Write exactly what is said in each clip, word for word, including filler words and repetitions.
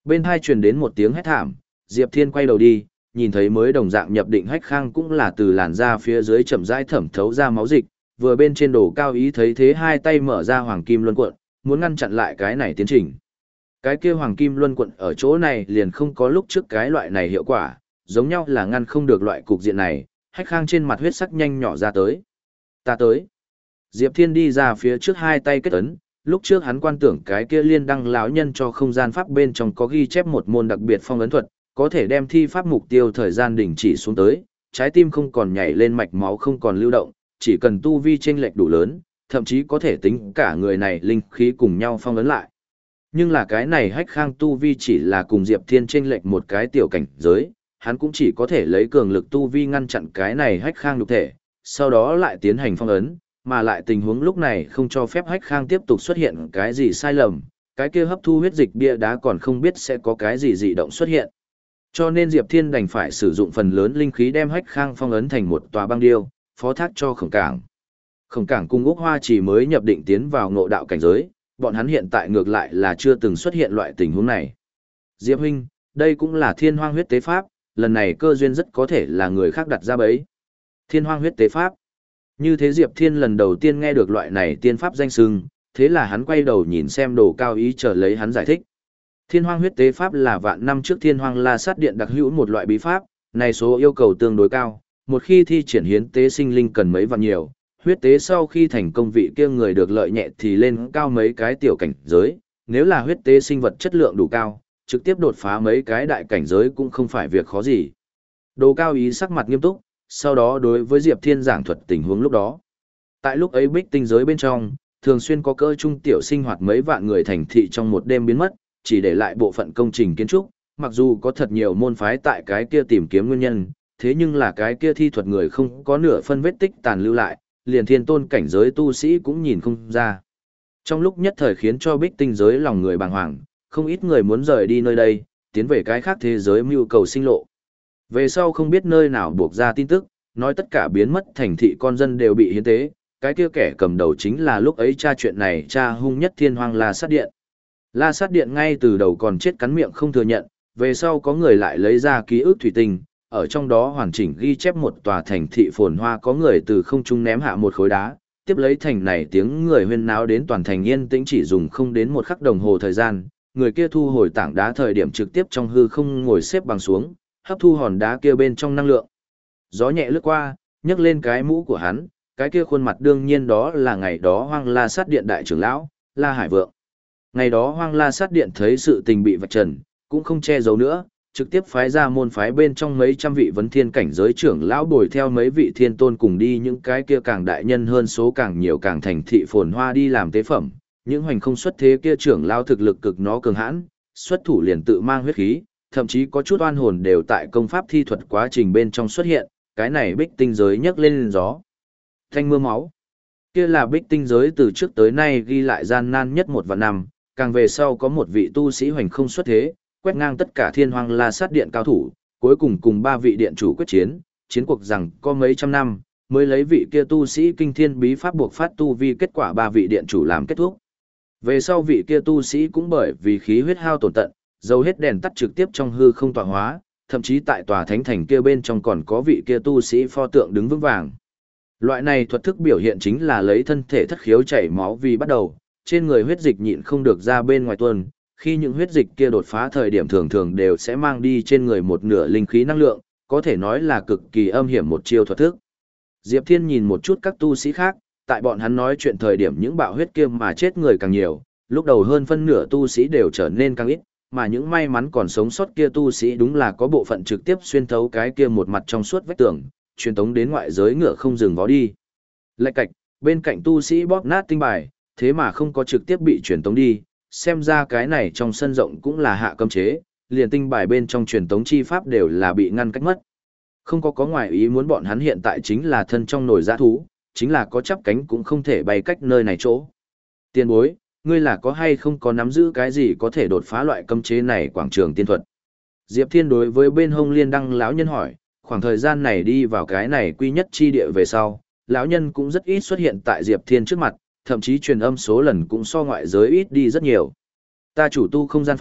Bên hai truyền đến một tiếng hét thảm, Diệp Thiên quay đầu đi, nhìn thấy mới đồng dạng nhập định hách khang cũng là từ làn da phía dưới chậm rãi thẩm thấu ra máu dịch, vừa bên trên đổ cao ý thấy thế hai tay mở ra hoàng kim luân cuộn, muốn ngăn chặn lại cái này tiến trình. Cái kia hoàng kim luân cuộn ở chỗ này liền không có lúc trước cái loại này hiệu quả, giống nhau là ngăn không được loại cục diện này, hách khang trên mặt huyết sắc nhanh nhỏ ra tới. Ta tới. Diệp Thiên đi ra phía trước hai tay kết ấn, lúc trước hắn quan tưởng cái kia liên đăng lão nhân cho không gian pháp bên trong có ghi chép một môn đặc biệt phong ấn thuật, có thể đem thi pháp mục tiêu thời gian đình chỉ xuống tới, trái tim không còn nhảy lên mạch máu không còn lưu động, chỉ cần tu vi chênh lệch đủ lớn, thậm chí có thể tính cả người này linh khí cùng nhau phong ấn lại. Nhưng là cái này hách khang tu vi chỉ là cùng Diệp Thiên chênh lệch một cái tiểu cảnh giới, hắn cũng chỉ có thể lấy cường lực tu vi ngăn chặn cái này hách khang nhục thể, sau đó lại tiến hành phong ấn, mà lại tình huống lúc này không cho phép hách khang tiếp tục xuất hiện cái gì sai lầm, cái kia hấp thu huyết dịch bia đá còn không biết sẽ có cái gì dị động xuất hiện. Cho nên Diệp Thiên đành phải sử dụng phần lớn linh khí đem hách khang phong ấn thành một tòa băng điêu, phó thác cho khổng cảng. Khổng cảng cùng Úc Hoa chỉ mới nhập định tiến vào ngộ đạo cảnh giới, bọn hắn hiện tại ngược lại là chưa từng xuất hiện loại tình huống này. Diệp huynh, đây cũng là thiên hoang huyết tế pháp, lần này cơ duyên rất có thể là người khác đặt ra bấy. Thiên hoang huyết tế pháp. Như thế Diệp Thiên lần đầu tiên nghe được loại này tiên pháp danh xưng, thế là hắn quay đầu nhìn xem Đồ Cao Ý chờ lấy hắn giải thích. Thiên hoang huyết tế pháp là vạn năm trước thiên hoang la sát điện đặc hữu một loại bí pháp, này số yêu cầu tương đối cao, một khi thi triển hiến tế sinh linh cần mấy vạn nhiều, huyết tế sau khi thành công vị kia người được lợi nhẹ thì lên cao mấy cái tiểu cảnh giới, nếu là huyết tế sinh vật chất lượng đủ cao, trực tiếp đột phá mấy cái đại cảnh giới cũng không phải việc khó gì. Đồ Cao Ý sắc mặt nghiêm túc, sau đó đối với Diệp Thiên giảng thuật tình huống lúc đó. Tại lúc ấy bích tinh giới bên trong, thường xuyên có cỡ trung tiểu sinh hoạt mấy vạn người thành thị trong một đêm biến mất, chỉ để lại bộ phận công trình kiến trúc, mặc dù có thật nhiều môn phái tại cái kia tìm kiếm nguyên nhân, thế nhưng là cái kia thi thuật người không có nửa phân vết tích tàn lưu lại, liền thiên tôn cảnh giới tu sĩ cũng nhìn không ra. Trong lúc nhất thời khiến cho bích tinh giới lòng người bàng hoàng, không ít người muốn rời đi nơi đây, tiến về cái khác thế giới mưu cầu sinh lộ. Về sau không biết nơi nào buộc ra tin tức, nói tất cả biến mất thành thị con dân đều bị hiến tế, cái kia kẻ cầm đầu chính là lúc ấy tra chuyện này tra hung nhất thiên hoang La Sát Điện. La Sát Điện ngay từ đầu còn chết cắn miệng không thừa nhận, về sau có người lại lấy ra ký ức thủy tinh, ở trong đó hoàn chỉnh ghi chép một tòa thành thị phồn hoa có người từ không trung ném hạ một khối đá, tiếp lấy thành này tiếng người huyên náo đến toàn thành yên tĩnh chỉ dùng không đến một khắc đồng hồ thời gian, người kia thu hồi tảng đá thời điểm trực tiếp trong hư không ngồi xếp bằng xuống, hấp thu hòn đá kia bên trong năng lượng. Gió nhẹ lướt qua, nhấc lên cái mũ của hắn, cái kia khuôn mặt đương nhiên đó là ngày đó Hoang La Sát Điện đại trưởng lão, La Hải Vượng. Ngày đó Hoang La Sát Điện thấy sự tình bị vạch trần, cũng không che giấu nữa, trực tiếp phái ra môn phái bên trong mấy trăm vị vấn thiên cảnh giới trưởng lão bồi theo mấy vị thiên tôn cùng đi những cái kia càng đại nhân hơn số càng nhiều càng thành thị phồn hoa đi làm tế phẩm. Những hoành không xuất thế kia trưởng lão thực lực cực nó cường hãn, xuất thủ liền tự mang huyết khí, thậm chí có chút oan hồn đều tại công pháp thi thuật quá trình bên trong xuất hiện, cái này bích tinh giới nhấc lên gió. Thanh mưa máu. Kia là bích tinh giới từ trước tới nay ghi lại gian nan nhất một vạn năm, càng về sau có một vị tu sĩ hoành không xuất thế, quét ngang tất cả thiên hoang La Sát Điện cao thủ, cuối cùng cùng ba vị điện chủ quyết chiến, chiến cuộc rằng có mấy trăm năm, mới lấy vị kia tu sĩ kinh thiên bí pháp buộc phát tu vi kết quả ba vị điện chủ làm kết thúc. Về sau vị kia tu sĩ cũng bởi vì khí huyết hao tổn tận, dầu hết đèn tắt trực tiếp trong hư không tọa hóa, thậm chí tại tòa thánh thành kia bên trong còn có vị kia tu sĩ pho tượng đứng vững vàng. Loại này thuật thức biểu hiện chính là lấy thân thể thất khiếu chảy máu vì bắt đầu, trên người huyết dịch nhịn không được ra bên ngoài tuôn, khi những huyết dịch kia đột phá thời điểm thường thường đều sẽ mang đi trên người một nửa linh khí năng lượng, có thể nói là cực kỳ âm hiểm một chiêu thuật thức. Diệp Thiên nhìn một chút các tu sĩ khác, tại bọn hắn nói chuyện thời điểm những bạo huyết kia mà chết người càng nhiều, lúc đầu hơn phân nửa tu sĩ đều trở nên càng ít, mà những may mắn còn sống sót kia tu sĩ đúng là có bộ phận trực tiếp xuyên thấu cái kia một mặt trong suốt vách tường, truyền tống đến ngoại giới ngựa không dừng vó đi. Lạch cạch, bên cạnh tu sĩ bóp nát tinh bài, thế mà không có trực tiếp bị truyền tống đi, xem ra cái này trong sân rộng cũng là hạ cấm chế, liền tinh bài bên trong truyền tống chi pháp đều là bị ngăn cách mất. Không có có ngoại ý muốn bọn hắn hiện tại chính là thân trong nồi dã thú, chính là có chắp cánh cũng không thể bay cách nơi này chỗ. Tiền bối, ngươi là có hay không có nắm giữ cái gì có thể đột phá loại cấm chế này quảng trường tiên thuật? Diệp Thiên đối với bên hông liên đăng lão nhân hỏi, khoảng thời gian này đi vào cái này quy nhất chi địa về sau, lão nhân cũng rất ít xuất hiện tại Diệp Thiên trước mặt, thậm chí truyền âm số lần cũng so ngoại giới ít đi rất nhiều. Ta chủ tu không gian pháp,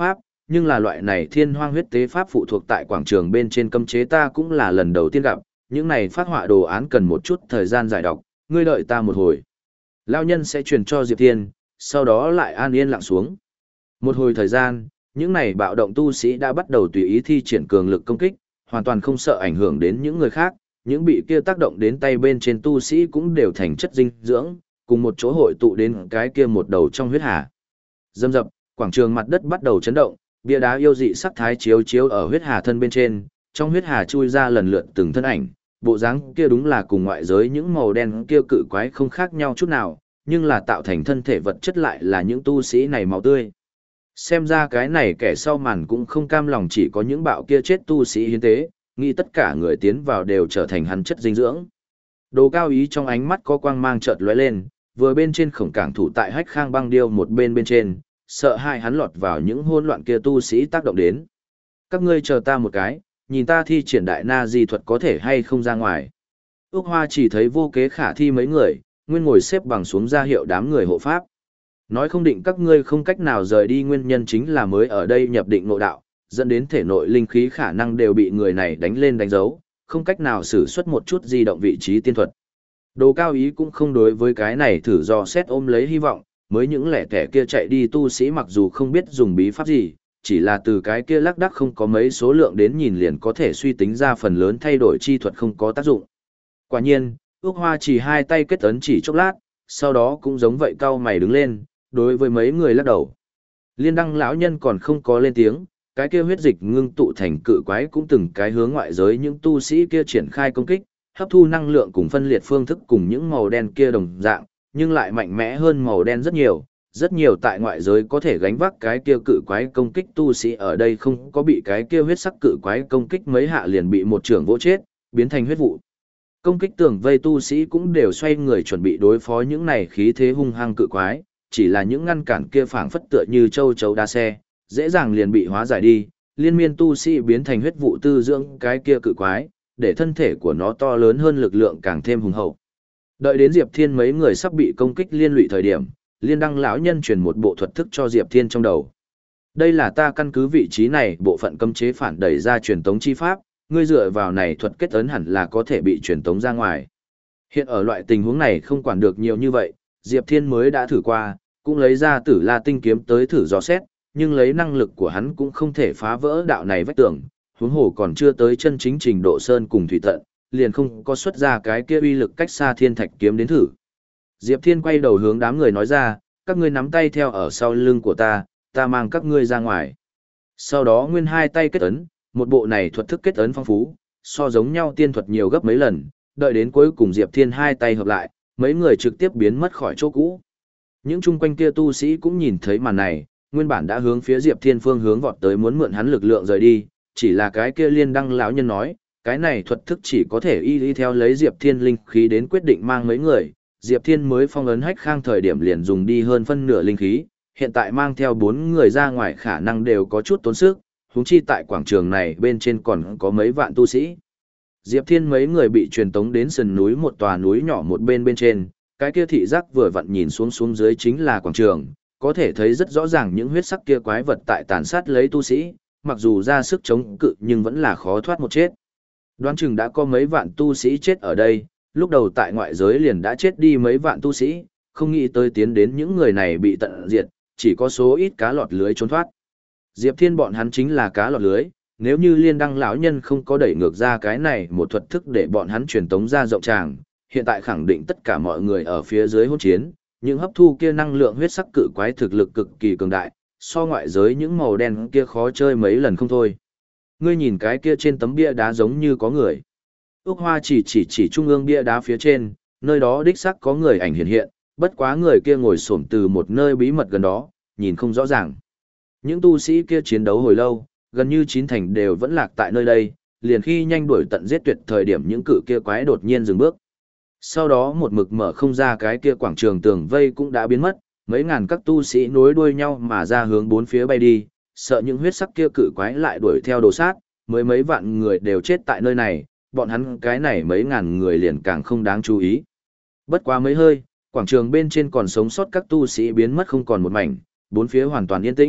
nhưng là loại này thiên hoang huyết tế pháp phụ thuộc tại quảng trường bên trên cấm chế ta cũng là lần đầu tiên gặp, những này phát họa đồ án cần một chút thời gian giải đọc, ngươi đợi ta một hồi. Lão nhân sẽ truyền cho Diệp Thiên, sau đó lại an yên lặng xuống. Một hồi thời gian, những này bạo động tu sĩ đã bắt đầu tùy ý thi triển cường lực công kích, hoàn toàn không sợ ảnh hưởng đến những người khác, những bị kia tác động đến tay bên trên tu sĩ cũng đều thành chất dinh dưỡng, cùng một chỗ hội tụ đến cái kia một đầu trong huyết hà. Dâm dập, quảng trường mặt đất bắt đầu chấn động, bia đá yêu dị sắc thái chiếu chiếu ở huyết hà thân bên trên, trong huyết hà chui ra lần lượt từng thân ảnh, bộ dáng kia đúng là cùng ngoại giới những màu đen kia cự quái không khác nhau chút nào, nhưng là tạo thành thân thể vật chất lại là những tu sĩ này máu tươi. Xem ra cái này kẻ sau màn cũng không cam lòng chỉ có những bạo kia chết tu sĩ hiến tế, nghĩ tất cả người tiến vào đều trở thành hắn chất dinh dưỡng. Đồ Cao Ý trong ánh mắt có quang mang chợt lóe lên, vừa bên trên khổng cảng thủ tại hách khang băng điêu một bên bên trên, sợ hai hắn lọt vào những hỗn loạn kia tu sĩ tác động đến. Các ngươi chờ ta một cái, nhìn ta thi triển đại na di thuật có thể hay không ra ngoài. Úc Hoa chỉ thấy vô kế khả thi mấy người, nguyên ngồi xếp bằng xuống ra hiệu đám người hộ pháp. Nói không định các ngươi không cách nào rời đi nguyên nhân chính là mới ở đây nhập định ngộ đạo, dẫn đến thể nội linh khí khả năng đều bị người này đánh lên đánh dấu, không cách nào sử xuất một chút di động vị trí tiên thuật. Đồ Cao Ý cũng không đối với cái này thử do xét ôm lấy hy vọng, mới những lẻ kẻ kia chạy đi tu sĩ mặc dù không biết dùng bí pháp gì, chỉ là từ cái kia lắc đắc không có mấy số lượng đến nhìn liền có thể suy tính ra phần lớn thay đổi chi thuật không có tác dụng. Quả nhiên, Úc Hoa chỉ hai tay kết ấn chỉ chốc lát, sau đó cũng giống vậy cau mày đứng lên, đối với mấy người lắc đầu. Liên Đăng lão nhân còn không có lên tiếng, cái kia huyết dịch ngưng tụ thành cự quái cũng từng cái hướng ngoại giới những tu sĩ kia triển khai công kích, hấp thu năng lượng cùng phân liệt phương thức cùng những màu đen kia đồng dạng, nhưng lại mạnh mẽ hơn màu đen rất nhiều, rất nhiều tại ngoại giới có thể gánh vác cái kia cự quái công kích tu sĩ ở đây không có bị cái kia huyết sắc cự quái công kích mấy hạ liền bị một trưởng vỗ chết, biến thành huyết vụ. Công kích tường vây tu sĩ cũng đều xoay người chuẩn bị đối phó những này khí thế hung hăng cự quái, chỉ là những ngăn cản kia phảng phất tựa như châu chấu đa xe, dễ dàng liền bị hóa giải đi, liên miên tu sĩ biến thành huyết vụ tư dưỡng cái kia cự quái, để thân thể của nó to lớn hơn lực lượng càng thêm hùng hậu. Đợi đến Diệp Thiên mấy người sắp bị công kích liên lụy thời điểm, Liên Đăng lão nhân truyền một bộ thuật thức cho Diệp Thiên trong đầu. Đây là ta căn cứ vị trí này bộ phận cấm chế phản đẩy ra truyền tống chi pháp, ngươi dựa vào này thuật kết ấn hẳn là có thể bị truyền tống ra ngoài. Hiện ở loại tình huống này không quản được nhiều như vậy, Diệp Thiên mới đã thử qua, cũng lấy ra Tử La tinh kiếm tới thử dò xét, nhưng lấy năng lực của hắn cũng không thể phá vỡ đạo này vách tường, huống hồ còn chưa tới chân chính trình độ sơn cùng thủy tận, liền không có xuất ra cái kia uy lực cách xa thiên thạch kiếm đến thử. Diệp Thiên quay đầu hướng đám người nói ra, các ngươi nắm tay theo ở sau lưng của ta, ta mang các ngươi ra ngoài. Sau đó nguyên hai tay kết ấn, một bộ này thuật thức kết ấn phong phú, so giống nhau tiên thuật nhiều gấp mấy lần, đợi đến cuối cùng Diệp Thiên hai tay hợp lại, mấy người trực tiếp biến mất khỏi chỗ cũ. Những chung quanh kia tu sĩ cũng nhìn thấy màn này, nguyên bản đã hướng phía Diệp Thiên phương hướng vọt tới muốn mượn hắn lực lượng rời đi, chỉ là cái kia Liên Đăng lão nhân nói, cái này thuật thức chỉ có thể y y theo lấy Diệp Thiên linh khí đến quyết định mang mấy người, Diệp Thiên mới phong ấn hách khang thời điểm liền dùng đi hơn phân nửa linh khí, hiện tại mang theo bốn người ra ngoài khả năng đều có chút tốn sức, huống chi tại quảng trường này bên trên còn có mấy vạn tu sĩ. Diệp Thiên mấy người bị truyền tống đến sườn núi một tòa núi nhỏ một bên bên trên, cái kia thị giác vừa vặn nhìn xuống xuống dưới chính là quảng trường, có thể thấy rất rõ ràng những huyết sắc kia quái vật tại tàn sát lấy tu sĩ, mặc dù ra sức chống cự nhưng vẫn là khó thoát một chết. Đoán chừng đã có mấy vạn tu sĩ chết ở đây, lúc đầu tại ngoại giới liền đã chết đi mấy vạn tu sĩ, không nghĩ tới tiến đến những người này bị tận diệt, chỉ có số ít cá lọt lưới trốn thoát. Diệp Thiên bọn hắn chính là cá lọt lưới, nếu như Liên Đăng lão nhân không có đẩy ngược ra cái này một thuật thức để bọn hắn truyền tống ra rộng tràng, hiện tại khẳng định tất cả mọi người ở phía dưới hỗn chiến, những hấp thu kia năng lượng huyết sắc cự quái thực lực cực kỳ cường đại, so ngoại giới những màu đen kia khó chơi mấy lần không thôi. Ngươi nhìn cái kia trên tấm bia đá giống như có người. Úc Hoa chỉ chỉ chỉ trung ương bia đá phía trên, nơi đó đích xác có người ảnh hiện hiện, bất quá người kia ngồi xổm từ một nơi bí mật gần đó, nhìn không rõ ràng. Những tu sĩ kia chiến đấu hồi lâu, gần như chín thành đều vẫn lạc tại nơi đây, liền khi nhanh đuổi tận giết tuyệt thời điểm những cự kia quái đột nhiên dừng bước. Sau đó một mực mở không ra cái kia quảng trường tường vây cũng đã biến mất, mấy ngàn các tu sĩ nối đuôi nhau mà ra hướng bốn phía bay đi, sợ những huyết sắc kia cự quái lại đuổi theo đồ sát, mới mấy vạn người đều chết tại nơi này, bọn hắn cái này mấy ngàn người liền càng không đáng chú ý. Bất quá mấy hơi, quảng trường bên trên còn sống sót các tu sĩ biến mất không còn một mảnh, bốn phía hoàn toàn yên tĩnh,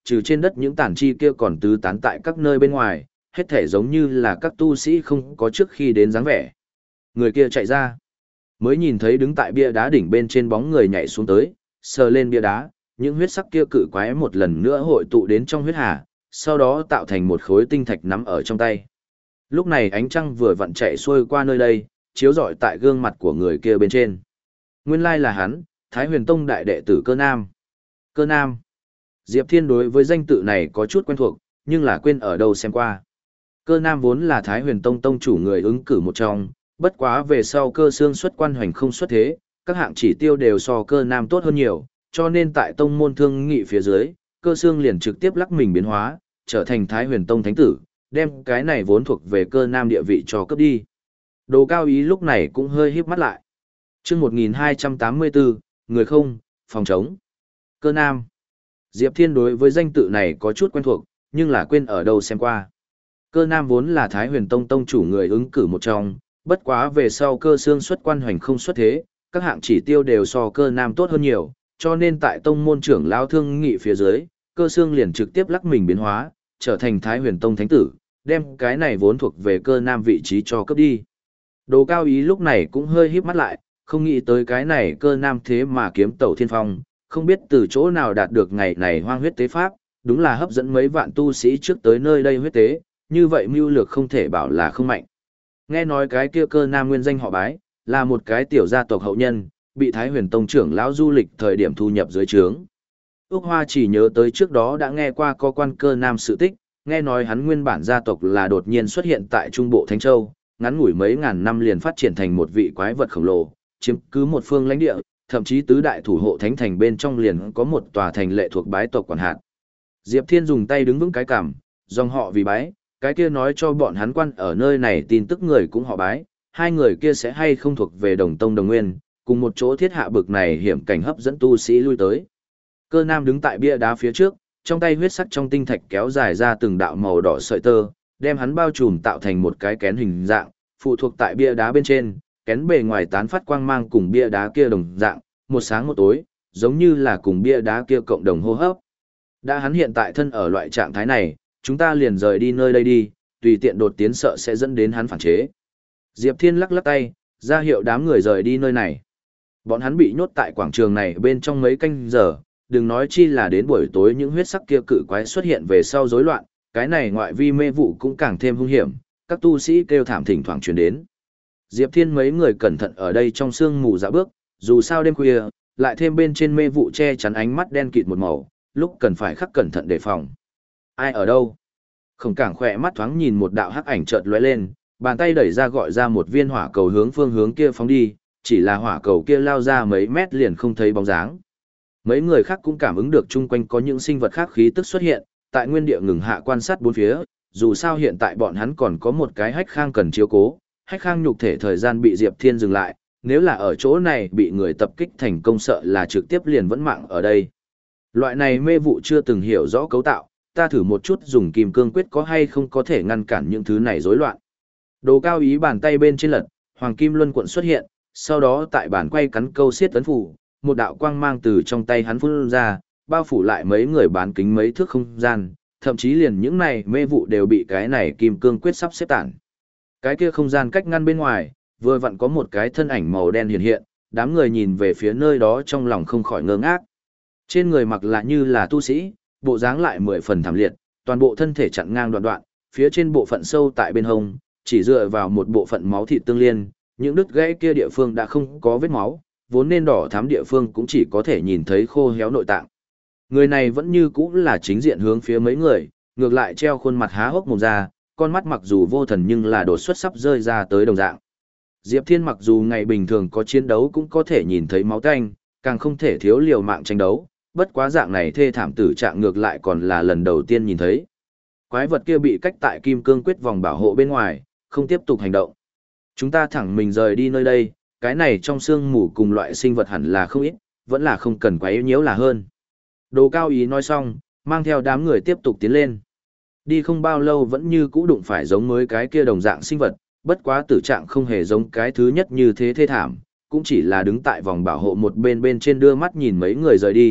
trừ trên đất những tàn chi kia còn tứ tán tại các nơi bên ngoài, hết thể giống như là các tu sĩ không có trước khi đến dáng vẻ. Người kia chạy ra, mới nhìn thấy đứng tại bia đá đỉnh bên trên bóng người nhảy xuống tới, sờ lên bia đá, những huyết sắc kia cự quái một lần nữa hội tụ đến trong huyết hà, sau đó tạo thành một khối tinh thạch nắm ở trong tay. Lúc này ánh trăng vừa vặn chạy xuôi qua nơi đây, chiếu rọi tại gương mặt của người kia bên trên. Nguyên lai là hắn, Thái Huyền Tông đại đệ tử Cơ Nam. Cơ Nam. Diệp Thiên đối với danh tự này có chút quen thuộc, nhưng là quên ở đâu xem qua. Cơ Nam vốn là Thái Huyền Tông tông chủ người ứng cử một trong, bất quá về sau Cơ Xương xuất quan hoành không xuất thế, các hạng chỉ tiêu đều so Cơ Nam tốt hơn nhiều, cho nên tại tông môn thương nghị phía dưới, Cơ Xương liền trực tiếp lắc mình biến hóa, trở thành Thái Huyền Tông thánh tử, đem cái này vốn thuộc về Cơ Nam địa vị cho cướp đi. Đồ Cao Ý lúc này cũng hơi híp mắt lại. Chương một nghìn hai trăm tám mươi bốn, người không, phòng trống. Cơ Nam. Diệp Thiên đối với danh tự này có chút quen thuộc, nhưng là quên ở đâu xem qua. Cơ Nam vốn là Thái Huyền Tông tông chủ người ứng cử một trong, bất quá về sau Cơ Xương xuất quan hoành không xuất thế, các hạng chỉ tiêu đều so Cơ Nam tốt hơn nhiều, cho nên tại tông môn trưởng lão thương nghị phía dưới, Cơ Xương liền trực tiếp lắc mình biến hóa, trở thành Thái Huyền Tông thánh tử, đem cái này vốn thuộc về Cơ Nam vị trí cho cướp đi. Đồ Cao Ý lúc này cũng hơi híp mắt lại, không nghĩ tới cái này Cơ Nam thế mà kiếm tẩu thiên phong, không biết từ chỗ nào đạt được ngày này hoang huyết tế pháp, đúng là hấp dẫn mấy vạn tu sĩ trước tới nơi đây huyết tế, như vậy mưu lược không thể bảo là không mạnh. Nghe nói cái kia Cơ Nam nguyên danh họ Bái, là một cái tiểu gia tộc hậu nhân, bị Thái Huyền Tông trưởng lão du lịch thời điểm thu nhập dưới trướng. Úc Hoa chỉ nhớ tới trước đó đã nghe qua có quan Cơ Nam sự tích, nghe nói hắn nguyên bản gia tộc là đột nhiên xuất hiện tại Trung Bộ Thánh Châu, ngắn ngủi mấy ngàn năm liền phát triển thành một vị quái vật khổng lồ, chiếm cứ một phương lãnh địa, thậm chí tứ đại thủ hộ thánh thành bên trong liền có một tòa thành lệ thuộc Bái tộc quản hạt. Diệp Thiên dùng tay đứng vững cái cằm, dòng họ vì Bái, cái kia nói cho bọn hắn quan ở nơi này tin tức người cũng họ Bái, hai người kia sẽ hay không thuộc về đồng tông đồng nguyên, cùng một chỗ thiết hạ bực này hiểm cảnh hấp dẫn tu sĩ lui tới. Cơ Nam đứng tại bia đá phía trước, trong tay huyết sắc trong tinh thạch kéo dài ra từng đạo màu đỏ sợi tơ, đem hắn bao trùm tạo thành một cái kén hình dạng, phụ thuộc tại bia đá bên trên, kén bề ngoài tán phát quang mang cùng bia đá kia đồng dạng, một sáng một tối, giống như là cùng bia đá kia cộng đồng hô hấp. Đã hắn hiện tại thân ở loại trạng thái này, chúng ta liền rời đi nơi đây đi, tùy tiện đột tiến sợ sẽ dẫn đến hắn phản chế. Diệp Thiên lắc lắc tay, ra hiệu đám người rời đi nơi này. Bọn hắn bị nhốt tại quảng trường này bên trong mấy canh giờ, đừng nói chi là đến buổi tối những huyết sắc kia cự quái xuất hiện về sau rối loạn, cái này ngoại vi mê vụ cũng càng thêm hung hiểm, các tu sĩ kêu thảm thỉnh thoảng truyền đến. Diệp Thiên mấy người cẩn thận ở đây trong sương mù dạo bước, dù sao đêm khuya, lại thêm bên trên mê vụ che chắn ánh mắt đen kịt một màu, lúc cần phải khắc cẩn thận đề phòng. Ai ở đâu? Khổng Cảng khỏe mắt thoáng nhìn một đạo hắc ảnh chợt lóe lên, bàn tay đẩy ra gọi ra một viên hỏa cầu hướng phương hướng kia phóng đi, chỉ là hỏa cầu kia lao ra mấy mét liền không thấy bóng dáng. Mấy người khác cũng cảm ứng được chung quanh có những sinh vật khác khí tức xuất hiện, tại nguyên địa ngừng hạ quan sát bốn phía, dù sao hiện tại bọn hắn còn có một cái hách khang cần chiếu cố, hách khang nhục thể thời gian bị Diệp Thiên dừng lại, nếu là ở chỗ này bị người tập kích thành công sợ là trực tiếp liền vẫn mạng ở đây. Loại này mê vụ chưa từng hiểu rõ cấu tạo, ta thử một chút dùng kim cương quyết có hay không có thể ngăn cản những thứ này rối loạn. Đồ Cao Ý bàn tay bên trên lật, hoàng kim luân cuộn xuất hiện, sau đó tại bàn quay cắn câu xiết ấn phủ, một đạo quang mang từ trong tay hắn phun ra, bao phủ lại mấy người bán kính mấy thước không gian, thậm chí liền những này mê vụ đều bị cái này kim cương quyết sắp xếp tản. Cái kia không gian cách ngăn bên ngoài, vừa vặn có một cái thân ảnh màu đen hiện hiện, đám người nhìn về phía nơi đó trong lòng không khỏi ngơ ngác. Trên người mặc là như là tu sĩ, bộ dáng lại mười phần thảm liệt, toàn bộ thân thể chặn ngang đoạn đoạn, phía trên bộ phận sâu tại bên hông, chỉ dựa vào một bộ phận máu thịt tương liên, những đứt gãy kia địa phương đã không có vết máu, vốn nên đỏ thắm địa phương cũng chỉ có thể nhìn thấy khô héo nội tạng. Người này vẫn như cũ là chính diện hướng phía mấy người, ngược lại treo khuôn mặt há hốc mồm ra, con mắt mặc dù vô thần nhưng là đột xuất sắp rơi ra tới đồng dạng. Diệp Thiên mặc dù ngày bình thường có chiến đấu cũng có thể nhìn thấy máu tanh, càng không thể thiếu liều mạng tranh đấu, bất quá dạng này thê thảm tử trạng ngược lại còn là lần đầu tiên nhìn thấy. Quái vật kia bị cách tại kim cương quyết vòng bảo hộ bên ngoài, không tiếp tục hành động. Chúng ta thẳng mình rời đi nơi đây, cái này trong xương mù cùng loại sinh vật hẳn là không ít, vẫn là không cần quấy nhiễu là hơn. Đồ Cao Ý nói xong, mang theo đám người tiếp tục tiến lên. Đi không bao lâu vẫn như cũ đụng phải giống mới cái kia đồng dạng sinh vật, bất quá tử trạng không hề giống cái thứ nhất như thế thê thảm, cũng chỉ là đứng tại vòng bảo hộ một bên bên trên đưa mắt nhìn mấy người rời đi,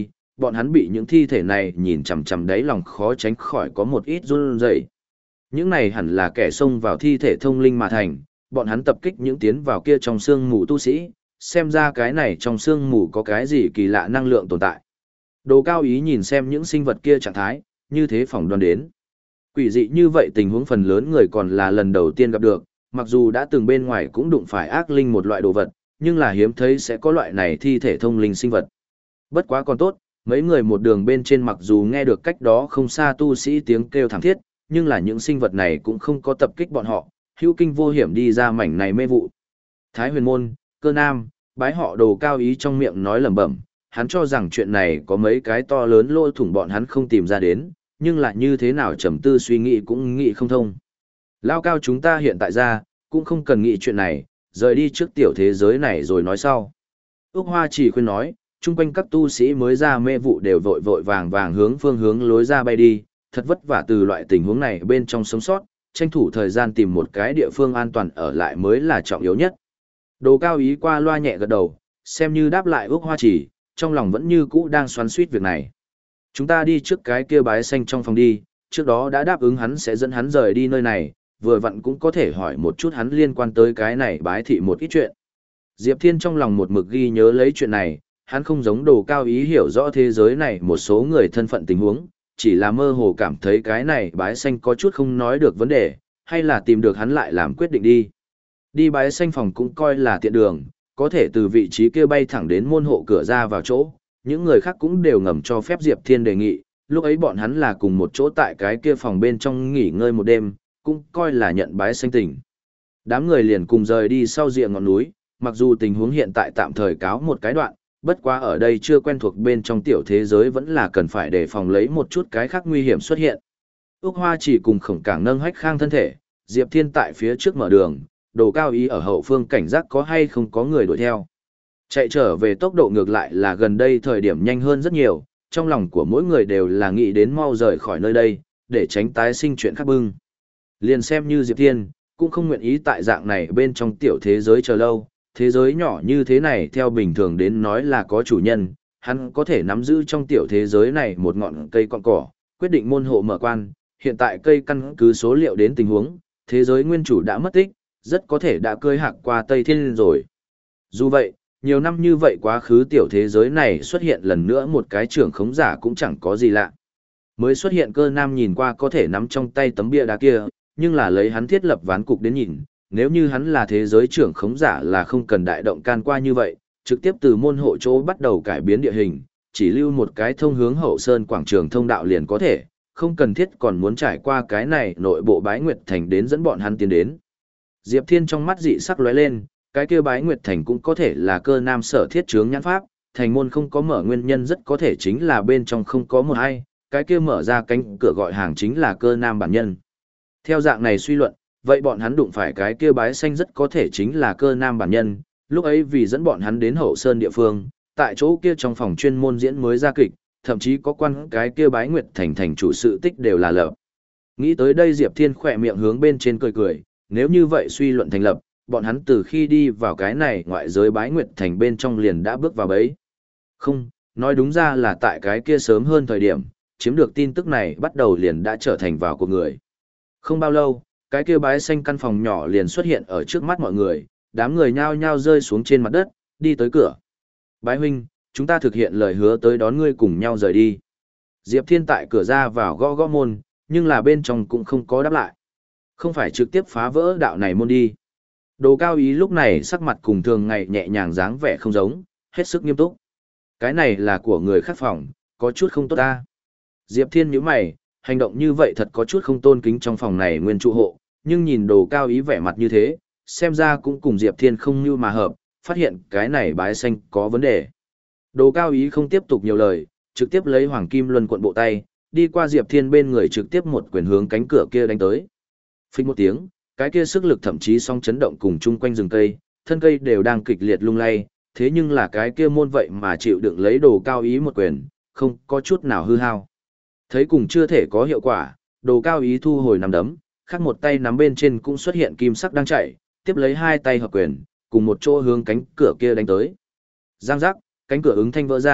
bọn hắn bị những thi thể này nhìn chằm chằm đáy lòng khó tránh khỏi có một ít run rẩy. Những này hẳn là kẻ xông vào thi thể thông linh mà thành, bọn hắn tập kích những tiến vào kia trong xương mù tu sĩ, xem ra cái này trong xương mù có cái gì kỳ lạ năng lượng tồn tại. Đồ Cao Ý nhìn xem những sinh vật kia trạng thái, như thế phỏng đoán đến. Quỷ dị như vậy tình huống phần lớn người còn là lần đầu tiên gặp được, mặc dù đã từng bên ngoài cũng đụng phải ác linh một loại đồ vật, nhưng là hiếm thấy sẽ có loại này thi thể thông linh sinh vật. Bất quá còn tốt, mấy người một đường bên trên mặc dù nghe được cách đó không xa tu sĩ tiếng kêu thảm thiết, nhưng là những sinh vật này cũng không có tập kích bọn họ, hữu kinh vô hiểm đi ra mảnh này mê vụ. Thái Huyền Môn, Cơ Nam, bái họ Đồ Cao Ý trong miệng nói lẩm bẩm, hắn cho rằng chuyện này có mấy cái to lớn lỗ thủng bọn hắn không tìm ra đến, nhưng lại như thế nào trầm tư suy nghĩ cũng nghĩ không thông. Lao cao chúng ta hiện tại ra, cũng không cần nghĩ chuyện này, rời đi trước tiểu thế giới này rồi nói sau. Úc Hoa chỉ khuyên nói, chung quanh các tu sĩ mới ra mê vụ đều vội vội vàng vàng hướng phương hướng lối ra bay đi, thật vất vả từ loại tình huống này bên trong sống sót, tranh thủ thời gian tìm một cái địa phương an toàn ở lại mới là trọng yếu nhất. Đồ Cao Ý qua loa nhẹ gật đầu, xem như đáp lại Úc Hoa chỉ, trong lòng vẫn như cũ đang xoắn suýt việc này. Chúng ta đi trước cái kia bái xanh trong phòng đi, trước đó đã đáp ứng hắn sẽ dẫn hắn rời đi nơi này, vừa vặn cũng có thể hỏi một chút hắn liên quan tới cái này bái thị một ít chuyện. Diệp Thiên trong lòng một mực ghi nhớ lấy chuyện này, hắn không giống Đồ Cao Ý hiểu rõ thế giới này một số người thân phận tình huống, chỉ là mơ hồ cảm thấy cái này bái xanh có chút không nói được vấn đề, hay là tìm được hắn lại làm quyết định đi. Đi bái xanh phòng cũng coi là tiện đường, có thể từ vị trí kia bay thẳng đến môn hộ cửa ra vào chỗ, những người khác cũng đều ngầm cho phép Diệp Thiên đề nghị, lúc ấy bọn hắn là cùng một chỗ tại cái kia phòng bên trong nghỉ ngơi một đêm, cũng coi là nhận bái xanh tình. Đám người liền cùng rời đi sau rìa ngọn núi, mặc dù tình huống hiện tại tạm thời cáo một cái đoạn, bất quá ở đây chưa quen thuộc bên trong tiểu thế giới vẫn là cần phải đề phòng lấy một chút cái khác nguy hiểm xuất hiện. Úc Hoa chỉ cùng Khổng Cảng nâng Hách Khang thân thể, Diệp Thiên tại phía trước mở đường, Đồ Cao Ý ở hậu phương cảnh giác có hay không có người đuổi theo. Chạy trở về tốc độ ngược lại là gần đây thời điểm nhanh hơn rất nhiều, trong lòng của mỗi người đều là nghĩ đến mau rời khỏi nơi đây, để tránh tái sinh chuyện khác bưng. Liền xem như Diệp Thiên, cũng không nguyện ý tại dạng này bên trong tiểu thế giới chờ lâu, thế giới nhỏ như thế này theo bình thường đến nói là có chủ nhân, hắn có thể nắm giữ trong tiểu thế giới này một ngọn cây con cỏ, quyết định môn hộ mở quan, hiện tại cây căn cứ số liệu đến tình huống, thế giới nguyên chủ đã mất tích, rất có thể đã cơi hạc qua Tây Thiên rồi. Dù vậy, nhiều năm như vậy quá khứ tiểu thế giới này xuất hiện lần nữa một cái trưởng khống giả cũng chẳng có gì lạ. Mới xuất hiện Cơ Nam nhìn qua có thể nắm trong tay tấm bia đá kia, nhưng là lấy hắn thiết lập ván cục đến nhìn, nếu như hắn là thế giới trưởng khống giả là không cần đại động can qua như vậy, trực tiếp từ môn hộ chỗ bắt đầu cải biến địa hình, chỉ lưu một cái thông hướng hậu sơn quảng trường thông đạo liền có thể, không cần thiết còn muốn trải qua cái này nội bộ Bái Nguyệt Thành đến dẫn bọn hắn tiến đến. Diệp Thiên trong mắt dị sắc lóe lên, cái kia Bái Nguyệt Thành cũng có thể là Cơ Nam sở thiết chướng nhãn pháp, thành môn không có mở nguyên nhân rất có thể chính là bên trong không có một ai, cái kia mở ra cánh cửa gọi hàng chính là Cơ Nam bản nhân. Theo dạng này suy luận, vậy bọn hắn đụng phải cái kia bái xanh rất có thể chính là Cơ Nam bản nhân, lúc ấy vì dẫn bọn hắn đến hậu sơn địa phương, tại chỗ kia trong phòng chuyên môn diễn mới ra kịch, thậm chí có quan cái kia Bái Nguyệt Thành thành chủ sự tích đều là lợp. Nghĩ tới đây Diệp Thiên khỏe miệng hướng bên trên cười cười, nếu như vậy suy luận thành lập, bọn hắn từ khi đi vào cái này ngoại giới Bái Nguyệt Thành bên trong liền đã bước vào bấy. Không, nói đúng ra là tại cái kia sớm hơn thời điểm, chiếm được tin tức này bắt đầu liền đã trở thành vào của người. Không bao lâu, cái kia bái xanh căn phòng nhỏ liền xuất hiện ở trước mắt mọi người, đám người nhao nhao rơi xuống trên mặt đất, đi tới cửa. Bái huynh, chúng ta thực hiện lời hứa tới đón ngươi cùng nhau rời đi. Diệp Thiên tại cửa ra vào gõ gõ môn, nhưng là bên trong cũng không có đáp lại. Không phải trực tiếp phá vỡ đạo này môn đi. Đồ Cao Ý lúc này sắc mặt cùng thường ngày nhẹ nhàng dáng vẻ không giống, hết sức nghiêm túc. Cái này là của người khác phòng, có chút không tốt ta. Diệp Thiên nhíu mày, hành động như vậy thật có chút không tôn kính trong phòng này nguyên trụ hộ, nhưng nhìn Đồ Cao Ý vẻ mặt như thế, xem ra cũng cùng Diệp Thiên không như mà hợp, phát hiện cái này bái xanh có vấn đề. Đồ Cao Ý không tiếp tục nhiều lời, trực tiếp lấy Hoàng Kim Luân cuộn bộ tay, đi qua Diệp Thiên bên người trực tiếp một quyền hướng cánh cửa kia đánh tới. Phích một tiếng, cái kia sức lực thậm chí song chấn động cùng chung quanh rừng cây, thân cây đều đang kịch liệt lung lay, thế nhưng là cái kia môn vậy mà chịu đựng lấy Đồ Cao Ý một quyền, không có chút nào hư hao. Thấy cùng chưa thể có hiệu quả, Đồ Cao Ý thu hồi nắm đấm, khác một tay nắm bên trên cũng xuất hiện kim sắc đang chạy, tiếp lấy hai tay hợp quyền, cùng một chỗ hướng cánh cửa kia đánh tới. Giang giác, cánh cửa ứng thanh vỡ ra,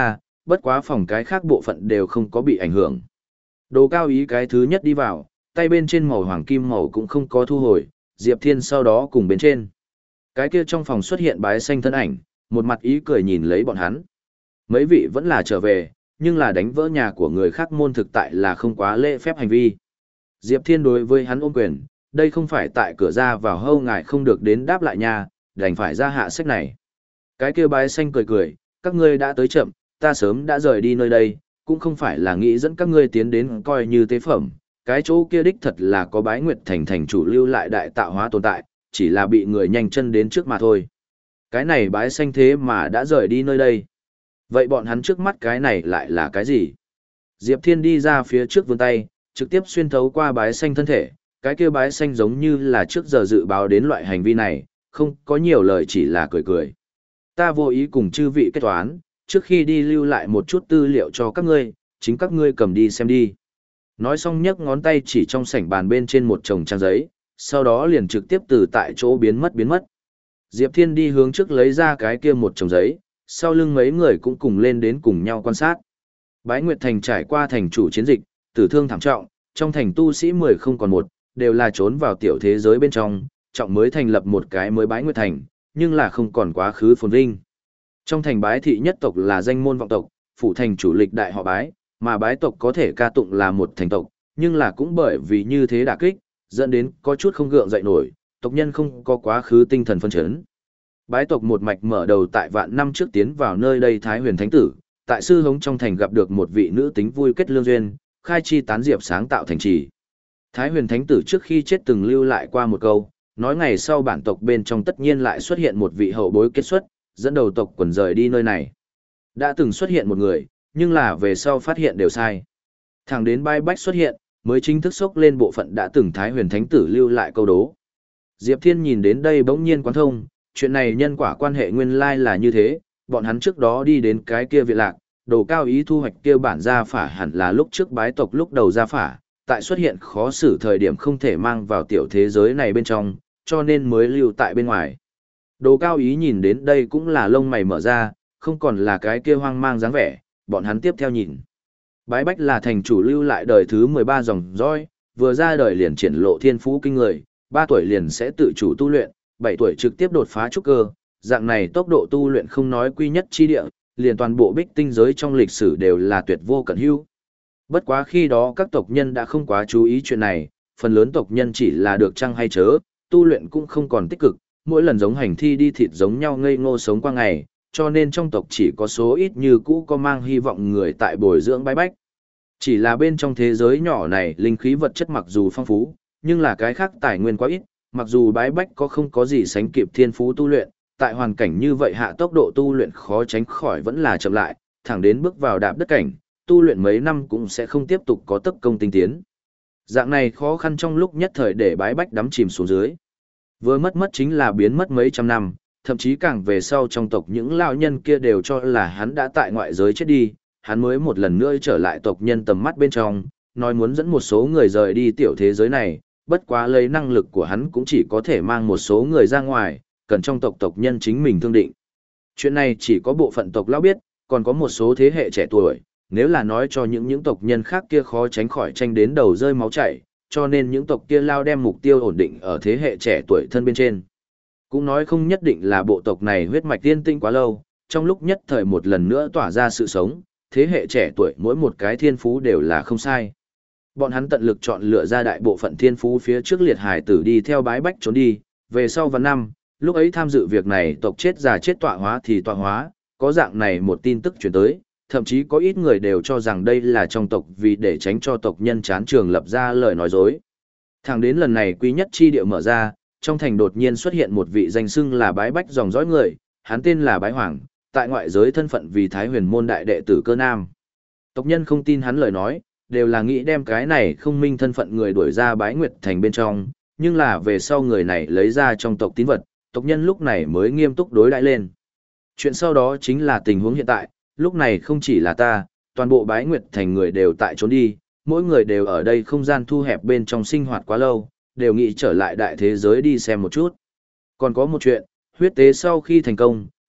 bất quá phòng cái khác bộ phận đều không có bị ảnh hưởng. Đồ Cao Ý cái thứ nhất đi vào, tay bên trên màu hoàng kim màu cũng không có thu hồi, Diệp Thiên sau đó cùng bên trên. Cái kia trong phòng xuất hiện bái xanh thân ảnh, một mặt ý cười nhìn lấy bọn hắn. Mấy vị vẫn là trở về, nhưng là đánh vỡ nhà của người khác môn thực tại là không quá lễ phép hành vi. Diệp Thiên đối với hắn ôm quyền, đây không phải tại cửa ra vào hâu ngài không được đến đáp lại nhà, đành phải ra hạ sách này. Cái kia bái xanh cười cười, các ngươi đã tới chậm, ta sớm đã rời đi nơi đây, cũng không phải là nghĩ dẫn các ngươi tiến đến coi như tế phẩm, cái chỗ kia đích thật là có bái nguyệt thành thành chủ lưu lại đại tạo hóa tồn tại, chỉ là bị người nhanh chân đến trước mà thôi. Cái này bái xanh thế mà đã rời đi nơi đây. Vậy bọn hắn trước mắt cái này lại là cái gì? Diệp Thiên đi ra phía trước vươn tay, trực tiếp xuyên thấu qua bái xanh thân thể, cái kia bái xanh giống như là trước giờ dự báo đến loại hành vi này, không có nhiều lời chỉ là cười cười. Ta vô ý cùng chư vị kết toán, trước khi đi lưu lại một chút tư liệu cho các ngươi, chính các ngươi cầm đi xem đi. Nói xong nhấc ngón tay chỉ trong sảnh bàn bên trên một chồng trang giấy, sau đó liền trực tiếp từ tại chỗ biến mất biến mất. Diệp Thiên đi hướng trước lấy ra cái kia một chồng giấy, sau lưng mấy người cũng cùng lên đến cùng nhau quan sát. Bái Nguyệt Thành trải qua thành chủ chiến dịch, tử thương thảm trọng, trong thành tu sĩ mười không còn một, đều là trốn vào tiểu thế giới bên trong, trọng mới thành lập một cái mới Bái Nguyệt Thành, nhưng là không còn quá khứ phồn vinh. Trong thành bái thị nhất tộc là danh môn vọng tộc, phủ thành chủ lịch đại họ bái, mà bái tộc có thể ca tụng là một thành tộc, nhưng là cũng bởi vì như thế đả kích, dẫn đến có chút không gượng dậy nổi, tộc nhân không có quá khứ tinh thần phân chấn. Bái tộc một mạch mở đầu tại vạn năm trước tiến vào nơi đây Thái Huyền Thánh Tử, tại sư hống trong thành gặp được một vị nữ tính vui kết lương duyên, khai chi tán diệp sáng tạo thành trì. Thái Huyền Thánh Tử trước khi chết từng lưu lại qua một câu, nói ngày sau bản tộc bên trong tất nhiên lại xuất hiện một vị hậu bối kết xuất, dẫn đầu tộc quần rời đi nơi này. Đã từng xuất hiện một người, nhưng là về sau phát hiện đều sai. Thẳng đến Bai Bách xuất hiện, mới chính thức xốc lên bộ phận đã từng Thái Huyền Thánh Tử lưu lại câu đố. Diệp Thiên nhìn đến đây bỗng nhiên quán thông, chuyện này nhân quả quan hệ nguyên lai là như thế, bọn hắn trước đó đi đến cái kia viện lạc, Đồ Cao Ý thu hoạch kia bản gia phả hẳn là lúc trước bái tộc lúc đầu gia phả, tại xuất hiện khó xử thời điểm không thể mang vào tiểu thế giới này bên trong, cho nên mới lưu tại bên ngoài. Đồ Cao Ý nhìn đến đây cũng là lông mày mở ra, không còn là cái kia hoang mang dáng vẻ, bọn hắn tiếp theo nhìn. Bái Bách là thành chủ lưu lại đời thứ mười ba dòng dõi, vừa ra đời liền triển lộ thiên phú kinh người, ba tuổi liền sẽ tự chủ tu luyện, bảy tuổi trực tiếp đột phá trúc cơ, dạng này tốc độ tu luyện không nói quy nhất chi địa, liền toàn bộ bích tinh giới trong lịch sử đều là tuyệt vô cận hữu. Bất quá khi đó các tộc nhân đã không quá chú ý chuyện này, phần lớn tộc nhân chỉ là được chăng hay chớ, tu luyện cũng không còn tích cực, mỗi lần giống hành thi đi thịt giống nhau ngây ngô sống qua ngày, cho nên trong tộc chỉ có số ít như cũ có mang hy vọng người tại bồi dưỡng Bái Bách. Chỉ là bên trong thế giới nhỏ này linh khí vật chất mặc dù phong phú, nhưng là cái khác tài nguyên quá ít, mặc dù Bái Bách có không có gì sánh kịp thiên phú tu luyện, tại hoàn cảnh như vậy hạ tốc độ tu luyện khó tránh khỏi vẫn là chậm lại, thẳng đến bước vào đạp đất cảnh, tu luyện mấy năm cũng sẽ không tiếp tục có tốc công tinh tiến. Dạng này khó khăn trong lúc nhất thời để Bái Bách đắm chìm xuống dưới. Vừa mất mất chính là biến mất mấy trăm năm, thậm chí càng về sau trong tộc những lão nhân kia đều cho là hắn đã tại ngoại giới chết đi, hắn mới một lần nữa trở lại tộc nhân tầm mắt bên trong, nói muốn dẫn một số người rời đi tiểu thế giới này, bất quá lấy năng lực của hắn cũng chỉ có thể mang một số người ra ngoài, cần trong tộc tộc nhân chính mình thương định. Chuyện này chỉ có bộ phận tộc lão biết, còn có một số thế hệ trẻ tuổi, nếu là nói cho những những tộc nhân khác kia khó tránh khỏi tranh đến đầu rơi máu chảy, cho nên những tộc kia lao đem mục tiêu ổn định ở thế hệ trẻ tuổi thân bên trên. Cũng nói không nhất định là bộ tộc này huyết mạch tiên tinh quá lâu, trong lúc nhất thời một lần nữa tỏa ra sự sống, thế hệ trẻ tuổi mỗi một cái thiên phú đều là không sai. Bọn hắn tận lực chọn lựa ra đại bộ phận thiên phú phía trước liệt hải tử đi theo Bái Bách trốn đi, về sau vài năm, lúc ấy tham dự việc này tộc chết già chết tọa hóa thì tọa hóa, có dạng này một tin tức chuyển tới, thậm chí có ít người đều cho rằng đây là trong tộc vì để tránh cho tộc nhân chán trường lập ra lời nói dối. Thẳng đến lần này quý nhất chi địa mở ra, trong thành đột nhiên xuất hiện một vị danh xưng là Bái Bách dòng dõi người, hắn tên là Bái Hoàng, tại ngoại giới thân phận vì Thái Huyền môn đại đệ tử Cơ Nam. Tộc nhân không tin hắn lời nói, đều là nghĩ đem cái này không minh thân phận người đuổi ra Bái Nguyệt thành bên trong, nhưng là về sau người này lấy ra trong tộc tín vật, tộc nhân lúc này mới nghiêm túc đối đãi lên. Chuyện sau đó chính là tình huống hiện tại, lúc này không chỉ là ta, toàn bộ Bái Nguyệt thành người đều tại trốn đi, mỗi người đều ở đây không gian thu hẹp bên trong sinh hoạt quá lâu, đều nghĩ trở lại đại thế giới đi xem một chút. Còn có một chuyện, huyết tế sau khi thành công,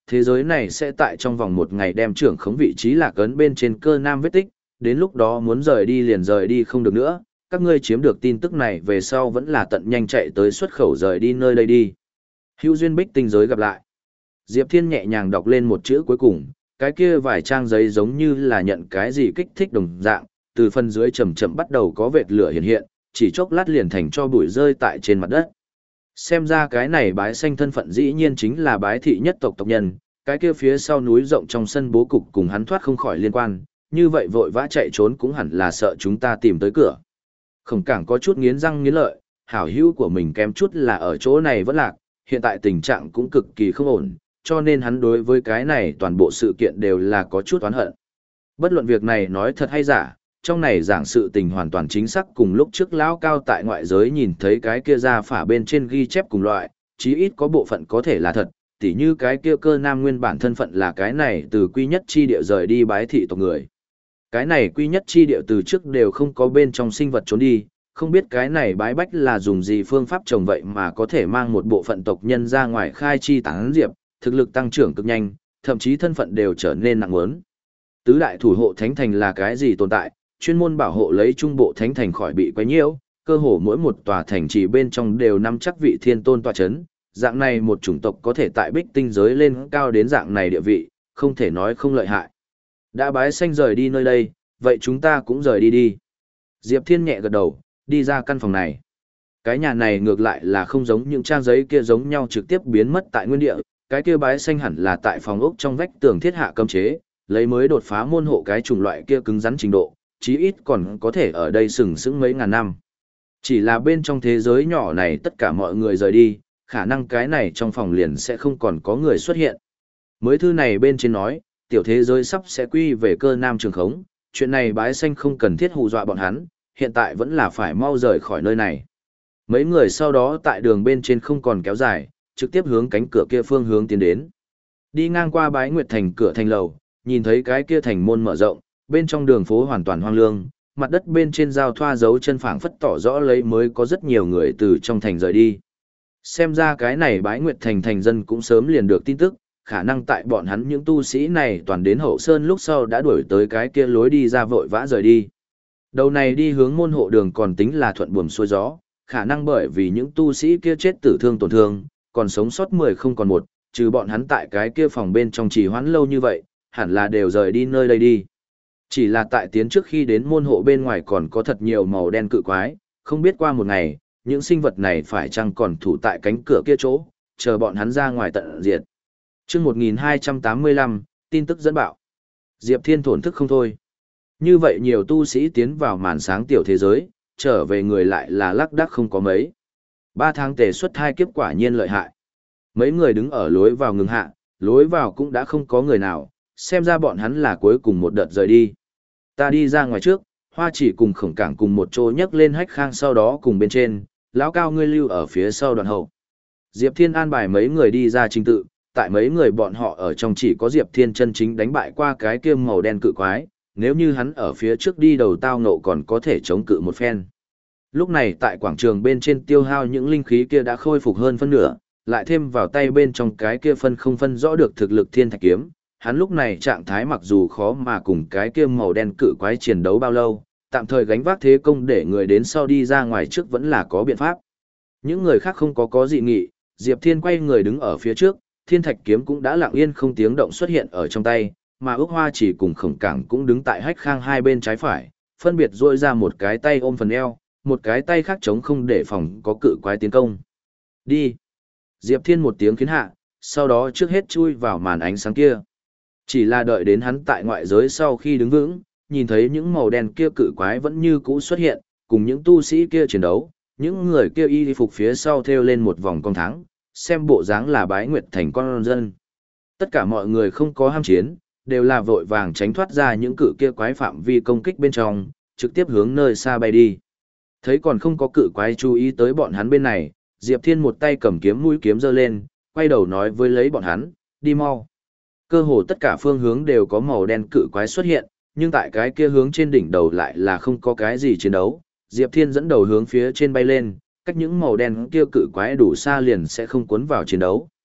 thế giới này sẽ tại trong vòng một ngày đem trưởng khống vị trí lạc ấn bên trên cơ nam vết tích, đến lúc đó muốn rời đi liền rời đi không được nữa, các ngươi chiếm được tin tức này về sau vẫn là tận nhanh chạy tới xuất khẩu rời đi nơi đây đi. Hữu duyên bích tinh giới gặp lại. Diệp Thiên nhẹ nhàng đọc lên một chữ cuối cùng, cái kia vài trang giấy giống như là nhận cái gì kích thích đồng dạng, từ phần dưới chậm chậm bắt đầu có vệt lửa hiện hiện, chỉ chốc lát liền thành cho bụi rơi tại trên mặt đất. Xem ra cái này bái xanh thân phận dĩ nhiên chính là bái thị nhất tộc tộc nhân, cái kia phía sau núi rộng trong sân bố cục cùng hắn thoát không khỏi liên quan, như vậy vội vã chạy trốn cũng hẳn là sợ chúng ta tìm tới cửa. Khổng Cảng có chút nghiến răng nghiến lợi, hảo hữu của mình kém chút là ở chỗ này vẫn lạc, hiện tại tình trạng cũng cực kỳ không ổn, cho nên hắn đối với cái này toàn bộ sự kiện đều là có chút oán hận. Bất luận việc này nói thật hay giả, trong này giảng sự tình hoàn toàn chính xác cùng lúc trước lão cao tại ngoại giới nhìn thấy cái kia ra phả bên trên ghi chép cùng loại, chí ít có bộ phận có thể là thật, tỉ như cái kia cơ nam nguyên bản thân phận là cái này từ quy nhất chi địa rời đi bái thị tộc người. Cái này quy nhất chi địa từ trước đều không có bên trong sinh vật trốn đi, không biết cái này bái bách là dùng gì phương pháp trồng vậy mà có thể mang một bộ phận tộc nhân ra ngoài khai chi tán diệp, thực lực tăng trưởng cực nhanh, thậm chí thân phận đều trở nên nặng muốn. Tứ đại thủ hộ thánh thành là cái gì tồn tại, chuyên môn bảo hộ lấy trung bộ thánh thành khỏi bị quấy nhiễu, cơ hồ mỗi một tòa thành trì bên trong đều nắm chắc vị thiên tôn tọa chấn, dạng này một chủng tộc có thể tại bích tinh giới lên cao đến dạng này địa vị, không thể nói không lợi hại. Đã bái xanh rời đi nơi đây, vậy chúng ta cũng rời đi đi. Diệp Thiên nhẹ gật đầu, đi ra căn phòng này. Cái nhà này ngược lại là không giống những trang giấy kia giống nhau trực tiếp biến mất tại nguyên địa, cái kia bái xanh hẳn là tại phòng ốc trong vách tường thiết hạ cấm chế, lấy mới đột phá môn hộ cái chủng loại kia cứng rắn trình độ, chí ít còn có thể ở đây sừng sững mấy ngàn năm. Chỉ là bên trong thế giới nhỏ này tất cả mọi người rời đi, khả năng cái này trong phòng liền sẽ không còn có người xuất hiện. Mới thư này bên trên nói, tiểu thế giới sắp sẽ quy về cơ nam trường khống, chuyện này bái xanh không cần thiết hù dọa bọn hắn, hiện tại vẫn là phải mau rời khỏi nơi này. Mấy người sau đó tại đường bên trên không còn kéo dài, trực tiếp hướng cánh cửa kia phương hướng tiến đến. Đi ngang qua bái nguyệt thành cửa thành lầu, nhìn thấy cái kia thành môn mở rộng, bên trong đường phố hoàn toàn hoang lương, mặt đất bên trên giao thoa dấu chân phảng phất tỏ rõ lấy mới có rất nhiều người từ trong thành rời đi. Xem ra cái này bái nguyệt thành thành dân cũng sớm liền được tin tức, khả năng tại bọn hắn những tu sĩ này toàn đến hậu sơn lúc sau đã đuổi tới cái kia lối đi ra vội vã rời đi. Đầu này đi hướng môn hộ đường còn tính là thuận buồm xuôi gió, khả năng bởi vì những tu sĩ kia chết tử thương tổn thương, còn sống sót mười không còn một, trừ bọn hắn tại cái kia phòng bên trong trì hoãn lâu như vậy, hẳn là đều rời đi nơi đây đi. Chỉ là tại tiến trước khi đến môn hộ bên ngoài còn có thật nhiều màu đen cự quái, không biết qua một ngày, những sinh vật này phải chăng còn thủ tại cánh cửa kia chỗ, chờ bọn hắn ra ngoài tận diệt. Chương một nghìn hai trăm tám mươi lăm, tin tức dẫn bạo. Diệp Thiên thổn thức không thôi. Như vậy nhiều tu sĩ tiến vào màn sáng tiểu thế giới, trở về người lại là lác đác không có mấy. Ba tháng tề xuất hai kiếp quả nhiên lợi hại. Mấy người đứng ở lối vào ngừng hạ, lối vào cũng đã không có người nào, xem ra bọn hắn là cuối cùng một đợt rời đi. Ta đi ra ngoài trước, Hoa Chỉ cùng Khổng Cảng cùng một chỗ nhấc lên hách khang sau đó cùng bên trên, lão cao ngươi lưu ở phía sau đoàn hậu. Diệp Thiên an bài mấy người đi ra trình tự, tại mấy người bọn họ ở trong chỉ có Diệp Thiên chân chính đánh bại qua cái kia màu đen cự quái, nếu như hắn ở phía trước đi đầu tao ngộ còn có thể chống cự một phen. Lúc này tại quảng trường bên trên tiêu hao những linh khí kia đã khôi phục hơn phân nửa, lại thêm vào tay bên trong cái kia phân không phân rõ được thực lực thiên thạch kiếm, hắn lúc này trạng thái mặc dù khó mà cùng cái kia màu đen cự quái chiến đấu bao lâu, tạm thời gánh vác thế công để người đến sau đi ra ngoài trước vẫn là có biện pháp. Những người khác không có có dị nghị, Diệp Thiên quay người đứng ở phía trước, thiên thạch kiếm cũng đã lặng yên không tiếng động xuất hiện ở trong tay, mà Ước Hoa Chỉ cùng Khổng Cảng cũng đứng tại hách khang hai bên trái phải, phân biệt duỗi ra một cái tay ôm phần eo, một cái tay khác chống không để phòng có cự quái tiến công. Đi! Diệp Thiên một tiếng khiến hạ, sau đó trước hết chui vào màn ánh sáng kia. Chỉ là đợi đến hắn tại ngoại giới sau khi đứng vững, nhìn thấy những màu đen kia cự quái vẫn như cũ xuất hiện, cùng những tu sĩ kia chiến đấu, những người kia y phục phía sau thêu lên một vòng con thắng, xem bộ dáng là bái nguyệt thành con dân. Tất cả mọi người không có ham chiến, đều là vội vàng tránh thoát ra những cự kia quái phạm vi công kích bên trong, trực tiếp hướng nơi xa bay đi. Thấy còn không có cự quái chú ý tới bọn hắn bên này, Diệp Thiên một tay cầm kiếm mũi kiếm giơ lên, quay đầu nói với lấy bọn hắn, đi mau. Cơ hồ tất cả phương hướng đều có màu đen cự quái xuất hiện, nhưng tại cái kia hướng trên đỉnh đầu lại là không có cái gì chiến đấu. Diệp Thiên dẫn đầu hướng phía trên bay lên, cách những màu đen kia cự quái đủ xa liền sẽ không cuốn vào chiến đấu.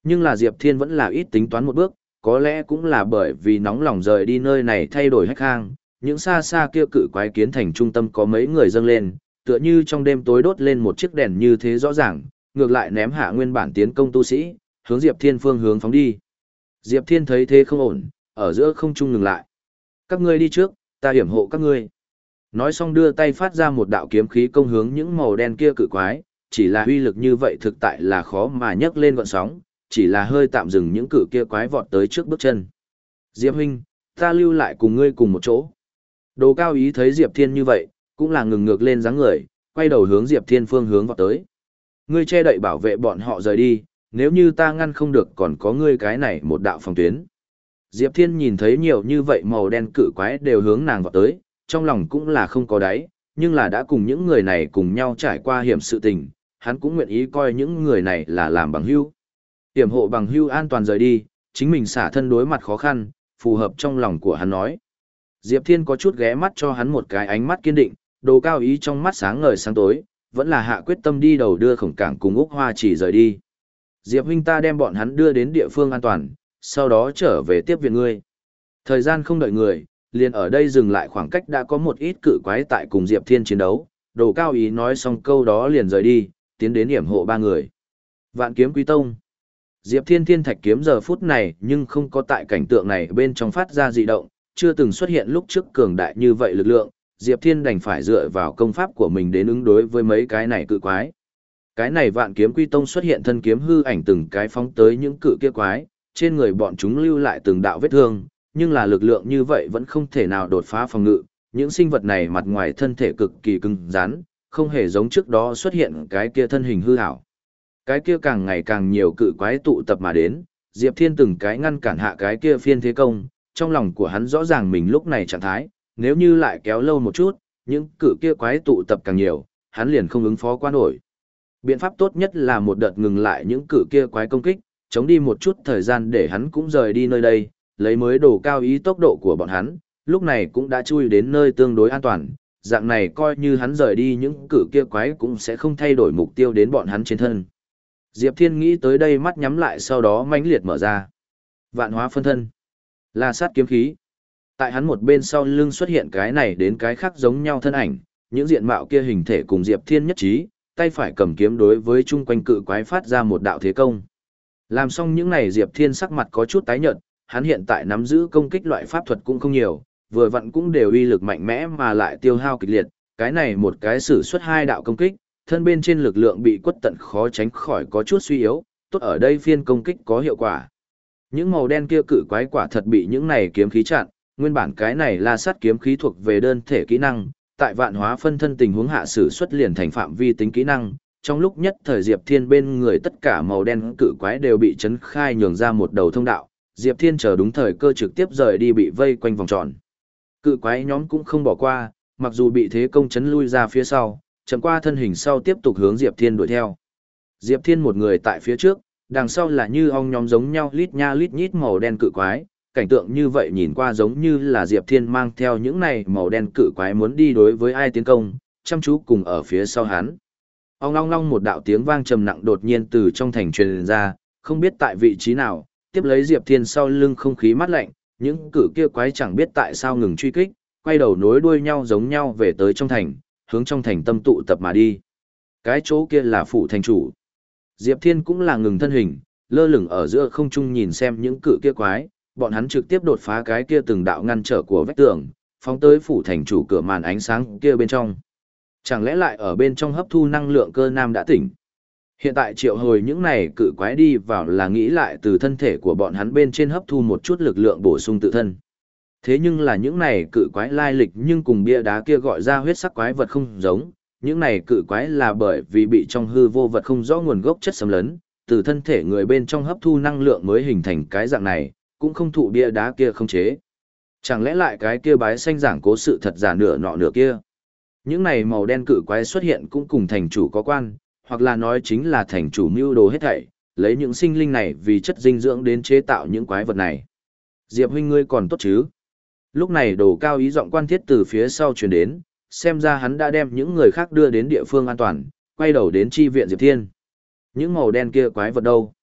Nhưng là Diệp Thiên vẫn là ít tính toán một bước, có lẽ cũng là bởi vì nóng lòng rời đi nơi này thay đổi hách hang, những xa xa kia cự quái kiến thành trung tâm có mấy người dâng lên, tựa như trong đêm tối đốt lên một chiếc đèn như thế rõ ràng, ngược lại ném hạ nguyên bản tiến công tu sĩ, hướng Diệp Thiên phương hướng phóng đi. Diệp Thiên thấy thế không ổn, ở giữa không trung ngừng lại. Các ngươi đi trước, ta hiểm hộ các ngươi. Nói xong đưa tay phát ra một đạo kiếm khí công hướng những màu đen kia cự quái, chỉ là uy lực như vậy thực tại là khó mà nhấc lên gọn sóng, chỉ là hơi tạm dừng những cự kia quái vọt tới trước bước chân. Diệp huynh, ta lưu lại cùng ngươi cùng một chỗ. Đồ Cao Ý thấy Diệp Thiên như vậy, cũng là ngừng ngược lên dáng người, quay đầu hướng Diệp Thiên phương hướng vọt tới. Ngươi che đậy bảo vệ bọn họ rời đi, nếu như ta ngăn không được còn có ngươi cái này một đạo phòng tuyến. Diệp Thiên nhìn thấy nhiều như vậy màu đen cự quái đều hướng nàng vọt tới, trong lòng cũng là không có đáy, nhưng là đã cùng những người này cùng nhau trải qua hiểm sự tình, hắn cũng nguyện ý coi những người này là làm bằng hữu. Hiểm hộ bằng hữu an toàn rời đi, chính mình xả thân đối mặt khó khăn, phù hợp trong lòng của hắn nói. Diệp Thiên có chút ghé mắt cho hắn một cái ánh mắt kiên định, Đồ Cao Ý trong mắt sáng ngời sáng tối, vẫn là hạ quyết tâm đi đầu đưa Khổng Cảng cùng Úc Hoa chỉ rời đi. Diệp huynh, ta đem bọn hắn đưa đến địa phương an toàn, sau đó trở về tiếp viện ngươi. Thời gian không đợi người, liền ở đây dừng lại, khoảng cách đã có một ít cự quái tại cùng Diệp Thiên chiến đấu, Đồ Cao Ý nói xong câu đó liền rời đi, tiến đến hiểm hộ ba người. Vạn Kiếm Quý Tông. Diệp Thiên Thiên Thạch kiếm giờ phút này nhưng không có tại cảnh tượng này bên trong phát ra dị động, chưa từng xuất hiện lúc trước cường đại như vậy lực lượng, Diệp Thiên đành phải dựa vào công pháp của mình đến ứng đối với mấy cái này cự quái. Cái này Vạn Kiếm Quy Tông xuất hiện thân kiếm hư ảnh từng cái phóng tới những cự kia quái, trên người bọn chúng lưu lại từng đạo vết thương, nhưng là lực lượng như vậy vẫn không thể nào đột phá phòng ngự, những sinh vật này mặt ngoài thân thể cực kỳ cứng rắn, không hề giống trước đó xuất hiện cái kia thân hình hư ảo. Cái kia càng ngày càng nhiều cự quái tụ tập mà đến, Diệp Thiên từng cái ngăn cản hạ cái kia phiên thế công, trong lòng của hắn rõ ràng mình lúc này trạng thái, nếu như lại kéo lâu một chút, những cự kia quái tụ tập càng nhiều, hắn liền không ứng phó qua nổi. Biện pháp tốt nhất là một đợt ngừng lại những cự kia quái công kích, chống đi một chút thời gian để hắn cũng rời đi nơi đây, lấy mới Đồ Cao Ý tốc độ của bọn hắn, lúc này cũng đã chui đến nơi tương đối an toàn, dạng này coi như hắn rời đi những cự kia quái cũng sẽ không thay đổi mục tiêu đến bọn hắn trên thân. Diệp Thiên nghĩ tới đây, mắt nhắm lại, sau đó mãnh liệt mở ra. Vạn hóa phân thân. La sát kiếm khí. Tại hắn một bên sau lưng xuất hiện cái này đến cái khác giống nhau thân ảnh, những diện mạo kia hình thể cùng Diệp Thiên nhất trí, tay phải cầm kiếm đối với chung quanh cự quái phát ra một đạo thế công. Làm xong những này, Diệp Thiên sắc mặt có chút tái nhợt, hắn hiện tại nắm giữ công kích loại pháp thuật cũng không nhiều, vừa vặn cũng đều uy lực mạnh mẽ mà lại tiêu hao kịch liệt, cái này một cái sử xuất hai đạo công kích, thân bên trên lực lượng bị quất tận khó tránh khỏi có chút suy yếu, tốt ở đây phiên công kích có hiệu quả. Những màu đen kia cự quái quả thật bị những này kiếm khí chặn, nguyên bản cái này La sát kiếm khí thuộc về đơn thể kỹ năng, tại vạn hóa phân thân tình huống hạ sử xuất liền thành phạm vi tính kỹ năng, trong lúc nhất thời Diệp Thiên bên người tất cả màu đen cự quái đều bị chấn khai nhường ra một đầu thông đạo, Diệp Thiên chờ đúng thời cơ trực tiếp rời đi, bị vây quanh vòng tròn. Cự quái nhóm cũng không bỏ qua, mặc dù bị thế công chấn lui ra phía sau, chậm qua thân hình sau tiếp tục hướng Diệp Thiên đuổi theo. Diệp Thiên một người tại phía trước, đằng sau là như ong nhóm giống nhau lít nha lít nhít màu đen cự quái, cảnh tượng như vậy nhìn qua giống như là Diệp Thiên mang theo những này màu đen cự quái muốn đi đối với ai tiến công, chăm chú cùng ở phía sau hắn. Ong long long một đạo tiếng vang trầm nặng đột nhiên từ trong thành truyền ra, không biết tại vị trí nào, tiếp lấy Diệp Thiên sau lưng không khí mát lạnh, những cự kia quái chẳng biết tại sao ngừng truy kích, quay đầu nối đuôi nhau giống nhau về tới trong thành, hướng trong thành tâm tụ tập mà đi. Cái chỗ kia là phủ thành chủ. Diệp Thiên cũng là ngừng thân hình, lơ lửng ở giữa không trung nhìn xem những cự kia quái, bọn hắn trực tiếp đột phá cái kia từng đạo ngăn trở của vách tường, phóng tới phủ thành chủ cửa màn ánh sáng kia bên trong. Chẳng lẽ lại ở bên trong hấp thu năng lượng cơ nam đã tỉnh? Hiện tại triệu hồi những này cự quái đi vào là nghĩ lại từ thân thể của bọn hắn bên trên hấp thu một chút lực lượng bổ sung tự thân. Thế nhưng là những này cự quái lai lịch nhưng cùng bia đá kia gọi ra huyết sắc quái vật không giống, những này cự quái là bởi vì bị trong hư vô vật không rõ nguồn gốc chất xâm lấn, từ thân thể người bên trong hấp thu năng lượng mới hình thành cái dạng này, cũng không thụ bia đá kia không chế. Chẳng lẽ lại cái kia bái xanh giảng cố sự thật giả nửa nọ nửa kia? Những này màu đen cự quái xuất hiện cũng cùng thành chủ có quan, hoặc là nói chính là thành chủ mưu đồ hết thảy, lấy những sinh linh này vì chất dinh dưỡng đến chế tạo những quái vật này. Diệp huynh ngươi còn tốt chứ? Lúc này Đồ Cao Ý giọng quan thiết từ phía sau truyền đến, xem ra hắn đã đem những người khác đưa đến địa phương an toàn, quay đầu đến chi viện Diệp Thiên. Những màu đen kia quái vật đâu?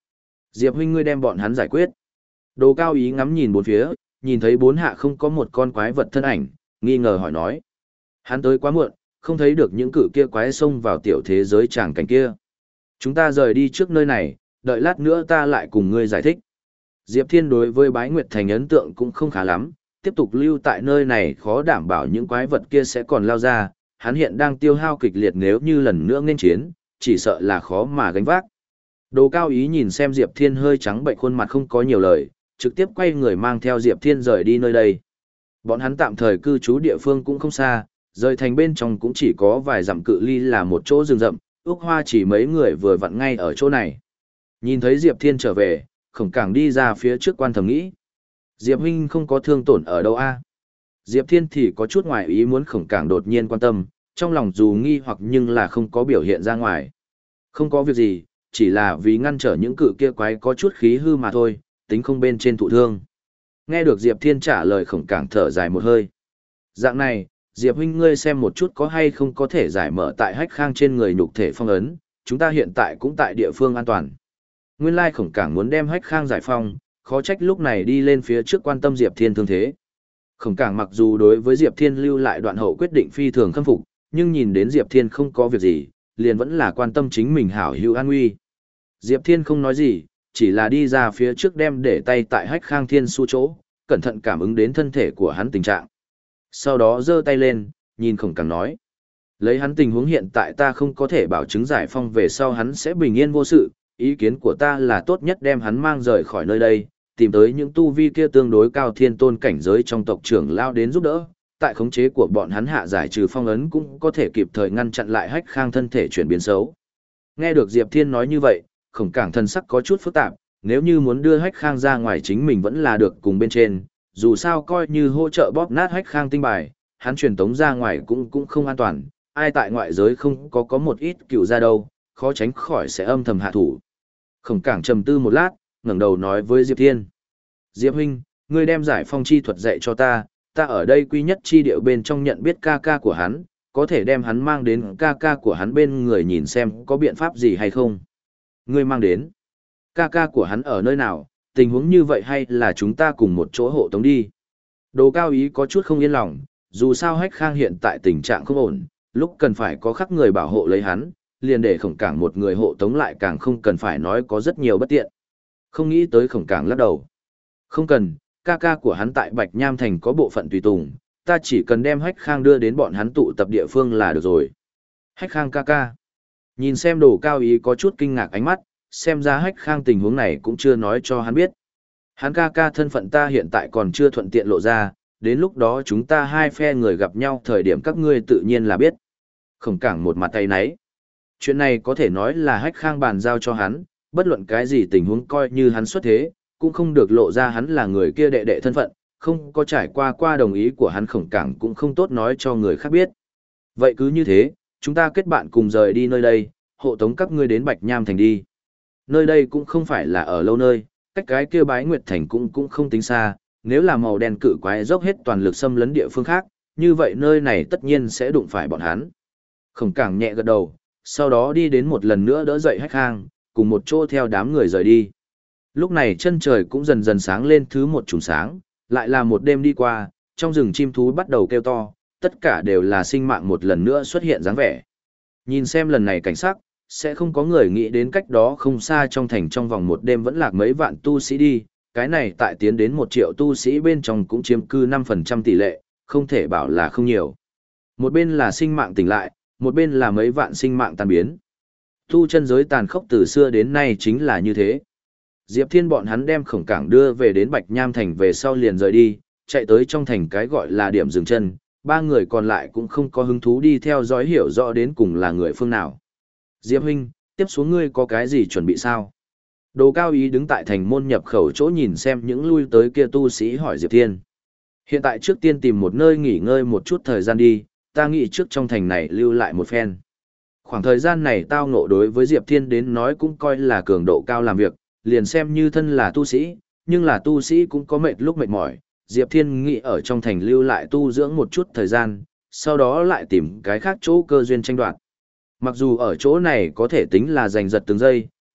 Diệp huynh ngươi đem bọn hắn giải quyết. Đồ Cao Ý ngắm nhìn bốn phía, nhìn thấy bốn hạ không có một con quái vật thân ảnh, nghi ngờ hỏi nói. Hắn tới quá muộn, không thấy được những cự kia quái xông vào tiểu thế giới tràng cảnh kia. Chúng ta rời đi trước nơi này, đợi lát nữa ta lại cùng ngươi giải thích. Diệp Thiên đối với Bái Nguyệt Thành ấn tượng cũng không khá lắm, tiếp tục lưu tại nơi này khó đảm bảo những quái vật kia sẽ còn lao ra, hắn hiện đang tiêu hao kịch liệt nếu như lần nữa nên chiến, chỉ sợ là khó mà gánh vác. Đồ Cao Ý nhìn xem Diệp Thiên hơi trắng bệnh khuôn mặt không có nhiều lời, trực tiếp quay người mang theo Diệp Thiên rời đi nơi đây. Bọn hắn tạm thời cư trú địa phương cũng không xa, rời thành bên trong cũng chỉ có vài dặm cự ly là một chỗ rừng rậm, Úc Hoa chỉ mấy người vừa vặn ngay ở chỗ này. Nhìn thấy Diệp Thiên trở về, Khổng Cảng đi ra phía trước quan thầm nghĩ. Diệp huynh không có thương tổn ở đâu a? Diệp Thiên thì có chút ngoài ý muốn Khổng Cảng đột nhiên quan tâm, trong lòng dù nghi hoặc nhưng là không có biểu hiện ra ngoài. Không có việc gì, chỉ là vì ngăn trở những cự kia quái có chút khí hư mà thôi, tính không bên trên thụ thương. Nghe được Diệp Thiên trả lời Khổng Cảng thở dài một hơi. Dạng này, Diệp huynh ngươi xem một chút có hay không có thể giải mở tại hách khang trên người nhục thể phong ấn, chúng ta hiện tại cũng tại địa phương an toàn. Nguyên lai Khổng Cảng muốn đem hách khang giải phong, khó trách lúc này đi lên phía trước quan tâm Diệp Thiên thương thế. Khổng Cảng mặc dù đối với Diệp Thiên lưu lại đoạn hậu quyết định phi thường khâm phục, nhưng nhìn đến Diệp Thiên không có việc gì, liền vẫn là quan tâm chính mình hảo hữu an nguy. Diệp Thiên không nói gì, chỉ là đi ra phía trước đem để tay tại hách khang thiên su chỗ, cẩn thận cảm ứng đến thân thể của hắn tình trạng. Sau đó giơ tay lên, nhìn Khổng Cảng nói. Lấy hắn tình huống hiện tại ta không có thể bảo chứng giải phong về sau hắn sẽ bình yên vô sự, ý kiến của ta là tốt nhất đem hắn mang rời khỏi nơi đây, tìm tới những tu vi kia tương đối cao thiên tôn cảnh giới trong tộc trưởng lao đến giúp đỡ, tại khống chế của bọn hắn hạ giải trừ phong ấn cũng có thể kịp thời ngăn chặn lại hách khang thân thể chuyển biến xấu. Nghe được Diệp Thiên nói như vậy, Khổng Cảng thân sắc có chút phức tạp, nếu như muốn đưa hách khang ra ngoài chính mình vẫn là được cùng bên trên, dù sao coi như hỗ trợ bóp nát hách khang tinh bài, hắn truyền tống ra ngoài cũng cũng không an toàn, ai tại ngoại giới không có có một ít cựu ra đâu, khó tránh khỏi sẽ âm thầm hạ thủ. Khổng Cảng trầm tư một lát, ngẩng đầu nói với Diệp Thiên. Diệp huynh, ngươi đem giải phong chi thuật dạy cho ta, ta ở đây quy nhất chi điệu bên trong nhận biết ca ca của hắn, có thể đem hắn mang đến ca ca của hắn bên người nhìn xem có biện pháp gì hay không. Ngươi mang đến, ca ca của hắn ở nơi nào, tình huống như vậy hay là chúng ta cùng một chỗ hộ tống đi. Đồ Cao Ý có chút không yên lòng, dù sao hách khang hiện tại tình trạng không ổn, lúc cần phải có khắc người bảo hộ lấy hắn, liền để Khổng Cảng một người hộ tống lại càng không cần phải nói có rất nhiều bất tiện. Không nghĩ tới Khổng Cảng lắc đầu. Không cần, ca ca của hắn tại Bạch Nham Thành có bộ phận tùy tùng, ta chỉ cần đem hách khang đưa đến bọn hắn tụ tập địa phương là được rồi. Hách khang ca ca. Nhìn xem Đồ Cao Ý có chút kinh ngạc ánh mắt, xem ra hách khang tình huống này cũng chưa nói cho hắn biết. Hắn ca ca thân phận ta hiện tại còn chưa thuận tiện lộ ra, đến lúc đó chúng ta hai phe người gặp nhau thời điểm các ngươi tự nhiên là biết. Khổng Cảng một mặt tay náy. Chuyện này có thể nói là hách khang bàn giao cho hắn, bất luận cái gì tình huống coi như hắn xuất thế, cũng không được lộ ra hắn là người kia đệ đệ thân phận, không có trải qua qua đồng ý của hắn Khổng Cảng cũng không tốt nói cho người khác biết. Vậy cứ như thế, chúng ta kết bạn cùng rời đi nơi đây, hộ tống các ngươi đến Bạch Nham Thành đi. Nơi đây cũng không phải là ở lâu nơi, cách cái kia Bái Nguyệt Thành cũng cũng không tính xa, nếu là màu đen cự quái dốc hết toàn lực xâm lấn địa phương khác, như vậy nơi này tất nhiên sẽ đụng phải bọn hắn. Khổng Cảng nhẹ gật đầu, sau đó đi đến một lần nữa đỡ dậy hách khang, cùng một chỗ theo đám người rời đi. Lúc này chân trời cũng dần dần sáng lên thứ một chùm sáng, lại là một đêm đi qua, trong rừng chim thú bắt đầu kêu to, tất cả đều là sinh mạng một lần nữa xuất hiện dáng vẻ. Nhìn xem lần này cảnh sắc, sẽ không có người nghĩ đến cách đó không xa trong thành trong vòng một đêm vẫn lạc mấy vạn tu sĩ đi, cái này tại tiến đến một triệu tu sĩ bên trong cũng chiếm cư năm phần trăm tỷ lệ, không thể bảo là không nhiều. Một bên là sinh mạng tỉnh lại, một bên là mấy vạn sinh mạng tan biến. Tu chân giới tàn khốc từ xưa đến nay chính là như thế. Diệp Thiên bọn hắn đem Khổng Cảng đưa về đến Bạch Nham Thành về sau liền rời đi, chạy tới trong thành cái gọi là điểm dừng chân, ba người còn lại cũng không có hứng thú đi theo dõi hiểu rõ đến cùng là người phương nào. Diệp huynh, tiếp xuống ngươi có cái gì chuẩn bị sao? Đồ Cao Ý đứng tại thành môn nhập khẩu chỗ nhìn xem những lui tới kia tu sĩ hỏi Diệp Thiên. Hiện tại trước tiên tìm một nơi nghỉ ngơi một chút thời gian đi, ta nghĩ trước trong thành này lưu lại một phen. Khoảng thời gian này tao ngộ đối với Diệp Thiên đến nói cũng coi là cường độ cao làm việc, liền xem như thân là tu sĩ, nhưng là tu sĩ cũng có mệt lúc mệt mỏi. Diệp Thiên nghĩ ở trong thành lưu lại tu dưỡng một chút thời gian, sau đó lại tìm cái khác chỗ cơ duyên tranh đoạt. Mặc dù ở chỗ này có thể tính là giành giật từng giây,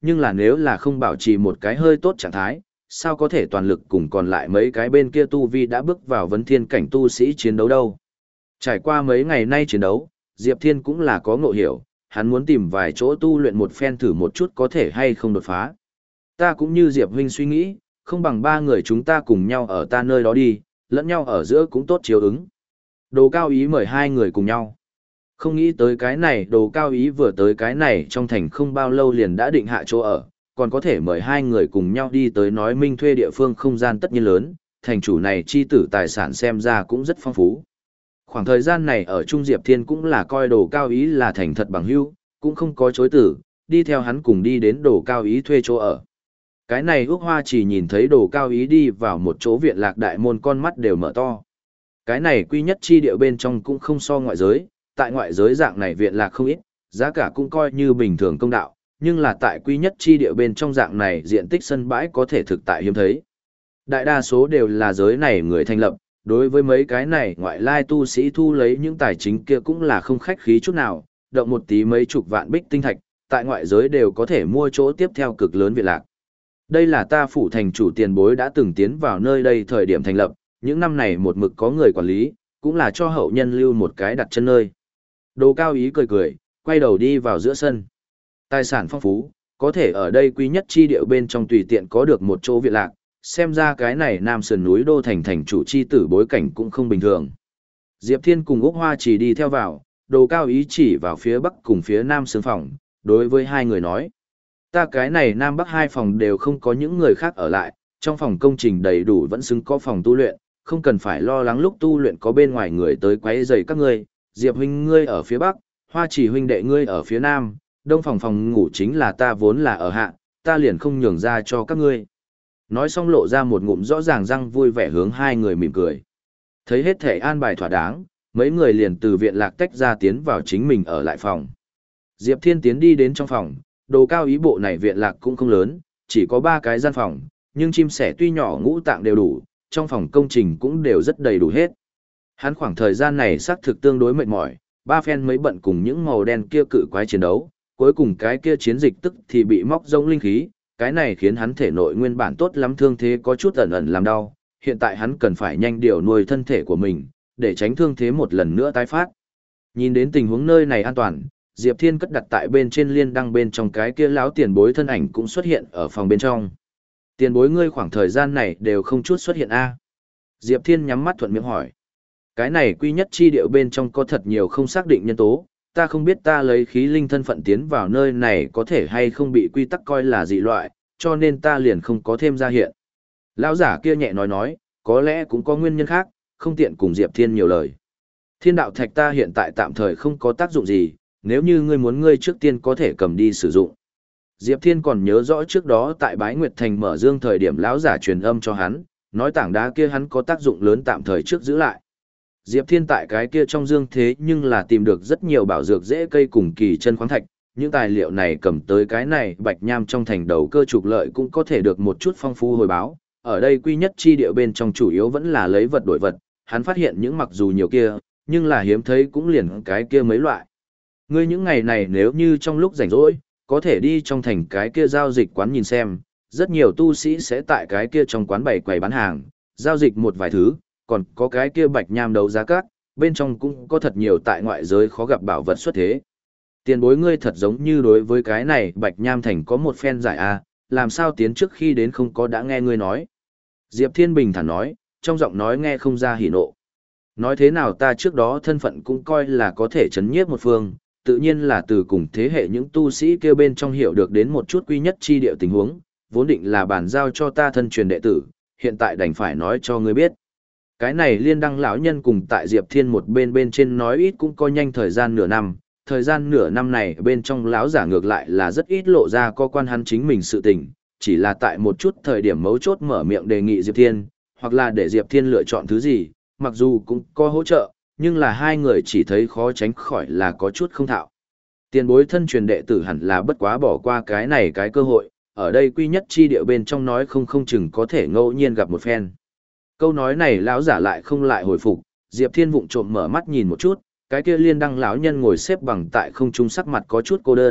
nhưng là nếu là không bảo trì một cái hơi tốt trạng thái, sao có thể toàn lực cùng còn lại mấy cái bên kia tu vi đã bước vào vấn thiên cảnh tu sĩ chiến đấu đâu. Trải qua mấy ngày nay chiến đấu, Diệp Thiên cũng là có ngộ hiểu, hắn muốn tìm vài chỗ tu luyện một phen thử một chút có thể hay không đột phá. Ta cũng như Diệp huynh suy nghĩ, không bằng ba người chúng ta cùng nhau ở ta nơi đó đi, lẫn nhau ở giữa cũng tốt chiếu ứng. Đồ Cao Ý mời hai người cùng nhau. Không nghĩ tới cái này, Đồ Cao Ý vừa tới cái này trong thành không bao lâu liền đã định hạ chỗ ở, còn có thể mời hai người cùng nhau đi tới nói minh thuê địa phương không gian tất nhiên lớn, thành chủ này chi tử tài sản xem ra cũng rất phong phú. Khoảng thời gian này ở Trung Diệp Thiên cũng là coi Đồ Cao Ý là thành thật bằng hữu, cũng không có chối từ, đi theo hắn cùng đi đến Đồ Cao Ý thuê chỗ ở. Cái này Úc Hoa chỉ nhìn thấy Đồ Cao Ý đi vào một chỗ viện lạc đại môn con mắt đều mở to. Cái này quy nhất chi địa bên trong cũng không so ngoại giới, tại ngoại giới dạng này viện lạc không ít, giá cả cũng coi như bình thường công đạo, nhưng là tại quy nhất chi địa bên trong dạng này diện tích sân bãi có thể thực tại hiếm thấy. Đại đa số đều là giới này người thành lập, đối với mấy cái này ngoại lai tu sĩ thu lấy những tài chính kia cũng là không khách khí chút nào, động một tí mấy chục vạn bích tinh thạch, tại ngoại giới đều có thể mua chỗ tiếp theo cực lớn viện lạc. Đây là ta phủ thành chủ tiền bối đã từng tiến vào nơi đây thời điểm thành lập, những năm này một mực có người quản lý, cũng là cho hậu nhân lưu một cái đặt chân nơi. Đồ Cao Ý cười cười, quay đầu đi vào giữa sân. Tài sản phong phú, có thể ở đây quy nhất chi địa bên trong tùy tiện có được một chỗ viện lạc, xem ra cái này nam sườn núi đô thành thành chủ chi tử bối cảnh cũng không bình thường. Diệp Thiên cùng Úc Hoa chỉ đi theo vào, Đồ Cao Ý chỉ vào phía bắc cùng phía nam sướng phòng, đối với hai người nói. Ta cái này nam bắc hai phòng đều không có những người khác ở lại, trong phòng công trình đầy đủ vẫn xứng có phòng tu luyện, không cần phải lo lắng lúc tu luyện có bên ngoài người tới quấy rầy các ngươi. Diệp huynh ngươi ở phía bắc, Hoa chỉ huynh đệ ngươi ở phía nam, đông phòng phòng ngủ chính là ta vốn là ở hạ, ta liền không nhường ra cho các ngươi. Nói xong lộ ra một ngụm rõ ràng răng vui vẻ hướng hai người mỉm cười. Thấy hết thể an bài thỏa đáng, mấy người liền từ viện lạc tách ra tiến vào chính mình ở lại phòng. Diệp Thiên tiến đi đến trong phòng, Đồ Cao Ý bộ này viện lạc cũng không lớn, chỉ có ba cái gian phòng, nhưng chim sẻ tuy nhỏ ngũ tạng đều đủ, trong phòng công trình cũng đều rất đầy đủ hết. Hắn khoảng thời gian này xác thực tương đối mệt mỏi, ba phen mới bận cùng những màu đen kia cự quái chiến đấu, cuối cùng cái kia chiến dịch tức thì bị móc rông linh khí, cái này khiến hắn thể nội nguyên bản tốt lắm thương thế có chút ẩn ẩn làm đau, hiện tại hắn cần phải nhanh điều nuôi thân thể của mình, để tránh thương thế một lần nữa tái phát. Nhìn đến tình huống nơi này an toàn, Diệp Thiên cất đặt tại bên trên liên đăng bên trong cái kia lão tiền bối thân ảnh cũng xuất hiện ở phòng bên trong. Tiền bối ngươi khoảng thời gian này đều không chút xuất hiện a? Diệp Thiên nhắm mắt thuận miệng hỏi. Cái này quy nhất chi điệu bên trong có thật nhiều không xác định nhân tố, ta không biết ta lấy khí linh thân phận tiến vào nơi này có thể hay không bị quy tắc coi là dị loại, cho nên ta liền không có thêm ra hiện. Lão giả kia nhẹ nói nói, có lẽ cũng có nguyên nhân khác, không tiện cùng Diệp Thiên nhiều lời. Thiên đạo thạch ta hiện tại tạm thời không có tác dụng gì, nếu như ngươi muốn ngươi trước tiên có thể cầm đi sử dụng. Diệp Thiên còn nhớ rõ trước đó tại Bái Nguyệt Thành mở dương thời điểm lão giả truyền âm cho hắn, nói tảng đá kia hắn có tác dụng lớn tạm thời trước giữ lại. Diệp Thiên tại cái kia trong dương thế nhưng là tìm được rất nhiều bảo dược dễ cây cùng kỳ chân khoáng thạch, những tài liệu này cầm tới cái này Bạch Nham trong thành đầu cơ trục lợi cũng có thể được một chút phong phú hồi báo. Ở đây quy nhất chi địa bên trong chủ yếu vẫn là lấy vật đổi vật, hắn phát hiện những mặc dù nhiều kia, nhưng là hiếm thấy cũng liền cái kia mấy loại. Ngươi những ngày này nếu như trong lúc rảnh rỗi, có thể đi trong thành cái kia giao dịch quán nhìn xem, rất nhiều tu sĩ sẽ tại cái kia trong quán bày quầy bán hàng, giao dịch một vài thứ, còn có cái kia Bạch Nham đấu giá cát, bên trong cũng có thật nhiều tại ngoại giới khó gặp bảo vật xuất thế. Tiền bối ngươi thật giống như đối với cái này Bạch Nham thành có một phen giải a, làm sao tiến trước khi đến không có đã nghe ngươi nói. Diệp Thiên bình thản nói, trong giọng nói nghe không ra hỉ nộ. Nói thế nào ta trước đó thân phận cũng coi là có thể chấn nhiếp một phương, tự nhiên là từ cùng thế hệ những tu sĩ kêu bên trong hiểu được đến một chút quy nhất chi địa tình huống, vốn định là bàn giao cho ta thân truyền đệ tử, hiện tại đành phải nói cho ngươi biết. Cái này liên đăng lão nhân cùng tại Diệp Thiên một bên bên trên nói ít cũng coi nhanh thời gian nửa năm, thời gian nửa năm này bên trong lão giả ngược lại là rất ít lộ ra có quan hắn chính mình sự tình, chỉ là tại một chút thời điểm mấu chốt mở miệng đề nghị Diệp Thiên, hoặc là để Diệp Thiên lựa chọn thứ gì, mặc dù cũng có hỗ trợ, nhưng là hai người chỉ thấy khó tránh khỏi là có chút không thạo. Tiền bối thân truyền đệ tử hẳn là bất quá bỏ qua cái này cái cơ hội, ở đây quy nhất chi địa bên trong nói không không chừng có thể ngẫu nhiên gặp một phen. Câu nói này lão giả lại không lại hồi phục, Diệp Thiên vụng trộm mở mắt nhìn một chút, cái kia liên đăng lão nhân ngồi xếp bằng tại không trung sắc mặt có chút cô đơn,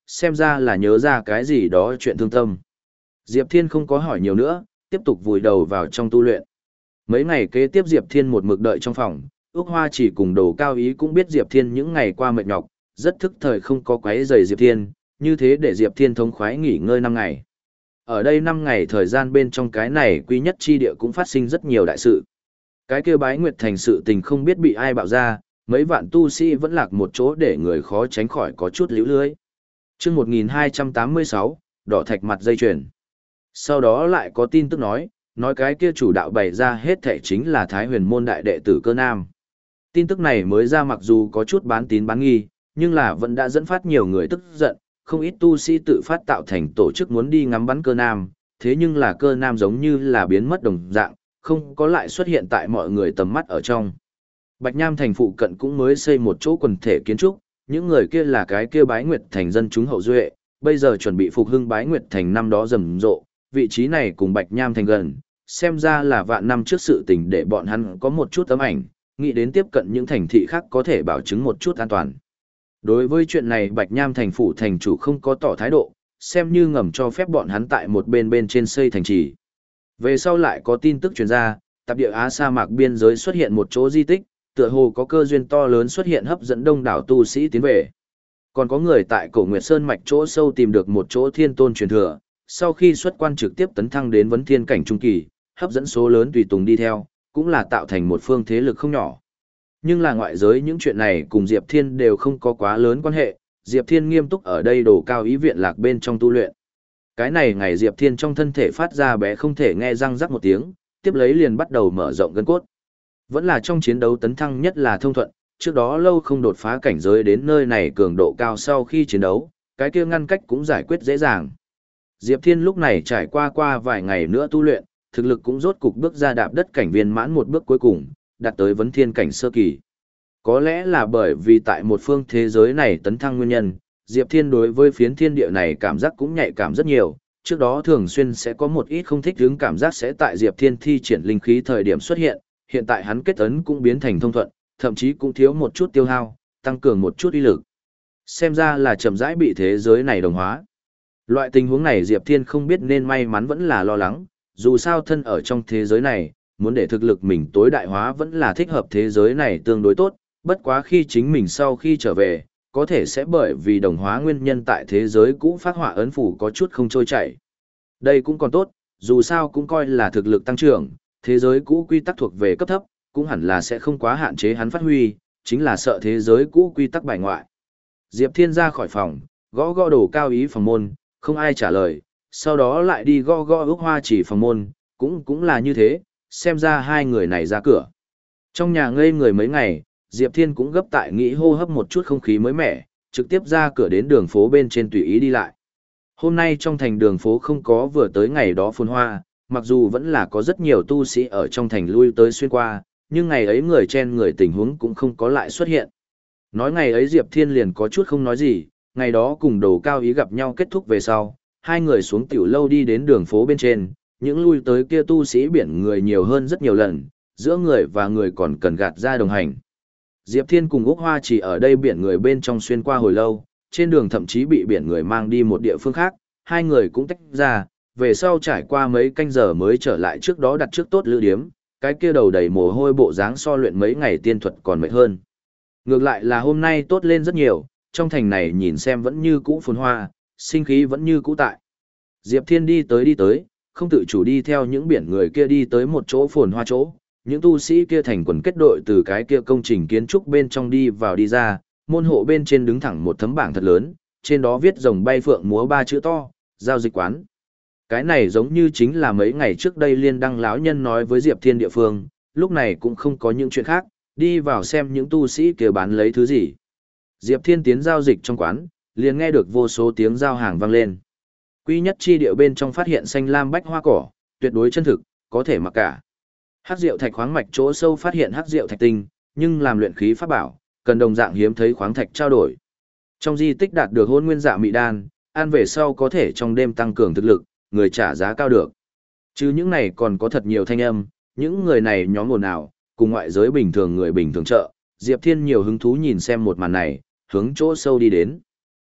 xem ra là nhớ ra cái gì đó chuyện thương tâm. Diệp Thiên không có hỏi nhiều nữa, tiếp tục vùi đầu vào trong tu luyện. Mấy ngày kế tiếp Diệp Thiên một mực đợi trong phòng, Ước Hoa chỉ cùng Đồ Cao Ý cũng biết Diệp Thiên những ngày qua mệt nhọc, rất thức thời không có quấy rầy Diệp Thiên, như thế để Diệp Thiên thống khoái nghỉ ngơi năm ngày. Ở đây năm ngày thời gian bên trong cái này quý nhất chi địa cũng phát sinh rất nhiều đại sự. Cái kia Bái Nguyệt Thành sự tình không biết bị ai bạo ra, mấy vạn tu sĩ vẫn lạc một chỗ để người khó tránh khỏi có chút liễu lưới. Chương một nghìn hai trăm tám mươi sáu, đỏ thạch mặt dây chuyền. Sau đó lại có tin tức nói, nói cái kia chủ đạo bày ra hết thể chính là Thái Huyền môn đại đệ tử Cơ Nam. Tin tức này mới ra mặc dù có chút bán tín bán nghi, nhưng là vẫn đã dẫn phát nhiều người tức giận, không ít tu sĩ tự phát tạo thành tổ chức muốn đi ngắm bắn Cơ Nam, thế nhưng là Cơ Nam giống như là biến mất đồng dạng, không có lại xuất hiện tại mọi người tầm mắt ở trong. Bạch Nham thành phụ cận cũng mới xây một chỗ quần thể kiến trúc, những người kia là cái kia Bái Nguyệt Thành dân chúng hậu duệ, bây giờ chuẩn bị phục hưng Bái Nguyệt Thành năm đó rầm rộ, vị trí này cùng Bạch Nham thành gần, xem ra là vạn năm trước sự tình để bọn hắn có một chút tấm ảnh, nghĩ đến tiếp cận những thành thị khác có thể bảo chứng một chút an toàn. Đối với chuyện này Bạch Nham thành phủ thành chủ không có tỏ thái độ, xem như ngầm cho phép bọn hắn tại một bên bên trên xây thành trì. Về sau lại có tin tức truyền ra, tạp địa Á sa mạc biên giới xuất hiện một chỗ di tích, tựa hồ có cơ duyên to lớn xuất hiện hấp dẫn đông đảo tu sĩ tiến về. Còn có người tại Cổ Nguyệt Sơn mạch chỗ sâu tìm được một chỗ thiên tôn truyền thừa, sau khi xuất quan trực tiếp tấn thăng đến vấn thiên cảnh trung kỳ, hấp dẫn số lớn tùy tùng đi theo, cũng là tạo thành một phương thế lực không nhỏ. Nhưng là ngoại giới những chuyện này cùng Diệp Thiên đều không có quá lớn quan hệ, Diệp Thiên nghiêm túc ở đây Đồ Cao Ý viện lạc bên trong tu luyện. Cái này ngày Diệp Thiên trong thân thể phát ra bé không thể nghe răng rắc một tiếng, tiếp lấy liền bắt đầu mở rộng gân cốt. Vẫn là trong chiến đấu tấn thăng nhất là thông thuận, trước đó lâu không đột phá cảnh giới đến nơi này cường độ cao sau khi chiến đấu, cái kia ngăn cách cũng giải quyết dễ dàng. Diệp Thiên lúc này trải qua qua vài ngày nữa tu luyện, thực lực cũng rốt cục bước ra đạp đất cảnh viên mãn một bước cuối cùng, đạt tới vấn thiên cảnh sơ kỳ. Có lẽ là bởi vì tại một phương thế giới này tấn thăng nguyên nhân, Diệp Thiên đối với phiến thiên địa này cảm giác cũng nhạy cảm rất nhiều, trước đó thường xuyên sẽ có một ít không thích hứng cảm giác sẽ tại Diệp Thiên thi triển linh khí thời điểm xuất hiện, hiện tại hắn kết ấn cũng biến thành thông thuận, thậm chí cũng thiếu một chút tiêu hao, tăng cường một chút uy lực. Xem ra là chậm rãi bị thế giới này đồng hóa. Loại tình huống này Diệp Thiên không biết nên may mắn vẫn là lo lắng, dù sao thân ở trong thế giới này, muốn để thực lực mình tối đại hóa vẫn là thích hợp thế giới này tương đối tốt, bất quá khi chính mình sau khi trở về, có thể sẽ bởi vì đồng hóa nguyên nhân tại thế giới cũ phát họa ấn phủ có chút không trôi chảy. Đây cũng còn tốt, dù sao cũng coi là thực lực tăng trưởng, thế giới cũ quy tắc thuộc về cấp thấp, cũng hẳn là sẽ không quá hạn chế hắn phát huy, chính là sợ thế giới cũ quy tắc bài ngoại. Diệp Thiên ra khỏi phòng, gõ gõ Đồ Cao Ý phòng môn, không ai trả lời, sau đó lại đi gõ gõ Ước Hoa Chỉ phòng môn, cũng cũng là như thế, xem ra hai người này ra cửa. Trong nhà ngây người mấy ngày, Diệp Thiên cũng gấp tại nghĩ hô hấp một chút không khí mới mẻ, trực tiếp ra cửa đến đường phố bên trên tùy ý đi lại. Hôm nay trong thành đường phố không có vừa tới ngày đó phồn hoa, mặc dù vẫn là có rất nhiều tu sĩ ở trong thành lui tới xuyên qua, nhưng ngày ấy người chen người tình huống cũng không có lại xuất hiện. Nói ngày ấy Diệp Thiên liền có chút không nói gì, ngày đó cùng Đồ Cao Ý gặp nhau kết thúc về sau, hai người xuống tiểu lâu đi đến đường phố bên trên, những lui tới kia tu sĩ biển người nhiều hơn rất nhiều lần, giữa người và người còn cần gạt ra đồng hành. Diệp Thiên cùng Úc Hoa chỉ ở đây biển người bên trong xuyên qua hồi lâu, trên đường thậm chí bị biển người mang đi một địa phương khác, hai người cũng tách ra, về sau trải qua mấy canh giờ mới trở lại trước đó đặt trước tốt lữ điếm, cái kia đầu đầy mồ hôi bộ dáng so luyện mấy ngày tiên thuật còn mệt hơn. Ngược lại là hôm nay tốt lên rất nhiều, trong thành này nhìn xem vẫn như cũ phồn hoa, sinh khí vẫn như cũ tại. Diệp Thiên đi tới đi tới, không tự chủ đi theo những biển người kia đi tới một chỗ phồn hoa chỗ, những tu sĩ kia thành quần kết đội từ cái kia công trình kiến trúc bên trong đi vào đi ra, môn hộ bên trên đứng thẳng một tấm bảng thật lớn, trên đó viết rồng bay phượng múa ba chữ to, giao dịch quán. Cái này giống như chính là mấy ngày trước đây Liên Đăng lão nhân nói với Diệp Thiên địa phương, lúc này cũng không có những chuyện khác, đi vào xem những tu sĩ kia bán lấy thứ gì. Diệp Thiên tiến giao dịch trong quán, liền nghe được vô số tiếng giao hàng vang lên. Quy nhất chi địa bên trong phát hiện xanh lam bách hoa cỏ, tuyệt đối chân thực, có thể mặc cả. Hắc diệu thạch khoáng mạch chỗ sâu phát hiện hắc diệu thạch tinh, nhưng làm luyện khí pháp bảo, cần đồng dạng hiếm thấy khoáng thạch trao đổi. Trong di tích đạt được hôn nguyên dạ mị đan, ăn về sau có thể trong đêm tăng cường thực lực, người trả giá cao được. Chứ những này còn có thật nhiều thanh âm, những người này nhóm ồn ào, cùng ngoại giới bình thường người bình thường chợ, Diệp Thiên nhiều hứng thú nhìn xem một màn này, hướng chỗ sâu đi đến.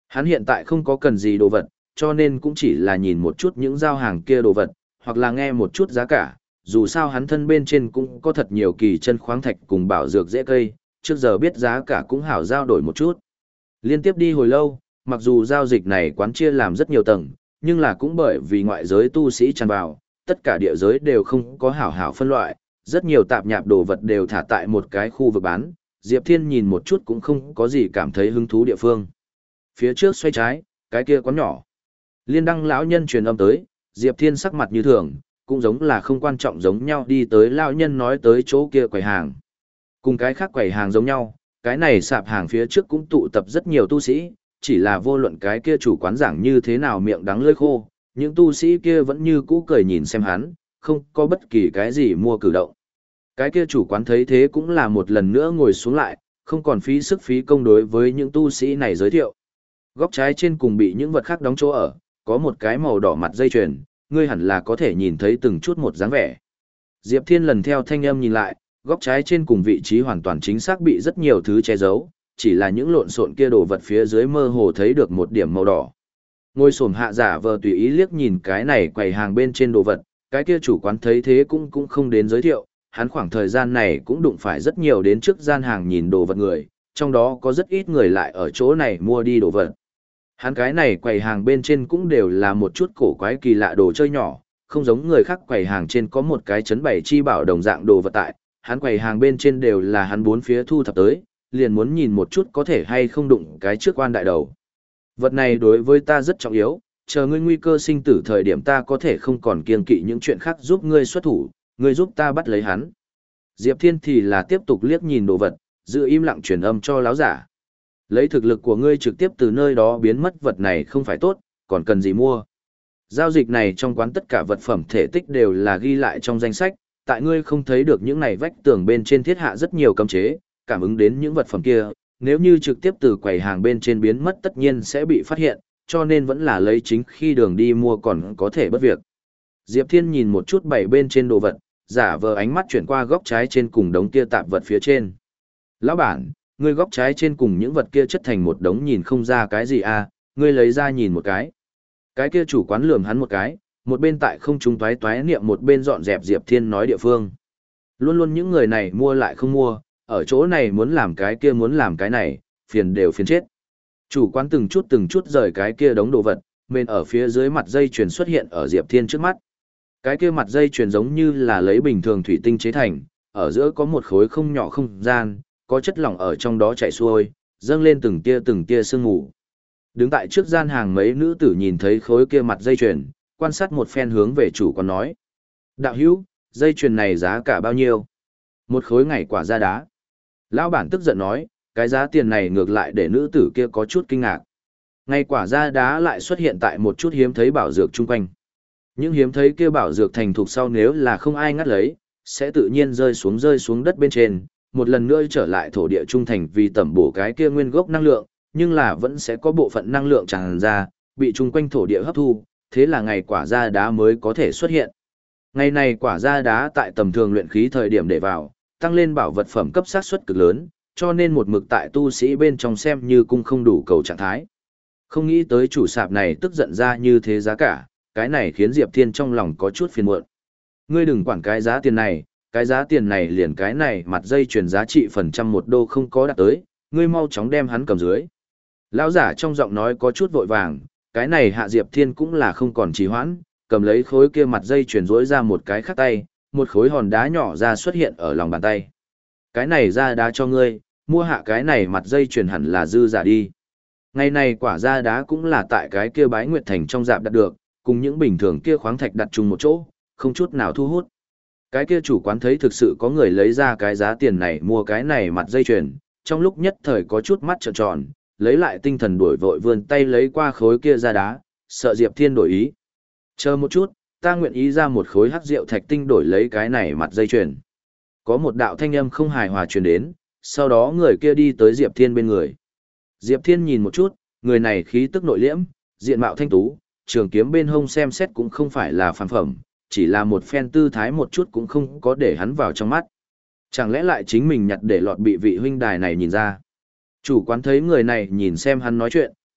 Hắn hiện tại không có cần gì đồ vật, cho nên cũng chỉ là nhìn một chút những giao hàng kia đồ vật, hoặc là nghe một chút giá cả, dù sao hắn thân bên trên cũng có thật nhiều kỳ chân khoáng thạch cùng bảo dược dễ cây, trước giờ biết giá cả cũng hảo giao đổi một chút. Liên tiếp đi hồi lâu, mặc dù giao dịch này quán chia làm rất nhiều tầng, nhưng là cũng bởi vì ngoại giới tu sĩ tràn vào, tất cả địa giới đều không có hảo hảo phân loại, rất nhiều tạp nhạp đồ vật đều thả tại một cái khu vực bán, Diệp Thiên nhìn một chút cũng không có gì cảm thấy hứng thú địa phương. Phía trước xoay trái, cái kia quán nhỏ. Liên đăng lão nhân truyền âm tới, Diệp Thiên sắc mặt như thường, cũng giống là không quan trọng giống nhau đi tới lão nhân nói tới chỗ kia quầy hàng. Cùng cái khác quầy hàng giống nhau, cái này sạp hàng phía trước cũng tụ tập rất nhiều tu sĩ, chỉ là vô luận cái kia chủ quán giảng như thế nào miệng đắng lưỡi khô, những tu sĩ kia vẫn như cũ cười nhìn xem hắn, không có bất kỳ cái gì mua cử động. Cái kia chủ quán thấy thế cũng là một lần nữa ngồi xuống lại, không còn phí sức phí công đối với những tu sĩ này giới thiệu. Góc trái trên cùng bị những vật khác đóng chỗ ở, có một cái màu đỏ mặt dây chuyền, ngươi hẳn là có thể nhìn thấy từng chút một dáng vẻ. Diệp Thiên lần theo thanh âm nhìn lại, góc trái trên cùng vị trí hoàn toàn chính xác bị rất nhiều thứ che giấu, chỉ là những lộn xộn kia đồ vật phía dưới mơ hồ thấy được một điểm màu đỏ. Ngôi xổm hạ giả vờ tùy ý liếc nhìn cái này quầy hàng bên trên đồ vật, cái kia chủ quán thấy thế cũng cũng không đến giới thiệu, hắn khoảng thời gian này cũng đụng phải rất nhiều đến trước gian hàng nhìn đồ vật người, trong đó có rất ít người lại ở chỗ này mua đi đồ vật. Hắn cái này quầy hàng bên trên cũng đều là một chút cổ quái kỳ lạ đồ chơi nhỏ, không giống người khác quầy hàng trên có một cái chấn bảy chi bảo đồng dạng đồ vật tại, hắn quầy hàng bên trên đều là hắn bốn phía thu thập tới, liền muốn nhìn một chút có thể hay không đụng cái trước quan đại đầu. Vật này đối với ta rất trọng yếu, chờ ngươi nguy cơ sinh tử thời điểm ta có thể không còn kiêng kỵ những chuyện khác giúp ngươi xuất thủ, ngươi giúp ta bắt lấy hắn. Diệp Thiên thì là tiếp tục liếc nhìn đồ vật, giữ im lặng truyền âm cho láo giả. Lấy thực lực của ngươi trực tiếp từ nơi đó biến mất vật này không phải tốt, còn cần gì mua. Giao dịch này trong quán tất cả vật phẩm thể tích đều là ghi lại trong danh sách, tại ngươi không thấy được những này vách tường bên trên thiết hạ rất nhiều cấm chế, cảm ứng đến những vật phẩm kia, nếu như trực tiếp từ quầy hàng bên trên biến mất tất nhiên sẽ bị phát hiện, cho nên vẫn là lấy chính khi đường đi mua còn có thể bất việc. Diệp Thiên nhìn một chút bảy bên trên đồ vật, giả vờ ánh mắt chuyển qua góc trái trên cùng đống kia tạp vật phía trên. Lão bản, ngươi góc trái trên cùng những vật kia chất thành một đống nhìn không ra cái gì à, ngươi lấy ra nhìn một cái. Cái kia chủ quán lườm hắn một cái, một bên tại không trung toái toái niệm một bên dọn dẹp Diệp Thiên nói địa phương. Luôn luôn những người này mua lại không mua, ở chỗ này muốn làm cái kia muốn làm cái này, phiền đều phiền chết. Chủ quán từng chút từng chút rời cái kia đống đồ vật, bên ở phía dưới mặt dây chuyền xuất hiện ở Diệp Thiên trước mắt. Cái kia mặt dây chuyền giống như là lấy bình thường thủy tinh chế thành, ở giữa có một khối không nhỏ không gian, có chất lỏng ở trong đó chảy xuôi, dâng lên từng tia từng tia sương mù. Đứng tại trước gian hàng mấy nữ tử nhìn thấy khối kia mặt dây chuyền, quan sát một phen hướng về chủ quán nói. Đạo hữu, dây chuyền này giá cả bao nhiêu? Một khối ngày quả ra đá. Lão bản tức giận nói, cái giá tiền này ngược lại để nữ tử kia có chút kinh ngạc. Ngày quả ra đá lại xuất hiện tại một chút hiếm thấy bảo dược chung quanh. Những hiếm thấy kia bảo dược thành thục sau nếu là không ai ngắt lấy, sẽ tự nhiên rơi xuống rơi xuống đất bên trên, một lần nữa trở lại thổ địa trung thành vì tẩm bổ cái kia nguyên gốc năng lượng, nhưng là vẫn sẽ có bộ phận năng lượng tràn ra, bị chung quanh thổ địa hấp thu, thế là ngày quả ra đá mới có thể xuất hiện. Ngày này quả ra đá tại tầm thường luyện khí thời điểm để vào, tăng lên bảo vật phẩm cấp sát suất cực lớn, cho nên một mực tại tu sĩ bên trong xem như cung không đủ cầu trạng thái. Không nghĩ tới chủ sạp này tức giận ra như thế giá cả, cái này khiến Diệp Thiên trong lòng có chút phiền muộn. Ngươi đừng quản cái giá tiền này, cái giá tiền này liền cái này mặt dây chuyển giá trị phần trăm một đô không có đạt tới, ngươi mau chóng đem hắn cầm dưới. Lão giả trong giọng nói có chút vội vàng, cái này hạ Diệp Thiên cũng là không còn trì hoãn, cầm lấy khối kia mặt dây chuyển rỗi ra một cái khác tay, một khối hòn đá nhỏ ra xuất hiện ở lòng bàn tay. Cái này ra đá cho ngươi, mua hạ cái này mặt dây chuyển hẳn là dư giả đi. Ngày này quả ra đá cũng là tại cái kia Bái Nguyệt Thành trong dạp đặt được, cùng những bình thường kia khoáng thạch đặt chung một chỗ, không chút nào thu hút. Cái kia chủ quán thấy thực sự có người lấy ra cái giá tiền này mua cái này mặt dây chuyền, trong lúc nhất thời có chút mắt trợn tròn, lấy lại tinh thần đuổi vội vươn tay lấy qua khối kia ra đá, sợ Diệp Thiên đổi ý. Chờ một chút, ta nguyện ý ra một khối hắc rượu thạch tinh đổi lấy cái này mặt dây chuyền. Có một đạo thanh âm không hài hòa truyền đến, sau đó người kia đi tới Diệp Thiên bên người. Diệp Thiên nhìn một chút, người này khí tức nội liễm, diện mạo thanh tú, trường kiếm bên hông xem xét cũng không phải là phàm phẩm, chỉ là một phen tư thái một chút cũng không có để hắn vào trong mắt. Chẳng lẽ lại chính mình nhặt để lọt bị vị huynh đài này nhìn ra. Chủ quán thấy người này nhìn xem hắn nói chuyện,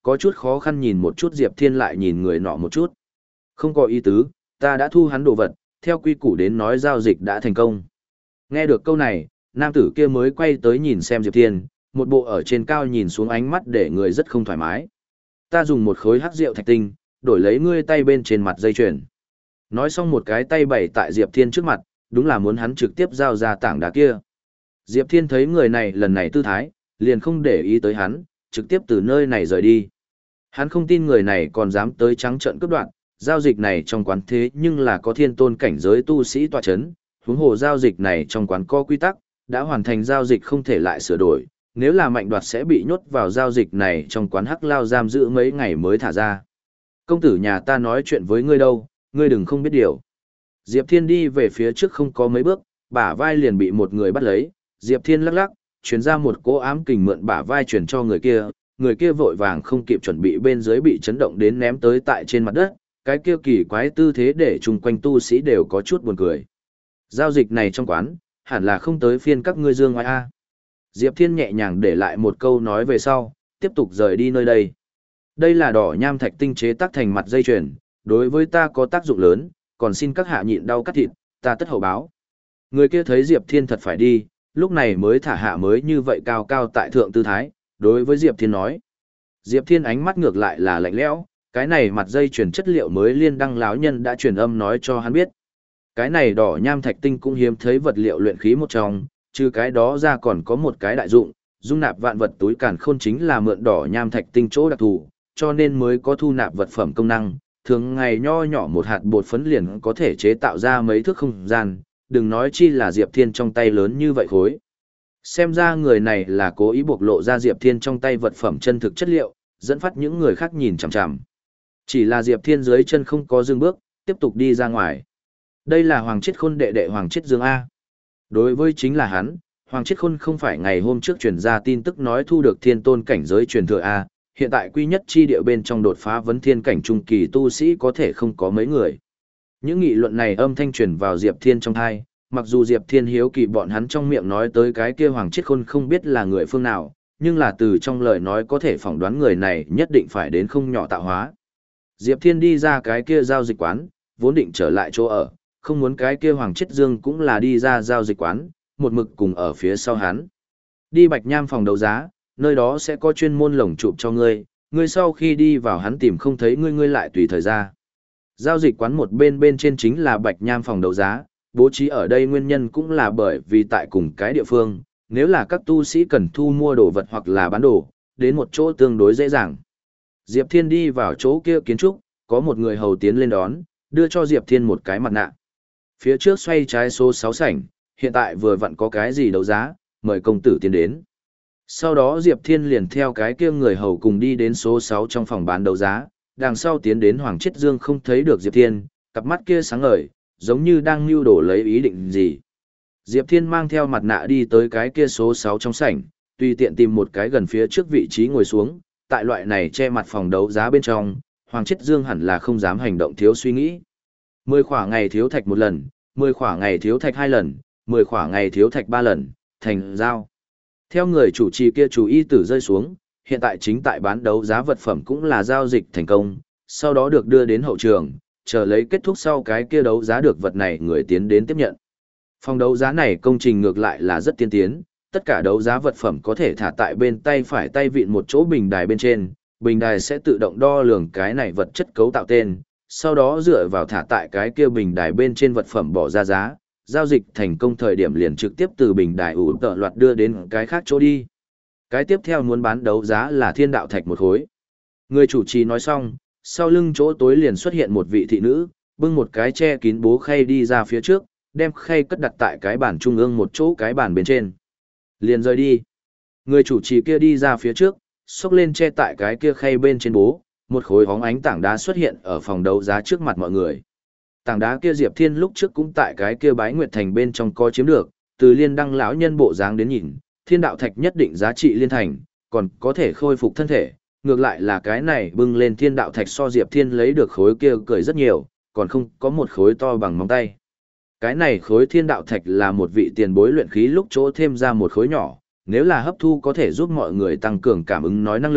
có chút khó khăn nhìn một chút Diệp Thiên lại nhìn người nọ một chút. Không có ý tứ, ta đã thu hắn đồ vật, theo quy củ đến nói giao dịch đã thành công. Nghe được câu này, nam tử kia mới quay tới nhìn xem Diệp Thiên, một bộ ở trên cao nhìn xuống ánh mắt để người rất không thoải mái. Ta dùng một khối hắc rượu thạch tinh, đổi lấy ngươi tay bên trên mặt dây chuyền. Nói xong một cái tay bày tại Diệp Thiên trước mặt, đúng là muốn hắn trực tiếp giao ra tảng đá kia. Diệp Thiên thấy người này lần này tư thái, liền không để ý tới hắn, trực tiếp từ nơi này rời đi. Hắn không tin người này còn dám tới trắng trợn cướp đoạt, giao dịch này trong quán thế nhưng là có thiên tôn cảnh giới tu sĩ tọa chấn, huống hồ giao dịch này trong quán có quy tắc, đã hoàn thành giao dịch không thể lại sửa đổi, nếu là mạnh đoạt sẽ bị nhốt vào giao dịch này trong quán hắc lao giam giữ mấy ngày mới thả ra. Công tử nhà ta nói chuyện với ngươi đâu, ngươi đừng không biết điều. Diệp Thiên đi về phía trước không có mấy bước, bả vai liền bị một người bắt lấy, Diệp Thiên lắc lắc, chuyển ra một cỗ ám kình mượn bả vai chuyển cho người kia, người kia vội vàng không kịp chuẩn bị bên dưới bị chấn động đến ném tới tại trên mặt đất, cái kia kỳ quái tư thế để chung quanh tu sĩ đều có chút buồn cười. Giao dịch này trong quán, hẳn là không tới phiên các ngươi dương ngoài A. Diệp Thiên nhẹ nhàng để lại một câu nói về sau, tiếp tục rời đi nơi đây. Đây là đỏ nham thạch tinh chế tác thành mặt dây chuyền, đối với ta có tác dụng lớn, còn xin các hạ nhịn đau cắt thịt, ta tất hậu báo. Người kia thấy Diệp Thiên thật phải đi, lúc này mới thả hạ mới như vậy cao cao tại thượng tư thái, đối với Diệp Thiên nói. Diệp Thiên ánh mắt ngược lại là lạnh lẽo, cái này mặt dây chuyền chất liệu mới liên đăng lão nhân đã truyền âm nói cho hắn biết. Cái này đỏ nham thạch tinh cũng hiếm thấy vật liệu luyện khí một trong, trừ cái đó ra còn có một cái đại dụng, dung nạp vạn vật túi càn khôn chính là mượn đỏ nham thạch tinh chỗ đặc thù, cho nên mới có thu nạp vật phẩm công năng, thường ngày nho nhỏ một hạt bột phấn liền có thể chế tạo ra mấy thước không gian, đừng nói chi là Diệp Thiên trong tay lớn như vậy khối. Xem ra người này là cố ý bộc lộ ra Diệp Thiên trong tay vật phẩm chân thực chất liệu, dẫn phát những người khác nhìn chằm chằm. Chỉ là Diệp Thiên dưới chân không có dừng bước, tiếp tục đi ra ngoài. Đây là Hoàng Chiết Khôn đệ đệ Hoàng Chiết Dương A. Đối với chính là hắn, Hoàng Chiết Khôn không phải ngày hôm trước truyền ra tin tức nói thu được thiên tôn cảnh giới truyền thừa A, hiện tại quy nhất chi địa bên trong đột phá vấn thiên cảnh trung kỳ tu sĩ có thể không có mấy người. Những nghị luận này âm thanh truyền vào Diệp Thiên trong tai, mặc dù Diệp Thiên hiếu kỳ bọn hắn trong miệng nói tới cái kia Hoàng Chiết Khôn không biết là người phương nào, nhưng là từ trong lời nói có thể phỏng đoán người này nhất định phải đến không nhỏ tạo hóa. Diệp Thiên đi ra cái kia giao dịch quán, vốn định trở lại chỗ ở, không muốn cái kia Hoàng Chiết Dương cũng là đi ra giao dịch quán, một mực cùng ở phía sau hắn. Đi Bạch Nham phòng đấu giá, nơi đó sẽ có chuyên môn lồng chụp cho ngươi, ngươi sau khi đi vào hắn tìm không thấy ngươi ngươi lại tùy thời ra. Giao dịch quán một bên bên trên chính là Bạch Nham phòng đấu giá, bố trí ở đây nguyên nhân cũng là bởi vì tại cùng cái địa phương, nếu là các tu sĩ cần thu mua đồ vật hoặc là bán đồ, đến một chỗ tương đối dễ dàng. Diệp Thiên đi vào chỗ kia kiến trúc, có một người hầu tiến lên đón, đưa cho Diệp Thiên một cái mặt nạ. Phía trước xoay trái số sáu sảnh, hiện tại vừa vặn có cái gì đấu giá, mời công tử tiến đến. Sau đó Diệp Thiên liền theo cái kia người hầu cùng đi đến số sáu trong phòng bán đấu giá, đằng sau tiến đến Hoàng Chiết Dương không thấy được Diệp Thiên, cặp mắt kia sáng ngời, giống như đang mưu đồ lấy ý định gì. Diệp Thiên mang theo mặt nạ đi tới cái kia số sáu trong sảnh, tùy tiện tìm một cái gần phía trước vị trí ngồi xuống, tại loại này che mặt phòng đấu giá bên trong, Hoàng Chiết Dương hẳn là không dám hành động thiếu suy nghĩ. Mười khỏa ngày thiếu thạch một lần, mười khỏa ngày thiếu thạch hai lần, mười khỏa ngày thiếu thạch ba lần, thành giao. Theo người chủ trì kia chủ y tử rơi xuống, hiện tại chính tại bán đấu giá vật phẩm cũng là giao dịch thành công, sau đó được đưa đến hậu trường, chờ lấy kết thúc sau cái kia đấu giá được vật này người tiến đến tiếp nhận. Phòng đấu giá này công trình ngược lại là rất tiên tiến, tất cả đấu giá vật phẩm có thể thả tại bên tay phải tay vịn một chỗ bình đài bên trên, bình đài sẽ tự động đo lường cái này vật chất cấu tạo tên, sau đó dựa vào thả tại cái kia bình đài bên trên vật phẩm bỏ ra giá, giao dịch thành công thời điểm liền trực tiếp từ bình đài ủ tợ loạt đưa đến cái khác chỗ đi. Cái tiếp theo muốn bán đấu giá là thiên đạo thạch một khối. Người chủ trì nói xong, sau lưng chỗ tối liền xuất hiện một vị thị nữ, bưng một cái che kín bố khay đi ra phía trước, đem khay cất đặt tại cái bàn trung ương một chỗ cái bàn bên trên. Liền rời đi. Người chủ trì kia đi ra phía trước, xốc lên che tại cái kia khay bên trên bố, một khối hóng ánh tảng đá xuất hiện ở phòng đấu giá trước mặt mọi người. Tảng đá kia Diệp Thiên lúc trước cũng tại cái kia Bái Nguyệt Thành bên trong có chiếm được, từ liên đăng lão nhân bộ dáng đến nhìn, thiên đạo thạch nhất định giá trị liên thành, còn có thể khôi phục thân thể, ngược lại là cái này bưng lên thiên đạo thạch so Diệp Thiên lấy được khối kia cười rất nhiều, còn không có một khối to bằng móng tay. Cái này khối thiên đạo thạch là một vị tiền bối luyện khí lúc chỗ thêm ra một khối nhỏ, nếu là hấp thu có thể giúp mọi người tăng cường cảm ứng nói năng lực,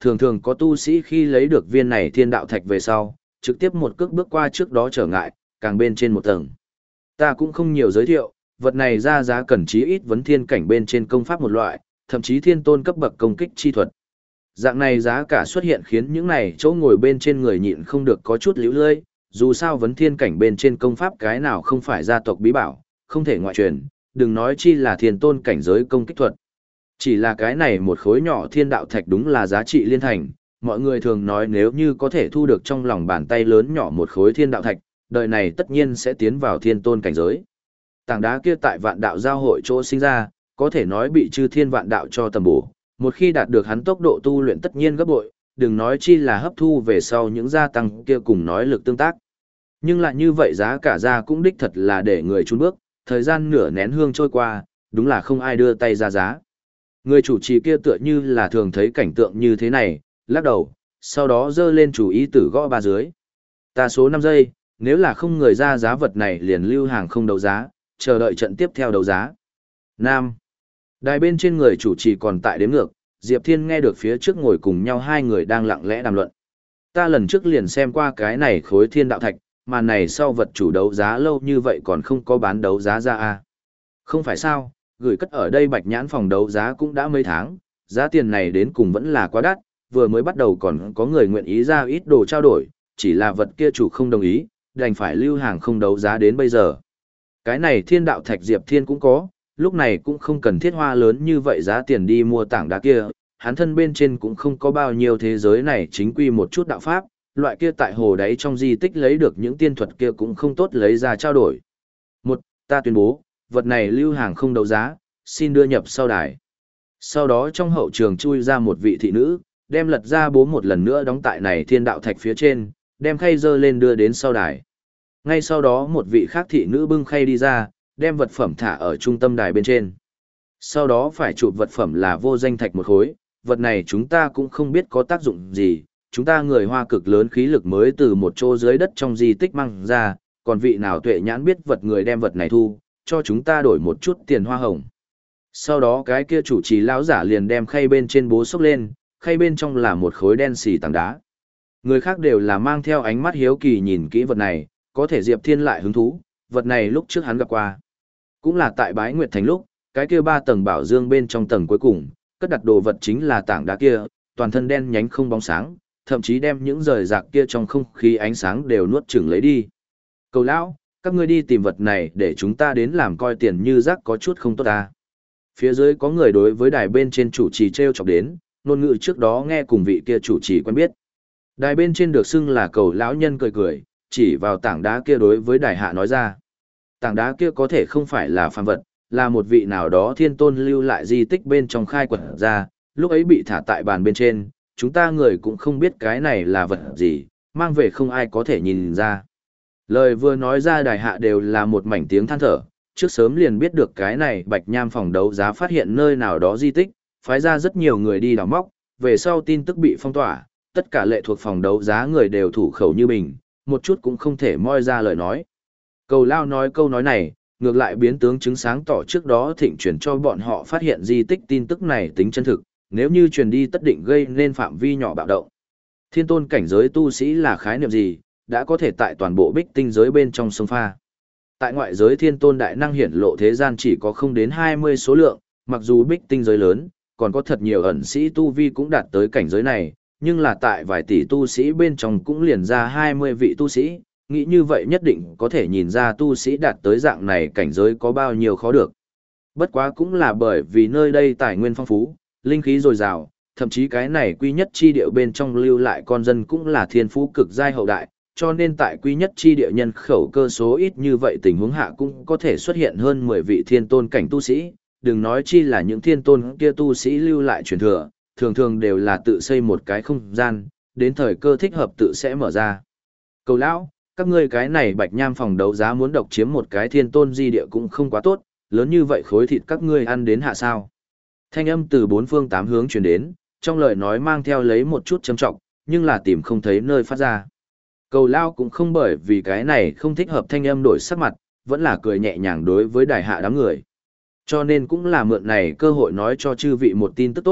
thường thường có tu sĩ khi lấy được viên này thiên đạo thạch về sau, trực tiếp một cước bước qua trước đó trở ngại, càng bên trên một tầng. Ta cũng không nhiều giới thiệu, vật này ra giá cần chí ít vấn thiên cảnh bên trên công pháp một loại, thậm chí thiên tôn cấp bậc công kích chi thuật. Dạng này giá cả xuất hiện khiến những này chỗ ngồi bên trên người nhịn không được có chút liễu lơi, dù sao vấn thiên cảnh bên trên công pháp cái nào không phải gia tộc bí bảo, không thể ngoại truyền, đừng nói chi là thiên tôn cảnh giới công kích thuật. Chỉ là cái này một khối nhỏ thiên đạo thạch đúng là giá trị liên thành, mọi người thường nói nếu như có thể thu được trong lòng bàn tay lớn nhỏ một khối thiên đạo thạch, đời này tất nhiên sẽ tiến vào thiên tôn cảnh giới. Tảng đá kia tại vạn đạo giao hội chỗ sinh ra, có thể nói bị chư thiên vạn đạo cho tầm bổ, một khi đạt được hắn tốc độ tu luyện tất nhiên gấp bội, đừng nói chi là hấp thu về sau những gia tăng kia cùng nói lực tương tác. Nhưng lại như vậy giá cả ra cũng đích thật là để người chun bước, thời gian nửa nén hương trôi qua, đúng là không ai đưa tay ra giá. Người chủ trì kia tựa như là thường thấy cảnh tượng như thế này, lắc đầu, sau đó dơ lên chủ ý tử gõ ba dưới. Ta số năm giây, nếu là không người ra giá vật này liền lưu hàng không đấu giá, chờ đợi trận tiếp theo đấu giá. Nam. Đài bên trên người chủ trì còn tại đếm ngược, Diệp Thiên nghe được phía trước ngồi cùng nhau hai người đang lặng lẽ đàm luận. Ta lần trước liền xem qua cái này khối thiên đạo thạch, mà này sau vật chủ đấu giá lâu như vậy còn không có bán đấu giá ra à. Không phải sao, gửi cất ở đây bạch nhãn phòng đấu giá cũng đã mấy tháng, giá tiền này đến cùng vẫn là quá đắt, vừa mới bắt đầu còn có người nguyện ý ra ít đồ trao đổi, chỉ là vật kia chủ không đồng ý, đành phải lưu hàng không đấu giá đến bây giờ. Cái này thiên đạo thạch Diệp Thiên cũng có, lúc này cũng không cần thiết hoa lớn như vậy giá tiền đi mua tảng đá kia, hắn thân bên trên cũng không có bao nhiêu thế giới này chính quy một chút đạo pháp, loại kia tại hồ đáy trong di tích lấy được những tiên thuật kia cũng không tốt lấy ra trao đổi. Một, ta tuyên bố, vật này lưu hàng không đấu giá, xin đưa nhập sau đài. Sau đó trong hậu trường chui ra một vị thị nữ, đem lật ra bố một lần nữa đóng tại này thiên đạo thạch phía trên, đem khay dơ lên đưa đến sau đài. Ngay sau đó một vị khác thị nữ bưng khay đi ra, đem vật phẩm thả ở trung tâm đài bên trên. Sau đó phải chụp vật phẩm là vô danh thạch một khối, vật này chúng ta cũng không biết có tác dụng gì, chúng ta người Hoa cực lớn khí lực mới từ một chỗ dưới đất trong di tích mang ra, còn vị nào tuệ nhãn biết vật người đem vật này thu, cho chúng ta đổi một chút tiền hoa hồng. Sau đó cái kia chủ trì lão giả liền đem khay bên trên bố xốc lên, khay bên trong là một khối đen xì tảng đá. Người khác đều là mang theo ánh mắt hiếu kỳ nhìn kỹ vật này, có thể Diệp Thiên lại hứng thú, vật này lúc trước hắn gặp qua. Cũng là tại Bái Nguyệt Thành lúc, cái kia ba tầng bảo dương bên trong tầng cuối cùng, cất đặt đồ vật chính là tảng đá kia, toàn thân đen nhánh không bóng sáng, thậm chí đem những rời rạc kia trong không khí ánh sáng đều nuốt chửng lấy đi. Cầu lão, các ngươi đi tìm vật này để chúng ta đến làm coi tiền như rác có chút không tốt ta. Phía dưới có người đối với đài bên trên chủ trì treo chọc đến, ngôn ngữ trước đó nghe cùng vị kia chủ trì quen biết. Đài bên trên được xưng là cầu lão nhân cười cười, chỉ vào tảng đá kia đối với đài hạ nói ra. Tảng đá kia có thể không phải là phàm vật, là một vị nào đó thiên tôn lưu lại di tích bên trong khai quật ra, lúc ấy bị thả tại bàn bên trên, chúng ta người cũng không biết cái này là vật gì, mang về không ai có thể nhìn ra. Lời vừa nói ra đài hạ đều là một mảnh tiếng than thở, trước sớm liền biết được cái này bạch nham phòng đấu giá phát hiện nơi nào đó di tích, phái ra rất nhiều người đi đào móc, về sau tin tức bị phong tỏa, tất cả lệ thuộc phòng đấu giá người đều thủ khẩu như mình, một chút cũng không thể moi ra lời nói. Cầu lao nói câu nói này, ngược lại biến tướng chứng sáng tỏ trước đó thịnh truyền cho bọn họ phát hiện di tích tin tức này tính chân thực, nếu như truyền đi tất định gây nên phạm vi nhỏ bạo động. Thiên tôn cảnh giới tu sĩ là khái niệm gì, đã có thể tại toàn bộ bích tinh giới bên trong sông pha. Tại ngoại giới thiên tôn đại năng hiển lộ thế gian chỉ có không đến hai mươi số lượng, mặc dù bích tinh giới lớn, còn có thật nhiều ẩn sĩ tu vi cũng đạt tới cảnh giới này, nhưng là tại vài tỷ tu sĩ bên trong cũng liền ra hai mươi vị tu sĩ, nghĩ như vậy nhất định có thể nhìn ra tu sĩ đạt tới dạng này cảnh giới có bao nhiêu khó được. Bất quá cũng là bởi vì nơi đây tài nguyên phong phú, linh khí dồi dào, thậm chí cái này quy nhất chi địa bên trong lưu lại con dân cũng là thiên phú cực giai hậu đại, cho nên tại quy nhất chi địa nhân khẩu cơ số ít như vậy tình huống hạ cũng có thể xuất hiện hơn mười vị thiên tôn cảnh tu sĩ, đừng nói chi là những thiên tôn kia tu sĩ lưu lại truyền thừa, thường thường đều là tự xây một cái không gian, đến thời cơ thích hợp tự sẽ mở ra. Cầu lão, các ngươi cái này bạch nham phòng đấu giá muốn độc chiếm một cái thiên tôn di địa cũng không quá tốt, lớn như vậy khối thịt các ngươi ăn đến hạ sao. Thanh âm từ bốn phương tám hướng truyền đến, trong lời nói mang theo lấy một chút châm trọng, nhưng là tìm không thấy nơi phát ra. Cầu lao cũng không bởi vì cái này không thích hợp thanh âm đổi sắc mặt, vẫn là cười nhẹ nhàng đối với đài hạ đám người. Cho nên cũng là mượn này cơ hội nói cho chư vị một tin tức tốt,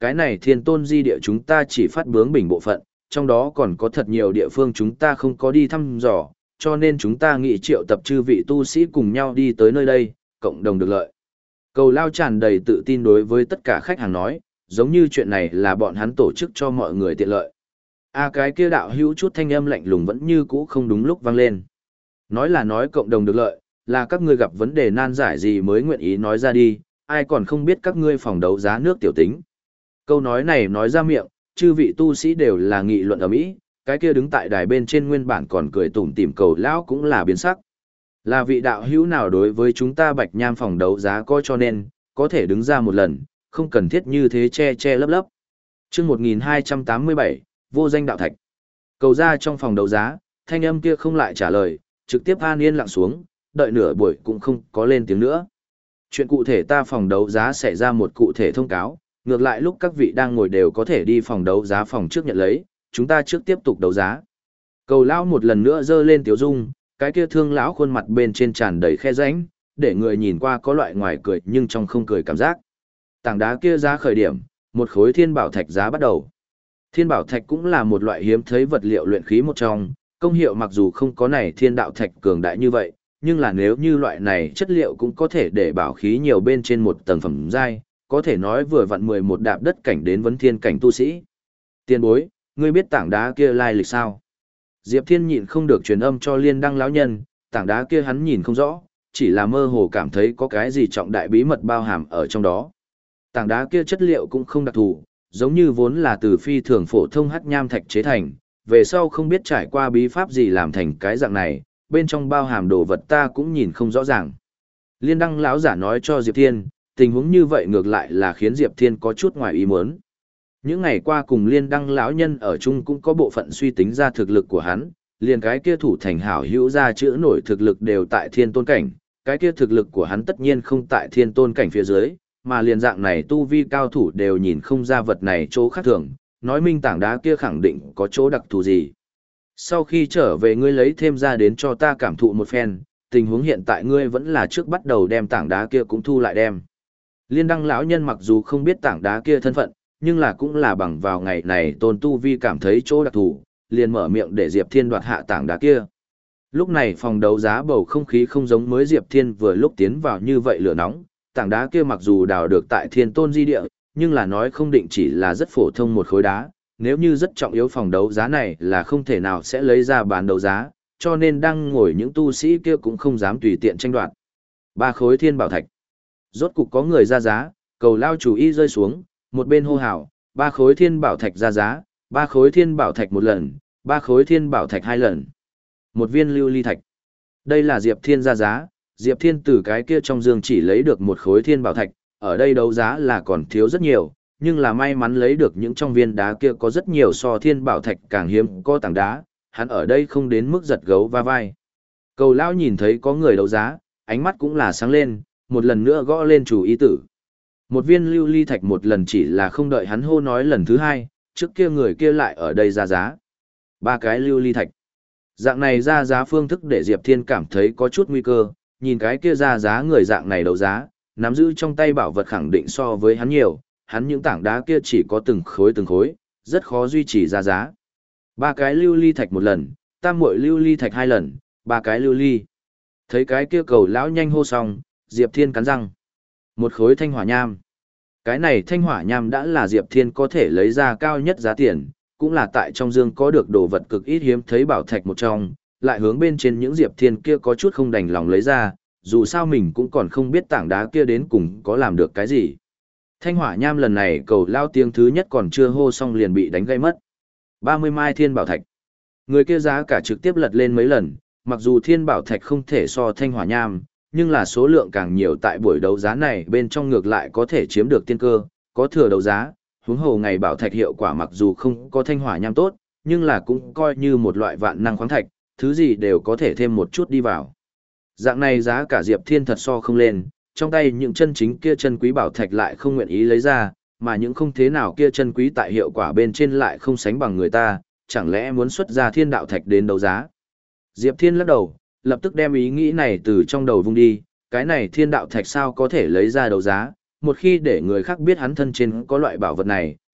cái này thiên tôn di địa chúng ta chỉ phát bướng bình bộ phận, trong đó còn có thật nhiều địa phương chúng ta không có đi thăm dò, cho nên chúng ta nghị triệu tập chư vị tu sĩ cùng nhau đi tới nơi đây, cộng đồng được lợi. Cầu Lao tràn đầy tự tin đối với tất cả khách hàng nói, giống như chuyện này là bọn hắn tổ chức cho mọi người tiện lợi. A cái kia đạo hữu chút thanh âm lạnh lùng vẫn như cũ không đúng lúc vang lên. Nói là nói cộng đồng được lợi, là các ngươi gặp vấn đề nan giải gì mới nguyện ý nói ra đi, ai còn không biết các ngươi phòng đấu giá nước tiểu tính. Câu nói này nói ra miệng, chư vị tu sĩ đều là nghị luận ở mỹ, cái kia đứng tại đài bên trên nguyên bản còn cười tủm tỉm Cầu lão cũng là biến sắc. Là vị đạo hữu nào đối với chúng ta Bạch Nham phòng đấu giá coi cho nên, có thể đứng ra một lần, không cần thiết như thế che che lấp lấp. Chương một nghìn hai trăm tám mươi bảy, vô danh đạo thạch. Cầu ra trong phòng đấu giá, thanh âm kia không lại trả lời, trực tiếp an yên lặng xuống, đợi nửa buổi cũng không có lên tiếng nữa. Chuyện cụ thể ta phòng đấu giá sẽ ra một cụ thể thông cáo, ngược lại lúc các vị đang ngồi đều có thể đi phòng đấu giá phòng trước nhận lấy, chúng ta trước tiếp tục đấu giá. Cầu lão một lần nữa giơ lên tiếu dung, cái kia thương lão khuôn mặt bên trên tràn đầy khe rãnh, để người nhìn qua có loại ngoài cười nhưng trong không cười cảm giác. Tảng đá kia giá khởi điểm, một khối thiên bảo thạch giá bắt đầu. Thiên bảo thạch cũng là một loại hiếm thấy vật liệu luyện khí một trong, công hiệu mặc dù không có này thiên đạo thạch cường đại như vậy, nhưng là nếu như loại này chất liệu cũng có thể để bảo khí nhiều bên trên một tầng phẩm giai, có thể nói vừa vặn mười một đạp đất cảnh đến vấn thiên cảnh tu sĩ. Tiên bối, ngươi biết tảng đá kia lai lịch sao? Diệp Thiên nhịn không được truyền âm cho Liên Đăng lão nhân, tảng đá kia hắn nhìn không rõ, chỉ là mơ hồ cảm thấy có cái gì trọng đại bí mật bao hàm ở trong đó. Tảng đá kia chất liệu cũng không đặc thù, giống như vốn là từ phi thường phổ thông hắc nham thạch chế thành, về sau không biết trải qua bí pháp gì làm thành cái dạng này, bên trong bao hàm đồ vật ta cũng nhìn không rõ ràng. Liên Đăng lão giả nói cho Diệp Thiên, tình huống như vậy ngược lại là khiến Diệp Thiên có chút ngoài ý muốn. Những ngày qua cùng Liên Đăng lão nhân ở chung cũng có bộ phận suy tính ra thực lực của hắn, liền cái kia thủ thành hảo hữu ra chữ nổi thực lực đều tại thiên tôn cảnh, cái kia thực lực của hắn tất nhiên không tại thiên tôn cảnh phía dưới, mà liền dạng này tu vi cao thủ đều nhìn không ra vật này chỗ khác thường, nói minh tảng đá kia khẳng định có chỗ đặc thù gì. Sau khi trở về ngươi lấy thêm ra đến cho ta cảm thụ một phen, tình huống hiện tại ngươi vẫn là trước bắt đầu đem tảng đá kia cũng thu lại đem. Liên Đăng lão nhân mặc dù không biết tảng đá kia thân phận, nhưng là cũng là bằng vào ngày này tôn tu vi cảm thấy chỗ đặc thù, liền mở miệng để Diệp Thiên đoạt hạ tảng đá kia. Lúc này phòng đấu giá bầu không khí không giống mới Diệp Thiên vừa lúc tiến vào như vậy lửa nóng, tảng đá kia mặc dù đào được tại thiên tôn di địa, nhưng là nói không định chỉ là rất phổ thông một khối đá, nếu như rất trọng yếu phòng đấu giá này là không thể nào sẽ lấy ra bán đấu giá, cho nên đang ngồi những tu sĩ kia cũng không dám tùy tiện tranh đoạt. Ba khối thiên bảo thạch. Rốt cục có người ra giá, Cầu lao chủ y rơi xuống, một bên hô hào, ba khối thiên bảo thạch ra giá, ba khối thiên bảo thạch một lần, ba khối thiên bảo thạch hai lần. Một viên lưu ly thạch. Đây là Diệp Thiên ra giá, Diệp Thiên từ cái kia trong dương chỉ lấy được một khối thiên bảo thạch, ở đây đấu giá là còn thiếu rất nhiều, nhưng là may mắn lấy được những trong viên đá kia có rất nhiều so thiên bảo thạch càng hiếm có tảng đá, hắn ở đây không đến mức giật gấu va vai. Cầu lão nhìn thấy có người đấu giá, ánh mắt cũng là sáng lên, một lần nữa gõ lên chủ ý tử. Một viên lưu ly thạch một lần chỉ là không đợi hắn hô nói lần thứ hai, trước kia người kia lại ở đây ra giá. Ba cái lưu ly thạch. Dạng này ra giá phương thức để Diệp Thiên cảm thấy có chút nguy cơ, nhìn cái kia ra giá người dạng này đấu giá, nắm giữ trong tay bảo vật khẳng định so với hắn nhiều, hắn những tảng đá kia chỉ có từng khối từng khối, rất khó duy trì ra giá. Ba cái lưu ly thạch một lần, tam muội lưu ly thạch hai lần, ba cái lưu ly. Thấy cái kia cầu lão nhanh hô xong, Diệp Thiên cắn răng. Một khối thanh hỏa nham. Cái này thanh hỏa nham đã là Diệp Thiên có thể lấy ra cao nhất giá tiền, cũng là tại trong dương có được đồ vật cực ít hiếm thấy bảo thạch một trong, lại hướng bên trên những Diệp Thiên kia có chút không đành lòng lấy ra, dù sao mình cũng còn không biết tảng đá kia đến cùng có làm được cái gì. Thanh hỏa nham lần này cầu lao tiếng thứ nhất còn chưa hô xong liền bị đánh gây mất. ba mươi mai thiên bảo thạch. Người kia giá cả trực tiếp lật lên mấy lần, mặc dù thiên bảo thạch không thể so thanh hỏa nham, nhưng là số lượng càng nhiều tại buổi đấu giá này bên trong ngược lại có thể chiếm được tiên cơ, có thừa đấu giá, huống hồ ngày bảo thạch hiệu quả mặc dù không có thanh hỏa nham tốt, nhưng là cũng coi như một loại vạn năng khoáng thạch, thứ gì đều có thể thêm một chút đi vào. Dạng này giá cả Diệp Thiên thật so không lên, trong tay những chân chính kia chân quý bảo thạch lại không nguyện ý lấy ra, mà những không thế nào kia chân quý tại hiệu quả bên trên lại không sánh bằng người ta, chẳng lẽ muốn xuất ra thiên đạo thạch đến đấu giá. Diệp Thiên lắc đầu, lập tức đem ý nghĩ này từ trong đầu vung đi, cái này thiên đạo thạch sao có thể lấy ra đấu giá, một khi để người khác biết hắn thân trên có loại bảo vật này,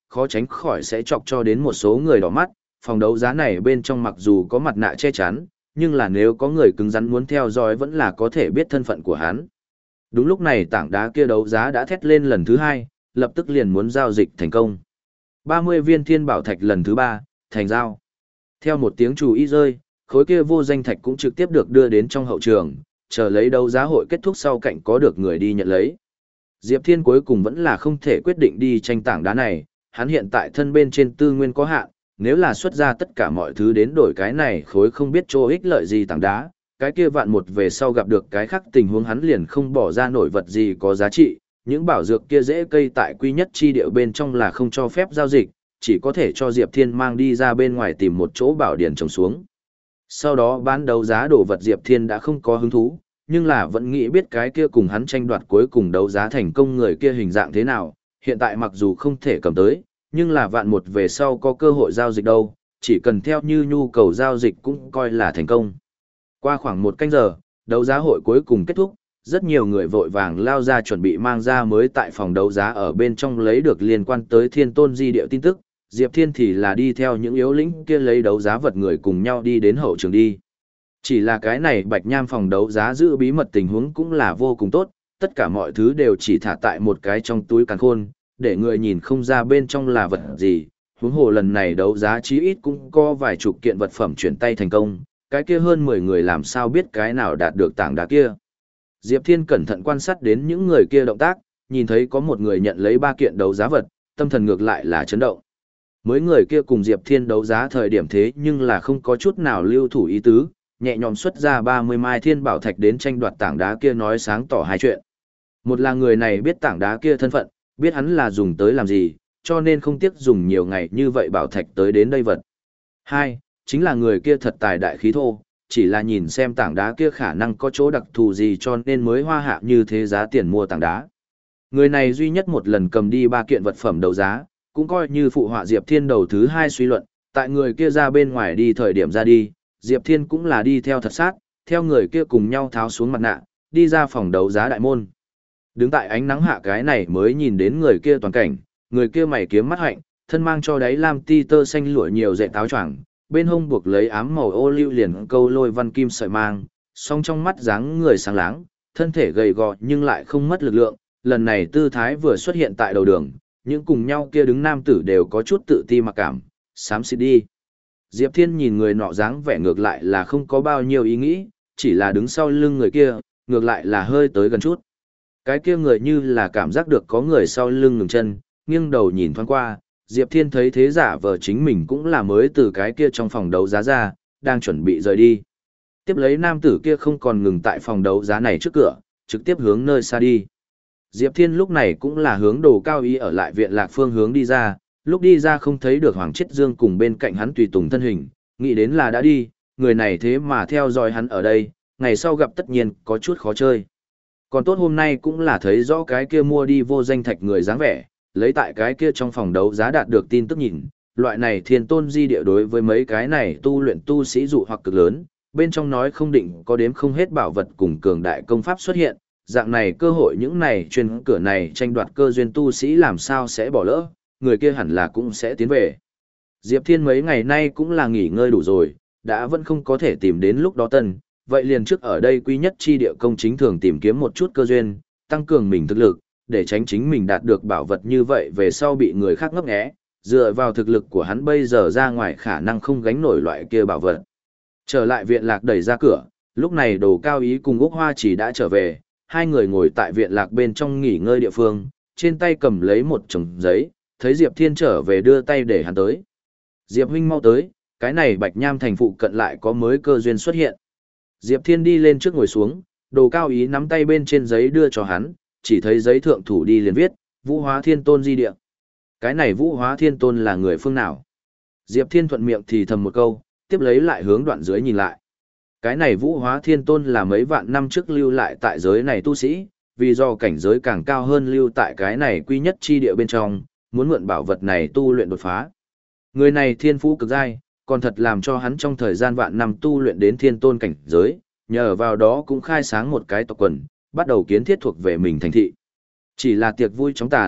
khó tránh khỏi sẽ chọc cho đến một số người đỏ mắt. Phòng đấu giá này bên trong mặc dù có mặt nạ che chắn, nhưng là nếu có người cứng rắn muốn theo dõi vẫn là có thể biết thân phận của hắn. Đúng lúc này tảng đá kia đấu giá đã thét lên lần thứ hai, lập tức liền muốn giao dịch thành công. ba mươi viên thiên bảo thạch lần thứ ba, thành giao. Theo một tiếng chù y rơi, khối kia vô danh thạch cũng trực tiếp được đưa đến trong hậu trường, chờ lấy đấu giá hội kết thúc sau cạnh có được người đi nhận lấy. Diệp Thiên cuối cùng vẫn là không thể quyết định đi tranh tảng đá này, hắn hiện tại thân bên trên tư nguyên có hạn, nếu là xuất ra tất cả mọi thứ đến đổi cái này khối không biết chỗ ích lợi gì tảng đá, cái kia vạn một về sau gặp được cái khác tình huống hắn liền không bỏ ra nổi vật gì có giá trị, những bảo dược kia dễ cây tại quy nhất chi địa bên trong là không cho phép giao dịch, chỉ có thể cho Diệp Thiên mang đi ra bên ngoài tìm một chỗ bảo điển trồng xuống. Sau đó bán đấu giá đồ vật Diệp Thiên đã không có hứng thú, nhưng là vẫn nghĩ biết cái kia cùng hắn tranh đoạt cuối cùng đấu giá thành công người kia hình dạng thế nào, hiện tại mặc dù không thể cầm tới, nhưng là vạn một về sau có cơ hội giao dịch đâu, chỉ cần theo như nhu cầu giao dịch cũng coi là thành công. Qua khoảng một canh giờ, đấu giá hội cuối cùng kết thúc, rất nhiều người vội vàng lao ra chuẩn bị mang ra mới tại phòng đấu giá ở bên trong lấy được liên quan tới Thiên Tôn Di Địa tin tức, Diệp Thiên thì là đi theo những yếu lĩnh kia lấy đấu giá vật người cùng nhau đi đến hậu trường đi. Chỉ là cái này Bạch Nham phòng đấu giá giữ bí mật tình huống cũng là vô cùng tốt, tất cả mọi thứ đều chỉ thả tại một cái trong túi càn khôn, để người nhìn không ra bên trong là vật gì. Huống hồ lần này đấu giá chí ít cũng có vài chục kiện vật phẩm chuyển tay thành công, cái kia hơn mười người làm sao biết cái nào đạt được tảng đá kia. Diệp Thiên cẩn thận quan sát đến những người kia động tác, nhìn thấy có một người nhận lấy ba kiện đấu giá vật, tâm thần ngược lại là chấn động. Mới người kia cùng Diệp Thiên đấu giá thời điểm thế nhưng là không có chút nào lưu thủ ý tứ, nhẹ nhõm xuất ra ba mươi mai thiên bảo thạch đến tranh đoạt tảng đá kia nói sáng tỏ hai chuyện. Một là người này biết tảng đá kia thân phận, biết hắn là dùng tới làm gì, cho nên không tiếc dùng nhiều ngày như vậy bảo thạch tới đến đây vật. Hai, chính là người kia thật tài đại khí thô, chỉ là nhìn xem tảng đá kia khả năng có chỗ đặc thù gì cho nên mới hoa hạ như thế giá tiền mua tảng đá. Người này duy nhất một lần cầm đi ba kiện vật phẩm đấu giá, cũng coi như phụ họa Diệp Thiên đầu thứ hai suy luận, tại người kia ra bên ngoài đi thời điểm ra đi, Diệp Thiên cũng là đi theo thật sát, theo người kia cùng nhau tháo xuống mặt nạ, đi ra phòng đấu giá đại môn. Đứng tại ánh nắng hạ cái này mới nhìn đến người kia toàn cảnh, người kia mày kiếm mắt hạnh, thân mang cho đáy lam ti tơ xanh lụa nhiều dệt táo choàng, bên hông buộc lấy ám màu ô lưu liền câu lôi văn kim sợi mang, song trong mắt dáng người sáng láng, thân thể gầy gò nhưng lại không mất lực lượng, lần này tư thái vừa xuất hiện tại đầu đường, những cùng nhau kia đứng nam tử đều có chút tự ti mặc cảm, xám xịt đi. Diệp Thiên nhìn người nọ dáng vẻ ngược lại là không có bao nhiêu ý nghĩ, chỉ là đứng sau lưng người kia, ngược lại là hơi tới gần chút. Cái kia người như là cảm giác được có người sau lưng ngừng chân, nghiêng đầu nhìn thoáng qua, Diệp Thiên thấy thế giả vờ chính mình cũng là mới từ cái kia trong phòng đấu giá ra, đang chuẩn bị rời đi. Tiếp lấy nam tử kia không còn ngừng tại phòng đấu giá này trước cửa, trực tiếp hướng nơi xa đi. Diệp Thiên lúc này cũng là hướng đồ cao ý ở lại viện lạc phương hướng đi ra, lúc đi ra không thấy được Hoàng Chiết Dương cùng bên cạnh hắn tùy tùng thân hình, nghĩ đến là đã đi, người này thế mà theo dõi hắn ở đây, ngày sau gặp tất nhiên có chút khó chơi. Còn tốt hôm nay cũng là thấy rõ cái kia mua đi vô danh thạch người dáng vẻ, lấy tại cái kia trong phòng đấu giá đạt được tin tức nhìn, loại này Thiên Tôn Di Địa đối với mấy cái này tu luyện tu sĩ dụ hoặc cực lớn, bên trong nói không định có đếm không hết bảo vật cùng cường đại công pháp xuất hiện, dạng này cơ hội những này chuyên cửa này tranh đoạt cơ duyên tu sĩ làm sao sẽ bỏ lỡ, người kia hẳn là cũng sẽ tiến về. Diệp Thiên mấy ngày nay cũng là nghỉ ngơi đủ rồi, đã vẫn không có thể tìm đến lúc đó tân, vậy liền trước ở đây quy nhất chi địa công chính thường tìm kiếm một chút cơ duyên, tăng cường mình thực lực, để tránh chính mình đạt được bảo vật như vậy về sau bị người khác ngấp nghé, dựa vào thực lực của hắn bây giờ ra ngoài khả năng không gánh nổi loại kia bảo vật. Trở lại viện lạc đẩy ra cửa, lúc này Đồ Cao Ý cùng Úc Hoa chỉ đã trở về, hai người ngồi tại viện lạc bên trong nghỉ ngơi địa phương, trên tay cầm lấy một chồng giấy, thấy Diệp Thiên trở về đưa tay để hắn tới. Diệp huynh mau tới, cái này Bạch Nham thành phụ cận lại có mới cơ duyên xuất hiện. Diệp Thiên đi lên trước ngồi xuống, Đồ Cao Ý nắm tay bên trên giấy đưa cho hắn, chỉ thấy giấy thượng thủ đi liền viết, Vũ Hóa Thiên Tôn Di Địa. Cái này Vũ Hóa Thiên Tôn là người phương nào? Diệp Thiên thuận miệng thì thầm một câu, tiếp lấy lại hướng đoạn dưới nhìn lại. Cái này Vũ Hóa Thiên Tôn là mấy vạn năm trước lưu lại tại giới này tu sĩ, vì do cảnh giới càng cao hơn lưu tại cái này quy nhất chi địa bên trong, muốn mượn bảo vật này tu luyện đột phá. Người này thiên phú cực giai, còn thật làm cho hắn trong thời gian vạn năm tu luyện đến thiên tôn cảnh giới, nhờ vào đó cũng khai sáng một cái tộc quần, bắt đầu kiến thiết thuộc về mình thành thị. Chỉ là tiệc vui chóng tàn,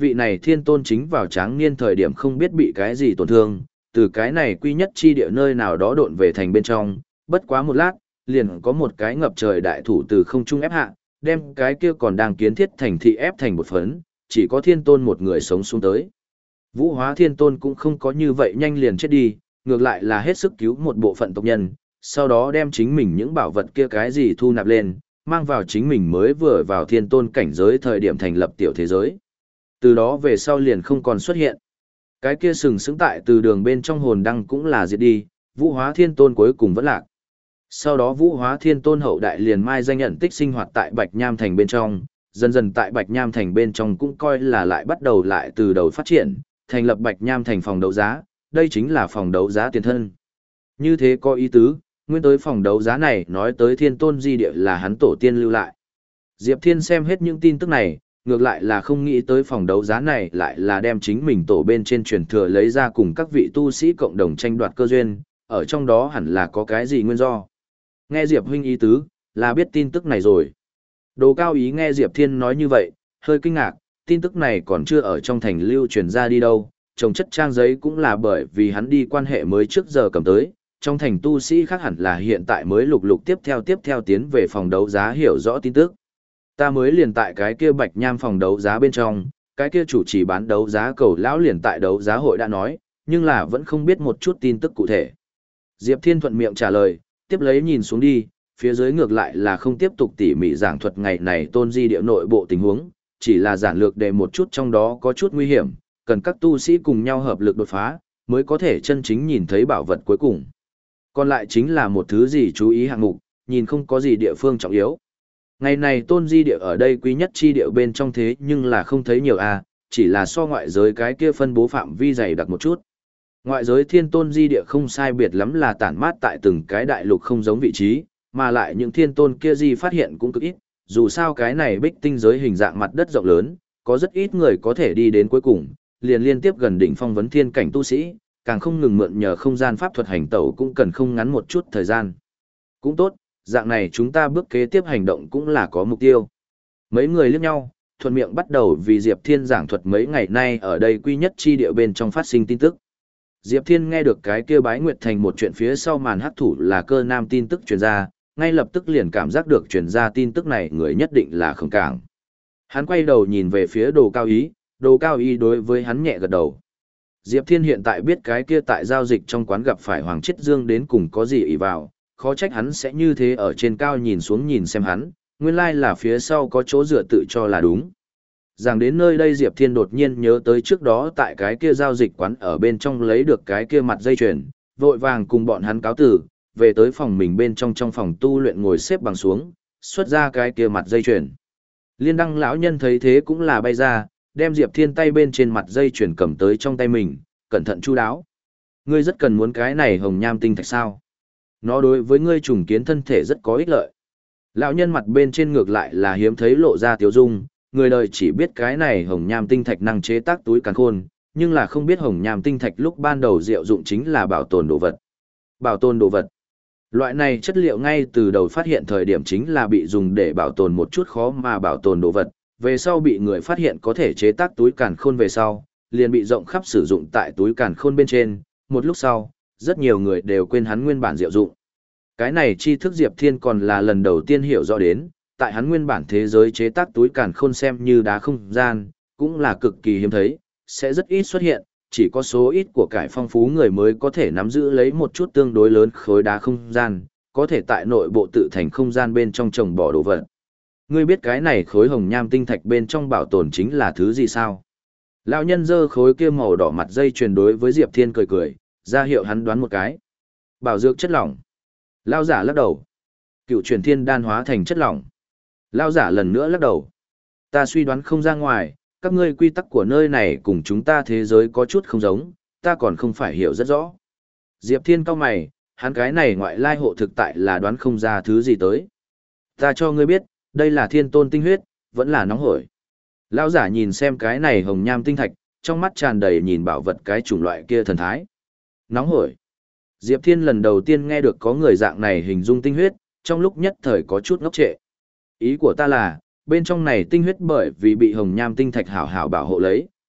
vị này thiên tôn chính vào tráng niên thời điểm không biết bị cái gì tổn thương, từ cái này quy nhất chi địa nơi nào đó độn về thành bên trong, bất quá một lát, liền có một cái ngập trời đại thủ từ không trung ép hạ, đem cái kia còn đang kiến thiết thành thị ép thành một phấn, chỉ có thiên tôn một người sống xuống tới. Vũ hóa thiên tôn cũng không có như vậy nhanh liền chết đi, ngược lại là hết sức cứu một bộ phận tộc nhân, sau đó đem chính mình những bảo vật kia cái gì thu nạp lên, mang vào chính mình mới vừa vào thiên tôn cảnh giới thời điểm thành lập tiểu thế giới. Từ đó về sau liền không còn xuất hiện. Cái kia sừng sững tại từ đường bên trong hồn đăng cũng là diệt đi, vũ hóa thiên tôn cuối cùng vẫn lạc. Sau đó vũ hóa thiên tôn hậu đại liền mai danh nhận tích sinh hoạt tại Bạch Nham Thành bên trong, dần dần tại Bạch Nham Thành bên trong cũng coi là lại bắt đầu lại từ đầu phát triển, thành lập Bạch Nham Thành phòng đấu giá, đây chính là phòng đấu giá tiền thân. Như thế có ý tứ, nguyên tới phòng đấu giá này nói tới thiên tôn di địa là hắn tổ tiên lưu lại. Diệp Thiên xem hết những tin tức này, ngược lại là không nghĩ tới phòng đấu giá này lại là đem chính mình tổ bên trên truyền thừa lấy ra cùng các vị tu sĩ cộng đồng tranh đoạt cơ duyên, ở trong đó hẳn là có cái gì nguyên do. Nghe Diệp huynh ý tứ, là biết tin tức này rồi. Đồ Cao Ý nghe Diệp Thiên nói như vậy, hơi kinh ngạc, tin tức này còn chưa ở trong thành lưu truyền ra đi đâu, trồng chất trang giấy cũng là bởi vì hắn đi quan hệ mới trước giờ cầm tới, trong thành tu sĩ khác hẳn là hiện tại mới lục lục tiếp theo tiếp theo tiến về phòng đấu giá hiểu rõ tin tức. Ta mới liền tại cái kia Bạch Nham phòng đấu giá bên trong, cái kia chủ trì bán đấu giá cầu lão liền tại đấu giá hội đã nói, nhưng là vẫn không biết một chút tin tức cụ thể. Diệp Thiên thuận miệng trả lời, tiếp lấy nhìn xuống đi, phía dưới ngược lại là không tiếp tục tỉ mỉ giảng thuật ngày này tôn di địa nội bộ tình huống, chỉ là giản lược đề một chút trong đó có chút nguy hiểm, cần các tu sĩ cùng nhau hợp lực đột phá, mới có thể chân chính nhìn thấy bảo vật cuối cùng. Còn lại chính là một thứ gì chú ý hạng mục, nhìn không có gì địa phương trọng yếu. Ngày này tôn di địa ở đây quý nhất chi địa bên trong thế nhưng là không thấy nhiều a, chỉ là so ngoại giới cái kia phân bố phạm vi dày đặc một chút. Ngoại giới thiên tôn di địa không sai biệt lắm là tản mát tại từng cái đại lục không giống vị trí, mà lại những thiên tôn kia di phát hiện cũng cực ít, dù sao cái này bích tinh giới hình dạng mặt đất rộng lớn, có rất ít người có thể đi đến cuối cùng, liền liên tiếp gần đỉnh phong vấn thiên cảnh tu sĩ, càng không ngừng mượn nhờ không gian pháp thuật hành tẩu cũng cần không ngắn một chút thời gian. Cũng tốt, dạng này chúng ta bước kế tiếp hành động cũng là có mục tiêu. Mấy người liếc nhau, thuận miệng bắt đầu vì Diệp Thiên giảng thuật mấy ngày nay ở đây quy nhất chi địa bên trong phát sinh tin tức. Diệp Thiên nghe được cái kia bái nguyệt thành một chuyện phía sau màn hắc thủ là cơ nam tin tức truyền ra, ngay lập tức liền cảm giác được truyền ra tin tức này người nhất định là Khổng Cảng. Hắn quay đầu nhìn về phía Đồ Cao Ý, Đồ Cao Ý đối với hắn nhẹ gật đầu. Diệp Thiên hiện tại biết cái kia tại giao dịch trong quán gặp phải Hoàng Chiết Dương đến cùng có gì ỷ vào, khó trách hắn sẽ như thế ở trên cao nhìn xuống nhìn xem hắn, nguyên lai là phía sau có chỗ dựa tự cho là đúng. Rằng đến nơi đây Diệp Thiên đột nhiên nhớ tới trước đó tại cái kia giao dịch quán ở bên trong lấy được cái kia mặt dây chuyền, vội vàng cùng bọn hắn cáo tử, về tới phòng mình bên trong trong phòng tu luyện ngồi xếp bằng xuống, xuất ra cái kia mặt dây chuyền. Liên Đăng lão nhân thấy thế cũng là bay ra, đem Diệp Thiên tay bên trên mặt dây chuyền cầm tới trong tay mình, cẩn thận chu đáo. Ngươi rất cần muốn cái này hồng nham tinh thạch sao? Nó đối với ngươi trùng kiến thân thể rất có ích lợi. Lão nhân mặt bên trên ngược lại là hiếm thấy lộ ra tiếu dung, người đời chỉ biết cái này hồng nham tinh thạch năng chế tác túi càn khôn, nhưng là không biết hồng nham tinh thạch lúc ban đầu diệu dụng chính là bảo tồn đồ vật. Bảo tồn đồ vật. Loại này chất liệu ngay từ đầu phát hiện thời điểm chính là bị dùng để bảo tồn một chút khó mà bảo tồn đồ vật, về sau bị người phát hiện có thể chế tác túi càn khôn về sau, liền bị rộng khắp sử dụng tại túi càn khôn bên trên, một lúc sau, rất nhiều người đều quên hắn nguyên bản diệu dụng. Cái này tri thức Diệp Thiên còn là lần đầu tiên hiểu rõ đến, tại hắn nguyên bản thế giới chế tác túi càn khôn xem như đá không gian, cũng là cực kỳ hiếm thấy, sẽ rất ít xuất hiện, chỉ có số ít của cải phong phú người mới có thể nắm giữ lấy một chút tương đối lớn khối đá không gian, có thể tại nội bộ tự thành không gian bên trong trồng bỏ đồ vật. Ngươi biết cái này khối hồng nham tinh thạch bên trong bảo tồn chính là thứ gì sao? Lão nhân giơ khối kia màu đỏ mặt dây truyền đối với Diệp Thiên cười cười, ra hiệu hắn đoán một cái. Bảo dược chất lỏng. Lão giả lắc đầu. Cựu truyền thiên đan hóa thành chất lỏng. Lão giả lần nữa lắc đầu. Ta suy đoán không ra ngoài, các ngươi quy tắc của nơi này cùng chúng ta thế giới có chút không giống, ta còn không phải hiểu rất rõ. Diệp Thiên cau mày, hắn cái này ngoại lai hộ thực tại là đoán không ra thứ gì tới. Ta cho ngươi biết, đây là thiên tôn tinh huyết, vẫn là nóng hổi. Lão giả nhìn xem cái này hồng nham tinh thạch, trong mắt tràn đầy nhìn bảo vật cái chủng loại kia thần thái. Nóng hổi. Diệp Thiên lần đầu tiên nghe được có người dạng này hình dung tinh huyết, trong lúc nhất thời có chút ngốc trệ. Ý của ta là, bên trong này tinh huyết bởi vì bị hồng nham tinh thạch hảo hảo bảo hộ lấy,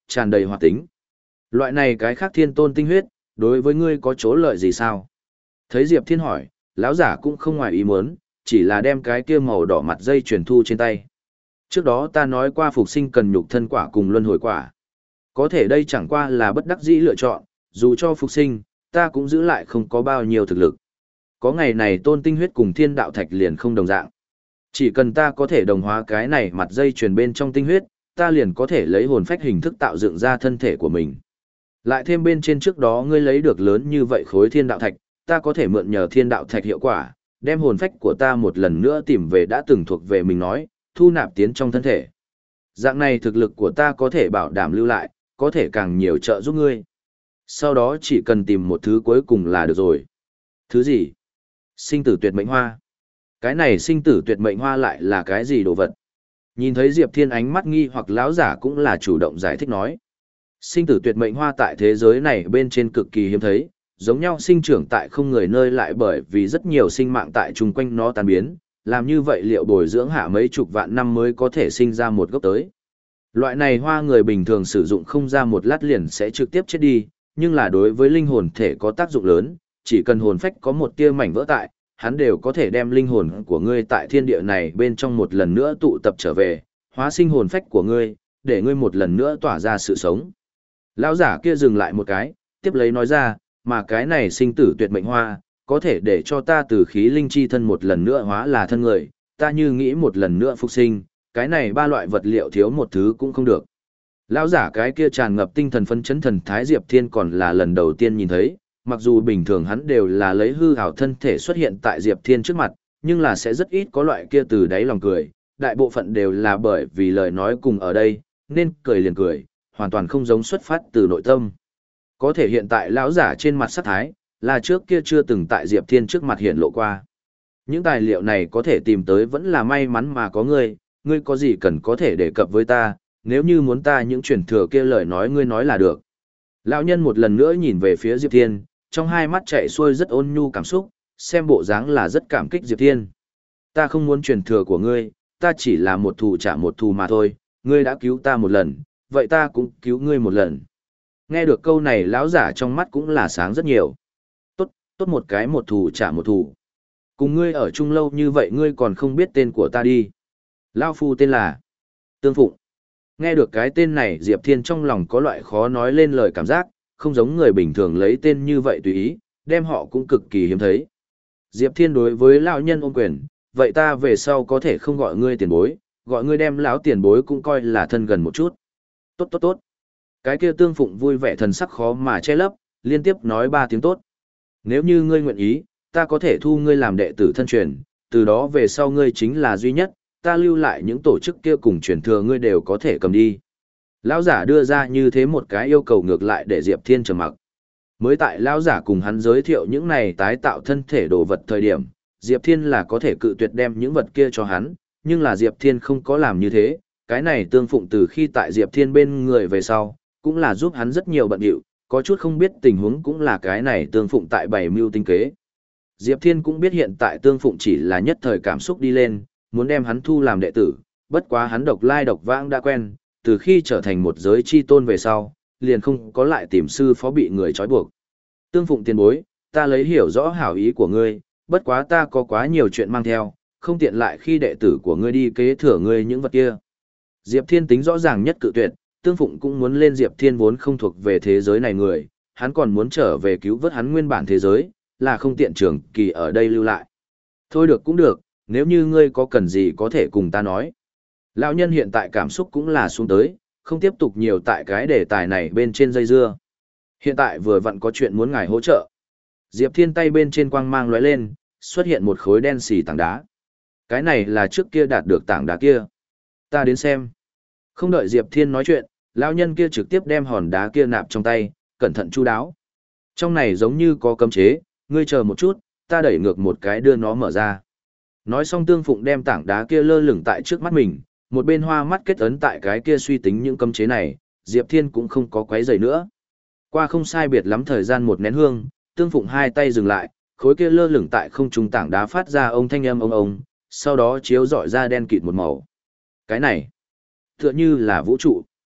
tràn đầy hoạt tính. Loại này cái khác thiên tôn tinh huyết, đối với ngươi có chỗ lợi gì sao? Thấy Diệp Thiên hỏi, lão giả cũng không ngoài ý muốn, chỉ là đem cái kia màu đỏ mặt dây truyền thu trên tay. Trước đó ta nói qua phục sinh cần nhục thân quả cùng luân hồi quả. Có thể đây chẳng qua là bất đắc dĩ lựa chọn, dù cho phục sinh, ta cũng giữ lại không có bao nhiêu thực lực. Có ngày này tôn tinh huyết cùng thiên đạo thạch liền không đồng dạng. Chỉ cần ta có thể đồng hóa cái này mặt dây truyền bên trong tinh huyết, ta liền có thể lấy hồn phách hình thức tạo dựng ra thân thể của mình. Lại thêm bên trên trước đó ngươi lấy được lớn như vậy khối thiên đạo thạch, ta có thể mượn nhờ thiên đạo thạch hiệu quả, đem hồn phách của ta một lần nữa tìm về đã từng thuộc về mình nói, thu nạp tiến trong thân thể. Dạng này thực lực của ta có thể bảo đảm lưu lại, có thể càng nhiều trợ giúp ngươi. Sau đó chỉ cần tìm một thứ cuối cùng là được rồi. Thứ gì? Sinh tử tuyệt mệnh hoa. Cái này sinh tử tuyệt mệnh hoa lại là cái gì đồ vật? Nhìn thấy Diệp Thiên ánh mắt nghi hoặc lão giả cũng là chủ động giải thích nói. Sinh tử tuyệt mệnh hoa tại thế giới này bên trên cực kỳ hiếm thấy, giống nhau sinh trưởng tại không người nơi lại bởi vì rất nhiều sinh mạng tại chung quanh nó tan biến, làm như vậy liệu bồi dưỡng hạ mấy chục vạn năm mới có thể sinh ra một gốc tới. Loại này hoa người bình thường sử dụng không ra một lát liền sẽ trực tiếp chết đi, nhưng là đối với linh hồn thể có tác dụng lớn, chỉ cần hồn phách có một tia mảnh vỡ tại, hắn đều có thể đem linh hồn của ngươi tại thiên địa này bên trong một lần nữa tụ tập trở về, hóa sinh hồn phách của ngươi, để ngươi một lần nữa tỏa ra sự sống. Lão giả kia dừng lại một cái, tiếp lấy nói ra, mà cái này sinh tử tuyệt mệnh hoa, có thể để cho ta từ khí linh chi thân một lần nữa hóa là thân người, ta như nghĩ một lần nữa phục sinh, cái này ba loại vật liệu thiếu một thứ cũng không được. Lão giả cái kia tràn ngập tinh thần phấn chấn thần thái Diệp Thiên còn là lần đầu tiên nhìn thấy, mặc dù bình thường hắn đều là lấy hư ảo thân thể xuất hiện tại Diệp Thiên trước mặt, nhưng là sẽ rất ít có loại kia từ đáy lòng cười, đại bộ phận đều là bởi vì lời nói cùng ở đây, nên cười liền cười, hoàn toàn không giống xuất phát từ nội tâm. Có thể hiện tại lão giả trên mặt sắc thái, là trước kia chưa từng tại Diệp Thiên trước mặt hiện lộ qua. Những tài liệu này có thể tìm tới vẫn là may mắn mà có ngươi, ngươi có gì cần có thể đề cập với ta, nếu như muốn ta những truyền thừa kia lời nói ngươi nói là được. Lão nhân một lần nữa nhìn về phía Diệp Thiên, trong hai mắt chạy xuôi rất ôn nhu cảm xúc, xem bộ dáng là rất cảm kích Diệp Thiên. Ta không muốn truyền thừa của ngươi, ta chỉ là một thù trả một thù mà thôi, ngươi đã cứu ta một lần, vậy ta cũng cứu ngươi một lần. Nghe được câu này lão giả trong mắt cũng là sáng rất nhiều. Tốt, tốt một cái một thù trả một thù. Cùng ngươi ở chung lâu như vậy ngươi còn không biết tên của ta đi. Lão phu tên là Tương Phụng. Nghe được cái tên này Diệp Thiên trong lòng có loại khó nói lên lời cảm giác, không giống người bình thường lấy tên như vậy tùy ý, đem họ cũng cực kỳ hiếm thấy. Diệp Thiên đối với lão nhân ôm quyền, vậy ta về sau có thể không gọi ngươi tiền bối, gọi ngươi đem lão tiền bối cũng coi là thân gần một chút. Tốt tốt tốt. Cái kia Tương Phụng vui vẻ thần sắc khó mà che lấp, liên tiếp nói ba tiếng tốt. Nếu như ngươi nguyện ý, ta có thể thu ngươi làm đệ tử thân truyền, từ đó về sau ngươi chính là duy nhất, ta lưu lại những tổ chức kia cùng truyền thừa ngươi đều có thể cầm đi. Lão giả đưa ra như thế một cái yêu cầu ngược lại để Diệp Thiên trầm mặc. Mới tại lão giả cùng hắn giới thiệu những này tái tạo thân thể đồ vật thời điểm, Diệp Thiên là có thể cự tuyệt đem những vật kia cho hắn, nhưng là Diệp Thiên không có làm như thế, cái này Tương Phụng từ khi tại Diệp Thiên bên người về sau, cũng là giúp hắn rất nhiều bận điệu, có chút không biết tình huống cũng là cái này Tương Phụng tại bảy mưu tinh kế. Diệp Thiên cũng biết hiện tại Tương Phụng chỉ là nhất thời cảm xúc đi lên, muốn đem hắn thu làm đệ tử, bất quá hắn độc lai độc vãng đã quen, từ khi trở thành một giới chi tôn về sau, liền không có lại tìm sư phó bị người trói buộc. Tương Phụng tiền bối, ta lấy hiểu rõ hảo ý của ngươi, bất quá ta có quá nhiều chuyện mang theo, không tiện lại khi đệ tử của ngươi đi kế thừa ngươi những vật kia. Diệp Thiên tính rõ ràng nhất cự tuyệt, Tương Phụng cũng muốn lên Diệp Thiên vốn không thuộc về thế giới này người, hắn còn muốn trở về cứu vớt hắn nguyên bản thế giới, là không tiện trường kỳ ở đây lưu lại. Thôi được cũng được, nếu như ngươi có cần gì có thể cùng ta nói. Lão nhân hiện tại cảm xúc cũng là xuống tới, không tiếp tục nhiều tại cái đề tài này bên trên dây dưa. Hiện tại vừa vặn có chuyện muốn ngài hỗ trợ. Diệp Thiên tay bên trên quang mang lóe lên, xuất hiện một khối đen xì tảng đá. Cái này là trước kia đạt được tảng đá kia. Ta đến xem. Không đợi Diệp Thiên nói chuyện, lão nhân kia trực tiếp đem hòn đá kia nạp trong tay, cẩn thận chu đáo. Trong này giống như có cấm chế, ngươi chờ một chút, ta đẩy ngược một cái đưa nó mở ra. Nói xong Tương Phụng đem tảng đá kia lơ lửng tại trước mắt mình, một bên hoa mắt kết ấn tại cái kia suy tính những cấm chế này, Diệp Thiên cũng không có quấy rầy nữa. Qua không sai biệt lắm thời gian một nén hương, Tương Phụng hai tay dừng lại, khối kia lơ lửng tại không trung tảng đá phát ra ông thanh âm ông ông, sau đó chiếu rọi ra đen kịt một màu. Cái này, tựa như là vũ trụ.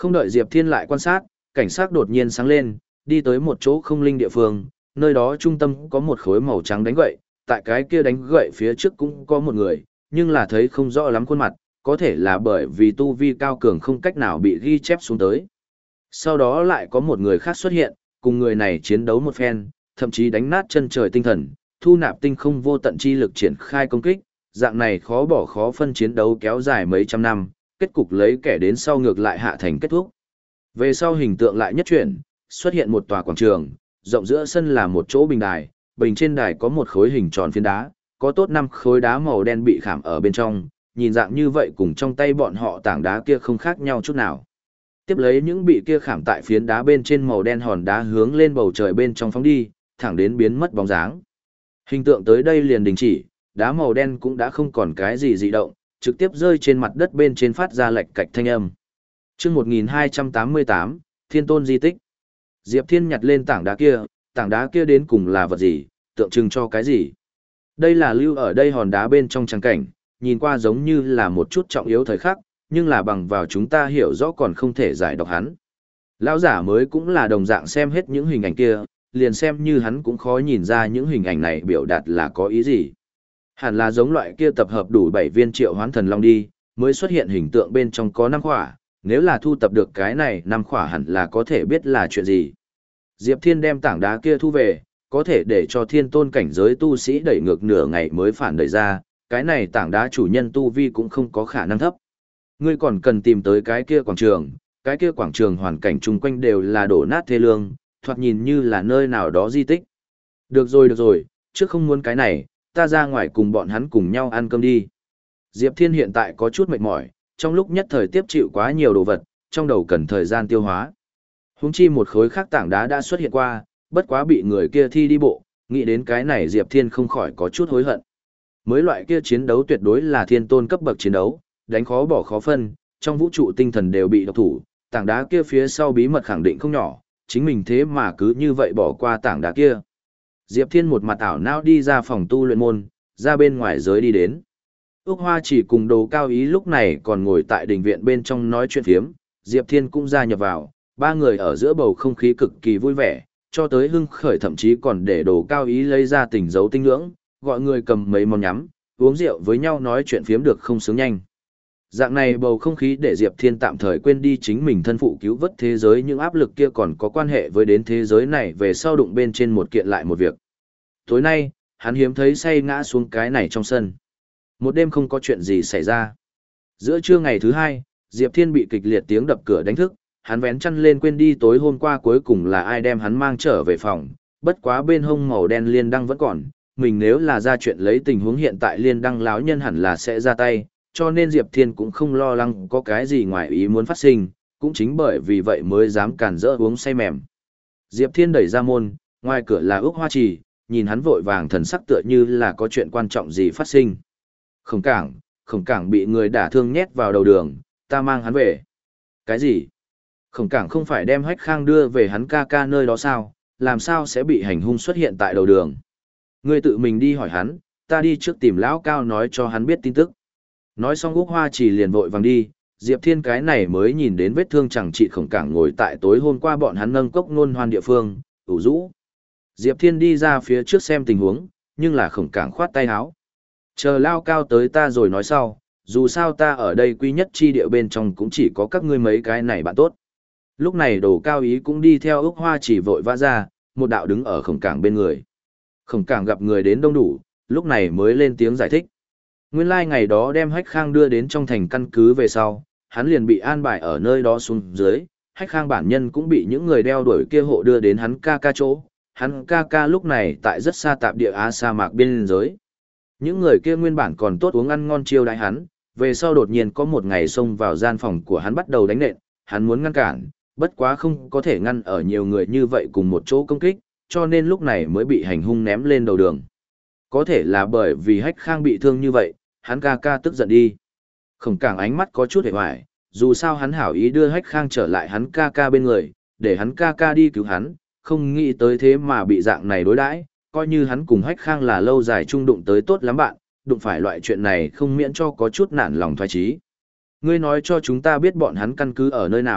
Không đợi Diệp Thiên lại quan sát, cảnh sát đột nhiên sáng lên, đi tới một chỗ không linh địa phương, nơi đó trung tâm có một khối màu trắng đánh gậy, tại cái kia đánh gậy phía trước cũng có một người, nhưng là thấy không rõ lắm khuôn mặt, có thể là bởi vì tu vi cao cường không cách nào bị ghi chép xuống tới. Sau đó lại có một người khác xuất hiện, cùng người này chiến đấu một phen, thậm chí đánh nát chân trời tinh thần, thu nạp tinh không vô tận chi lực triển khai công kích, dạng này khó bỏ khó phân chiến đấu kéo dài mấy trăm năm, kết cục lấy kẻ đến sau ngược lại hạ thành kết thúc. Về sau hình tượng lại nhất chuyển, xuất hiện một tòa quảng trường, rộng giữa sân là một chỗ bình đài, bình trên đài có một khối hình tròn phiến đá, có tốt năm khối đá màu đen bị khảm ở bên trong, nhìn dạng như vậy cùng trong tay bọn họ tảng đá kia không khác nhau chút nào. Tiếp lấy những bị kia khảm tại phiến đá bên trên màu đen hòn đá hướng lên bầu trời bên trong phóng đi, thẳng đến biến mất bóng dáng. Hình tượng tới đây liền đình chỉ, đá màu đen cũng đã không còn cái gì dị động, trực tiếp rơi trên mặt đất bên trên phát ra lệch cạch thanh âm. Chương một nghìn hai trăm tám mươi tám, Thiên Tôn di tích. Diệp Thiên nhặt lên tảng đá kia, tảng đá kia đến cùng là vật gì, tượng trưng cho cái gì? Đây là lưu ở đây hòn đá bên trong trắng cảnh, nhìn qua giống như là một chút trọng yếu thời khắc, nhưng là bằng vào chúng ta hiểu rõ còn không thể giải đọc hắn. Lão giả mới cũng là đồng dạng xem hết những hình ảnh kia, liền xem như hắn cũng khó nhìn ra những hình ảnh này biểu đạt là có ý gì. Hẳn là giống loại kia tập hợp đủ bảy viên triệu hoán thần long đi, mới xuất hiện hình tượng bên trong có năm khỏa, nếu là thu tập được cái này năm khỏa hẳn là có thể biết là chuyện gì. Diệp Thiên đem tảng đá kia thu về, có thể để cho thiên tôn cảnh giới tu sĩ đẩy ngược nửa ngày mới phản đẩy ra, cái này tảng đá chủ nhân tu vi cũng không có khả năng thấp. Ngươi còn cần tìm tới cái kia quảng trường, cái kia quảng trường hoàn cảnh chung quanh đều là đổ nát thê lương, thoạt nhìn như là nơi nào đó di tích. Được rồi được rồi, trước không muốn cái này, ta ra ngoài cùng bọn hắn cùng nhau ăn cơm đi. Diệp Thiên hiện tại có chút mệt mỏi, trong lúc nhất thời tiếp chịu quá nhiều đồ vật, trong đầu cần thời gian tiêu hóa. Huống chi một khối khác tảng đá đã xuất hiện qua, bất quá bị người kia thi đi bộ, nghĩ đến cái này Diệp Thiên không khỏi có chút hối hận. Mới loại kia chiến đấu tuyệt đối là thiên tôn cấp bậc chiến đấu, đánh khó bỏ khó phân, trong vũ trụ tinh thần đều bị độc thủ, tảng đá kia phía sau bí mật khẳng định không nhỏ, chính mình thế mà cứ như vậy bỏ qua tảng đá kia. Diệp Thiên một mặt ảo não đi ra phòng tu luyện môn, ra bên ngoài giới đi đến. Úc Hoa chỉ cùng Đồ Cao Ý lúc này còn ngồi tại đình viện bên trong nói chuyện phiếm, Diệp Thiên cũng gia nhập vào, ba người ở giữa bầu không khí cực kỳ vui vẻ, cho tới hưng khởi thậm chí còn để Đồ Cao Ý lấy ra tình dấu tinh ngưỡng, gọi người cầm mấy món nhắm, uống rượu với nhau nói chuyện phiếm được không sướng nhanh. Dạng này bầu không khí để Diệp Thiên tạm thời quên đi chính mình thân phụ cứu vớt thế giới, những áp lực kia còn có quan hệ với đến thế giới này về sau đụng bên trên một kiện lại một việc. Tối nay, hắn hiếm thấy say ngã xuống cái này trong sân. Một đêm không có chuyện gì xảy ra. Giữa trưa ngày thứ hai, Diệp Thiên bị kịch liệt tiếng đập cửa đánh thức, hắn vén chăn lên quên đi tối hôm qua cuối cùng là ai đem hắn mang trở về phòng, bất quá bên hông màu đen liên đăng vẫn còn, mình nếu là ra chuyện lấy tình huống hiện tại liên đăng lão nhân hẳn là sẽ ra tay, cho nên Diệp Thiên cũng không lo lắng có cái gì ngoài ý muốn phát sinh, cũng chính bởi vì vậy mới dám cản rỡ uống say mềm. Diệp Thiên đẩy ra môn, ngoài cửa là Úc Hoa Trì, nhìn hắn vội vàng thần sắc tựa như là có chuyện quan trọng gì phát sinh. Khổng Cảng, Khổng Cảng bị người đả thương nhét vào đầu đường, ta mang hắn về. Cái gì? Khổng Cảng không phải đem Hách Khang đưa về hắn ca ca nơi đó sao, làm sao sẽ bị hành hung xuất hiện tại đầu đường? Ngươi tự mình đi hỏi hắn, ta đi trước tìm lão cao nói cho hắn biết tin tức. Nói xong Úc Hoa Trì liền vội vàng đi, Diệp Thiên cái này mới nhìn đến vết thương chẳng trị Khổng Cảng ngồi tại tối hôm qua bọn hắn nâng cốc nôn hoan địa phương, ủ rũ. Diệp Thiên đi ra phía trước xem tình huống, nhưng là Khổng Cảng khoát tay áo. Chờ lao cao tới ta rồi nói sau, dù sao ta ở đây quý nhất chi địa bên trong cũng chỉ có các ngươi mấy cái này bạn tốt. Lúc này Đồ Cao Ý cũng đi theo Úc Hoa Trì vội vã ra, một đạo đứng ở Khổng Cảng bên người. Khổng Cảng gặp người đến đông đủ, lúc này mới lên tiếng giải thích. Nguyên lai like ngày đó đem Hách Khang đưa đến trong thành căn cứ về sau, hắn liền bị an bài ở nơi đó xuống dưới, Hách Khang bản nhân cũng bị những người đeo đuổi kia hộ đưa đến hắn ca ca chỗ, hắn ca ca lúc này tại rất xa tạp địa Á sa mạc biên giới. Những người kia nguyên bản còn tốt uống ăn ngon chiêu đãi hắn, về sau đột nhiên có một ngày xông vào gian phòng của hắn bắt đầu đánh nện, hắn muốn ngăn cản, bất quá không có thể ngăn ở nhiều người như vậy cùng một chỗ công kích, cho nên lúc này mới bị hành hung ném lên đầu đường. Có thể là bởi vì Hách Khang bị thương như vậy, hắn ca ca tức giận đi. Khổng Cảng ánh mắt có chút hề hoài, dù sao hắn hảo ý đưa Hách Khang trở lại hắn ca ca bên người, để hắn ca ca đi cứu hắn, không nghĩ tới thế mà bị dạng này đối đãi, coi như hắn cùng Hách Khang là lâu dài chung đụng tới tốt lắm bạn, đụng phải loại chuyện này không miễn cho có chút nản lòng thoái chí. Ngươi nói cho chúng ta biết bọn hắn căn cứ ở nơi nào,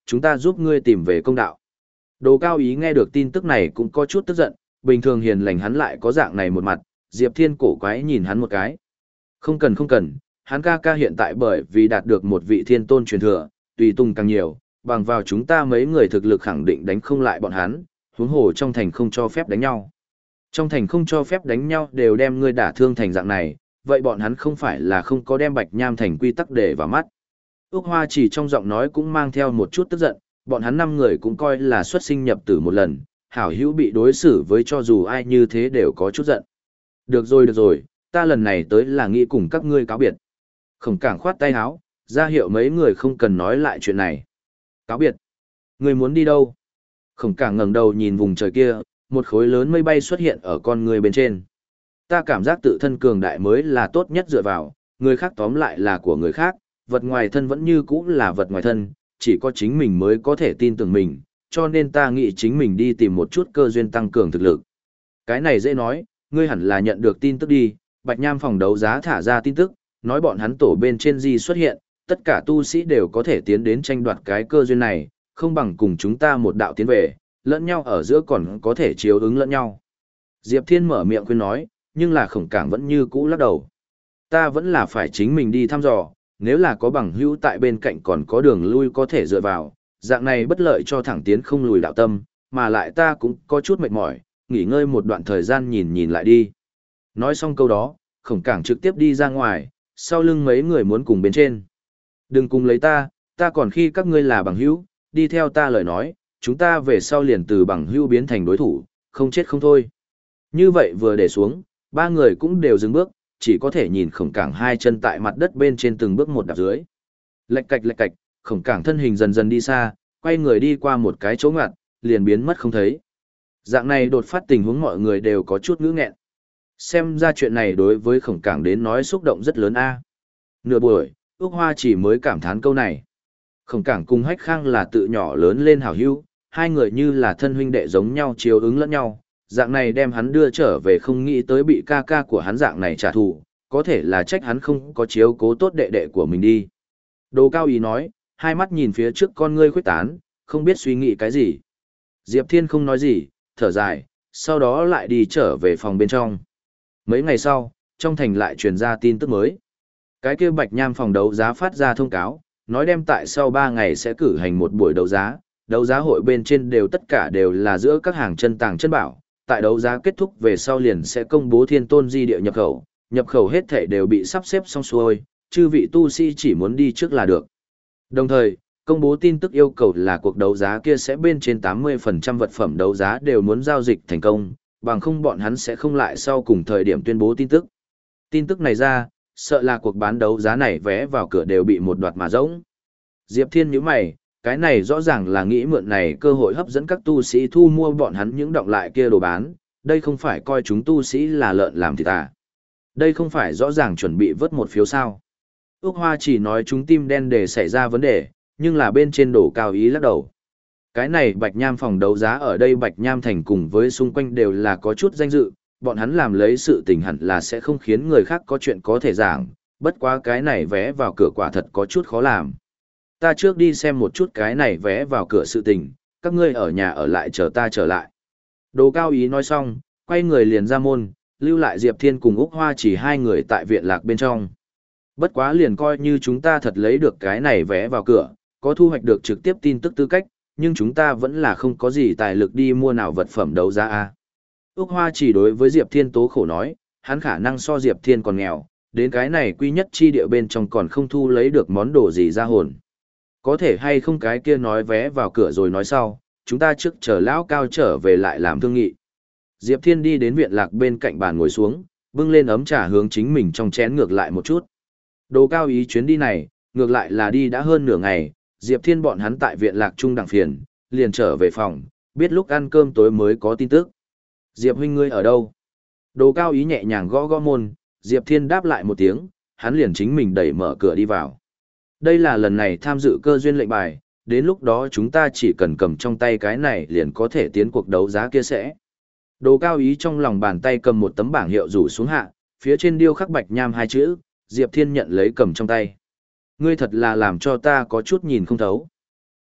chúng ta giúp ngươi tìm về công đạo. Đồ Cao Ý nghe được tin tức này cũng có chút tức giận, bình thường hiền lành hắn lại có dạng này một mặt, Diệp Thiên cổ quái nhìn hắn một cái. Không cần không cần, hắn ca ca hiện tại bởi vì đạt được một vị thiên tôn truyền thừa, tùy tùng càng nhiều, bằng vào chúng ta mấy người thực lực khẳng định đánh không lại bọn hắn, huống hồ trong thành không cho phép đánh nhau. Trong thành không cho phép đánh nhau đều đem ngươi đả thương thành dạng này, vậy bọn hắn không phải là không có đem Bạch Nham thành quy tắc để vào mắt. Úc Hoa chỉ trong giọng nói cũng mang theo một chút tức giận, bọn hắn năm người cũng coi là xuất sinh nhập tử một lần, hảo hữu bị đối xử với cho dù ai như thế đều có chút giận. Được rồi được rồi, ta lần này tới là nghĩ cùng các ngươi cáo biệt. Khổng Cảng khoát tay áo, ra hiệu mấy người không cần nói lại chuyện này. Cáo biệt? Ngươi muốn đi đâu? Khổng Cảng ngẩng đầu nhìn vùng trời kia, một khối lớn mây bay xuất hiện ở con người bên trên. Ta cảm giác tự thân cường đại mới là tốt nhất dựa vào, người khác tóm lại là của người khác, vật ngoài thân vẫn như cũ là vật ngoài thân, chỉ có chính mình mới có thể tin tưởng mình, cho nên ta nghĩ chính mình đi tìm một chút cơ duyên tăng cường thực lực. Cái này dễ nói, ngươi hẳn là nhận được tin tức đi, Bạch Nham phòng đấu giá thả ra tin tức, nói bọn hắn tổ bên trên di xuất hiện, tất cả tu sĩ đều có thể tiến đến tranh đoạt cái cơ duyên này, không bằng cùng chúng ta một đạo tiến về, lẫn nhau ở giữa còn có thể chiếu ứng lẫn nhau. Diệp Thiên mở miệng khuyên nói, nhưng là Khổng Cảng vẫn như cũ lắc đầu. Ta vẫn là phải chính mình đi thăm dò, nếu là có bằng hữu tại bên cạnh còn có đường lui có thể dựa vào, dạng này bất lợi cho thẳng tiến không lùi đạo tâm, mà lại ta cũng có chút mệt mỏi, nghỉ ngơi một đoạn thời gian nhìn nhìn lại đi. Nói xong câu đó, Khổng Cảng trực tiếp đi ra ngoài, sau lưng mấy người muốn cùng bên trên. Đừng cùng lấy ta, ta còn khi các ngươi là bằng hữu, đi theo ta lời nói, chúng ta về sau liền từ bằng hữu biến thành đối thủ, không chết không thôi. Như vậy vừa để xuống, ba người cũng đều dừng bước, chỉ có thể nhìn Khổng Cảng hai chân tại mặt đất bên trên từng bước một đạp dưới. Lạch cạch lạch cạch, Khổng Cảng thân hình dần dần đi xa, quay người đi qua một cái chỗ ngặt, liền biến mất không thấy. Dạng này đột phát tình huống mọi người đều có chút ngữ nghẹn. Xem ra chuyện này đối với Khổng Cảng đến nói xúc động rất lớn a. Nửa buổi, Úc Hoa chỉ mới cảm thán câu này. Khổng Cảng cùng Hách Khang là tự nhỏ lớn lên hảo hữu, hai người như là thân huynh đệ giống nhau chiếu ứng lẫn nhau, dạng này đem hắn đưa trở về không nghĩ tới bị ca ca của hắn dạng này trả thù, có thể là trách hắn không có chiếu cố tốt đệ đệ của mình đi. Đồ Cao Ý nói, hai mắt nhìn phía trước con ngươi khuyết tán, không biết suy nghĩ cái gì. Diệp Thiên không nói gì, thở dài, sau đó lại đi trở về phòng bên trong. Mấy ngày sau, trong thành lại truyền ra tin tức mới. Cái kia Bạch Nham phòng đấu giá phát ra thông cáo, nói đem tại sau ba ngày sẽ cử hành một buổi đấu giá, đấu giá hội bên trên đều tất cả đều là giữa các hàng chân tàng chân bảo, tại đấu giá kết thúc về sau liền sẽ công bố thiên tôn di địa nhập khẩu, nhập khẩu hết thảy đều bị sắp xếp xong xuôi, chư vị tu sĩ chỉ muốn đi trước là được. Đồng thời, công bố tin tức yêu cầu là cuộc đấu giá kia sẽ bên trên tám mươi phần trăm vật phẩm đấu giá đều muốn giao dịch thành công, bằng không bọn hắn sẽ không lại sau cùng thời điểm tuyên bố tin tức. Tin tức này ra, sợ là cuộc bán đấu giá này vé vào cửa đều bị một đoạt mà rỗng. Diệp Thiên nhíu mày, cái này rõ ràng là nghĩ mượn này cơ hội hấp dẫn các tu sĩ thu mua bọn hắn những động lại kia đồ bán, đây không phải coi chúng tu sĩ là lợn làm thịt à. Đây không phải rõ ràng chuẩn bị vớt một phiếu sao. Úc Hoa chỉ nói chúng tim đen để xảy ra vấn đề, nhưng là bên trên Đồ Cao Ý lắc đầu. Cái này Bạch Nham phòng đấu giá ở đây Bạch Nham thành cùng với xung quanh đều là có chút danh dự, bọn hắn làm lấy sự tình hẳn là sẽ không khiến người khác có chuyện có thể giảng, bất quá cái này vé vào cửa quả thật có chút khó làm. Ta trước đi xem một chút cái này vé vào cửa sự tình, các ngươi ở nhà ở lại chờ ta trở lại. Đồ Cao Ý nói xong, quay người liền ra môn, lưu lại Diệp Thiên cùng Úc Hoa chỉ hai người tại viện lạc bên trong. Bất quá liền coi như chúng ta thật lấy được cái này vé vào cửa, có thu hoạch được trực tiếp tin tức tư cách, nhưng chúng ta vẫn là không có gì tài lực đi mua nào vật phẩm đấu giá a. Úc Hoa chỉ đối với Diệp Thiên tố khổ nói, hắn khả năng so Diệp Thiên còn nghèo, đến cái này quy nhất chi địa bên trong còn không thu lấy được món đồ gì ra hồn. Có thể hay không cái kia nói vé vào cửa rồi nói sau, chúng ta trước chờ lão cao trở về lại làm thương nghị. Diệp Thiên đi đến viện lạc bên cạnh bàn ngồi xuống, bưng lên ấm trà hướng chính mình trong chén ngược lại một chút. Đồ Cao Ý chuyến đi này, ngược lại là đi đã hơn nửa ngày, Diệp Thiên bọn hắn tại viện lạc trung đẳng phiền, liền trở về phòng, biết lúc ăn cơm tối mới có tin tức. Diệp huynh ngươi ở đâu? Đồ Cao Ý nhẹ nhàng gõ gõ môn, Diệp Thiên đáp lại một tiếng, hắn liền chính mình đẩy mở cửa đi vào. Đây là lần này tham dự cơ duyên lệnh bài, đến lúc đó chúng ta chỉ cần cầm trong tay cái này liền có thể tiến cuộc đấu giá kia sẽ. Đồ Cao Ý trong lòng bàn tay cầm một tấm bảng hiệu rủ xuống hạ, phía trên điêu khắc Bạch Nham hai chữ, Diệp Thiên nhận lấy cầm trong tay. Ngươi thật là làm cho ta có chút nhìn không thấu.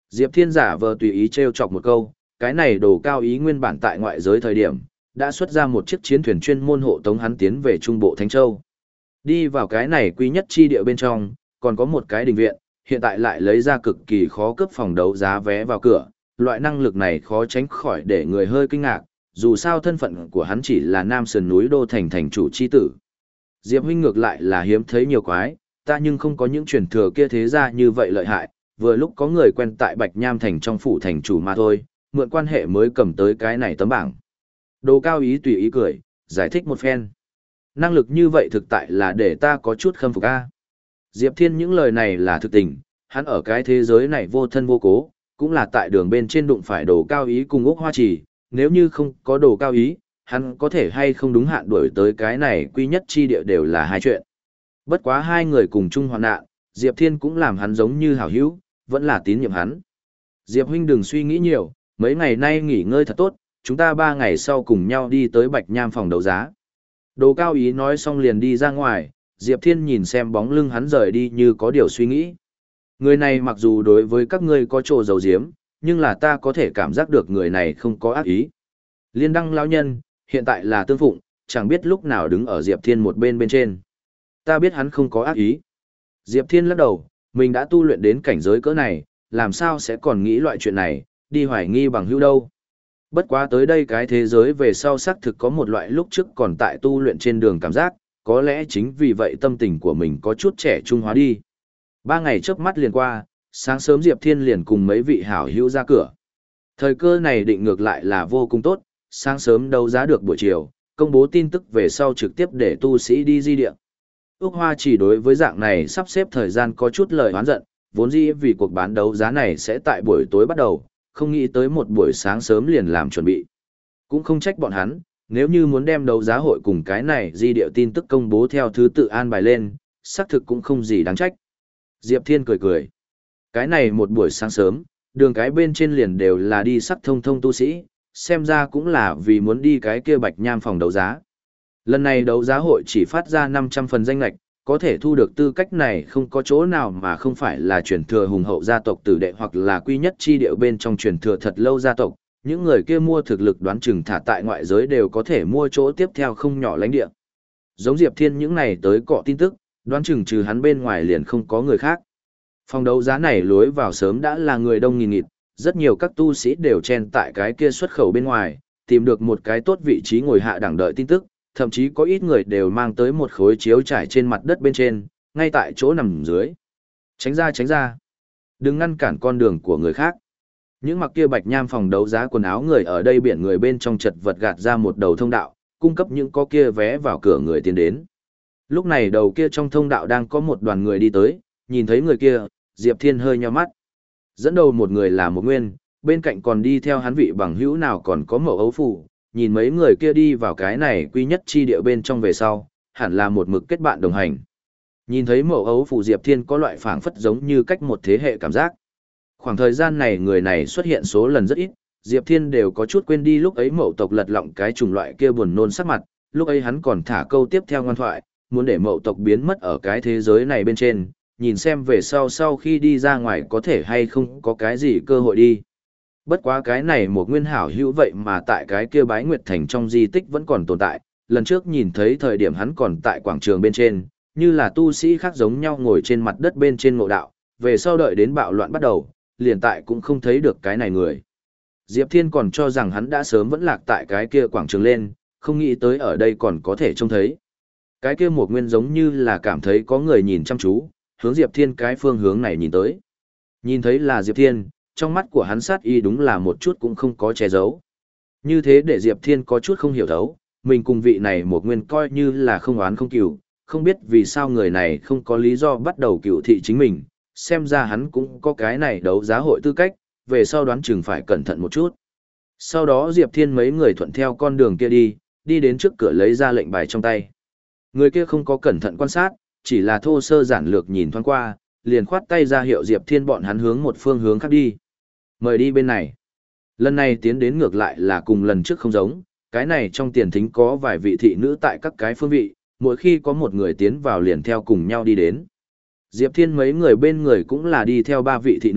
Diệp Thiên giả vờ tùy ý trêu chọc một câu, cái này đồ cao ý nguyên bản tại ngoại giới thời điểm, đã xuất ra một chiếc chiến thuyền chuyên môn hộ tống hắn tiến về Trung Bộ Thánh Châu. Đi vào cái này quý nhất chi địa bên trong, còn có một cái đình viện, hiện tại lại lấy ra cực kỳ khó cướp phòng đấu giá vé vào cửa, loại năng lực này khó tránh khỏi để người hơi kinh ngạc, dù sao thân phận của hắn chỉ là Nam Sườn núi đô thành thành chủ chi tử. Diệp huynh ngược lại là hiếm thấy nhiều quái, ta nhưng không có những truyền thừa kia thế ra như vậy lợi hại, vừa lúc có người quen tại Bạch Nham thành trong phủ thành chủ mà thôi, mượn quan hệ mới cầm tới cái này tấm bảng. Đồ cao ý tùy ý cười, giải thích một phen. Năng lực như vậy thực tại là để ta có chút khâm phục a. Diệp Thiên những lời này là thực tình, hắn ở cái thế giới này vô thân vô cố, cũng là tại đường bên trên đụng phải đồ cao ý cùng Úc Hoa Trì, nếu như không có đồ cao ý, hắn có thể hay không đúng hạn đuổi tới cái này quy nhất chi địa đều là hai chuyện. Bất quá hai người cùng chung hoạn nạn, Diệp Thiên cũng làm hắn giống như hảo hữu, vẫn là tín nhiệm hắn. Diệp huynh đừng suy nghĩ nhiều, mấy ngày nay nghỉ ngơi thật tốt, chúng ta ba ngày sau cùng nhau đi tới Bạch Nham phòng đấu giá. Đồ cao ý nói xong liền đi ra ngoài, Diệp Thiên nhìn xem bóng lưng hắn rời đi như có điều suy nghĩ. Người này mặc dù đối với các ngươi có chỗ dầu diếm, nhưng là ta có thể cảm giác được người này không có ác ý. Liên đăng lão nhân, hiện tại là tương phụng, chẳng biết lúc nào đứng ở Diệp Thiên một bên bên trên. Ta biết hắn không có ác ý. Diệp Thiên lắc đầu, mình đã tu luyện đến cảnh giới cỡ này, làm sao sẽ còn nghĩ loại chuyện này, đi hoài nghi bằng hữu đâu. Bất quá tới đây cái thế giới về sau xác thực có một loại lúc trước còn tại tu luyện trên đường cảm giác, có lẽ chính vì vậy tâm tình của mình có chút trẻ trung hóa đi. Ba ngày trước mắt liền qua, sáng sớm Diệp Thiên liền cùng mấy vị hảo hữu ra cửa. Thời cơ này định ngược lại là vô cùng tốt, sáng sớm đấu giá được buổi chiều, công bố tin tức về sau trực tiếp để tu sĩ đi di địa. Úc Hoa chỉ đối với dạng này sắp xếp thời gian có chút lời oán giận, vốn dĩ vì cuộc bán đấu giá này sẽ tại buổi tối bắt đầu, không nghĩ tới một buổi sáng sớm liền làm chuẩn bị. Cũng không trách bọn hắn, nếu như muốn đem đấu giá hội cùng cái này di địa tin tức công bố theo thứ tự an bài lên, xác thực cũng không gì đáng trách. Diệp Thiên cười cười. Cái này một buổi sáng sớm, đường cái bên trên liền đều là đi sắc thông thông tu sĩ, xem ra cũng là vì muốn đi cái kia Bạch Nham phòng đấu giá. Lần này đấu giá hội chỉ phát ra năm trăm phần danh lạch, có thể thu được tư cách này không có chỗ nào mà không phải là truyền thừa hùng hậu gia tộc tử đệ hoặc là quy nhất chi điệu bên trong truyền thừa thật lâu gia tộc, những người kia mua thực lực đoán chừng thả tại ngoại giới đều có thể mua chỗ tiếp theo không nhỏ lãnh địa. Giống Diệp Thiên những này tới cọ tin tức, đoán chừng trừ hắn bên ngoài liền không có người khác. Phòng đấu giá này lối vào sớm đã là người đông nghìn nghịt, rất nhiều các tu sĩ đều chen tại cái kia xuất khẩu bên ngoài, tìm được một cái tốt vị trí ngồi hạ đẳng đợi tin tức, thậm chí có ít người đều mang tới một khối chiếu trải trên mặt đất bên trên, ngay tại chỗ nằm dưới. Tránh ra tránh ra. Đừng ngăn cản con đường của người khác. Những mặc kia Bạch Nham phòng đấu giá quần áo người ở đây biển người bên trong chật vật gạt ra một đầu thông đạo, cung cấp những có kia vé vào cửa người tiến đến. Lúc này đầu kia trong thông đạo đang có một đoàn người đi tới, nhìn thấy người kia, Diệp Thiên hơi nhíu mắt. Dẫn đầu một người là một nguyên, bên cạnh còn đi theo hắn vị bằng hữu nào còn có Mậu Ấu Phủ, nhìn mấy người kia đi vào cái này quy nhất chi địa bên trong về sau, hẳn là một mực kết bạn đồng hành. Nhìn thấy Mậu Ấu Phủ Diệp Thiên có loại phảng phất giống như cách một thế hệ cảm giác. Khoảng thời gian này người này xuất hiện số lần rất ít, Diệp Thiên đều có chút quên đi lúc ấy Mậu tộc lật lọng cái chủng loại kia buồn nôn sắc mặt, lúc ấy hắn còn thả câu tiếp theo ngoan thoại, muốn để Mậu tộc biến mất ở cái thế giới này bên trên, nhìn xem về sau sau khi đi ra ngoài có thể hay không có cái gì cơ hội đi. Bất quá cái này một nguyên hảo hữu vậy mà tại cái kia Bái Nguyệt Thành trong di tích vẫn còn tồn tại, lần trước nhìn thấy thời điểm hắn còn tại quảng trường bên trên, như là tu sĩ khác giống nhau ngồi trên mặt đất bên trên ngộ đạo, về sau đợi đến bạo loạn bắt đầu, liền tại cũng không thấy được cái này người. Diệp Thiên còn cho rằng hắn đã sớm vẫn lạc tại cái kia quảng trường lên, không nghĩ tới ở đây còn có thể trông thấy. Cái kia một nguyên giống như là cảm thấy có người nhìn chăm chú, hướng Diệp Thiên cái phương hướng này nhìn tới. Nhìn thấy là Diệp Thiên, trong mắt của hắn sát y đúng là một chút cũng không có che giấu. Như thế để Diệp Thiên có chút không hiểu thấu, mình cùng vị này một nguyên coi như là không oán không cừu, không biết vì sao người này không có lý do bắt đầu cựu thị chính mình, xem ra hắn cũng có cái này đấu giá hội tư cách, về sau đoán chừng phải cẩn thận một chút. Sau đó Diệp Thiên mấy người thuận theo con đường kia đi, đi đến trước cửa lấy ra lệnh bài trong tay. Người kia không có cẩn thận quan sát, chỉ là thô sơ giản lược nhìn thoáng qua, liền khoát tay ra hiệu Diệp Thiên bọn hắn hướng một phương hướng khác đi. Mời đi bên này. Lần này tiến đến ngược lại là cùng lần trước không giống, cái này trong tiền thính có vài vị thị nữ tại các cái phương vị, mỗi khi có một người tiến vào liền theo cùng nhau đi đến. Diệp Thiên mấy người bên người cũng là đi theo ba vị thị nữ,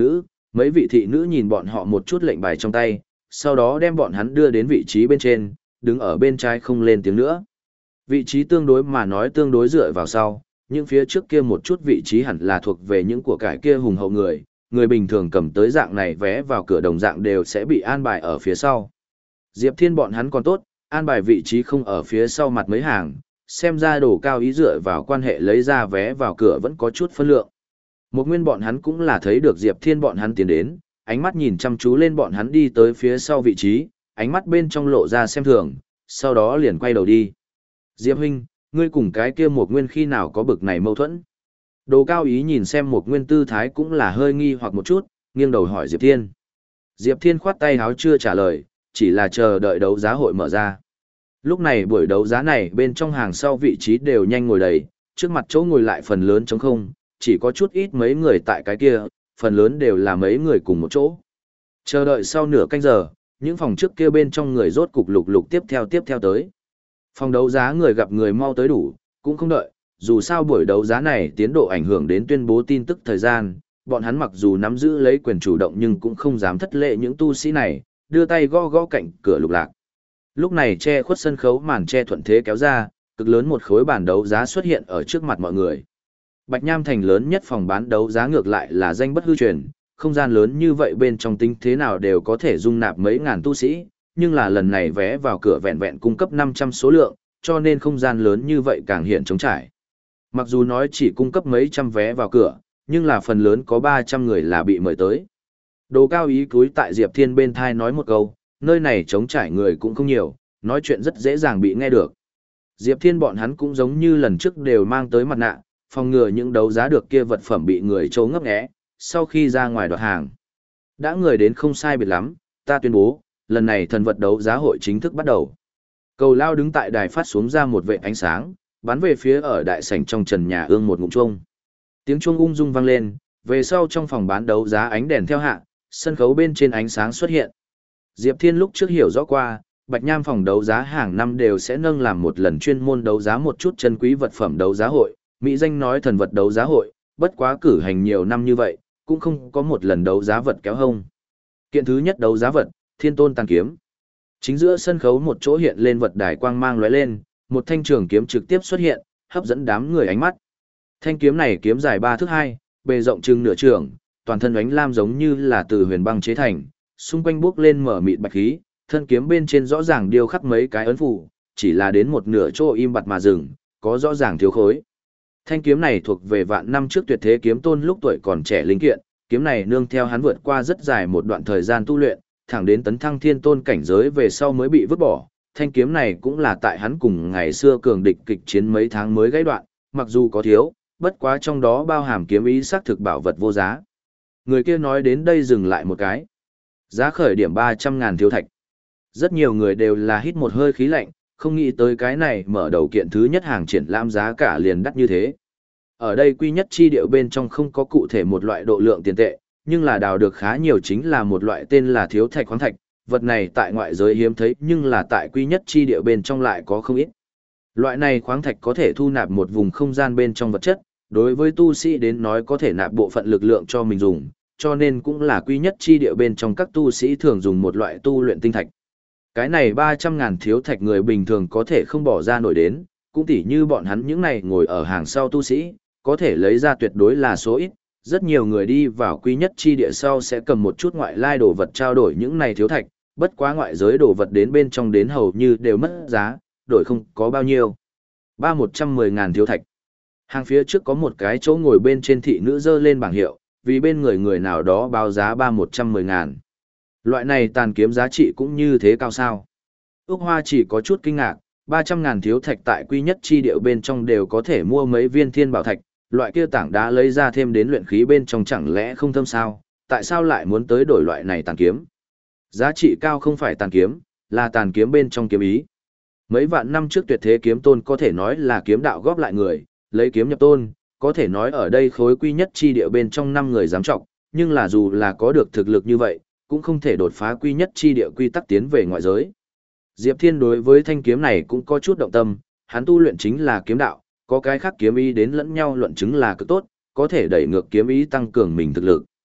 mấy vị thị nữ nhìn bọn họ một chút lệnh bài trong tay, sau đó đem bọn hắn đưa đến vị trí bên trên, đứng ở bên trái không lên tiếng nữa. Vị trí tương đối mà nói tương đối dựa vào sau, những phía trước kia một chút vị trí hẳn là thuộc về những của cải kia hùng hậu người, người bình thường cầm tới dạng này vé vào cửa đồng dạng đều sẽ bị an bài ở phía sau. Diệp Thiên bọn hắn còn tốt, an bài vị trí không ở phía sau mặt mấy hàng, xem ra đồ cao ý dựa vào quan hệ lấy ra vé vào cửa vẫn có chút phân lượng. Một nguyên bọn hắn cũng là thấy được Diệp Thiên bọn hắn tiến đến, ánh mắt nhìn chăm chú lên bọn hắn đi tới phía sau vị trí, ánh mắt bên trong lộ ra xem thường, sau đó liền quay đầu đi. Diệp huynh, ngươi cùng cái kia một nguyên khi nào có bực này mâu thuẫn? Đồ cao ý nhìn xem một nguyên tư thái cũng là hơi nghi hoặc một chút, nghiêng đầu hỏi Diệp Thiên. Diệp Thiên khoát tay háo chưa trả lời, chỉ là chờ đợi đấu giá hội mở ra. Lúc này buổi đấu giá này bên trong hàng sau vị trí đều nhanh ngồi đầy, trước mặt chỗ ngồi lại phần lớn trống không, chỉ có chút ít mấy người tại cái kia, phần lớn đều là mấy người cùng một chỗ. Chờ đợi sau nửa canh giờ, những phòng trước kia bên trong người rốt cục lục lục tiếp theo tiếp theo tới. Phòng đấu giá người gặp người mau tới đủ, cũng không đợi, dù sao buổi đấu giá này tiến độ ảnh hưởng đến tuyên bố tin tức thời gian, bọn hắn mặc dù nắm giữ lấy quyền chủ động nhưng cũng không dám thất lễ những tu sĩ này, đưa tay gõ gõ cạnh cửa lục lạc. Lúc này che khuất sân khấu màn che thuận thế kéo ra, cực lớn một khối bản đấu giá xuất hiện ở trước mặt mọi người. Bạch Nham thành lớn nhất phòng bán đấu giá ngược lại là danh bất hư truyền, không gian lớn như vậy bên trong tính thế nào đều có thể dung nạp mấy ngàn tu sĩ, nhưng là lần này vé vào cửa vẹn vẹn cung cấp năm trăm số lượng, cho nên không gian lớn như vậy càng hiện trống trải. Mặc dù nói chỉ cung cấp mấy trăm vé vào cửa, nhưng là phần lớn có ba trăm người là bị mời tới. Đồ cao ý cúi tại Diệp Thiên bên thai nói một câu, nơi này trống trải người cũng không nhiều, nói chuyện rất dễ dàng bị nghe được. Diệp Thiên bọn hắn cũng giống như lần trước đều mang tới mặt nạ, phòng ngừa những đấu giá được kia vật phẩm bị người trố ngấp nghé, sau khi ra ngoài đoạt hàng. Đã người đến không sai biệt lắm, ta tuyên bố, lần này thần vật đấu giá hội chính thức bắt đầu. Cầu lao đứng tại đài phát xuống ra một vệ ánh sáng, bắn về phía ở đại sảnh trong trần nhà ương một ngụm chuông. Tiếng chuông ung dung vang lên, về sau trong phòng bán đấu giá ánh đèn theo hạ, sân khấu bên trên ánh sáng xuất hiện. Diệp Thiên lúc trước hiểu rõ qua, Bạch Nham phòng đấu giá hàng năm đều sẽ nâng làm một lần chuyên môn đấu giá một chút chân quý vật phẩm đấu giá hội, mỹ danh nói thần vật đấu giá hội, bất quá cử hành nhiều năm như vậy, cũng không có một lần đấu giá vật kéo hông. Kiện thứ nhất đấu giá vật, Thiên Tôn Tàn Kiếm. Chính giữa sân khấu một chỗ hiện lên vật đài quang mang lóe lên, một thanh trường kiếm trực tiếp xuất hiện, hấp dẫn đám người ánh mắt. Thanh kiếm này kiếm dài ba thước hai, bề rộng chừng nửa trường, toàn thân ánh lam giống như là từ huyền băng chế thành, xung quanh bước lên mở mịt bạch khí, thân kiếm bên trên rõ ràng điêu khắc mấy cái ấn phù, chỉ là đến một nửa chỗ im bặt mà dừng, có rõ ràng thiếu khối. Thanh kiếm này thuộc về vạn năm trước tuyệt thế kiếm tôn lúc tuổi còn trẻ linh kiện, kiếm này nương theo hắn vượt qua rất dài một đoạn thời gian tu luyện, thẳng đến tấn thăng thiên tôn cảnh giới về sau mới bị vứt bỏ. Thanh kiếm này cũng là tại hắn cùng ngày xưa cường địch kịch chiến mấy tháng mới gãy đoạn, mặc dù có thiếu, bất quá trong đó bao hàm kiếm ý xác thực bảo vật vô giá. Người kia nói đến đây dừng lại một cái. Giá khởi điểm ba trăm ngàn thiếu thạch. Rất nhiều người đều là hít một hơi khí lạnh, không nghĩ tới cái này mở đầu kiện thứ nhất hàng triển lãm giá cả liền đắt như thế. Ở đây quy nhất chi điệu bên trong không có cụ thể một loại độ lượng tiền tệ, nhưng là đào được khá nhiều chính là một loại tên là thiếu thạch khoáng thạch, vật này tại ngoại giới hiếm thấy nhưng là tại quy nhất chi điệu bên trong lại có không ít. Loại này khoáng thạch có thể thu nạp một vùng không gian bên trong vật chất, đối với tu sĩ đến nói có thể nạp bộ phận lực lượng cho mình dùng, cho nên cũng là quy nhất chi điệu bên trong các tu sĩ thường dùng một loại tu luyện tinh thạch. Cái này ba trăm ngàn thiếu thạch người bình thường có thể không bỏ ra nổi đến, cũng tỉ như bọn hắn những này ngồi ở hàng sau tu sĩ, có thể lấy ra tuyệt đối là số ít, rất nhiều người đi vào quy nhất chi địa sau sẽ cầm một chút ngoại lai đồ vật trao đổi những này thiếu thạch, bất quá ngoại giới đồ vật đến bên trong đến hầu như đều mất giá, đổi không có bao nhiêu. Ba một trăm mười ngàn thiếu thạch. Hàng phía trước có một cái chỗ ngồi bên trên thị nữ dơ lên bảng hiệu, vì bên người người nào đó báo giá ba một trăm mười ngàn. Loại này tàn kiếm giá trị cũng như thế cao sao? Úc Hoa chỉ có chút kinh ngạc, ba trăm ngàn thiếu thạch tại quy nhất chi điệu bên trong đều có thể mua mấy viên thiên bảo thạch, loại kia tảng đá lấy ra thêm đến luyện khí bên trong chẳng lẽ không thâm sao, tại sao lại muốn tới đổi loại này tàn kiếm? Giá trị cao không phải tàn kiếm, là tàn kiếm bên trong kiếm ý. Mấy vạn năm trước tuyệt thế kiếm tôn có thể nói là kiếm đạo góp lại người, lấy kiếm nhập tôn, có thể nói ở đây khối quy nhất chi địa bên trong năm người dám trọng, nhưng là dù là có được thực lực như vậy, cũng không thể đột phá quy nhất chi địa quy tắc tiến về ngoại giới. Diệp Thiên đối với thanh kiếm này cũng có chút động tâm, hắn tu luyện chính là kiếm đạo, có cái khác kiếm ý đến lẫn nhau luận chứng là cực tốt, có thể đẩy ngược kiếm ý tăng cường mình thực lực.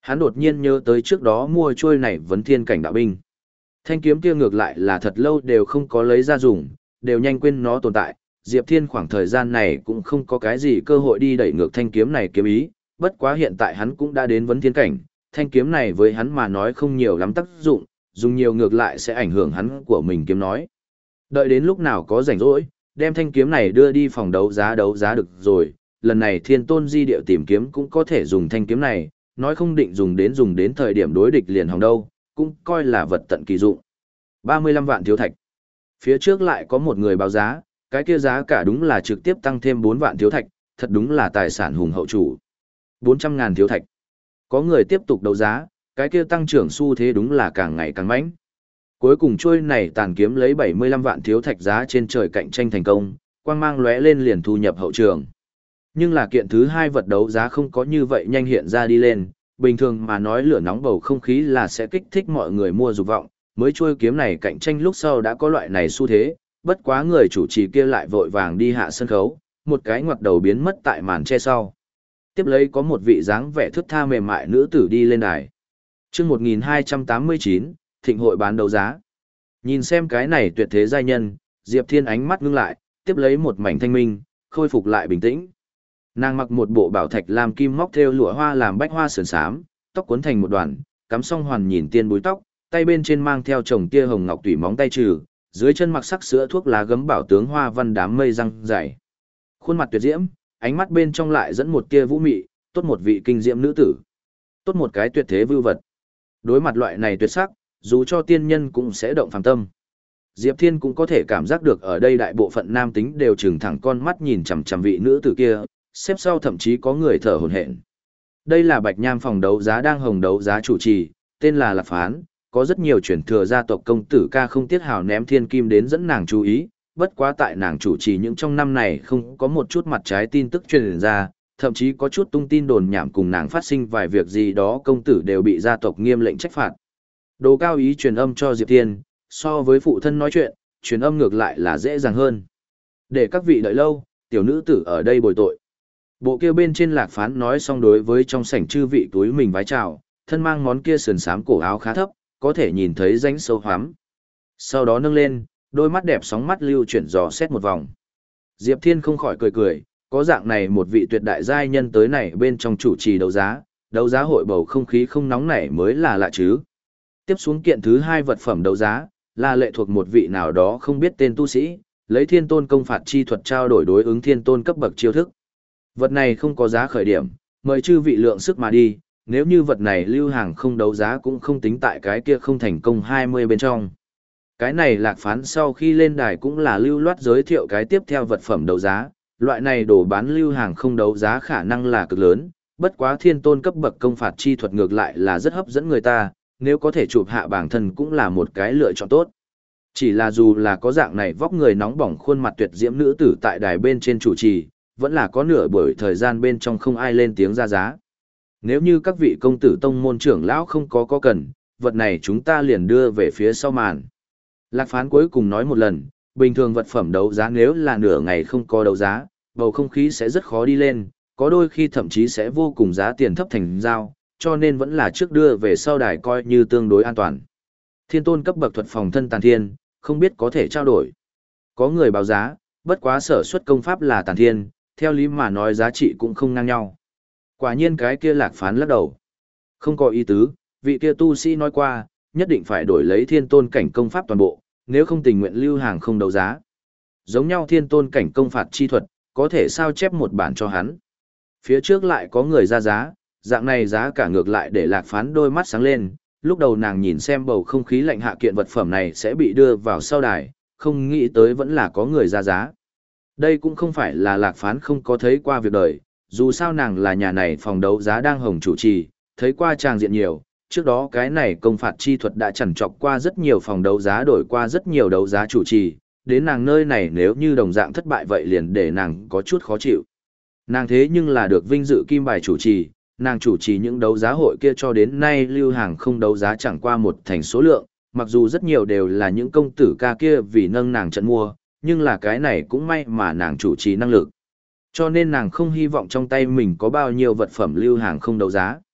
Hắn đột nhiên nhớ tới trước đó mua trôi này vấn thiên cảnh đạo binh. Thanh kiếm kia ngược lại là thật lâu đều không có lấy ra dùng, đều nhanh quên nó tồn tại. Diệp Thiên khoảng thời gian này cũng không có cái gì cơ hội đi đẩy ngược thanh kiếm này kiếm ý, bất quá hiện tại hắn cũng đã đến vấn thiên cảnh, thanh kiếm này với hắn mà nói không nhiều lắm tác dụng, dùng nhiều ngược lại sẽ ảnh hưởng hắn của mình kiếm nói. Đợi đến lúc nào có rảnh rỗi, đem thanh kiếm này đưa đi phòng đấu giá đấu giá được rồi, lần này Thiên Tôn Di Điệu tìm kiếm cũng có thể dùng thanh kiếm này, nói không định dùng đến dùng đến thời điểm đối địch liền hòng đâu, cũng coi là vật tận kỳ dụng. ba mươi lăm vạn thiếu thạch. Phía trước lại có một người báo giá, cái kia giá cả đúng là trực tiếp tăng thêm bốn vạn thiếu thạch, thật đúng là tài sản hùng hậu chủ. bốn trăm ngàn thiếu thạch. Có người tiếp tục đấu giá, cái kia tăng trưởng xu thế đúng là càng ngày càng mãnh. Cuối cùng trôi này tàn kiếm lấy bảy mươi lăm vạn thiếu thạch giá trên trời cạnh tranh thành công, quang mang lóe lên liền thu nhập hậu trường. Nhưng là kiện thứ hai vật đấu giá không có như vậy nhanh hiện ra đi lên, bình thường mà nói lửa nóng bầu không khí là sẽ kích thích mọi người mua dục vọng, mới trôi kiếm này cạnh tranh lúc sau đã có loại này xu thế, bất quá người chủ trì kia lại vội vàng đi hạ sân khấu, một cái ngoặt đầu biến mất tại màn che sau. Tiếp lấy có một vị dáng vẻ thướt tha mềm mại nữ tử đi lên đài. Chương một nghìn hai trăm tám mươi chín, thịnh hội bán đấu giá. Nhìn xem cái này tuyệt thế giai nhân, Diệp Thiên ánh mắt ngưng lại, tiếp lấy một mảnh thanh minh, khôi phục lại bình tĩnh. Nàng mặc một bộ bảo thạch làm kim móc thêu lụa hoa làm bách hoa sườn xám, tóc cuốn thành một đoàn, cắm song hoàn nhìn tiên búi tóc, tay bên trên mang theo chồng tia hồng ngọc tủy móng tay trừ, dưới chân mặc sắc sữa thuốc lá gấm bảo tướng hoa văn đám mây răng dày. Khuôn mặt tuyệt diễm, ánh mắt bên trong lại dẫn một tia vũ mị, tốt một vị kinh diễm nữ tử, tốt một cái tuyệt thế vưu vật. Đối mặt loại này tuyệt sắc, dù cho tiên nhân cũng sẽ động phàm tâm. Diệp Thiên cũng có thể cảm giác được ở đây đại bộ phận nam tính đều trừng thẳng con mắt nhìn chằm chằm vị nữ tử kia, xếp sau thậm chí có người thở hổn hển. Đây là Bạch Nham phòng đấu giá đang hồng đấu giá chủ trì, tên là Lạc Phán, có rất nhiều truyền thừa gia tộc công tử ca không tiết hào ném thiên kim đến dẫn nàng chú ý, bất quá tại nàng chủ trì những trong năm này không có một chút mặt trái tin tức truyền ra, thậm chí có chút tung tin đồn nhảm cùng nàng phát sinh vài việc gì đó công tử đều bị gia tộc nghiêm lệnh trách phạt. Đồ cao ý truyền âm cho Diệp Thiên, so với phụ thân nói chuyện, truyền âm ngược lại là dễ dàng hơn. Để các vị đợi lâu, tiểu nữ tử ở đây bồi tội. Bộ kia bên trên Lạc Phán nói xong đối với trong sảnh chư vị túi mình vái chào, thân mang món kia sườn xám cổ áo khá thấp, có thể nhìn thấy rãnh sâu hoắm. Sau đó nâng lên, đôi mắt đẹp sóng mắt lưu chuyển dò xét một vòng. Diệp Thiên không khỏi cười cười, có dạng này một vị tuyệt đại giai nhân tới này bên trong chủ trì đấu giá, đấu giá hội bầu không khí không nóng nảy mới là lạ chứ. Tiếp xuống kiện thứ hai vật phẩm đấu giá, là lệ thuộc một vị nào đó không biết tên tu sĩ, lấy thiên tôn công phạt chi thuật trao đổi đối ứng thiên tôn cấp bậc chiêu thức. Vật này không có giá khởi điểm, mời chư vị lượng sức mà đi, nếu như vật này lưu hàng không đấu giá cũng không tính tại cái kia không thành công hai mươi bên trong. Cái này Lạc Phán sau khi lên đài cũng là lưu loát giới thiệu cái tiếp theo vật phẩm đấu giá, loại này đổ bán lưu hàng không đấu giá khả năng là cực lớn, bất quá thiên tôn cấp bậc công phạt chi thuật ngược lại là rất hấp dẫn người ta, nếu có thể chụp hạ bản thân cũng là một cái lựa chọn tốt. Chỉ là dù là có dạng này vóc người nóng bỏng khuôn mặt tuyệt diễm nữ tử tại đài bên trên chủ trì, vẫn là có nửa buổi thời gian bên trong không ai lên tiếng ra giá. Nếu như các vị công tử tông môn trưởng lão không có có cần, vật này chúng ta liền đưa về phía sau màn. Lạc Phán cuối cùng nói một lần, bình thường vật phẩm đấu giá nếu là nửa ngày không có đấu giá, bầu không khí sẽ rất khó đi lên, có đôi khi thậm chí sẽ vô cùng giá tiền thấp thành giao, cho nên vẫn là trước đưa về sau đài coi như tương đối an toàn. Thiên tôn cấp bậc thuật phòng thân tàn thiên, không biết có thể trao đổi. Có người báo giá, bất quá sở xuất công pháp là tàn thiên, theo lý mà nói giá trị cũng không ngang nhau. Quả nhiên cái kia Lạc Phán lắc đầu. Không có ý tứ, vị kia tu sĩ nói qua, nhất định phải đổi lấy thiên tôn cảnh công pháp toàn bộ, nếu không tình nguyện lưu hàng không đấu giá. Giống nhau thiên tôn cảnh công phạt chi thuật, có thể sao chép một bản cho hắn. Phía trước lại có người ra giá, dạng này giá cả ngược lại để Lạc Phán đôi mắt sáng lên, lúc đầu nàng nhìn xem bầu không khí lạnh hạ kiện vật phẩm này sẽ bị đưa vào sau đài, không nghĩ tới vẫn là có người ra giá. Đây cũng không phải là Lạc Phán không có thấy qua việc đời, dù sao nàng là nhà này phòng đấu giá đang hồng chủ trì, thấy qua trang diện nhiều, trước đó cái này công phạt chi thuật đã chằn trọc qua rất nhiều phòng đấu giá đổi qua rất nhiều đấu giá chủ trì, đến nàng nơi này nếu như đồng dạng thất bại vậy liền để nàng có chút khó chịu. Nàng thế nhưng là được vinh dự kim bài chủ trì, nàng chủ trì những đấu giá hội kia cho đến nay lưu hàng không đấu giá chẳng qua một thành số lượng, mặc dù rất nhiều đều là những công tử ca kia vì nâng nàng trận mua, nhưng là cái này cũng may mà nàng chủ trì năng lực. Cho nên nàng không hy vọng trong tay mình có bao nhiêu vật phẩm lưu hàng không đấu giá.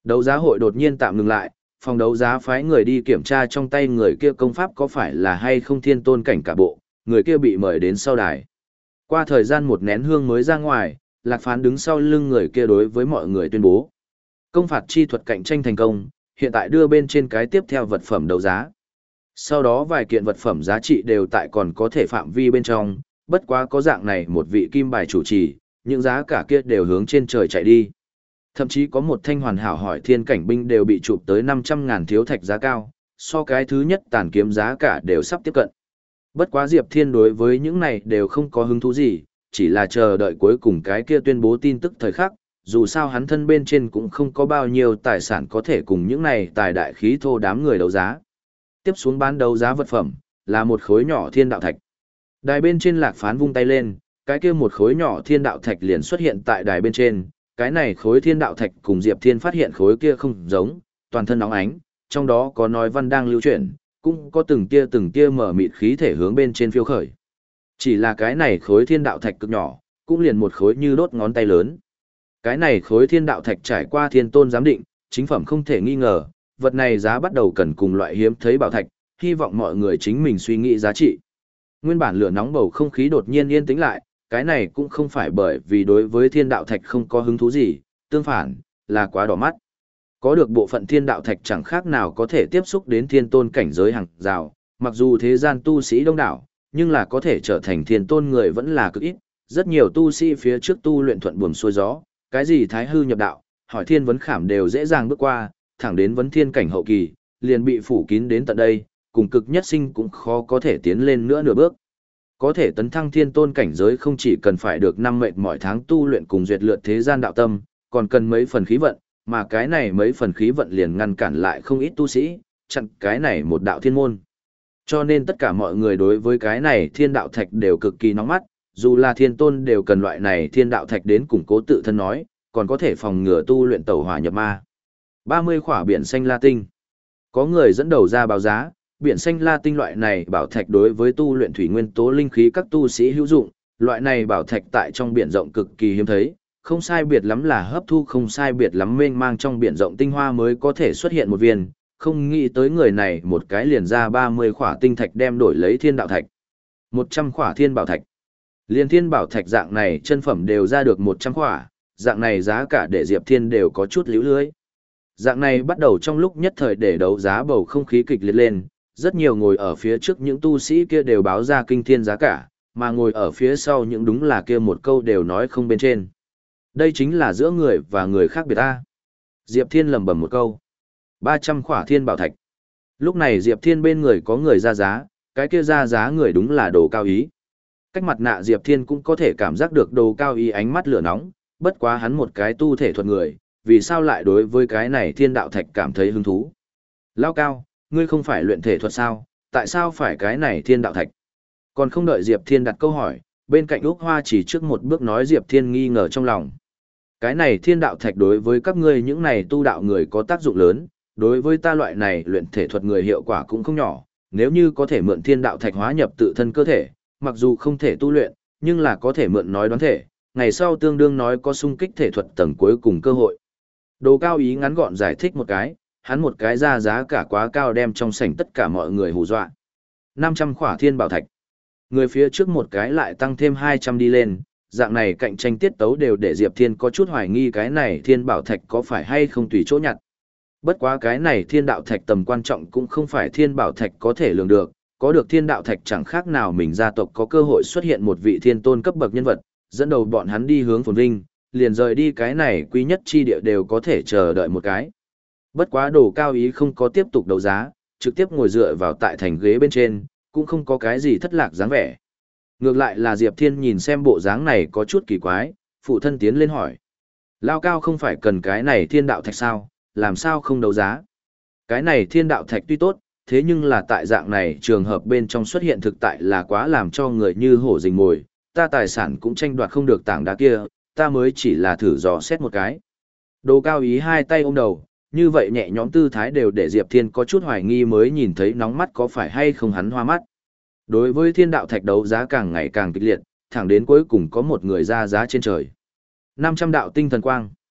Đấu giá hội đột nhiên tạm ngừng lại, phòng đấu giá phái người đi kiểm tra trong tay người kia công pháp có phải là hay không thiên tôn cảnh cả bộ, người kia bị mời đến sau đài. Qua thời gian một nén hương mới ra ngoài, Lạc Phán đứng sau lưng người kia đối với mọi người tuyên bố. Công phạt chi thuật cạnh tranh thành công, hiện tại đưa bên trên cái tiếp theo vật phẩm đấu giá. Sau đó vài kiện vật phẩm giá trị đều tại còn có thể phạm vi bên trong, bất quá có dạng này một vị kim bài chủ trì, những giá cả kia đều hướng trên trời chạy đi. Thậm chí có một thanh hoàn hảo hỏi thiên cảnh binh đều bị chụp tới năm trăm ngàn thiếu thạch giá cao, so cái thứ nhất tàn kiếm giá cả đều sắp tiếp cận. Bất quá Diệp Thiên đối với những này đều không có hứng thú gì, chỉ là chờ đợi cuối cùng cái kia tuyên bố tin tức thời khắc, dù sao hắn thân bên trên cũng không có bao nhiêu tài sản có thể cùng những này tài đại khí thô đám người đấu giá. Tiếp xuống bán đấu giá vật phẩm, là một khối nhỏ thiên đạo thạch. Đài bên trên Lạc Phán vung tay lên, cái kia một khối nhỏ thiên đạo thạch liền xuất hiện tại đài bên trên, cái này khối thiên đạo thạch cùng Diệp Thiên phát hiện khối kia không giống, toàn thân nóng ánh, trong đó có nói văn đang lưu chuyển, cũng có từng tia từng tia mở mịt khí thể hướng bên trên phiêu khởi. Chỉ là cái này khối thiên đạo thạch cực nhỏ, cũng liền một khối như đốt ngón tay lớn. Cái này khối thiên đạo thạch trải qua thiên tôn giám định, chính phẩm không thể nghi ngờ, vật này giá bắt đầu cần cùng loại hiếm thấy bảo thạch, hy vọng mọi người chính mình suy nghĩ giá trị. Nguyên bản lửa nóng bầu không khí đột nhiên yên tĩnh lại, cái này cũng không phải bởi vì đối với thiên đạo thạch không có hứng thú gì, tương phản, là quá đỏ mắt. Có được bộ phận thiên đạo thạch chẳng khác nào có thể tiếp xúc đến thiên tôn cảnh giới hàng rào, mặc dù thế gian tu sĩ đông đảo, nhưng là có thể trở thành thiên tôn người vẫn là cực ít, rất nhiều tu sĩ phía trước tu luyện thuận buồm xuôi gió, cái gì thái hư nhập đạo, hỏi thiên vấn khảm đều dễ dàng bước qua, thẳng đến vấn thiên cảnh hậu kỳ, liền bị phủ kín đến tận đây, cùng cực nhất sinh cũng khó có thể tiến lên nữa nửa bước. Có thể tấn thăng thiên tôn cảnh giới không chỉ cần phải được năm mệnh mỗi tháng tu luyện cùng duyệt lượt thế gian đạo tâm, còn cần mấy phần khí vận, mà cái này mấy phần khí vận liền ngăn cản lại không ít tu sĩ, chặn cái này một đạo thiên môn. Cho nên tất cả mọi người đối với cái này thiên đạo thạch đều cực kỳ nóng mắt, dù là thiên tôn đều cần loại này thiên đạo thạch đến củng cố tự thân nói, còn có thể phòng ngừa tu luyện tẩu hỏa nhập ma. ba mươi khỏa biển xanh la tinh. Có người dẫn đầu ra báo giá, biển xanh la tinh loại này bảo thạch đối với tu luyện thủy nguyên tố linh khí các tu sĩ hữu dụng, loại này bảo thạch tại trong biển rộng cực kỳ hiếm thấy, không sai biệt lắm là hấp thu không sai biệt lắm mênh mang trong biển rộng tinh hoa mới có thể xuất hiện một viên, không nghĩ tới người này một cái liền ra ba mươi khỏa tinh thạch đem đổi lấy thiên đạo thạch. một trăm khỏa thiên bảo thạch. Liên thiên bảo thạch dạng này chân phẩm đều ra được một trăm khỏa, dạng này giá cả để Diệp Thiên đều có chút líu lưới. Dạng này bắt đầu trong lúc nhất thời để đấu giá bầu không khí kịch liệt lên, rất nhiều ngồi ở phía trước những tu sĩ kia đều báo ra kinh thiên giá cả, mà ngồi ở phía sau những đúng là kia một câu đều nói không bên trên. Đây chính là giữa người và người khác biệt ta. Diệp Thiên lẩm bẩm một câu. ba trăm khỏa thiên bảo thạch. Lúc này Diệp Thiên bên người có người ra giá, cái kia ra giá người đúng là Đồ Cao Ý. Cách mặt nạ Diệp Thiên cũng có thể cảm giác được Đồ Cao Ý ánh mắt lửa nóng, bất quá hắn một cái tu thể thuật người, vì sao lại đối với cái này thiên đạo thạch cảm thấy hứng thú. Lao Cao, ngươi không phải luyện thể thuật sao, tại sao phải cái này thiên đạo thạch? Còn không đợi Diệp Thiên đặt câu hỏi, bên cạnh Úc Hoa chỉ trước một bước nói Diệp Thiên nghi ngờ trong lòng. Cái này thiên đạo thạch đối với các ngươi những này tu đạo người có tác dụng lớn, đối với ta loại này luyện thể thuật người hiệu quả cũng không nhỏ, nếu như có thể mượn thiên đạo thạch hóa nhập tự thân cơ thể, mặc dù không thể tu luyện, nhưng là có thể mượn nói đoán thể, ngày sau tương đương nói có sung kích thể thuật tầng cuối cùng cơ hội. Đồ Cao Ý ngắn gọn giải thích một cái, hắn một cái ra giá cả quá cao đem trong sảnh tất cả mọi người hù dọa. năm trăm khỏa thiên bảo thạch. Người phía trước một cái lại tăng thêm hai trăm đi lên, dạng này cạnh tranh tiết tấu đều để Diệp Thiên có chút hoài nghi cái này thiên bảo thạch có phải hay không tùy chỗ nhặt. Bất quá cái này thiên đạo thạch tầm quan trọng cũng không phải thiên bảo thạch có thể lường được, có được thiên đạo thạch chẳng khác nào mình gia tộc có cơ hội xuất hiện một vị thiên tôn cấp bậc nhân vật, dẫn đầu bọn hắn đi hướng phồn vinh, liền rời đi cái này quý nhất chi địa đều có thể chờ đợi một cái. Bất quá Đồ Cao Ý không có tiếp tục đấu giá, trực tiếp ngồi dựa vào tại thành ghế bên trên, cũng không có cái gì thất lạc dáng vẻ. Ngược lại là Diệp Thiên nhìn xem bộ dáng này có chút kỳ quái, phụ thân tiến lên hỏi. Lao Cao không phải cần cái này thiên đạo thạch sao, làm sao không đấu giá? Cái này thiên đạo thạch tuy tốt, thế nhưng là tại dạng này trường hợp bên trong xuất hiện thực tại là quá làm cho người như hổ rình mồi, ta tài sản cũng tranh đoạt không được tảng đá kia, ta mới chỉ là thử dò xét một cái. Đồ Cao Ý hai tay ôm đầu, như vậy nhẹ nhõm tư thái đều để Diệp Thiên có chút hoài nghi mới nhìn thấy nóng mắt có phải hay không hắn hoa mắt. Đối với thiên đạo thạch đấu giá càng ngày càng kịch liệt, thẳng đến cuối cùng có một người ra giá trên trời. năm trăm đạo tinh thần quang.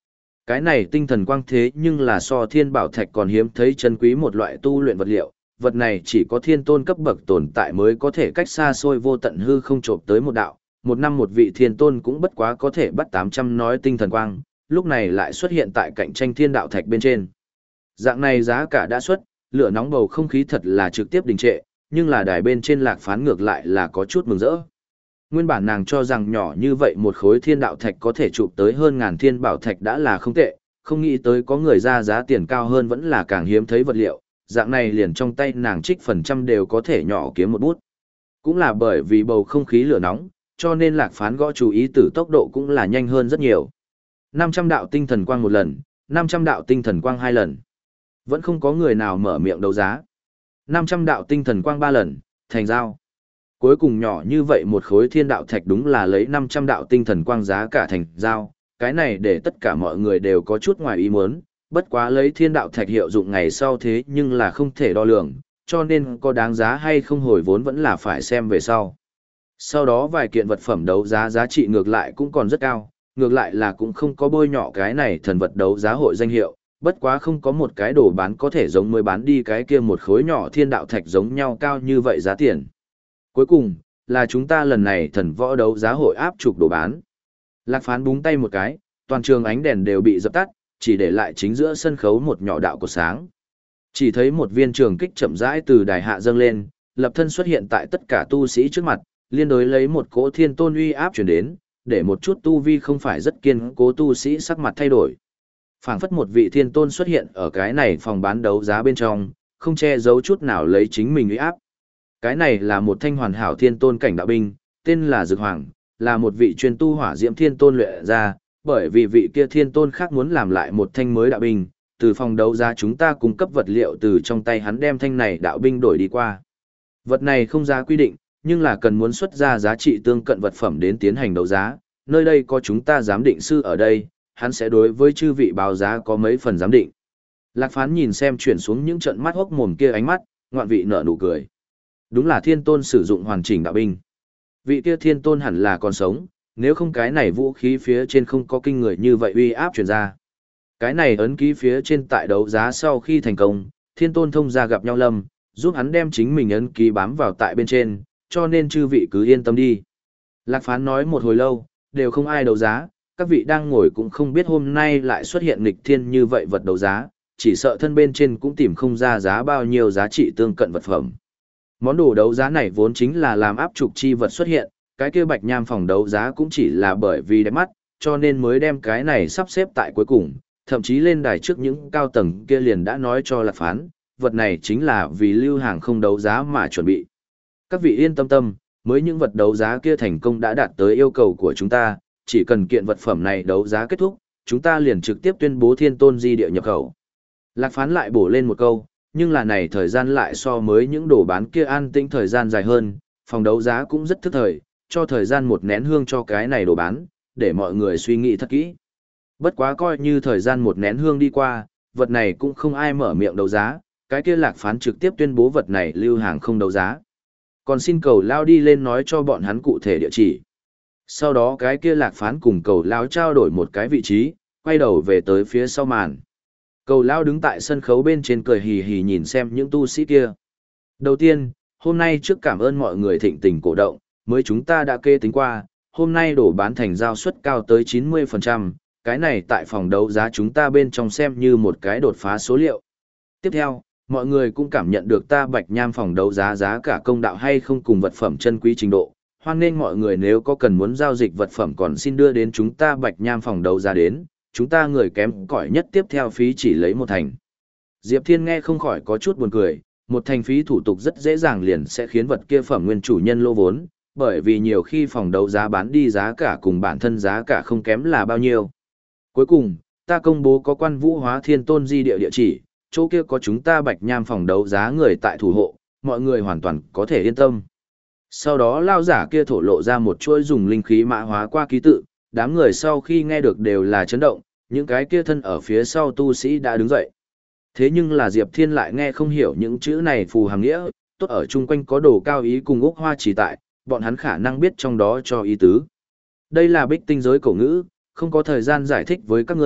Cái này tinh thần quang thế nhưng là so thiên bảo thạch còn hiếm thấy chân quý một loại tu luyện vật liệu, vật này chỉ có thiên tôn cấp bậc tồn tại mới có thể cách xa xôi vô tận hư không trộm tới một đạo, một năm một vị thiên tôn cũng bất quá có thể bắt tám trăm nói tinh thần quang, lúc này lại xuất hiện tại cạnh tranh thiên đạo thạch bên trên. Dạng này giá cả đã xuất, lửa nóng bầu không khí thật là trực tiếp đình trệ, nhưng là đài bên trên Lạc Phán ngược lại là có chút mừng rỡ. Nguyên bản nàng cho rằng nhỏ như vậy một khối thiên đạo thạch có thể chụp tới hơn ngàn thiên bảo thạch đã là không tệ, không nghĩ tới có người ra giá tiền cao hơn vẫn là càng hiếm thấy vật liệu, dạng này liền trong tay nàng trích phần trăm đều có thể nhỏ kiếm một bút. Cũng là bởi vì bầu không khí lửa nóng, cho nên Lạc Phán gõ chú ý từ tốc độ cũng là nhanh hơn rất nhiều. năm trăm đạo tinh thần quang một lần, năm trăm đạo tinh thần quang hai lần. Vẫn không có người nào mở miệng đấu giá. năm trăm đạo tinh thần quang ba lần, thành giao. Cuối cùng nhỏ như vậy một khối thiên đạo thạch đúng là lấy năm trăm đạo tinh thần quang giá cả thành giao, cái này để tất cả mọi người đều có chút ngoài ý muốn, bất quá lấy thiên đạo thạch hiệu dụng ngày sau thế nhưng là không thể đo lường, cho nên có đáng giá hay không hồi vốn vẫn là phải xem về sau. Sau đó vài kiện vật phẩm đấu giá giá trị ngược lại cũng còn rất cao, ngược lại là cũng không có bôi nhọ cái này thần vật đấu giá hội danh hiệu, bất quá không có một cái đồ bán có thể giống mới bán đi cái kia một khối nhỏ thiên đạo thạch giống nhau cao như vậy giá tiền. Cuối cùng, là chúng ta lần này thần võ đấu giá hội áp trục đồ bán. Lạc Phán búng tay một cái, toàn trường ánh đèn đều bị dập tắt, chỉ để lại chính giữa sân khấu một nhỏ đạo của sáng. Chỉ thấy một viên trường kích chậm rãi từ đài hạ dâng lên, lập thân xuất hiện tại tất cả tu sĩ trước mặt, liên đối lấy một cỗ thiên tôn uy áp chuyển đến, để một chút tu vi không phải rất kiên cố tu sĩ sắc mặt thay đổi. Phảng phất một vị thiên tôn xuất hiện ở cái này phòng bán đấu giá bên trong, không che giấu chút nào lấy chính mình uy áp. Cái này là một thanh hoàn hảo thiên tôn cảnh đạo binh, tên là Dực Hoàng, là một vị chuyên tu hỏa diễm thiên tôn luyện ra, bởi vì vị kia thiên tôn khác muốn làm lại một thanh mới đạo binh, từ phòng đấu giá chúng ta cung cấp vật liệu từ trong tay hắn đem thanh này đạo binh đổi đi qua. Vật này không ra quy định, nhưng là cần muốn xuất ra giá trị tương cận vật phẩm đến tiến hành đấu giá, nơi đây có chúng ta giám định sư ở đây, hắn sẽ đối với chư vị báo giá có mấy phần giám định. Lạc Phán nhìn xem chuyển xuống những trận mắt hốc mồm kia ánh mắt, ngoạn vị nở nụ cười. Đúng là thiên tôn sử dụng hoàn chỉnh đạo binh. Vị kia thiên tôn hẳn là còn sống, nếu không cái này vũ khí phía trên không có kinh người như vậy uy áp truyền ra. Cái này ấn ký phía trên tại đấu giá sau khi thành công, thiên tôn thông ra gặp nhau lâm, giúp hắn đem chính mình ấn ký bám vào tại bên trên, cho nên chư vị cứ yên tâm đi. Lạc Phán nói một hồi lâu, đều không ai đấu giá, các vị đang ngồi cũng không biết hôm nay lại xuất hiện nghịch thiên như vậy vật đấu giá, chỉ sợ thân bên trên cũng tìm không ra giá bao nhiêu giá trị tương cận vật phẩm. Món đồ đấu giá này vốn chính là làm áp trục chi vật xuất hiện, cái kia bạch nham phòng đấu giá cũng chỉ là bởi vì đẹp mắt, cho nên mới đem cái này sắp xếp tại cuối cùng, thậm chí lên đài trước những cao tầng kia liền đã nói cho Lạc Phán, vật này chính là vì lưu hàng không đấu giá mà chuẩn bị. Các vị yên tâm tâm, mới những vật đấu giá kia thành công đã đạt tới yêu cầu của chúng ta, chỉ cần kiện vật phẩm này đấu giá kết thúc, chúng ta liền trực tiếp tuyên bố thiên tôn di địa nhập khẩu. Lạc Phán lại bổ lên một câu, nhưng là này thời gian lại so mới những đồ bán kia an tĩnh thời gian dài hơn, phòng đấu giá cũng rất thức thời, cho thời gian một nén hương cho cái này đồ bán, để mọi người suy nghĩ thật kỹ. Bất quá coi như thời gian một nén hương đi qua, vật này cũng không ai mở miệng đấu giá, cái kia Lạc Phán trực tiếp tuyên bố vật này lưu hàng không đấu giá. Còn xin cầu lao đi lên nói cho bọn hắn cụ thể địa chỉ. Sau đó cái kia Lạc Phán cùng cầu lao trao đổi một cái vị trí, quay đầu về tới phía sau màn. Cầu lao đứng tại sân khấu bên trên cười hì hì nhìn xem những tu sĩ kia. Đầu tiên, hôm nay trước cảm ơn mọi người thịnh tình cổ động, mới chúng ta đã kê tính qua, hôm nay đổ bán thành giao suất cao tới chín mươi phần trăm, cái này tại phòng đấu giá chúng ta bên trong xem như một cái đột phá số liệu. Tiếp theo, mọi người cũng cảm nhận được ta bạch nham phòng đấu giá giá cả công đạo hay không cùng vật phẩm chân quý trình độ. Hoan nên mọi người nếu có cần muốn giao dịch vật phẩm còn xin đưa đến chúng ta bạch nham phòng đấu giá đến, chúng ta người kém cỏi nhất tiếp theo phí chỉ lấy một thành. Diệp Thiên nghe không khỏi có chút buồn cười, một thành phí thủ tục rất dễ dàng liền sẽ khiến vật kia phẩm nguyên chủ nhân lô vốn, bởi vì nhiều khi phòng đấu giá bán đi giá cả cùng bản thân giá cả không kém là bao nhiêu. Cuối cùng, ta công bố có quan vũ hóa thiên tôn di địa địa chỉ, chỗ kia có chúng ta bạch nham phòng đấu giá người tại thủ hộ, mọi người hoàn toàn có thể yên tâm. Sau đó lao giả kia thổ lộ ra một chuỗi dùng linh khí mã hóa qua ký tự, đám người sau khi nghe được đều là chấn động, những cái kia thân ở phía sau tu sĩ đã đứng dậy. Thế nhưng là Diệp Thiên lại nghe không hiểu những chữ này phù hàm nghĩa, tốt ở chung quanh có đồ cao ý cùng Úc Hoa chỉ tại, bọn hắn khả năng biết trong đó cho ý tứ. Đây là bích tinh giới cổ ngữ, không có thời gian giải thích với các người,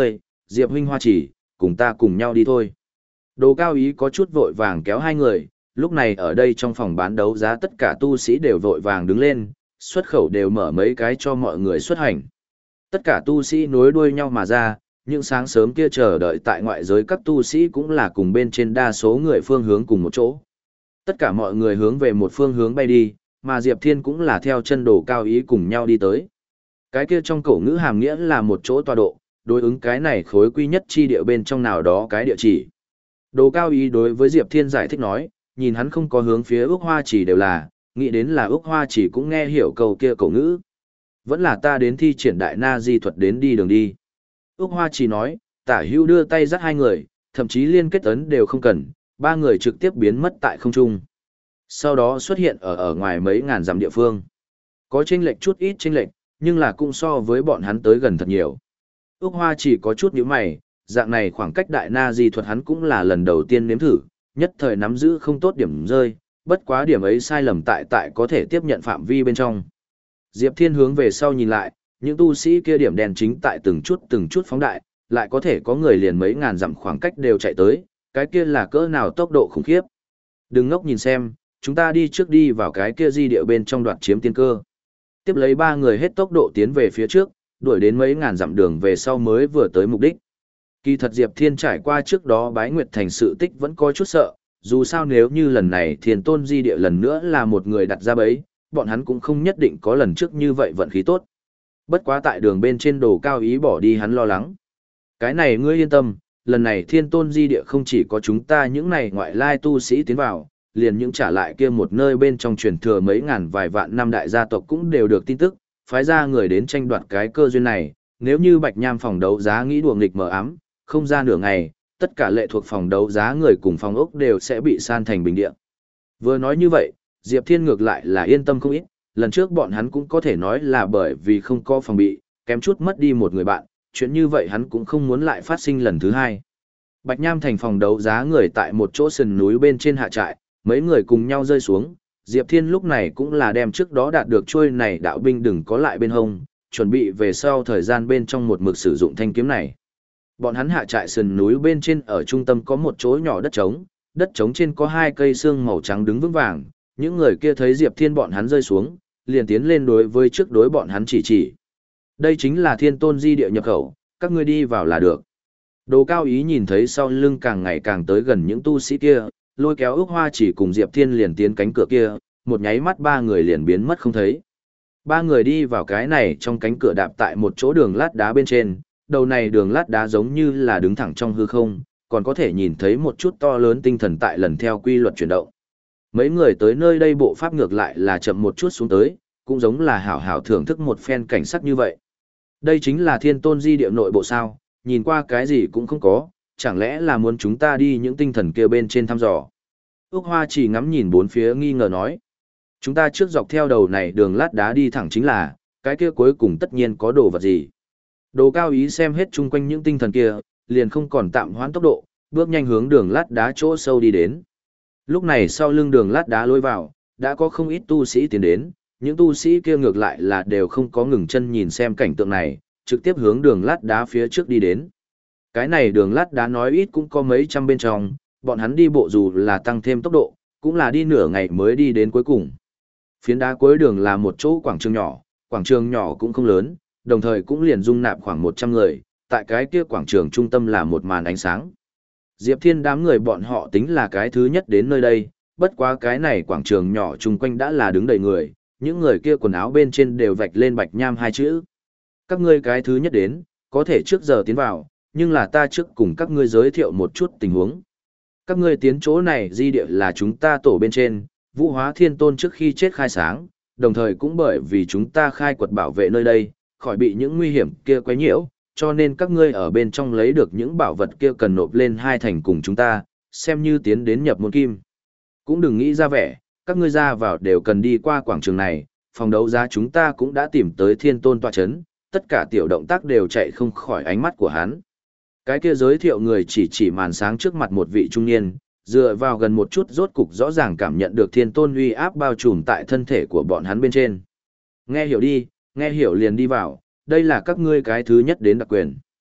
Diệp huynh Hoa Chỉ, cùng ta cùng nhau đi thôi. Đồ Cao Ý có chút vội vàng kéo hai người, lúc này ở đây trong phòng bán đấu giá tất cả tu sĩ đều vội vàng đứng lên, xuất khẩu đều mở mấy cái cho mọi người xuất hành. Tất cả tu sĩ nối đuôi nhau mà ra, những sáng sớm kia chờ đợi tại ngoại giới các tu sĩ cũng là cùng bên trên đa số người phương hướng cùng một chỗ. Tất cả mọi người hướng về một phương hướng bay đi, mà Diệp Thiên cũng là theo chân Đồ Cao Ý cùng nhau đi tới. Cái kia trong cổ ngữ hàm nghĩa là một chỗ tọa độ, đối ứng cái này khối quy nhất chi địa bên trong nào đó cái địa chỉ. Đồ Cao Ý đối với Diệp Thiên giải thích nói, nhìn hắn không có hướng phía Ước Hoa Chỉ đều là, nghĩ đến là Ước Hoa Chỉ cũng nghe hiểu câu kia cổ ngữ. Vẫn là ta đến thi triển đại na di thuật đến đi đường đi. Ước Hoa Chỉ nói, Tả Hữu đưa tay dắt hai người, thậm chí liên kết ấn đều không cần, ba người trực tiếp biến mất tại không trung. Sau đó xuất hiện ở ở ngoài mấy ngàn dặm địa phương. Có chênh lệch chút ít chênh lệch, nhưng là cũng so với bọn hắn tới gần thật nhiều. Ước Hoa Chỉ có chút nhíu mày, dạng này khoảng cách đại na di thuật hắn cũng là lần đầu tiên nếm thử, nhất thời nắm giữ không tốt điểm rơi, bất quá điểm ấy sai lầm tại tại có thể tiếp nhận phạm vi bên trong. Diệp Thiên hướng về sau nhìn lại, những tu sĩ kia điểm đèn chính tại từng chút từng chút phóng đại, lại có thể có người liền mấy ngàn dặm khoảng cách đều chạy tới, cái kia là cỡ nào tốc độ khủng khiếp. Đừng ngốc nhìn xem, chúng ta đi trước đi vào cái kia di địa bên trong đoạt chiếm tiên cơ. Tiếp lấy ba người hết tốc độ tiến về phía trước, đuổi đến mấy ngàn dặm đường về sau mới vừa tới mục đích. Kỳ thật Diệp Thiên trải qua trước đó bái nguyệt thành sự tích vẫn có chút sợ, dù sao nếu như lần này Thiên Tôn di địa lần nữa là một người đặt ra bẫy, bọn hắn cũng không nhất định có lần trước như vậy vận khí tốt. Bất quá tại đường bên trên Đồ Cao Ý bỏ đi hắn lo lắng. Cái này ngươi yên tâm, lần này Thiên Tôn di địa không chỉ có chúng ta những này ngoại lai tu sĩ tiến vào, liền những trả lại kia một nơi bên trong truyền thừa mấy ngàn vài vạn năm đại gia tộc cũng đều được tin tức, phái ra người đến tranh đoạt cái cơ duyên này, nếu như Bạch Nham phòng đấu giá nghĩ đùa nghịch mờ ám, không ra nửa ngày, tất cả lệ thuộc phòng đấu giá người cùng phòng ốc đều sẽ bị san thành bình địa. Vừa nói như vậy, Diệp Thiên ngược lại là yên tâm không ít, lần trước bọn hắn cũng có thể nói là bởi vì không có phòng bị, kém chút mất đi một người bạn, chuyện như vậy hắn cũng không muốn lại phát sinh lần thứ hai. Bạch Nham thành phòng đấu giá người tại một chỗ sườn núi bên trên hạ trại, mấy người cùng nhau rơi xuống, Diệp Thiên lúc này cũng là đem trước đó đạt được trôi này đạo binh đừng có lại bên hông, chuẩn bị về sau thời gian bên trong một mực sử dụng thanh kiếm này. Bọn hắn hạ trại sườn núi bên trên ở trung tâm có một chỗ nhỏ đất trống, đất trống trên có hai cây xương màu trắng đứng vững vàng, những người kia thấy Diệp Thiên bọn hắn rơi xuống, liền tiến lên đối với trước đối bọn hắn chỉ chỉ. Đây chính là Thiên Tôn di địa nhập khẩu, các ngươi đi vào là được. Đồ Cao Ý nhìn thấy sau lưng càng ngày càng tới gần những tu sĩ kia, lôi kéo Ước Hoa Chỉ cùng Diệp Thiên liền tiến cánh cửa kia, một nháy mắt ba người liền biến mất không thấy. Ba người đi vào cái này trong cánh cửa đạp tại một chỗ đường lát đá bên trên, đầu này đường lát đá giống như là đứng thẳng trong hư không, còn có thể nhìn thấy một chút to lớn tinh thần tại lần theo quy luật chuyển động. Mấy người tới nơi đây bộ pháp ngược lại là chậm một chút xuống tới, cũng giống là hảo hảo thưởng thức một phen cảnh sắc như vậy. Đây chính là Thiên Tôn di địa nội bộ sao, nhìn qua cái gì cũng không có, chẳng lẽ là muốn chúng ta đi những tinh thần kia bên trên thăm dò. Ước Hoa Chỉ ngắm nhìn bốn phía nghi ngờ nói. Chúng ta trước dọc theo đầu này đường lát đá đi thẳng chính là, cái kia cuối cùng tất nhiên có đồ vật gì. Đồ Cao Ý xem hết chung quanh những tinh thần kia, liền không còn tạm hoãn tốc độ, bước nhanh hướng đường lát đá chỗ sâu đi đến. Lúc này sau lưng đường lát đá lôi vào, đã có không ít tu sĩ tiến đến, những tu sĩ kia ngược lại là đều không có ngừng chân nhìn xem cảnh tượng này, trực tiếp hướng đường lát đá phía trước đi đến. Cái này đường lát đá nói ít cũng có mấy trăm bên trong, bọn hắn đi bộ dù là tăng thêm tốc độ, cũng là đi nửa ngày mới đi đến cuối cùng. Phiến đá cuối đường là một chỗ quảng trường nhỏ, quảng trường nhỏ cũng không lớn, đồng thời cũng liền dung nạp khoảng một trăm người, tại cái kia quảng trường trung tâm là một màn ánh sáng. Diệp Thiên đám người bọn họ tính là cái thứ nhất đến nơi đây, bất quá cái này quảng trường nhỏ chung quanh đã là đứng đầy người, những người kia quần áo bên trên đều vạch lên Bạch Nham hai chữ. Các ngươi cái thứ nhất đến, có thể trước giờ tiến vào, nhưng là ta trước cùng các ngươi giới thiệu một chút tình huống. Các ngươi tiến chỗ này di địa là chúng ta tổ bên trên, Vũ Hóa Thiên Tôn trước khi chết khai sáng, đồng thời cũng bởi vì chúng ta khai quật bảo vệ nơi đây, khỏi bị những nguy hiểm kia quấy nhiễu, cho nên các ngươi ở bên trong lấy được những bảo vật kia cần nộp lên hai thành cùng chúng ta, xem như tiến đến nhập môn kim. Cũng đừng nghĩ ra vẻ, các ngươi ra vào đều cần đi qua quảng trường này, phòng đấu giá chúng ta cũng đã tìm tới Thiên Tôn tọa chấn, tất cả tiểu động tác đều chạy không khỏi ánh mắt của hắn. Cái kia giới thiệu người chỉ chỉ màn sáng trước mặt một vị trung niên, dựa vào gần một chút rốt cục rõ ràng cảm nhận được Thiên Tôn uy áp bao trùm tại thân thể của bọn hắn bên trên. Nghe hiểu đi, nghe hiểu liền đi vào, đây là các ngươi cái thứ nhất đến đặc quyền.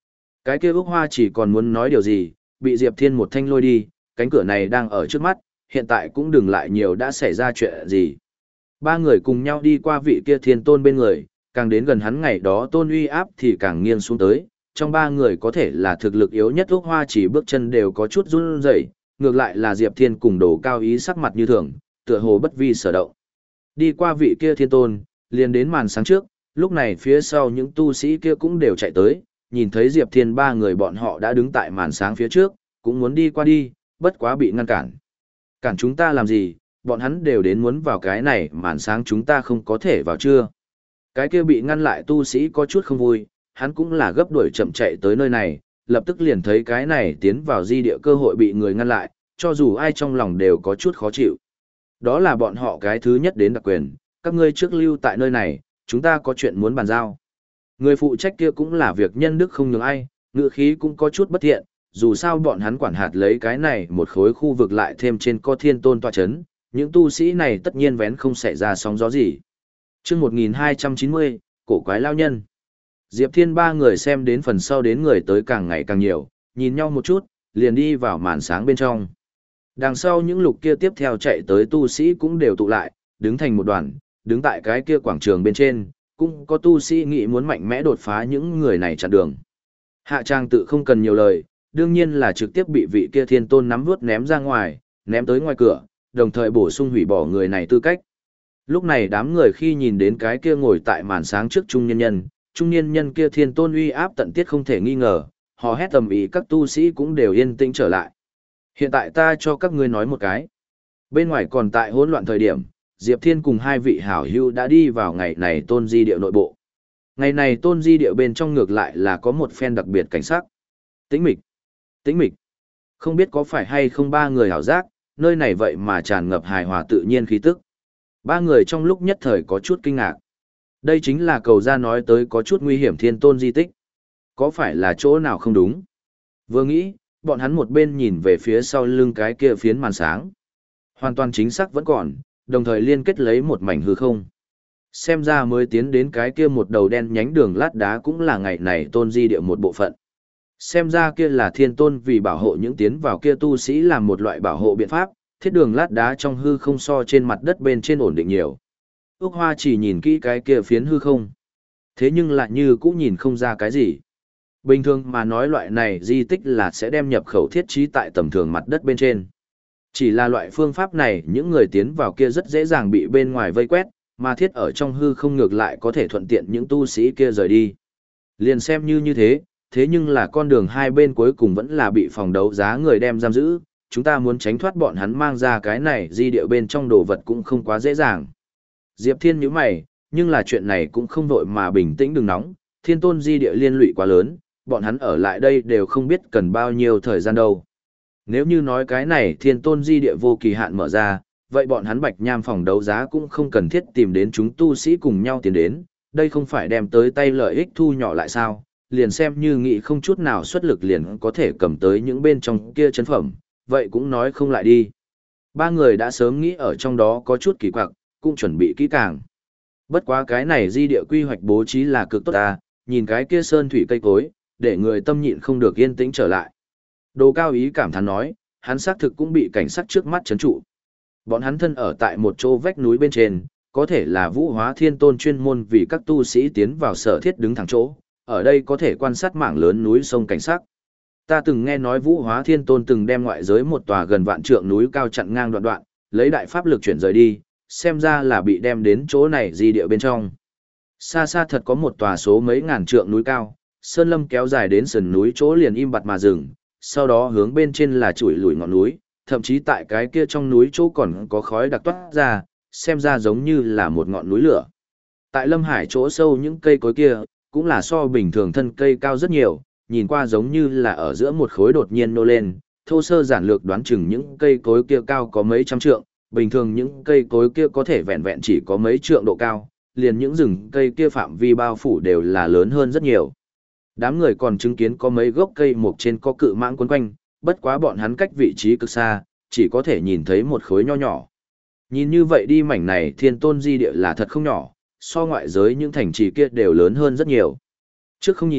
Cái kia Úc Hoa chỉ còn muốn nói điều gì, bị Diệp Thiên một thanh lôi đi, cánh cửa này đang ở trước mắt, hiện tại cũng đừng lại nhiều đã xảy ra chuyện gì. Ba người cùng nhau đi qua vị kia thiên tôn bên người, càng đến gần hắn ngày đó tôn uy áp thì càng nghiêng xuống tới, trong ba người có thể là thực lực yếu nhất Úc Hoa chỉ bước chân đều có chút run rẩy, ngược lại là Diệp Thiên cùng Đồ Cao Ý sắc mặt như thường, tựa hồ bất vi sở động. Đi qua vị kia thiên tôn, liền đến màn sáng trước, lúc này phía sau những tu sĩ kia cũng đều chạy tới, nhìn thấy Diệp Thiên ba người bọn họ đã đứng tại màn sáng phía trước, cũng muốn đi qua đi, bất quá bị ngăn cản. Cản chúng ta làm gì, bọn hắn đều đến muốn vào cái này, màn sáng chúng ta không có thể vào chưa. Cái kia bị ngăn lại tu sĩ có chút không vui, hắn cũng là gấp đuổi chậm chạy tới nơi này, lập tức liền thấy cái này tiến vào di địa cơ hội bị người ngăn lại, cho dù ai trong lòng đều có chút khó chịu. Đó là bọn họ cái thứ nhất đến đặc quyền, các ngươi trước lưu tại nơi này, chúng ta có chuyện muốn bàn giao. Người phụ trách kia cũng là việc nhân đức không nhường ai, ngữ khí cũng có chút bất thiện, dù sao bọn hắn quản hạt lấy cái này một khối khu vực lại thêm trên có thiên tôn tọa chấn, những tu sĩ này tất nhiên vén không xảy ra sóng gió gì. Chương một nghìn hai trăm chín mươi, cổ quái lao nhân. Diệp Thiên ba người xem đến phần sau đến người tới càng ngày càng nhiều, nhìn nhau một chút, liền đi vào màn sáng bên trong. Đằng sau những lục kia tiếp theo chạy tới tu sĩ cũng đều tụ lại, đứng thành một đoàn, đứng tại cái kia quảng trường bên trên, cũng có tu sĩ nghĩ muốn mạnh mẽ đột phá những người này chặn đường. Hạ Trang tự không cần nhiều lời, đương nhiên là trực tiếp bị vị kia thiên tôn nắm vút ném ra ngoài, ném tới ngoài cửa, đồng thời bổ sung hủy bỏ người này tư cách. Lúc này đám người khi nhìn đến cái kia ngồi tại màn sáng trước trung nhân nhân, trung niên nhân kia thiên tôn uy áp tận tiết không thể nghi ngờ, họ hét tầm ý các tu sĩ cũng đều yên tĩnh trở lại. Hiện tại ta cho các ngươi nói một cái. Bên ngoài còn tại hỗn loạn thời điểm, Diệp Thiên cùng hai vị hảo hữu đã đi vào ngày này tôn di điệu nội bộ. Ngày này tôn di điệu bên trong ngược lại là có một phen đặc biệt cảnh sắc. Tĩnh mịch. Tĩnh mịch. Không biết có phải hay không ba người hảo giác, nơi này vậy mà tràn ngập hài hòa tự nhiên khí tức. Ba người trong lúc nhất thời có chút kinh ngạc. Đây chính là cầu ra nói tới có chút nguy hiểm thiên tôn di tích. Có phải là chỗ nào không đúng? Vừa nghĩ, bọn hắn một bên nhìn về phía sau lưng cái kia phiến màn sáng. Hoàn toàn chính xác vẫn còn, đồng thời liên kết lấy một mảnh hư không. Xem ra mới tiến đến cái kia một đầu đen nhánh đường lát đá cũng là ngày này tôn di địa một bộ phận. Xem ra kia là thiên tôn vì bảo hộ những tiến vào kia tu sĩ làm một loại bảo hộ biện pháp, thiết đường lát đá trong hư không so trên mặt đất bên trên ổn định nhiều. Úc Hoa chỉ nhìn kỹ cái kia phiến hư không. Thế nhưng lại như cũng nhìn không ra cái gì. Bình thường mà nói loại này di tích là sẽ đem nhập khẩu thiết trí tại tầm thường mặt đất bên trên. Chỉ là loại phương pháp này những người tiến vào kia rất dễ dàng bị bên ngoài vây quét, mà thiết ở trong hư không ngược lại có thể thuận tiện những tu sĩ kia rời đi. Liền xem như như thế, thế nhưng là con đường hai bên cuối cùng vẫn là bị phòng đấu giá người đem giam giữ, chúng ta muốn tránh thoát bọn hắn mang ra cái này di điệu bên trong đồ vật cũng không quá dễ dàng. Diệp Thiên nhíu mày, nhưng là chuyện này cũng không vội mà bình tĩnh đừng nóng, thiên tôn di địa liên lụy quá lớn, bọn hắn ở lại đây đều không biết cần bao nhiêu thời gian đâu. Nếu như nói cái này thiên tôn di địa vô kỳ hạn mở ra, vậy bọn hắn bạch nham phòng đấu giá cũng không cần thiết tìm đến chúng tu sĩ cùng nhau tiến đến, đây không phải đem tới tay lợi ích thu nhỏ lại sao, liền xem như nghĩ không chút nào xuất lực liền có thể cầm tới những bên trong kia chấn phẩm, vậy cũng nói không lại đi. Ba người đã sớm nghĩ ở trong đó có chút kỳ quặc, cũng chuẩn bị kỹ càng. Bất quá cái này di địa quy hoạch bố trí là cực tốt ta, nhìn cái kia sơn thủy cây cối, để người tâm nhịn không được yên tĩnh trở lại. Đồ Cao Ý cảm thán nói, hắn xác thực cũng bị cảnh sát trước mắt chấn trụ. Bọn hắn thân ở tại một chỗ vách núi bên trên, có thể là Vũ Hóa Thiên Tôn chuyên môn vì các tu sĩ tiến vào sở thiết đứng thẳng chỗ, ở đây có thể quan sát mảng lớn núi sông cảnh sắc. Ta từng nghe nói Vũ Hóa Thiên Tôn từng đem ngoại giới một tòa gần vạn trượng núi cao chặn ngang đoạn đoạn, lấy đại pháp lực chuyển rời đi, xem ra là bị đem đến chỗ này di địa bên trong. Xa xa thật có một tòa số mấy ngàn trượng núi cao, sơn lâm kéo dài đến sườn núi chỗ liền im bặt mà dừng, sau đó hướng bên trên là chuỗi lùi ngọn núi, thậm chí tại cái kia trong núi chỗ còn có khói đặc toát ra, xem ra giống như là một ngọn núi lửa. Tại Lâm Hải chỗ sâu những cây cối kia, cũng là so bình thường thân cây cao rất nhiều, nhìn qua giống như là ở giữa một khối đột nhiên nô lên, thô sơ giản lược đoán chừng những cây cối kia cao có mấy trăm trượng, bình thường những cây cối kia có thể vẹn vẹn chỉ có mấy trượng độ cao, liền những rừng cây kia phạm vi bao phủ đều là lớn hơn rất nhiều. Đám người còn chứng kiến có mấy gốc cây mục trên có cự mãng quấn quanh, bất quá bọn hắn cách vị trí cực xa, chỉ có thể nhìn thấy một khối nho nhỏ. Nhìn như vậy đi mảnh này thiên tôn di địa là thật không nhỏ, so ngoại giới những thành trì kia đều lớn hơn rất nhiều. Trước không nhìn,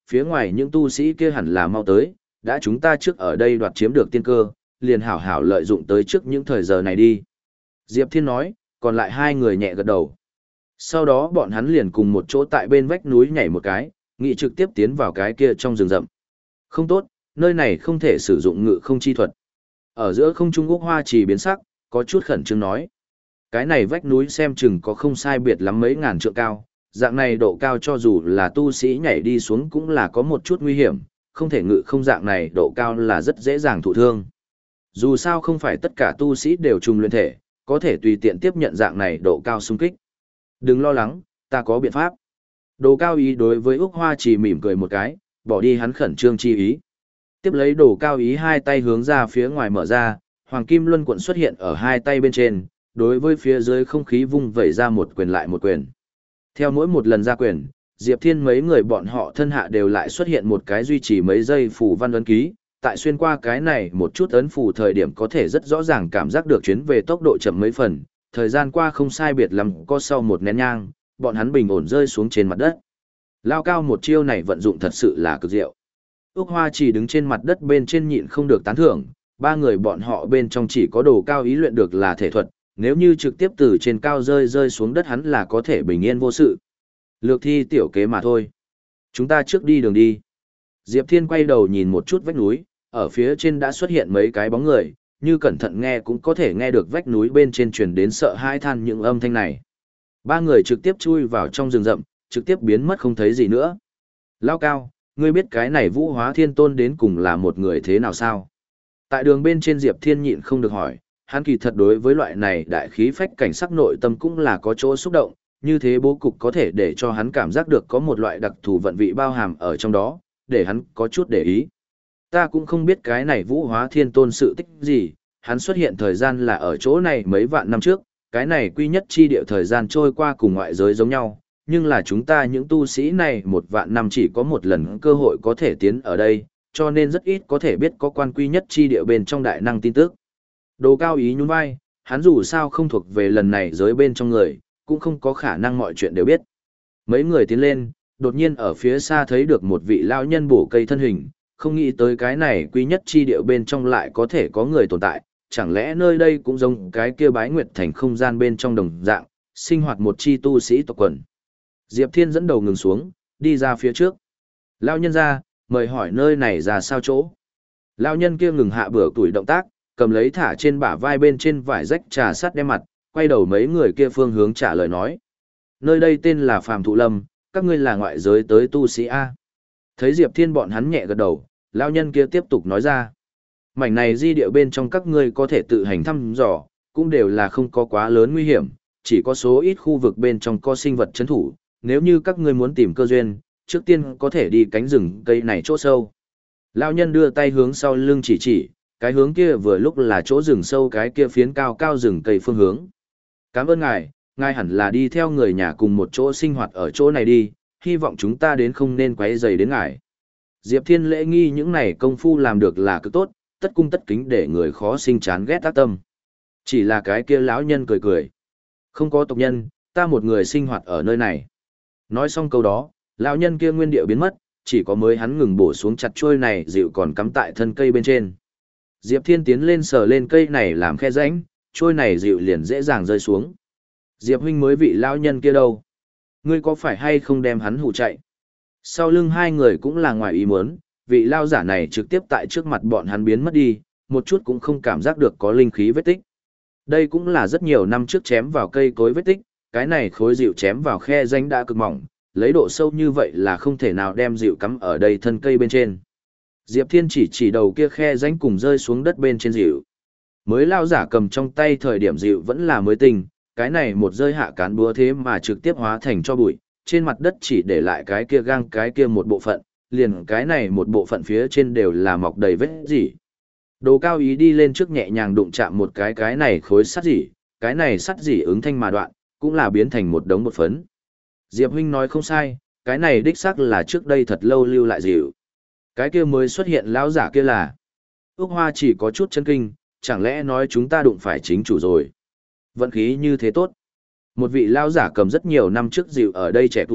phía ngoài những tu sĩ kia hẳn là mau tới, đã chúng ta trước ở đây đoạt chiếm được tiên cơ, liền hảo hảo lợi dụng tới trước những thời giờ này đi. Diệp Thiên nói, còn lại hai người nhẹ gật đầu. Sau đó bọn hắn liền cùng một chỗ tại bên vách núi nhảy một cái, nghị trực tiếp tiến vào cái kia trong rừng rậm. Không tốt, nơi này không thể sử dụng ngự không chi thuật. Ở giữa không trung Úc Hoa Chỉ biến sắc, có chút khẩn trương nói. Cái này vách núi xem chừng có không sai biệt lắm mấy ngàn trượng cao, dạng này độ cao cho dù là tu sĩ nhảy đi xuống cũng là có một chút nguy hiểm, không thể ngự không dạng này độ cao là rất dễ dàng thụ thương. Dù sao không phải tất cả tu sĩ đều trùng luyện thể, có thể tùy tiện tiếp nhận dạng này độ cao xung kích. Đừng lo lắng, ta có biện pháp. Đồ Cao Ý đối với Úc Hoa Chỉ mỉm cười một cái, bỏ đi hắn khẩn trương chi ý. Tiếp lấy Đồ Cao Ý hai tay hướng ra phía ngoài mở ra, Hoàng Kim Luân Quận xuất hiện ở hai tay bên trên, đối với phía dưới không khí vung vẩy ra một quyền lại một quyền. Theo mỗi một lần ra quyền, Diệp Thiên mấy người bọn họ thân hạ đều lại xuất hiện một cái duy trì mấy giây phù văn ấn ký, tại xuyên qua cái này một chút ấn phù thời điểm có thể rất rõ ràng cảm giác được chuyến về tốc độ chậm mấy phần, thời gian qua không sai biệt lắm có sau một nén nhang, bọn hắn bình ổn rơi xuống trên mặt đất. Lao cao một chiêu này vận dụng thật sự là cực diệu. Úc Hoa chỉ đứng trên mặt đất bên trên nhịn không được tán thưởng, ba người bọn họ bên trong chỉ có Đồ Cao Ý luyện được là thể thuật, nếu như trực tiếp từ trên cao rơi rơi xuống đất hắn là có thể bình yên vô sự. Lược thi tiểu kế mà thôi. Chúng ta trước đi đường đi. Diệp Thiên quay đầu nhìn một chút vách núi, ở phía trên đã xuất hiện mấy cái bóng người, như cẩn thận nghe cũng có thể nghe được vách núi bên trên truyền đến sợ hãi than những âm thanh này. Ba người trực tiếp chui vào trong rừng rậm, trực tiếp biến mất không thấy gì nữa. Lao Cao, ngươi biết cái này Vũ Hóa Thiên Tôn đến cùng là một người thế nào sao? Tại đường bên trên Diệp Thiên nhịn không được hỏi, hắn kỳ thật đối với loại này đại khí phách cảnh sắc nội tâm cũng là có chỗ xúc động, như thế bố cục có thể để cho hắn cảm giác được có một loại đặc thù vận vị bao hàm ở trong đó, để hắn có chút để ý. Ta cũng không biết cái này Vũ Hóa Thiên Tôn sự tích gì, hắn xuất hiện thời gian là ở chỗ này mấy vạn năm trước, cái này quy nhất chi địa thời gian trôi qua cùng ngoại giới giống nhau, nhưng là chúng ta những tu sĩ này một vạn năm chỉ có một lần cơ hội có thể tiến ở đây, cho nên rất ít có thể biết có quan quy nhất chi địa bên trong đại năng tin tức. Đồ Cao Ý nhún vai, hắn dù sao không thuộc về lần này giới bên trong người, cũng không có khả năng mọi chuyện đều biết. Mấy người tiến lên, đột nhiên ở phía xa thấy được một vị lão nhân bổ cây thân hình, không nghĩ tới cái này quy nhất chi địa bên trong lại có thể có người tồn tại, chẳng lẽ nơi đây cũng giống cái kia Bái Nguyệt Thành không gian bên trong đồng dạng, sinh hoạt một chi tu sĩ tộc quần. Diệp Thiên dẫn đầu ngừng xuống, đi ra phía trước. Lão nhân ra, mời hỏi nơi này ra sao chỗ. Lão nhân kia ngừng hạ bữa tuổi động tác, cầm lấy thả trên bả vai bên trên vải rách trà sắt đem mặt, quay đầu mấy người kia phương hướng trả lời nói. Nơi đây tên là Phàm Thụ Lâm, các ngươi là ngoại giới tới tu sĩ A. Thấy Diệp Thiên bọn hắn nhẹ gật đầu, lão nhân kia tiếp tục nói ra. Mảnh này di địa bên trong các ngươi có thể tự hành thăm dò, cũng đều là không có quá lớn nguy hiểm, chỉ có số ít khu vực bên trong có sinh vật chấn thủ, nếu như các ngươi muốn tìm cơ duyên, trước tiên có thể đi cánh rừng cây này chỗ sâu. Lão nhân đưa tay hướng sau lưng chỉ chỉ, cái hướng kia vừa lúc là chỗ rừng sâu cái kia phiến cao cao rừng cây phương hướng. Cảm ơn ngài, ngài hẳn là đi theo người nhà cùng một chỗ sinh hoạt ở chỗ này đi, hy vọng chúng ta đến không nên quấy rầy đến ngài. Diệp Thiên lễ nghi những này công phu làm được là cực tốt, tất cung tất kính để người khó sinh chán ghét tác tâm. Chỉ là cái kia lão nhân cười cười. Không có tộc nhân, ta một người sinh hoạt ở nơi này. Nói xong câu đó, lão nhân kia nguyên điệu biến mất, chỉ có mới hắn ngừng bổ xuống chặt trôi này dịu còn cắm tại thân cây bên trên. Diệp Thiên tiến lên sờ lên cây này làm khe rãnh, trôi này dịu liền dễ dàng rơi xuống. Diệp huynh mới vị lão nhân kia đâu? Ngươi có phải hay không đem hắn hù chạy? Sau lưng hai người cũng là ngoài ý muốn, vị lao giả này trực tiếp tại trước mặt bọn hắn biến mất đi, một chút cũng không cảm giác được có linh khí vết tích. Đây cũng là rất nhiều năm trước chém vào cây cối vết tích, cái này khối dịu chém vào khe rãnh đã cực mỏng, lấy độ sâu như vậy là không thể nào đem dịu cắm ở đây thân cây bên trên. Diệp Thiên chỉ chỉ đầu kia khe rãnh cùng rơi xuống đất bên trên dịu. Mới lao giả cầm trong tay thời điểm dịu vẫn là mới tinh, cái này một rơi hạ cán búa thế mà trực tiếp hóa thành cho bụi, trên mặt đất chỉ để lại cái kia gang cái kia một bộ phận, liền cái này một bộ phận phía trên đều là mọc đầy vết rỉ. Đồ Cao Ý đi lên trước nhẹ nhàng đụng chạm một cái cái này khối sắt rỉ, cái này sắt rỉ ứng thanh mà đoạn, cũng là biến thành một đống bột phấn. Diệp huynh nói không sai, cái này đích xác là trước đây thật lâu lưu lại dịu. Cái kia mới xuất hiện lão giả kia là. Úc Hoa chỉ có chút chấn kinh, chẳng lẽ nói chúng ta đụng phải chính chủ rồi. Vận khí như thế tốt. Một vị lão giả cầm rất nhiều năm trước dịu ở đây trẻ tuổi,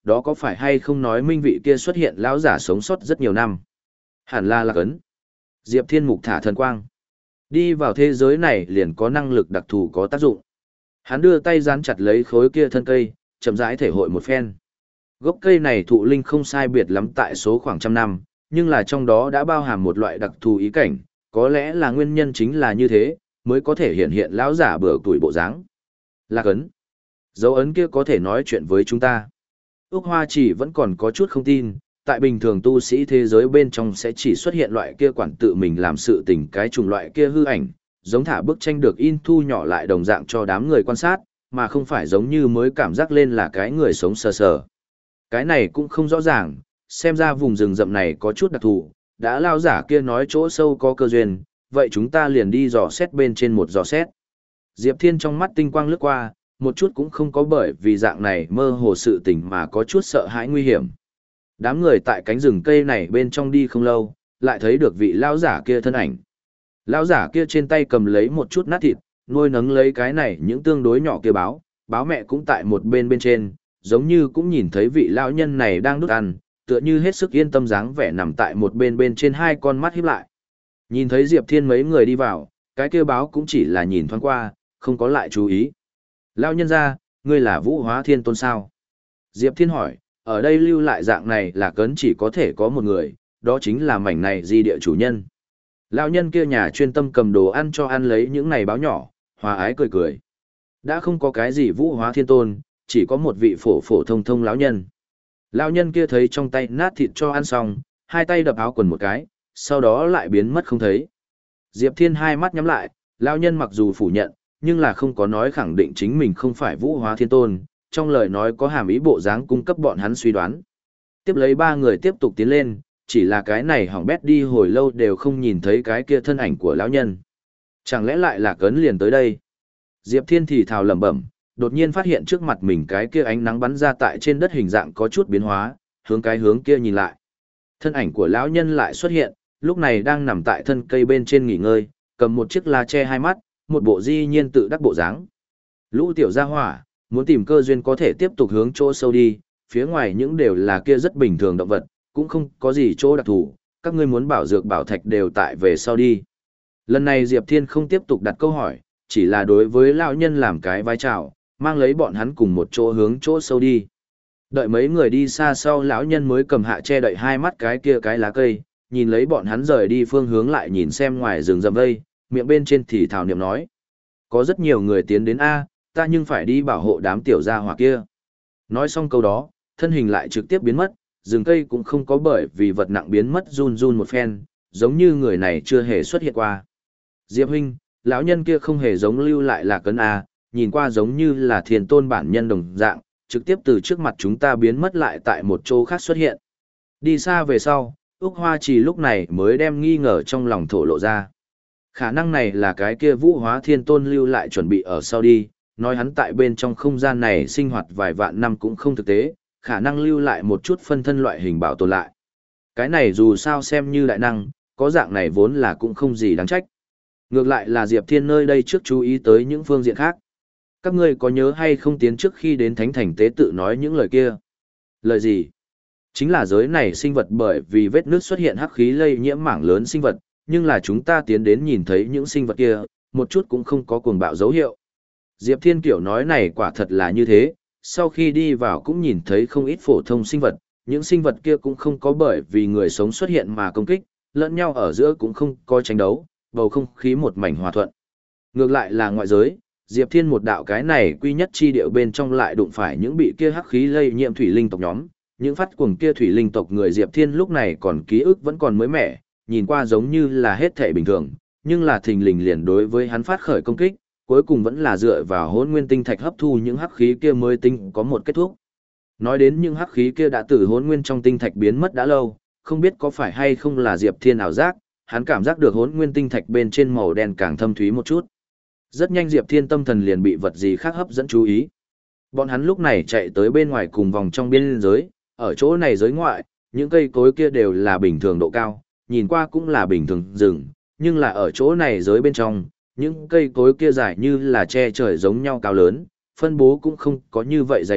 đó có phải hay không nói minh vị kia xuất hiện lão giả sống sót rất nhiều năm? Hẳn là Lạc Ấn. Diệp Thiên Mục thả thần quang. Đi vào thế giới này liền có năng lực đặc thù có tác dụng. Hắn đưa tay dán chặt lấy khối kia thân cây, chậm rãi thể hội một phen. Gốc cây này thụ linh không sai biệt lắm tại số khoảng trăm năm, nhưng là trong đó đã bao hàm một loại đặc thù ý cảnh, có lẽ là nguyên nhân chính là như thế, mới có thể hiện hiện lão giả bừa tuổi bộ dáng. Lạc ấn. Dấu ấn kia có thể nói chuyện với chúng ta. Úc Hoa chỉ vẫn còn có chút không tin, tại bình thường tu sĩ thế giới bên trong sẽ chỉ xuất hiện loại kia quản tự mình làm sự tình cái chủng loại kia hư ảnh, giống thả bức tranh được in thu nhỏ lại đồng dạng cho đám người quan sát, mà không phải giống như mới cảm giác lên là cái người sống sờ sờ. Cái này cũng không rõ ràng, xem ra vùng rừng rậm này có chút đặc thù, đã lao giả kia nói chỗ sâu có cơ duyên, vậy chúng ta liền đi dò xét bên trên một dò xét. Diệp Thiên trong mắt tinh quang lướt qua, một chút cũng không có bởi vì dạng này mơ hồ sự tình mà có chút sợ hãi nguy hiểm. Đám người tại cánh rừng cây này bên trong đi không lâu, lại thấy được vị lao giả kia thân ảnh. Lao giả kia trên tay cầm lấy một chút nát thịt, nuôi nấng lấy cái này những tương đối nhỏ kia báo, báo mẹ cũng tại một bên bên trên, giống như cũng nhìn thấy vị lão nhân này đang đút ăn, tựa như hết sức yên tâm dáng vẻ nằm tại một bên bên trên hai con mắt híp lại. Nhìn thấy Diệp Thiên mấy người đi vào, cái kia báo cũng chỉ là nhìn thoáng qua, không có lại chú ý. Lão nhân gia, ngươi là Vũ Hóa Thiên Tôn sao? Diệp Thiên hỏi, ở đây lưu lại dạng này là cấn chỉ có thể có một người, đó chính là mảnh này di địa chủ nhân. Lão nhân kia nhà chuyên tâm cầm đồ ăn cho ăn lấy những này báo nhỏ, hòa ái cười cười. Đã không có cái gì Vũ Hóa Thiên Tôn, chỉ có một vị phổ phổ thông thông lão nhân. Lão nhân kia thấy trong tay nát thịt cho ăn xong, hai tay đập áo quần một cái, sau đó lại biến mất không thấy. Diệp Thiên hai mắt nhắm lại, lão nhân mặc dù phủ nhận, nhưng là không có nói khẳng định chính mình không phải Vũ Hóa Thiên Tôn, trong lời nói có hàm ý bộ dáng cung cấp bọn hắn suy đoán. Tiếp lấy ba người tiếp tục tiến lên, chỉ là cái này hỏng bét đi hồi lâu đều không nhìn thấy cái kia thân ảnh của lão nhân. Chẳng lẽ lại là cấn liền tới đây? Diệp Thiên thì thào lẩm bẩm, đột nhiên phát hiện trước mặt mình cái kia ánh nắng bắn ra tại trên đất hình dạng có chút biến hóa, hướng cái hướng kia nhìn lại. Thân ảnh của lão nhân lại xuất hiện, lúc này đang nằm tại thân cây bên trên nghỉ ngơi, cầm một chiếc lá che hai mắt, một bộ di nhiên tự đắc bộ dáng. Lũ tiểu gia hỏa, muốn tìm cơ duyên có thể tiếp tục hướng chỗ sâu đi, phía ngoài những đều là kia rất bình thường động vật, cũng không có gì chỗ đặc thù, các ngươi muốn bảo dược bảo thạch đều tại về sau đi. Lần này Diệp Thiên không tiếp tục đặt câu hỏi, chỉ là đối với lão nhân làm cái vai chào, mang lấy bọn hắn cùng một chỗ hướng chỗ sâu đi. Đợi mấy người đi xa sau lão nhân mới cầm hạ che đậy hai mắt cái kia cái lá cây, nhìn lấy bọn hắn rời đi phương hướng lại nhìn xem ngoài rừng rậm vây, miệng bên trên thì thảo niệm nói. Có rất nhiều người tiến đến A, ta nhưng phải đi bảo hộ đám tiểu gia hỏa kia. Nói xong câu đó, thân hình lại trực tiếp biến mất, rừng cây cũng không có bởi vì vật nặng biến mất run run một phen, giống như người này chưa hề xuất hiện qua. Diệp huynh, lão nhân kia không hề giống lưu lại là cấn A, nhìn qua giống như là thiền tôn bản nhân đồng dạng, trực tiếp từ trước mặt chúng ta biến mất lại tại một chỗ khác xuất hiện. Đi xa về sau, Úc Hoa Trì lúc này mới đem nghi ngờ trong lòng thổ lộ ra. Khả năng này là cái kia Vũ Hóa Thiên Tôn lưu lại chuẩn bị ở sau đi, nói hắn tại bên trong không gian này sinh hoạt vài vạn năm cũng không thực tế, khả năng lưu lại một chút phân thân loại hình bảo tồn lại. Cái này dù sao xem như đại năng, có dạng này vốn là cũng không gì đáng trách. Ngược lại là Diệp Thiên nơi đây trước chú ý tới những phương diện khác. Các ngươi có nhớ hay không tiến trước khi đến Thánh Thành Tế tự nói những lời kia? Lời gì? Chính là giới này sinh vật bởi vì vết nước xuất hiện hắc khí lây nhiễm mảng lớn sinh vật, nhưng là chúng ta tiến đến nhìn thấy những sinh vật kia, một chút cũng không có cuồng bạo dấu hiệu. Diệp Thiên kiểu nói này quả thật là như thế, sau khi đi vào cũng nhìn thấy không ít phổ thông sinh vật, những sinh vật kia cũng không có bởi vì người sống xuất hiện mà công kích, lẫn nhau ở giữa cũng không có tranh đấu, bầu không khí một mảnh hòa thuận. Ngược lại là ngoại giới, Diệp Thiên một đạo cái này quy nhất chi điệu bên trong lại đụng phải những bị kia hắc khí lây nhiễm thủy linh tộc nhóm, những phát cuồng kia thủy linh tộc người Diệp Thiên lúc này còn ký ức vẫn còn mới mẻ, nhìn qua giống như là hết thảy bình thường, nhưng là thình lình liền đối với hắn phát khởi công kích, cuối cùng vẫn là dựa vào Hỗn Nguyên tinh thạch hấp thu những hắc khí kia mới tinh có một kết thúc. Nói đến những hắc khí kia đã từ Hỗn Nguyên trong tinh thạch biến mất đã lâu, không biết có phải hay không là Diệp Thiên ảo giác, hắn cảm giác được Hỗn Nguyên tinh thạch bên trên màu đen càng thâm thúy một chút. Rất nhanh Diệp Thiên tâm thần liền bị vật gì khác hấp dẫn chú ý. Bọn hắn lúc này chạy tới bên ngoài cùng vòng trong biên giới, ở chỗ này giới ngoại, những cây cối kia đều là bình thường độ cao, nhìn qua cũng là bình thường rừng, nhưng là ở chỗ này giới bên trong, những cây cối kia dài như là che trời giống nhau cao lớn, phân bố cũng không có như vậy dày đặc,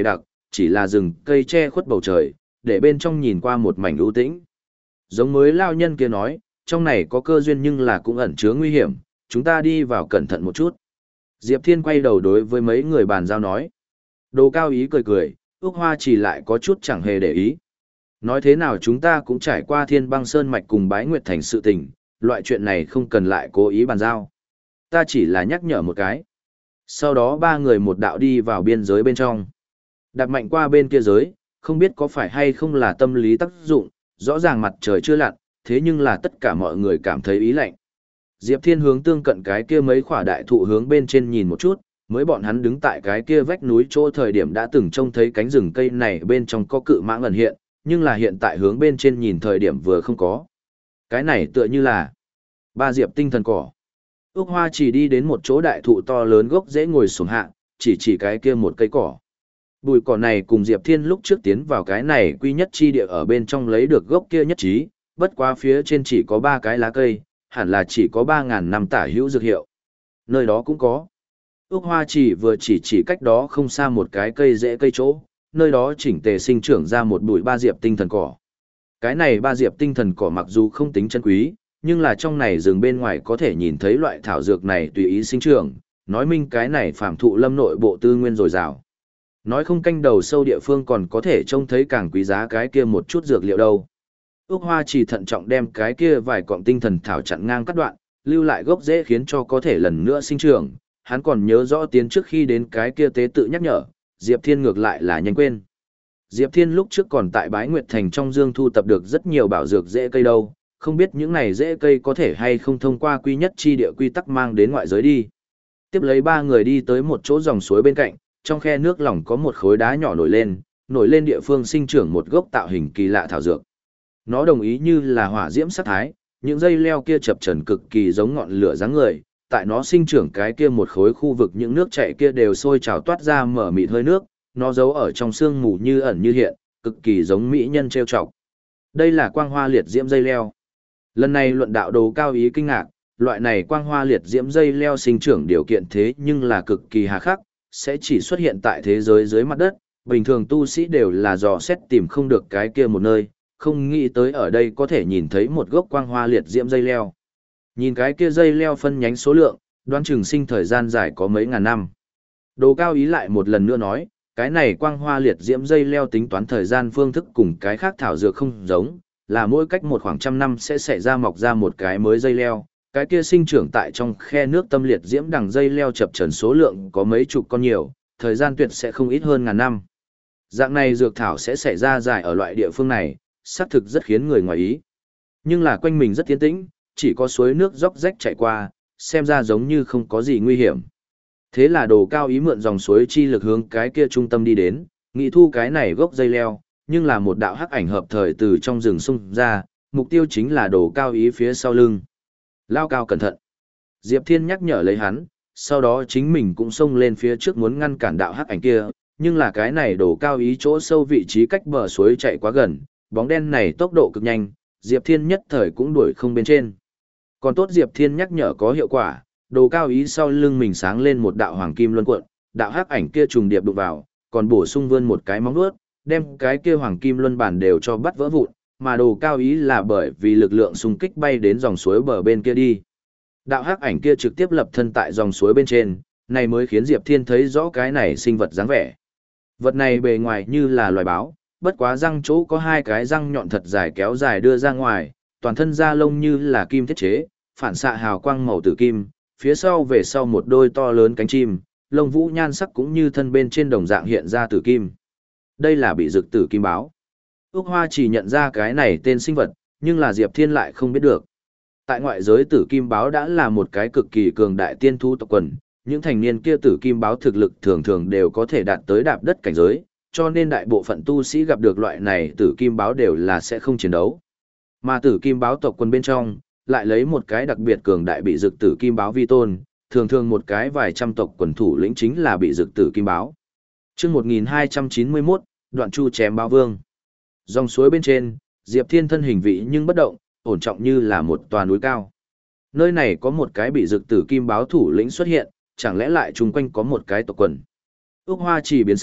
chỉ là rừng cây che khuất bầu trời, để bên trong nhìn qua một mảnh u tĩnh. Giống mới lao nhân kia nói, trong này có cơ duyên nhưng là cũng ẩn chứa nguy hiểm, chúng ta đi vào cẩn thận một chút. Diệp Thiên quay đầu đối với mấy người bàn giao nói. Đồ Cao Ý cười cười, Ước Hoa Chỉ lại có chút chẳng hề để ý. Nói thế nào chúng ta cũng trải qua Thiên Băng Sơn Mạch cùng Bái Nguyệt Thành sự tình, loại chuyện này không cần lại cố ý bàn giao. Ta chỉ là nhắc nhở một cái. Sau đó ba người một đạo đi vào biên giới bên trong. Đạp mạnh qua bên kia giới, không biết có phải hay không là tâm lý tác dụng, rõ ràng mặt trời chưa lặn, thế nhưng là tất cả mọi người cảm thấy ý lạnh. Diệp Thiên hướng tương cận cái kia mấy khỏa đại thụ hướng bên trên nhìn một chút, mới bọn hắn đứng tại cái kia vách núi chỗ thời điểm đã từng trông thấy cánh rừng cây này bên trong có cự mãng ẩn hiện, nhưng là hiện tại hướng bên trên nhìn thời điểm vừa không có. Cái này tựa như là ba diệp tinh thần cỏ. Ước Hoa chỉ đi đến một chỗ đại thụ to lớn gốc dễ ngồi xuống hạ, chỉ chỉ cái kia một cây cỏ. Bụi cỏ này cùng Diệp Thiên lúc trước tiến vào cái này quy nhất chi địa ở bên trong lấy được gốc kia nhất trí, bất quá phía trên chỉ có ba cái lá cây, hẳn là chỉ có ba ngàn năm tả hữu dược hiệu. Nơi đó cũng có. Ước Hoa chỉ vừa chỉ chỉ cách đó không xa một cái cây rễ cây chỗ, nơi đó chỉnh tề sinh trưởng ra một bụi ba diệp tinh thần cỏ. Cái này ba diệp tinh thần cỏ mặc dù không tính chân quý, nhưng là trong này rừng bên ngoài có thể nhìn thấy loại thảo dược này tùy ý sinh trưởng, nói minh cái này phàm thụ lâm nội bộ tư nguyên dồi dào. Nói không canh đầu sâu địa phương còn có thể trông thấy càng quý giá cái kia một chút dược liệu đâu. Ước Hoa chỉ thận trọng đem cái kia vài cọng tinh thần thảo chặn ngang cắt đoạn, lưu lại gốc rễ khiến cho có thể lần nữa sinh trưởng. Hắn còn nhớ rõ tiến trước khi đến cái kia tế tự nhắc nhở, Diệp Thiên ngược lại là nhanh quên. Diệp Thiên lúc trước còn tại Bái Nguyệt Thành trong dương thu tập được rất nhiều bảo dược rễ cây đâu, không biết những này rễ cây có thể hay không thông qua quy nhất chi địa quy tắc mang đến ngoại giới đi. Tiếp lấy ba người đi tới một chỗ dòng suối bên cạnh, trong khe nước lỏng có một khối đá nhỏ nổi lên, nổi lên địa phương sinh trưởng một gốc tạo hình kỳ lạ thảo dược. Nó đồng ý như là hỏa diễm sắc thái, những dây leo kia chập chờn cực kỳ giống ngọn lửa dáng người, tại nó sinh trưởng cái kia một khối khu vực những nước chảy kia đều sôi trào toát ra mở mịt hơi nước, nó giấu ở trong sương mù như ẩn như hiện, cực kỳ giống mỹ nhân trêu chọc. Đây là quang hoa liệt diễm dây leo. Lần này luận đạo Đồ Cao Ý kinh ngạc, loại này quang hoa liệt diễm dây leo sinh trưởng điều kiện thế nhưng là cực kỳ hà khắc, sẽ chỉ xuất hiện tại thế giới dưới mặt đất, bình thường tu sĩ đều là dò xét tìm không được cái kia một nơi, không nghĩ tới ở đây có thể nhìn thấy một gốc quang hoa liệt diễm dây leo. Nhìn cái kia dây leo phân nhánh số lượng, đoán chừng sinh thời gian dài có mấy ngàn năm. Đồ Cao Ý lại một lần nữa nói, cái này quang hoa liệt diễm dây leo tính toán thời gian phương thức cùng cái khác thảo dược không giống, là mỗi cách một khoảng trăm năm sẽ xảy ra mọc ra một cái mới dây leo, cái kia sinh trưởng tại trong khe nước tâm liệt diễm đằng dây leo chập trần số lượng có mấy chục con nhiều, thời gian tuyệt sẽ không ít hơn ngàn năm. Dạng này dược thảo sẽ xảy ra dài ở loại địa phương này, xác thực rất khiến người ngoài ý. Nhưng là quanh mình rất tiến tĩnh, chỉ có suối nước róc rách chảy qua, xem ra giống như không có gì nguy hiểm. Thế là Đồ Cao Ý mượn dòng suối chi lực hướng cái kia trung tâm đi đến, nghĩ thu cái này gốc dây leo, nhưng là một đạo hắc ảnh hợp thời từ trong rừng xung ra, mục tiêu chính là Đồ Cao Ý phía sau lưng. Lao cao cẩn thận. Diệp Thiên nhắc nhở lấy hắn, sau đó chính mình cũng xông lên phía trước muốn ngăn cản đạo hắc ảnh kia, nhưng là cái này Đồ Cao Ý chỗ sâu vị trí cách bờ suối chạy quá gần, bóng đen này tốc độ cực nhanh, Diệp Thiên nhất thời cũng đuổi không bên trên. Còn tốt Diệp Thiên nhắc nhở có hiệu quả, Đồ Cao Ý sau lưng mình sáng lên một đạo hoàng kim luân cuộn, đạo hắc ảnh kia trùng điệp đụng vào, còn bổ sung vươn một cái móng vuốt, đem cái kia hoàng kim luân bản đều cho bắt vỡ vụn, mà Đồ Cao Ý là bởi vì lực lượng xung kích bay đến dòng suối bờ bên kia đi. Đạo hắc ảnh kia trực tiếp lập thân tại dòng suối bên trên, này mới khiến Diệp Thiên thấy rõ cái này sinh vật dáng vẻ. Vật này bề ngoài như là loài báo, bất quá răng chỗ có hai cái răng nhọn thật dài kéo dài đưa ra ngoài, toàn thân da lông như là kim thiết chế, phản xạ hào quang màu tử kim, phía sau về sau một đôi to lớn cánh chim, lông vũ nhan sắc cũng như thân bên trên đồng dạng hiện ra tử kim. Đây là bị rực tử kim báo. Ước Hoa chỉ nhận ra cái này tên sinh vật, nhưng là Diệp Thiên lại không biết được. Tại ngoại giới tử kim báo đã là một cái cực kỳ cường đại tiên thu tộc quần, những thành niên kia tử kim báo thực lực thường thường đều có thể đạt tới đạp đất cảnh giới, cho nên đại bộ phận tu sĩ gặp được loại này tử kim báo đều là sẽ không chiến đấu. Mà tử kim báo tộc quần bên trong, lại lấy một cái đặc biệt cường đại bị rực tử kim báo vi tôn, thường thường một cái vài trăm tộc quần thủ lĩnh chính là bị rực tử kim báo. Chương một nghìn hai trăm chín mươi mốt, Đoạn Chu chém báo vương. Dòng suối bên trên, Diệp Thiên thân hình vị nhưng bất động, ổn trọng như là một tòa núi cao. Nơi này có một cái bị rực tử kim báo thủ lĩnh xuất hiện, chẳng lẽ lại chung quanh có một cái tộc quần. Ước Hoa chỉ biến sắc,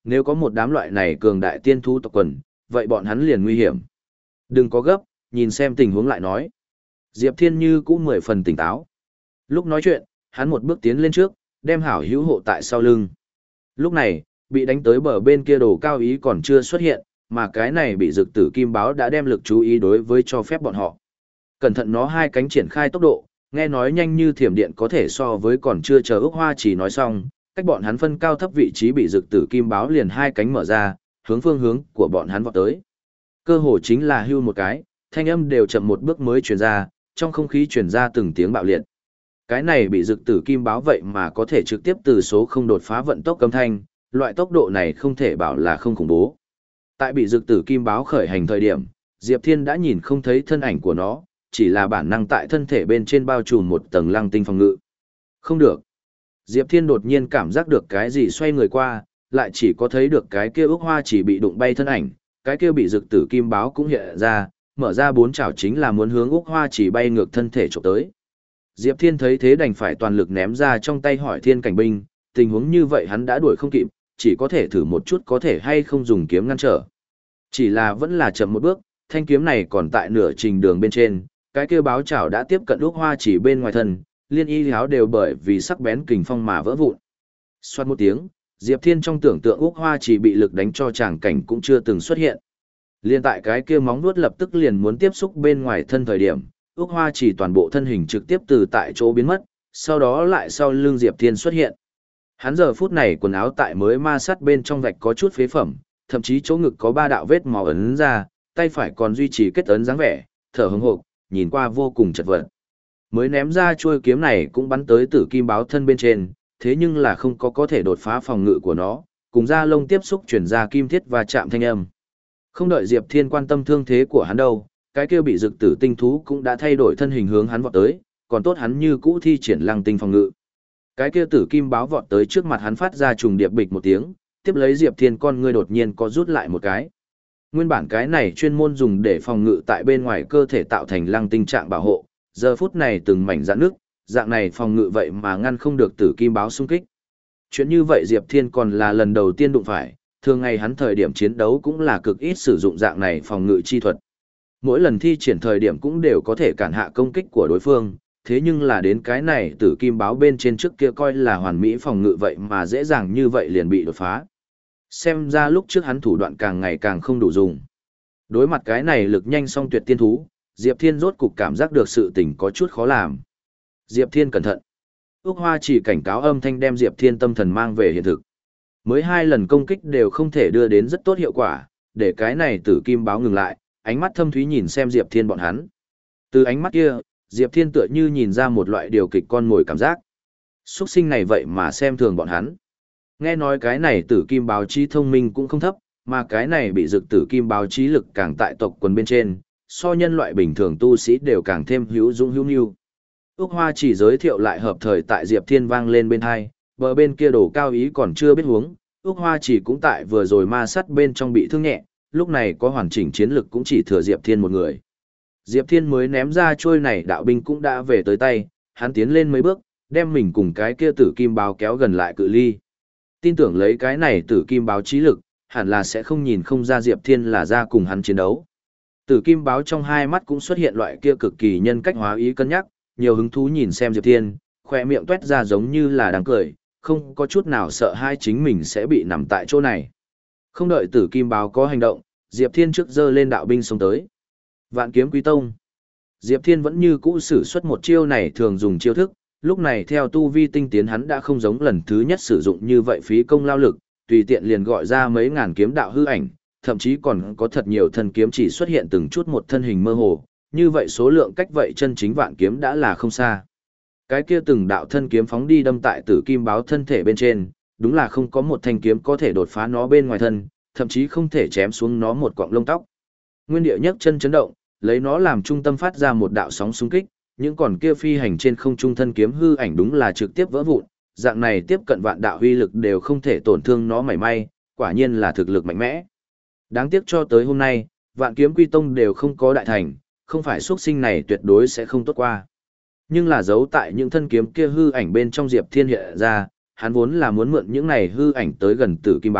Nếu có một đám loại này cường đại tiên thú tộc quần, vậy bọn hắn liền nguy hiểm. Đừng có gấp, nhìn xem tình huống lại nói. Diệp Thiên như cũng mười phần tỉnh táo. Lúc nói chuyện, hắn một bước tiến lên trước, đem hảo hữu hộ tại sau lưng. Lúc này, bị đánh tới bờ bên kia đồ cao ý còn chưa xuất hiện, mà cái này bị rực tử kim báo đã đem lực chú ý đối với cho phép bọn họ. Cẩn thận nó hai cánh triển khai tốc độ, nghe nói nhanh như thiểm điện có thể so với còn chưa chờ ước hoa chỉ nói xong, cách bọn hắn phân cao thấp vị trí bị rực tử kim báo liền hai cánh mở ra, hướng phương hướng của bọn hắn vọt tới. Cơ hồ chính là hưu một cái, thanh âm đều chậm một bước mới truyền ra, trong không khí truyền ra từng tiếng bạo liệt. Cái này bị rực tử kim báo vậy mà có thể trực tiếp từ số không đột phá vận tốc âm thanh, loại tốc độ này không thể bảo là không khủng bố. Tại bị rực tử kim báo khởi hành thời điểm, Diệp Thiên đã nhìn không thấy thân ảnh của nó, chỉ là bản năng tại thân thể bên trên bao trùm một tầng lăng tinh phòng ngự. Không được. Diệp Thiên đột nhiên cảm giác được cái gì xoay người qua, lại chỉ có thấy được cái kia ước hoa chỉ bị đụng bay thân ảnh, cái kia bị rực tử kim báo cũng hiện ra, mở ra bốn chảo chính là muốn hướng ước hoa chỉ bay ngược thân thể chụp tới. Diệp Thiên thấy thế đành phải toàn lực ném ra trong tay hỏi thiên cảnh binh, tình huống như vậy hắn đã đuổi không kịp, chỉ có thể thử một chút có thể hay không dùng kiếm ngăn trở. Chỉ là vẫn là chậm một bước, thanh kiếm này còn tại nửa trình đường bên trên, cái kia báo chảo đã tiếp cận ước hoa chỉ bên ngoài thân, liên y áo đều bởi vì sắc bén kình phong mà vỡ vụn. Xoát một tiếng, Diệp Thiên trong tưởng tượng ước hoa chỉ bị lực đánh cho tràng cảnh cũng chưa từng xuất hiện. Liên tại cái kia móng vuốt lập tức liền muốn tiếp xúc bên ngoài thân thời điểm, ước hoa chỉ toàn bộ thân hình trực tiếp từ tại chỗ biến mất, sau đó lại sau lưng Diệp Thiên xuất hiện. Hắn giờ phút này quần áo tại mới ma sát bên trong vạch có chút phế phẩm, thậm chí chỗ ngực có ba đạo vết máu ấn ra, tay phải còn duy trì kết ấn dáng vẻ, thở hững hộc, nhìn qua vô cùng chật vật. Mới ném ra chuôi kiếm này cũng bắn tới tử kim báo thân bên trên, thế nhưng là không có có thể đột phá phòng ngự của nó, cùng da lông tiếp xúc chuyển ra kim thiết và chạm thanh âm. Không đợi Diệp Thiên quan tâm thương thế của hắn đâu, cái kia bị rực tử tinh thú cũng đã thay đổi thân hình hướng hắn vọt tới, còn tốt hắn như cũ thi triển lăng tinh phòng ngự. Cái kia tử kim báo vọt tới trước mặt hắn phát ra trùng điệp bịch một tiếng, tiếp lấy Diệp Thiên con ngươi đột nhiên có rút lại một cái. Nguyên bản cái này chuyên môn dùng để phòng ngự tại bên ngoài cơ thể tạo thành lăng tinh trạng bảo hộ, giờ phút này từng mảnh rạn nước, dạng này phòng ngự vậy mà ngăn không được tử kim báo xung kích. Chuyện như vậy Diệp Thiên còn là lần đầu tiên đụng phải, thường ngày hắn thời điểm chiến đấu cũng là cực ít sử dụng dạng này phòng ngự chi thuật. Mỗi lần thi triển thời điểm cũng đều có thể cản hạ công kích của đối phương, thế nhưng là đến cái này tử kim báo bên trên trước kia coi là hoàn mỹ phòng ngự vậy mà dễ dàng như vậy liền bị đột phá. Xem ra lúc trước hắn thủ đoạn càng ngày càng không đủ dùng. Đối mặt cái này lực nhanh song tuyệt tiên thú, Diệp Thiên rốt cục cảm giác được sự tình có chút khó làm. Diệp Thiên cẩn thận. Ước hoa chỉ cảnh cáo âm thanh đem Diệp Thiên tâm thần mang về hiện thực. Mới hai lần công kích đều không thể đưa đến rất tốt hiệu quả, để cái này tử kim báo ngừng lại, ánh mắt thâm thúy nhìn xem Diệp Thiên bọn hắn. Từ ánh mắt kia, Diệp Thiên tựa như nhìn ra một loại điều kịch con mồi cảm giác. Xuất sinh này vậy mà xem thường bọn hắn. Nghe nói cái này tử kim báo trí thông minh cũng không thấp, mà cái này bị rực tử kim báo trí lực càng tại tộc quần bên trên, so nhân loại bình thường tu sĩ đều càng thêm hữu dũng hữu nhu. Ước hoa chỉ giới thiệu lại hợp thời tại Diệp Thiên vang lên bên hai, bờ bên kia đổ cao ý còn chưa biết huống, ước hoa chỉ cũng tại vừa rồi ma sát bên trong bị thương nhẹ, lúc này có hoàn chỉnh chiến lực cũng chỉ thừa Diệp Thiên một người. Diệp Thiên mới ném ra trôi này đạo binh cũng đã về tới tay, hắn tiến lên mấy bước, đem mình cùng cái kia tử kim báo kéo gần lại cự ly. Tin tưởng lấy cái này tử kim báo trí lực, hẳn là sẽ không nhìn không ra Diệp Thiên là ra cùng hắn chiến đấu. Tử kim báo trong hai mắt cũng xuất hiện loại kia cực kỳ nhân cách hóa ý cân nhắc, nhiều hứng thú nhìn xem Diệp Thiên, khỏe miệng tuét ra giống như là đang cười, không có chút nào sợ hai chính mình sẽ bị nằm tại chỗ này. Không đợi tử kim báo có hành động, Diệp Thiên trước giơ lên đạo binh xông tới. Vạn kiếm quý tông. Diệp Thiên vẫn như cũ sử xuất một chiêu này thường dùng chiêu thức, lúc này theo tu vi tinh tiến hắn đã không giống lần thứ nhất sử dụng như vậy phí công lao lực, tùy tiện liền gọi ra mấy ngàn kiếm đạo hư ảnh, thậm chí còn có thật nhiều thân kiếm chỉ xuất hiện từng chút một thân hình mơ hồ, như vậy số lượng cách vậy chân chính vạn kiếm đã là không xa. Cái kia từng đạo thân kiếm phóng đi đâm tại tử kim báo thân thể bên trên, đúng là không có một thanh kiếm có thể đột phá nó bên ngoài thân, thậm chí không thể chém xuống nó một quặng lông tóc. Nguyên địa nhấc chân chấn động, lấy nó làm trung tâm phát ra một đạo sóng xung kích, những còn kia phi hành trên không trung thân kiếm hư ảnh đúng là trực tiếp vỡ vụn, dạng này tiếp cận vạn đạo huy lực đều không thể tổn thương nó mảy may, quả nhiên là thực lực mạnh mẽ. Đáng tiếc cho tới hôm nay, vạn kiếm quy tông đều không có đại thành, không phải xuất sinh này tuyệt đối sẽ không tốt qua. Nhưng là giấu tại những thân kiếm kia hư ảnh bên trong Diệp Thiên hiện ra, hắn vốn là muốn mượn những này hư ảnh tới gần tử kim báo,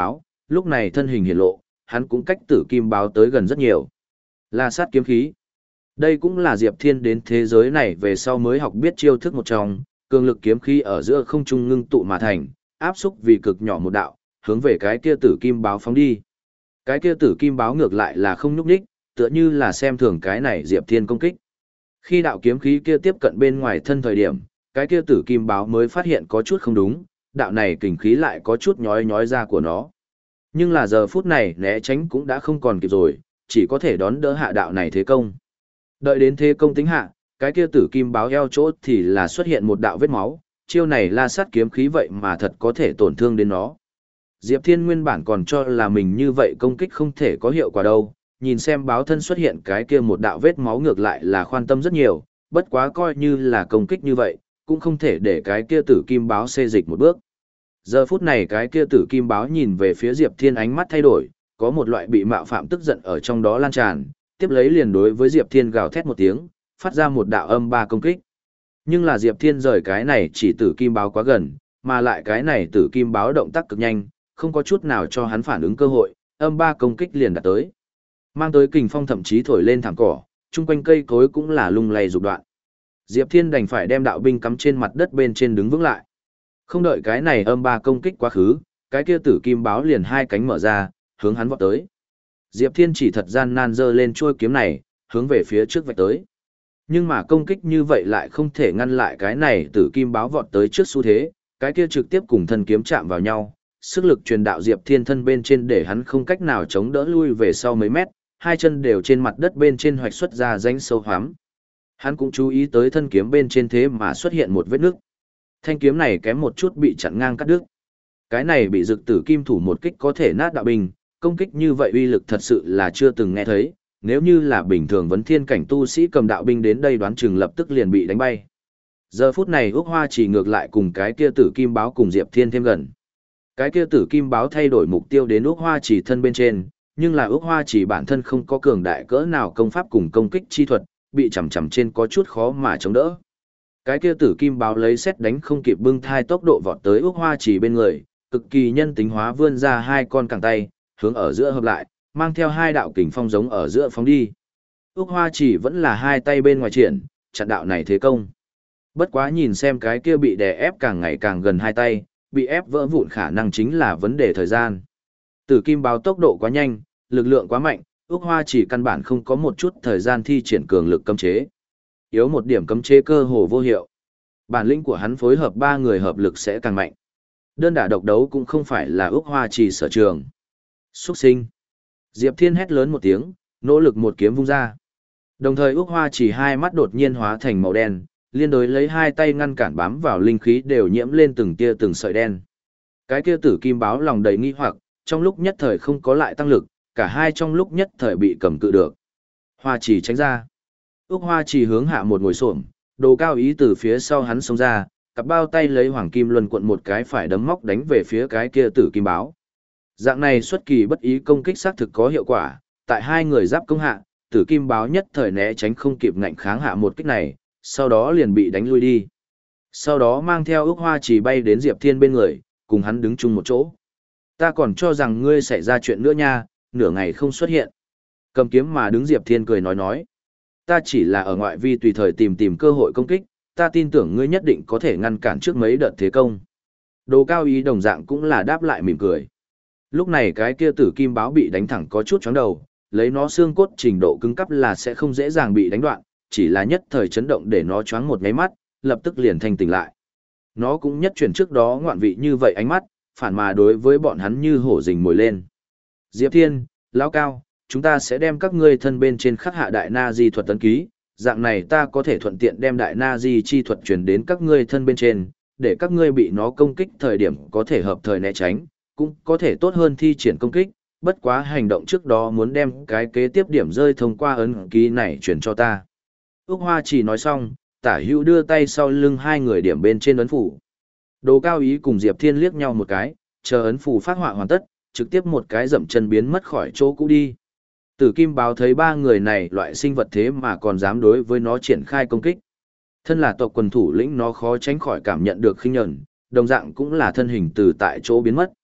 lúc này thân hình hiển lộ, hắn cũng cách tử kim báo tới gần rất nhiều. La sát kiếm khí. Đây cũng là Diệp Thiên đến thế giới này về sau mới học biết chiêu thức một trong, cường lực kiếm khí ở giữa không trung ngưng tụ mà thành, áp xúc vì cực nhỏ một đạo, hướng về cái kia tử kim báo phóng đi. Cái kia tử kim báo ngược lại là không nhúc nhích, tựa như là xem thường cái này Diệp Thiên công kích. Khi đạo kiếm khí kia tiếp cận bên ngoài thân thời điểm, cái kia tử kim báo mới phát hiện có chút không đúng, đạo này kình khí lại có chút nhói nhói ra của nó. Nhưng là giờ phút này né tránh cũng đã không còn kịp rồi, chỉ có thể đón đỡ hạ đạo này thế công. Đợi đến thế công tính hạ, cái kia tử kim báo eo chỗ thì là xuất hiện một đạo vết máu, chiêu này la sát kiếm khí vậy mà thật có thể tổn thương đến nó. Diệp Thiên nguyên bản còn cho là mình như vậy công kích không thể có hiệu quả đâu, nhìn xem báo thân xuất hiện cái kia một đạo vết máu ngược lại là khoan tâm rất nhiều, bất quá coi như là công kích như vậy, cũng không thể để cái kia tử kim báo xê dịch một bước. Giờ phút này cái kia tử kim báo nhìn về phía Diệp Thiên ánh mắt thay đổi, có một loại bị mạo phạm tức giận ở trong đó lan tràn, tiếp lấy liền đối với Diệp Thiên gào thét một tiếng, phát ra một đạo âm ba công kích. Nhưng là Diệp Thiên rời cái này chỉ tử kim báo quá gần, mà lại cái này tử kim báo động tác cực nhanh, không có chút nào cho hắn phản ứng cơ hội, âm ba công kích liền đạt tới. Mang tới kình phong thậm chí thổi lên thẳng cỏ, chung quanh cây cối cũng là lung lay rục đoạn. Diệp Thiên đành phải đem đạo binh cắm trên mặt đất bên trên đứng vững lại. Không đợi cái này âm ba công kích quá khứ, cái kia tử kim báo liền hai cánh mở ra, hướng hắn vọt tới. Diệp Thiên chỉ thật gian nan giơ lên chuôi kiếm này, hướng về phía trước vạch tới. Nhưng mà công kích như vậy lại không thể ngăn lại cái này tử kim báo vọt tới trước xu thế, cái kia trực tiếp cùng thân kiếm chạm vào nhau, sức lực truyền đạo Diệp Thiên thân bên trên để hắn không cách nào chống đỡ lui về sau mấy mét, hai chân đều trên mặt đất bên trên hoạch xuất ra rãnh sâu hoắm. Hắn cũng chú ý tới thân kiếm bên trên thế mà xuất hiện một vết nứt. Thanh kiếm này kém một chút bị chặn ngang cắt đứt. Cái này bị dực tử kim thủ một kích có thể nát đạo binh, công kích như vậy uy lực thật sự là chưa từng nghe thấy, nếu như là bình thường vấn thiên cảnh tu sĩ cầm đạo binh đến đây đoán chừng lập tức liền bị đánh bay. Giờ phút này Úc Hoa chỉ ngược lại cùng cái kia tử kim báo cùng Diệp Thiên thêm gần. Cái kia tử kim báo thay đổi mục tiêu đến Úc Hoa chỉ thân bên trên, nhưng là Úc Hoa chỉ bản thân không có cường đại cỡ nào công pháp cùng công kích chi thuật, bị chằm chằm trên có chút khó mà chống đỡ. Cái kia tử kim báo lấy xét đánh không kịp bưng thai tốc độ vọt tới Úc Hoa chỉ bên người, cực kỳ nhân tính hóa vươn ra hai con cẳng tay, hướng ở giữa hợp lại, mang theo hai đạo kình phong giống ở giữa phóng đi. Úc Hoa chỉ vẫn là hai tay bên ngoài triển, chặn đạo này thế công. Bất quá nhìn xem cái kia bị đè ép càng ngày càng gần hai tay, bị ép vỡ vụn khả năng chính là vấn đề thời gian. Tử kim báo tốc độ quá nhanh, lực lượng quá mạnh, Úc Hoa chỉ căn bản không có một chút thời gian thi triển cường lực cấm chế. Yếu một điểm cấm chế cơ hồ vô hiệu. Bản lĩnh của hắn phối hợp ba người hợp lực sẽ càng mạnh. Đơn đả độc đấu cũng không phải là Úc Hoa chỉ sở trường. Xuất sinh. Diệp Thiên hét lớn một tiếng, nỗ lực một kiếm vung ra. Đồng thời Úc Hoa chỉ hai mắt đột nhiên hóa thành màu đen, liên đối lấy hai tay ngăn cản bám vào linh khí đều nhiễm lên từng tia từng sợi đen. Cái kia tử kim báo lòng đầy nghi hoặc, trong lúc nhất thời không có lại tăng lực, cả hai trong lúc nhất thời bị cầm cự được. Hoa chỉ tránh ra. Úc Hoa chỉ hướng hạ một ngồi xổm, đồ cao ý từ phía sau hắn xông ra, cặp bao tay lấy hoàng kim luân cuộn một cái phải đấm móc đánh về phía cái kia tử kim báo. Dạng này xuất kỳ bất ý công kích xác thực có hiệu quả, tại hai người giáp công hạ, tử kim báo nhất thời né tránh không kịp ngạnh kháng hạ một kích này, sau đó liền bị đánh lui đi. Sau đó mang theo Úc Hoa chỉ bay đến Diệp Thiên bên người, cùng hắn đứng chung một chỗ. Ta còn cho rằng ngươi xảy ra chuyện nữa nha, nửa ngày không xuất hiện. Cầm kiếm mà đứng Diệp Thiên cười nói nói. Ta chỉ là ở ngoại vi tùy thời tìm tìm cơ hội công kích, ta tin tưởng ngươi nhất định có thể ngăn cản trước mấy đợt thế công. Đồ cao ý đồng dạng cũng là đáp lại mỉm cười. Lúc này cái kia tử kim báo bị đánh thẳng có chút chóng đầu, lấy nó xương cốt trình độ cứng cắp là sẽ không dễ dàng bị đánh đoạn, chỉ là nhất thời chấn động để nó choáng một nháy mắt, lập tức liền thanh tỉnh lại. Nó cũng nhất chuyển trước đó ngoạn vị như vậy ánh mắt, phản mà đối với bọn hắn như hổ rình mồi lên. Diệp Thiên, Lão Cao, chúng ta sẽ đem các ngươi thân bên trên khắc hạ đại na di thuật tấn ký, dạng này ta có thể thuận tiện đem đại na di chi thuật truyền đến các ngươi thân bên trên, để các ngươi bị nó công kích thời điểm có thể hợp thời né tránh, cũng có thể tốt hơn thi triển công kích, bất quá hành động trước đó muốn đem cái kế tiếp điểm rơi thông qua ấn ký này truyền cho ta. Úc Hoa chỉ nói xong, tả hữu đưa tay sau lưng hai người điểm bên trên ấn phủ. Đồ cao ý cùng Diệp Thiên liếc nhau một cái, chờ ấn phủ phát họa hoàn tất, trực tiếp một cái dậm chân biến mất khỏi chỗ cũ đi. Tử kim báo thấy ba người này loại sinh vật thế mà còn dám đối với nó triển khai công kích. Thân là tộc quần thủ lĩnh nó khó tránh khỏi cảm nhận được khinh nhẫn, đồng dạng cũng là thân hình từ tại chỗ biến mất.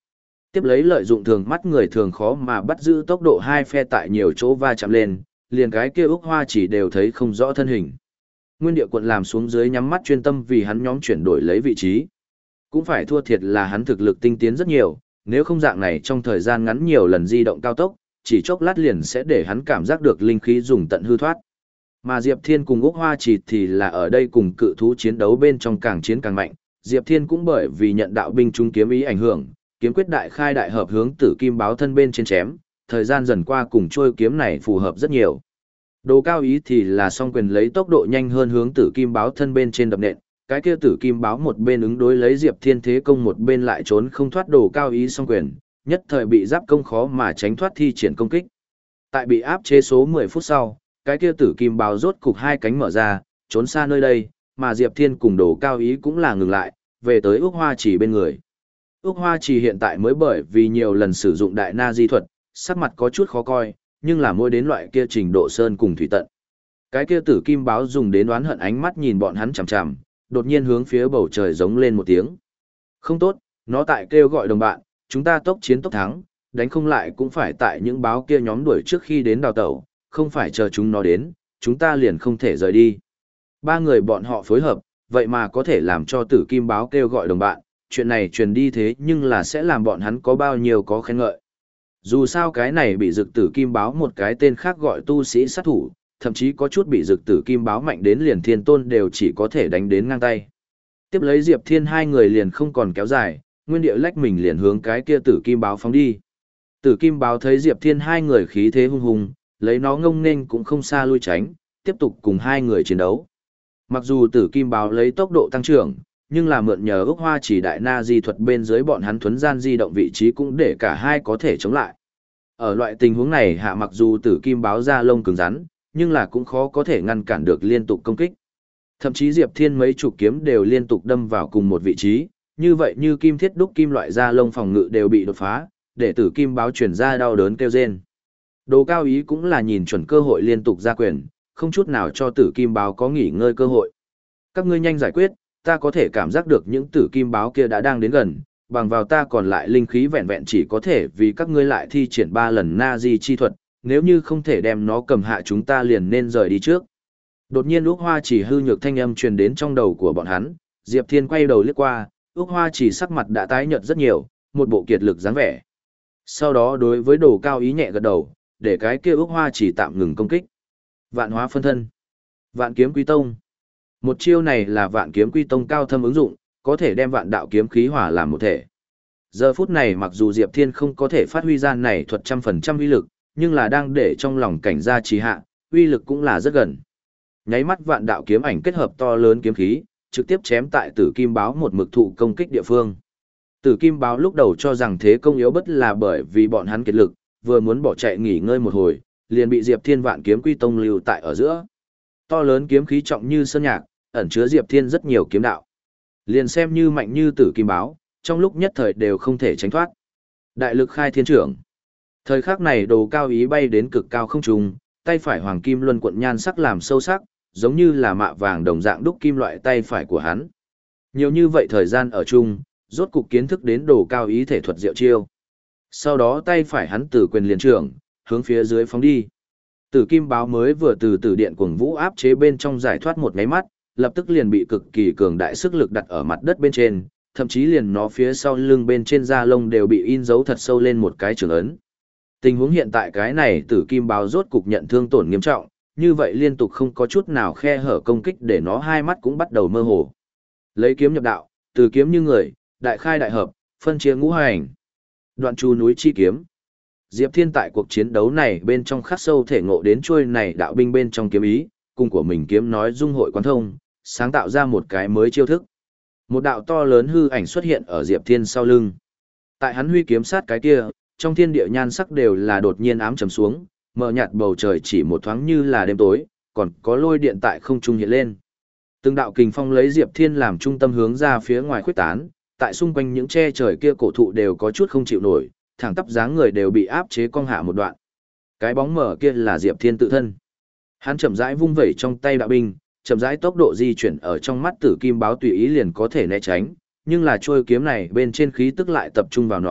Tiếp lấy lợi dụng thường mắt người thường khó mà bắt giữ tốc độ hai phe tại nhiều chỗ va chạm lên, liền cái kia Úc Hoa chỉ đều thấy không rõ thân hình. Nguyên địa quận làm xuống dưới nhắm mắt chuyên tâm vì hắn nhóm chuyển đổi lấy vị trí. Cũng phải thua thiệt là hắn thực lực tinh tiến rất nhiều, nếu không dạng này trong thời gian ngắn nhiều lần di động cao tốc, chỉ chốc lát liền sẽ để hắn cảm giác được linh khí dùng tận hư thoát. Mà Diệp Thiên cùng Úc Hoa chỉ thì là ở đây cùng cự thú chiến đấu bên trong càng chiến càng mạnh, Diệp Thiên cũng bởi vì nhận đạo binh trung kiếm ý ảnh hưởng, kiếm quyết đại khai đại hợp hướng tử kim báo thân bên trên chém, thời gian dần qua cùng trôi kiếm này phù hợp rất nhiều. Đồ cao ý thì là song quyền lấy tốc độ nhanh hơn hướng tử kim báo thân bên trên đập nện, cái kia tử kim báo một bên ứng đối lấy Diệp Thiên thế công một bên lại trốn không thoát đồ cao ý song quyền, nhất thời bị giáp công khó mà tránh thoát thi triển công kích. Tại bị áp chế số mười phút sau, cái kia tử kim báo rốt cục hai cánh mở ra, trốn xa nơi đây, mà Diệp Thiên cùng đồ cao ý cũng là ngừng lại, về tới Úc Hoa chỉ bên người. Úc Hoa chỉ hiện tại mới bởi vì nhiều lần sử dụng đại na di thuật, sắc mặt có chút khó coi, nhưng là mỗi đến loại kia trình độ sơn cùng thủy tận. Cái kia tử kim báo dùng đến đoán hận ánh mắt nhìn bọn hắn chằm chằm, đột nhiên hướng phía bầu trời giống lên một tiếng. Không tốt, nó tại kêu gọi đồng bạn, chúng ta tốc chiến tốc thắng, đánh không lại cũng phải tại những báo kia nhóm đuổi trước khi đến đào tẩu, không phải chờ chúng nó đến, chúng ta liền không thể rời đi. Ba người bọn họ phối hợp, vậy mà có thể làm cho tử kim báo kêu gọi đồng bạn, chuyện này truyền đi thế nhưng là sẽ làm bọn hắn có bao nhiêu có khen ngợi. Dù sao cái này bị dực tử kim báo một cái tên khác gọi tu sĩ sát thủ, thậm chí có chút bị dực tử kim báo mạnh đến liền thiên tôn đều chỉ có thể đánh đến ngang tay. Tiếp lấy Diệp Thiên hai người liền không còn kéo dài, nguyên địa lách mình liền hướng cái kia tử kim báo phóng đi. Tử kim báo thấy Diệp Thiên hai người khí thế hung hùng, lấy nó ngông nên cũng không xa lui tránh, tiếp tục cùng hai người chiến đấu. Mặc dù tử kim báo lấy tốc độ tăng trưởng, nhưng là mượn nhờ Úc Hoa chỉ đại na di thuật bên dưới bọn hắn thuấn gian di động vị trí cũng để cả hai có thể chống lại. Ở loại tình huống này hạ mặc dù tử kim báo ra lông cứng rắn, nhưng là cũng khó có thể ngăn cản được liên tục công kích. Thậm chí Diệp Thiên mấy chục kiếm đều liên tục đâm vào cùng một vị trí, như vậy như kim thiết đúc kim loại da lông phòng ngự đều bị đột phá, để tử kim báo chuyển ra đau đớn kêu rên. Đồ cao ý cũng là nhìn chuẩn cơ hội liên tục ra quyền, không chút nào cho tử kim báo có nghỉ ngơi cơ hội. Các ngươi nhanh giải quyết, ta có thể cảm giác được những tử kim báo kia đã đang đến gần, bằng vào ta còn lại linh khí vẹn vẹn chỉ có thể vì các ngươi lại thi triển ba lần na di chi thuật, nếu như không thể đem nó cầm hạ chúng ta liền nên rời đi trước. Đột nhiên Úc Hoa chỉ hư nhược thanh âm truyền đến trong đầu của bọn hắn, Diệp Thiên quay đầu liếc qua, Úc Hoa chỉ sắc mặt đã tái nhợt rất nhiều, một bộ kiệt lực dáng vẻ. Sau đó đối với đồ cao ý nhẹ gật đầu, để cái kia Úc Hoa chỉ tạm ngừng công kích. Vạn hóa phân thân. Vạn kiếm quý tông. Một chiêu này là vạn kiếm quy tông cao thâm ứng dụng, có thể đem vạn đạo kiếm khí hòa làm một thể. Giờ phút này mặc dù Diệp Thiên không có thể phát huy ra này thuật trăm phần trăm uy lực, nhưng là đang để trong lòng cảnh gia trì hạ, uy lực cũng là rất gần. Nháy mắt vạn đạo kiếm ảnh kết hợp to lớn kiếm khí, trực tiếp chém tại Tử Kim Báo một mực thụ công kích địa phương. Tử Kim Báo lúc đầu cho rằng thế công yếu bất là bởi vì bọn hắn kiệt lực, vừa muốn bỏ chạy nghỉ ngơi một hồi, liền bị Diệp Thiên vạn kiếm quy tông lưu tại ở giữa. To lớn kiếm khí trọng như sơn nhạc, ẩn chứa Diệp Thiên rất nhiều kiếm đạo. Liền xem như mạnh như Tử Kim Báo, trong lúc nhất thời đều không thể tránh thoát. Đại lực khai thiên trưởng. Thời khắc này đồ cao ý bay đến cực cao không trung, tay phải hoàng kim luân quận nhan sắc làm sâu sắc, giống như là mạ vàng đồng dạng đúc kim loại tay phải của hắn. Nhiều như vậy thời gian ở chung, rốt cục kiến thức đến đồ cao ý thể thuật diệu chiêu. Sau đó tay phải hắn từ quyền liền trưởng, hướng phía dưới phóng đi. Tử Kim Báo mới vừa từ tử điện cuồng vũ áp chế bên trong giải thoát một cái mắt, lập tức liền bị cực kỳ cường đại sức lực đặt ở mặt đất bên trên, thậm chí liền nó phía sau lưng bên trên da lông đều bị in dấu thật sâu lên một cái trường ấn. Tình huống hiện tại cái này Tử Kim Báo rốt cục nhận thương tổn nghiêm trọng, như vậy liên tục không có chút nào khe hở công kích để nó hai mắt cũng bắt đầu mơ hồ. Lấy kiếm nhập đạo, từ kiếm như người, đại khai đại hợp, phân chia ngũ hành. Đoạn chu núi chi kiếm. Diệp Thiên tại cuộc chiến đấu này bên trong khắc sâu thể ngộ đến chuôi này đạo binh bên trong kiếm ý, cùng của mình kiếm nói dung hội quán thông, sáng tạo ra một cái mới chiêu thức. Một đạo to lớn hư ảnh xuất hiện ở Diệp Thiên sau lưng. Tại hắn huy kiếm sát cái kia, trong thiên địa nhan sắc đều là đột nhiên ám trầm xuống, mờ nhạt bầu trời chỉ một thoáng như là đêm tối, còn có lôi điện tại không trung hiện lên. Từng đạo kình phong lấy Diệp Thiên làm trung tâm hướng ra phía ngoài khuếch tán, tại xung quanh những che trời kia cổ thụ đều có chút không chịu nổi, thẳng tắp dáng người đều bị áp chế cong hạ một đoạn. Cái bóng mở kia là Diệp Thiên tự thân. Hắn chậm rãi vung vẩy trong tay đạo binh, chậm rãi tốc độ di chuyển ở trong mắt Tử Kim Báo tùy ý liền có thể né tránh, nhưng là trôi kiếm này bên trên khí tức lại tập trung vào nó,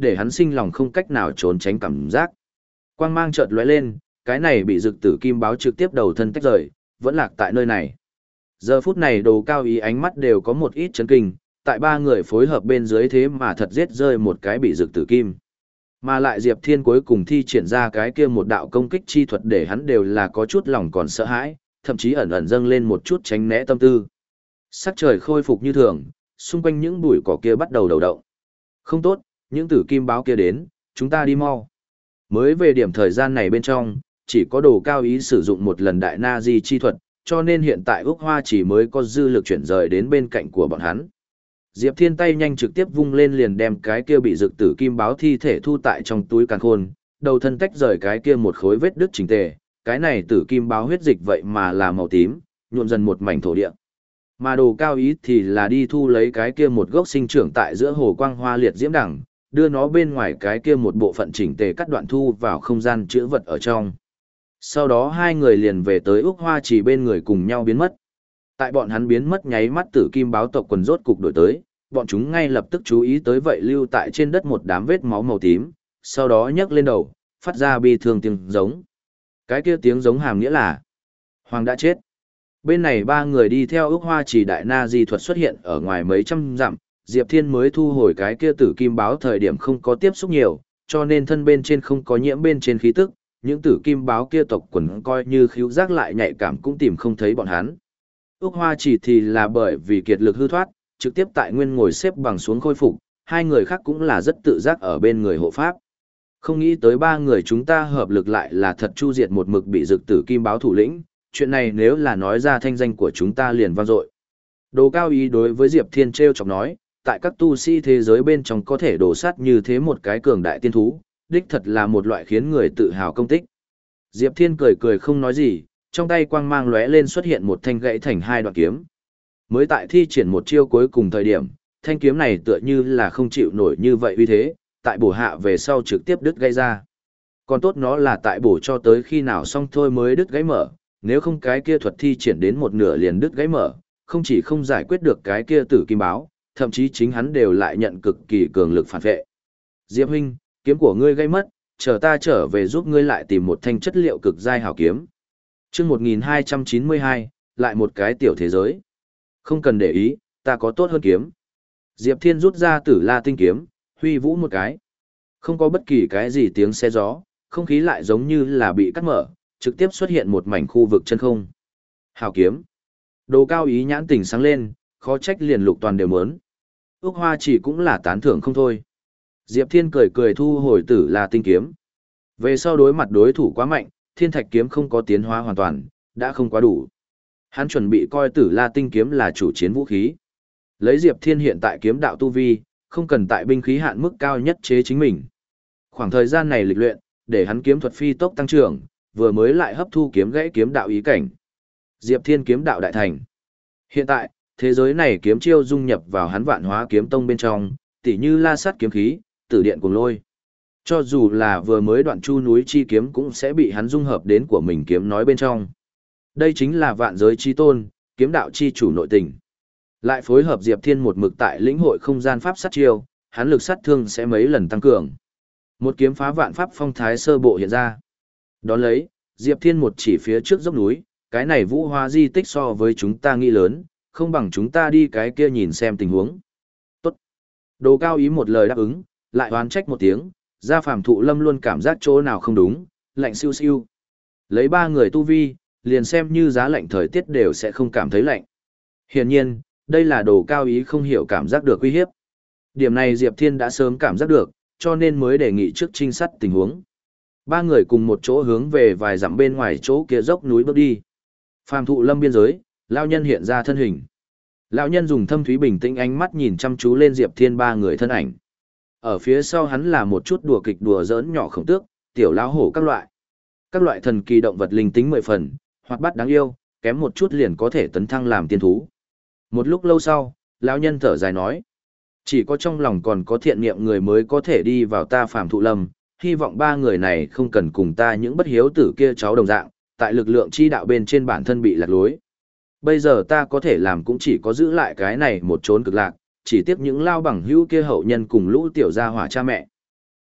để hắn sinh lòng không cách nào trốn tránh cảm giác. Quang mang chợt lóe lên, cái này bị dực tử kim báo trực tiếp đầu thân tách rời, vẫn lạc tại nơi này. Giờ phút này Đồ Cao Ý ánh mắt đều có một ít chấn kinh, tại ba người phối hợp bên dưới thế mà thật giết rơi một cái bị dực tử kim. Mà lại Diệp Thiên cuối cùng thi triển ra cái kia một đạo công kích chi thuật để hắn đều là có chút lòng còn sợ hãi, thậm chí ẩn ẩn dâng lên một chút tránh né tâm tư. Sắc trời khôi phục như thường, xung quanh những bụi cỏ kia bắt đầu đầu động. Không tốt, những tử kim báo kia đến, chúng ta đi mau. Mới về điểm thời gian này bên trong, chỉ có Đồ Cao Ý sử dụng một lần đại na di chi thuật, cho nên hiện tại Úc Hoa chỉ mới có dư lực chuyển rời đến bên cạnh của bọn hắn. Diệp Thiên tay nhanh trực tiếp vung lên liền đem cái kia bị dực tử kim báo thi thể thu tại trong túi càn khôn, đầu thân tách rời cái kia một khối vết đứt chỉnh tề, cái này tử kim báo huyết dịch vậy mà là màu tím, nhuộm dần một mảnh thổ địa. Mà Đồ Cao Ý thì là đi thu lấy cái kia một gốc sinh trưởng tại giữa hồ quang hoa liệt diễm đẳng, đưa nó bên ngoài cái kia một bộ phận chỉnh tề cắt đoạn thu vào không gian chữ vật ở trong. Sau đó hai người liền về tới Úc Hoa chỉ bên người cùng nhau biến mất. Tại bọn hắn biến mất nháy mắt tử kim báo tộc quần rốt cục đổi tới, bọn chúng ngay lập tức chú ý tới vậy lưu tại trên đất một đám vết máu màu tím, sau đó nhấc lên đầu, phát ra bi thương tiếng giống. Cái kia tiếng giống hàm nghĩa là Hoàng đã chết. Bên này ba người đi theo Úc Hoa chỉ đại na di thuật xuất hiện ở ngoài mấy trăm dặm, Diệp Thiên mới thu hồi cái kia tử kim báo thời điểm không có tiếp xúc nhiều, cho nên thân bên trên không có nhiễm bên trên khí tức, những tử kim báo kia tộc quần coi như khíu giác lại nhạy cảm cũng tìm không thấy bọn hắn. Úc Hoa chỉ thì là bởi vì kiệt lực hư thoát, trực tiếp tại nguyên ngồi xếp bằng xuống khôi phục, hai người khác cũng là rất tự giác ở bên người hộ pháp. Không nghĩ tới ba người chúng ta hợp lực lại là thật chu diệt một mực bị dực tử kim báo thủ lĩnh, chuyện này nếu là nói ra thanh danh của chúng ta liền vang dội. Đồ Cao Ý đối với Diệp Thiên treo chọc nói, tại các tu sĩ thế giới bên trong có thể đổ sát như thế một cái cường đại tiên thú, đích thật là một loại khiến người tự hào công tích. Diệp Thiên cười cười không nói gì, trong tay quang mang lóe lên xuất hiện một thanh gãy thành hai đoạn kiếm. Mới tại thi triển một chiêu cuối cùng thời điểm, thanh kiếm này tựa như là không chịu nổi như vậy uy thế, tại bổ hạ về sau trực tiếp đứt gãy ra. Còn tốt nó là tại bổ cho tới khi nào xong thôi mới đứt gãy mở, nếu không cái kia thuật thi triển đến một nửa liền đứt gãy mở, không chỉ không giải quyết được cái kia tử kim báo, thậm chí chính hắn đều lại nhận cực kỳ cường lực phản vệ. Diệp huynh, kiếm của ngươi gây mất, chờ ta trở về giúp ngươi lại tìm một thanh chất liệu cực giai hảo kiếm. Chương một nghìn hai trăm chín mươi hai, lại một cái tiểu thế giới. Không cần để ý, ta có tốt hơn kiếm. Diệp Thiên rút ra Tử La tinh kiếm, huy vũ một cái. Không có bất kỳ cái gì tiếng xe gió, không khí lại giống như là bị cắt mở, trực tiếp xuất hiện một mảnh khu vực chân không. Hảo kiếm. Đồ Cao Ý nhãn tỉnh sáng lên, khó trách liền Lục Toàn đều muốn. Úc Hoa chỉ cũng là tán thưởng không thôi. Diệp Thiên cười cười thu hồi Tử La tinh kiếm. Về sau đối mặt đối thủ quá mạnh, Thiên Thạch kiếm không có tiến hóa hoàn toàn, đã không quá đủ. Hắn chuẩn bị coi Tử La tinh kiếm là chủ chiến vũ khí. Lấy Diệp Thiên hiện tại kiếm đạo tu vi, không cần tại binh khí hạn mức cao nhất chế chính mình. Khoảng thời gian này lịch luyện, để hắn kiếm thuật phi tốc tăng trưởng, vừa mới lại hấp thu kiếm gãy kiếm đạo ý cảnh. Diệp Thiên kiếm đạo đại thành. Hiện tại, thế giới này kiếm chiêu dung nhập vào hắn Vạn Hóa kiếm tông bên trong, tỉ như La Sát kiếm khí, Tử Điện Cuồng Lôi. Cho dù là vừa mới đoạn chu núi chi kiếm cũng sẽ bị hắn dung hợp đến của mình kiếm nói bên trong. Đây chính là vạn giới chi tôn, kiếm đạo chi chủ nội tình. Lại phối hợp Diệp Thiên một mực tại lĩnh hội không gian pháp sát chiêu, hắn lực sát thương sẽ mấy lần tăng cường. Một kiếm phá vạn pháp phong thái sơ bộ hiện ra. Đón lấy, Diệp Thiên một chỉ phía trước dốc núi, cái này vũ hóa di tích so với chúng ta nghĩ lớn, không bằng chúng ta đi cái kia nhìn xem tình huống. Tốt. Đồ Cao Ý một lời đáp ứng, lại oán trách một tiếng, Gia Phàm Thụ Lâm luôn cảm giác chỗ nào không đúng, lạnh siêu siêu. Lấy ba người tu vi, liền xem như giá lạnh thời tiết đều sẽ không cảm thấy lạnh. Hiển nhiên, đây là Đồ Cao Ý không hiểu cảm giác được uy hiếp. Điểm này Diệp Thiên đã sớm cảm giác được, cho nên mới đề nghị trước trinh sát tình huống. Ba người cùng một chỗ hướng về vài dặm bên ngoài chỗ kia dốc núi bước đi. Phàm Thụ Lâm biên giới, lão nhân hiện ra thân hình. Lão nhân dùng thâm thúy bình tĩnh ánh mắt nhìn chăm chú lên Diệp Thiên ba người thân ảnh. Ở phía sau hắn là một chút đùa kịch đùa giỡn nhỏ khổng tước, tiểu lão hổ các loại. Các loại thần kỳ động vật linh tính mười phần, hoạt bát đáng yêu, kém một chút liền có thể tấn thăng làm tiên thú. Một lúc lâu sau, lão nhân thở dài nói: "Chỉ có trong lòng còn có thiện niệm người mới có thể đi vào ta Phàm Thụ Lâm, hy vọng ba người này không cần cùng ta những bất hiếu tử kia cháu đồng dạng, tại lực lượng chi đạo bên trên bản thân bị lạc lối. Bây giờ ta có thể làm cũng chỉ có giữ lại cái này một chốn cực lạc, chỉ tiếp những lao bằng hữu kia hậu nhân cùng lũ tiểu gia hỏa cha mẹ."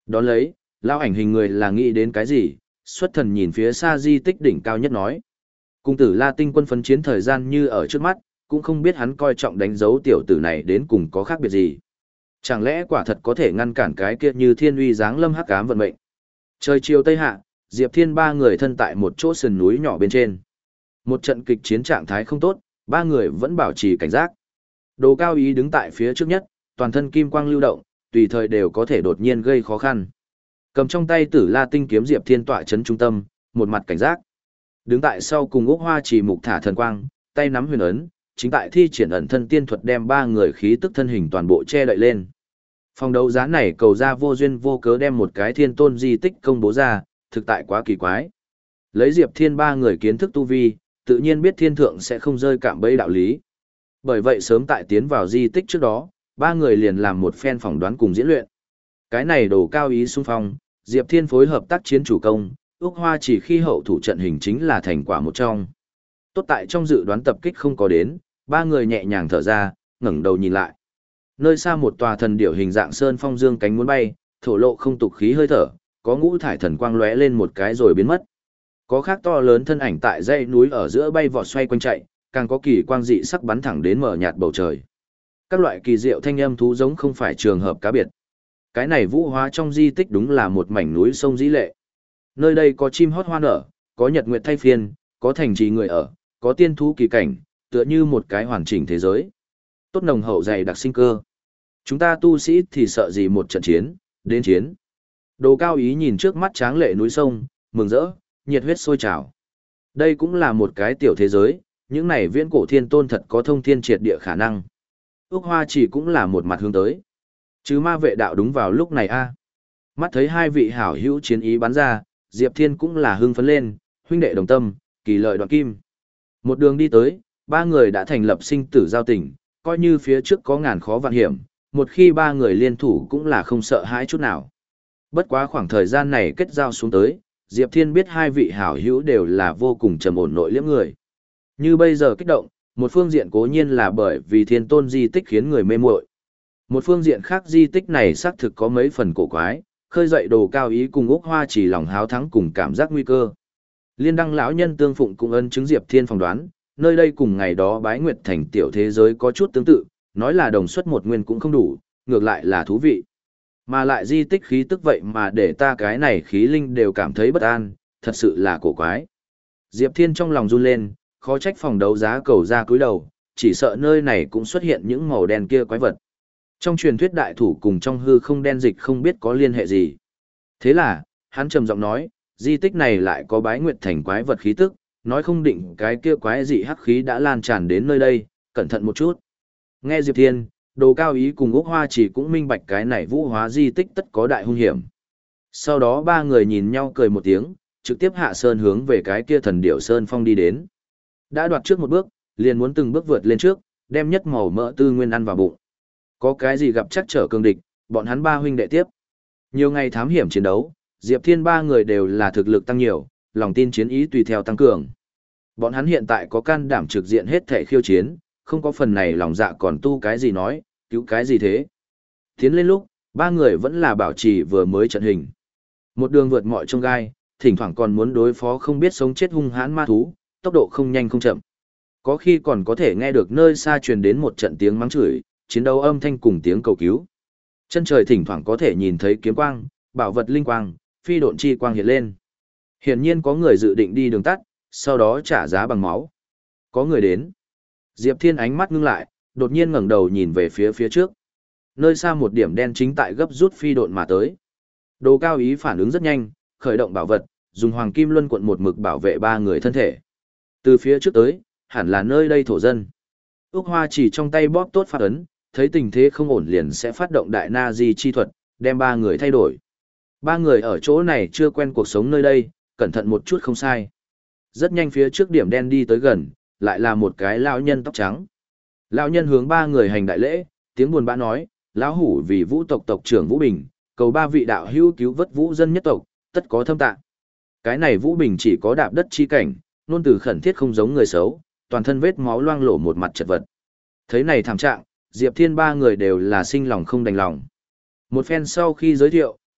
Đón lấy, lão ảnh hình người là nghĩ đến cái gì, xuất thần nhìn phía xa di tích đỉnh cao nhất nói. Cung tử La Tinh quân phấn chiến thời gian như ở trước mắt, cũng không biết hắn coi trọng đánh dấu tiểu tử này đến cùng có khác biệt gì. Chẳng lẽ quả thật có thể ngăn cản cái kia như thiên uy giáng lâm hắc ám vận mệnh. Trời chiều tây hạ, Diệp Thiên ba người thân tại một chỗ sườn núi nhỏ bên trên. Một trận kịch chiến trạng thái không tốt, ba người vẫn bảo trì cảnh giác. Đồ Cao Ý đứng tại phía trước nhất, toàn thân kim quang lưu động, tùy thời đều có thể đột nhiên gây khó khăn. Cầm trong tay Tử La Tinh kiếm Diệp Thiên tọa chấn trung tâm, một mặt cảnh giác. Đứng tại sau cùng Úc Hoa Chỉ mục thả thần quang, tay nắm huyền ấn, chính tại thi triển ẩn thân tiên thuật đem ba người khí tức thân hình toàn bộ che đậy lên. Phòng đấu giá này cầu ra vô duyên vô cớ đem một cái thiên tôn di tích công bố ra, thực tại quá kỳ quái. Lấy Diệp Thiên ba người kiến thức tu vi, tự nhiên biết thiên thượng sẽ không rơi cạm bẫy đạo lý. Bởi vậy sớm tại tiến vào di tích trước đó, ba người liền làm một phen phỏng đoán cùng diễn luyện. Cái này Đồ Cao Ý xung phong, Diệp Thiên phối hợp tác chiến chủ công, Úc Hoa chỉ khi hậu thủ trận hình chính là thành quả một trong. Tốt tại trong dự đoán tập kích không có đến, ba người nhẹ nhàng thở ra, ngẩng đầu nhìn lại. Nơi xa một tòa thần điểu hình dạng sơn phong dương cánh muốn bay, thổ lộ không tục khí hơi thở, có ngũ thải thần quang lóe lên một cái rồi biến mất. Có khác to lớn thân ảnh tại dãy núi ở giữa bay vọt xoay quanh chạy, càng có kỳ quang dị sắc bắn thẳng đến mở nhạt bầu trời. Các loại kỳ diệu thanh âm thú giống không phải trường hợp cá biệt. Cái này vũ hóa trong di tích đúng là một mảnh núi sông dĩ lệ. Nơi đây có chim hót hoa nở, có nhật nguyệt thay phiên, có thành trì người ở, có tiên thú kỳ cảnh, tựa như một cái hoàn chỉnh thế giới. Tốt nồng hậu dày đặc sinh cơ. Chúng ta tu sĩ thì sợ gì một trận chiến, đến chiến. Đồ Cao Ý nhìn trước mắt tráng lệ núi sông, mừng rỡ, nhiệt huyết sôi trào. Đây cũng là một cái tiểu thế giới, những này viễn cổ thiên tôn thật có thông thiên triệt địa khả năng. Úc Hoa chỉ cũng là một mặt hướng tới. Chứ ma vệ đạo đúng vào lúc này a. Mắt thấy hai vị hảo hữu chiến ý bắn ra, Diệp Thiên cũng là hưng phấn lên, huynh đệ đồng tâm, kỳ lợi đoạn kim. Một đường đi tới, ba người đã thành lập sinh tử giao tình, coi như phía trước có ngàn khó vạn hiểm, một khi ba người liên thủ cũng là không sợ hãi chút nào. Bất quá khoảng thời gian này kết giao xuống tới, Diệp Thiên biết hai vị hảo hữu đều là vô cùng trầm ổn nội liễm người. Như bây giờ kích động, một phương diện cố nhiên là bởi vì thiên tôn di tích khiến người mê muội. Một phương diện khác di tích này xác thực có mấy phần cổ quái, khơi dậy Đồ Cao Ý cùng Úc Hoa chỉ lòng háo thắng cùng cảm giác nguy cơ. Liên đăng lão nhân tương phụng cũng ân chứng Diệp Thiên phỏng đoán, nơi đây cùng ngày đó Bái Nguyệt thành tiểu thế giới có chút tương tự, nói là đồng suất một nguyên cũng không đủ, ngược lại là thú vị. Mà lại di tích khí tức vậy mà để ta cái này khí linh đều cảm thấy bất an, thật sự là cổ quái. Diệp Thiên trong lòng run lên, khó trách phòng đấu giá cầu ra cúi đầu, chỉ sợ nơi này cũng xuất hiện những màu đen kia quái vật. Trong truyền thuyết đại thủ cùng trong hư không đen dịch không biết có liên hệ gì. Thế là, hắn trầm giọng nói, di tích này lại có Bái Nguyệt thành quái vật khí tức, nói không định cái kia quái dị hắc khí đã lan tràn đến nơi đây, cẩn thận một chút. Nghe Diệp Thiên, Đồ Cao Ý cùng Úc Hoa chỉ cũng minh bạch cái này vũ hóa di tích tất có đại hung hiểm. Sau đó ba người nhìn nhau cười một tiếng, trực tiếp hạ sơn hướng về cái kia thần điểu sơn phong đi đến. Đã đoạt trước một bước, liền muốn từng bước vượt lên trước, đem nhất màu mỡ tư nguyên ăn vào bụng. Có cái gì gặp chắc trở cường địch, bọn hắn ba huynh đệ tiếp. Nhiều ngày thám hiểm chiến đấu, Diệp Thiên ba người đều là thực lực tăng nhiều, lòng tin chiến ý tùy theo tăng cường. Bọn hắn hiện tại có can đảm trực diện hết thể khiêu chiến, không có phần này lòng dạ còn tu cái gì nói, cứu cái gì thế. Tiến lên lúc, ba người vẫn là bảo trì vừa mới trận hình. Một đường vượt mọi chông gai, thỉnh thoảng còn muốn đối phó không biết sống chết hung hãn ma thú, tốc độ không nhanh không chậm. Có khi còn có thể nghe được nơi xa truyền đến một trận tiếng mắng chửi, chiến đấu âm thanh cùng tiếng cầu cứu. Chân trời thỉnh thoảng có thể nhìn thấy kiếm quang, bảo vật linh quang, phi độn chi quang hiện lên. Hiển nhiên có người dự định đi đường tắt, sau đó trả giá bằng máu. Có người đến. Diệp Thiên ánh mắt ngưng lại, đột nhiên ngẩng đầu nhìn về phía phía trước. Nơi xa một điểm đen chính tại gấp rút phi độn mà tới. Đồ Cao Ý phản ứng rất nhanh, khởi động bảo vật, dùng hoàng kim luân cuộn một mực bảo vệ ba người thân thể. Từ phía trước tới, hẳn là nơi đây thổ dân. Úc Hoa chỉ trong tay bóp tốt phát ấn, thấy tình thế không ổn liền sẽ phát động đại na di chi thuật, đem ba người thay đổi. Ba người ở chỗ này chưa quen cuộc sống nơi đây, cẩn thận một chút không sai. Rất nhanh phía trước điểm đen đi tới gần, lại là một cái lão nhân tóc trắng. Lão nhân hướng ba người hành đại lễ, tiếng buồn bã nói, lão hủ vì Vũ tộc tộc trưởng Vũ Bình, cầu ba vị đạo hữu cứu vớt Vũ dân nhất tộc, tất có thâm tạ. Cái này Vũ Bình chỉ có đạp đất chi cảnh, nôn từ khẩn thiết không giống người xấu, toàn thân vết máu loang lổ một mặt chật vật. Thấy này thảm trạng, Diệp Thiên ba người đều là sinh lòng không đành lòng. Một phen sau khi giới thiệu,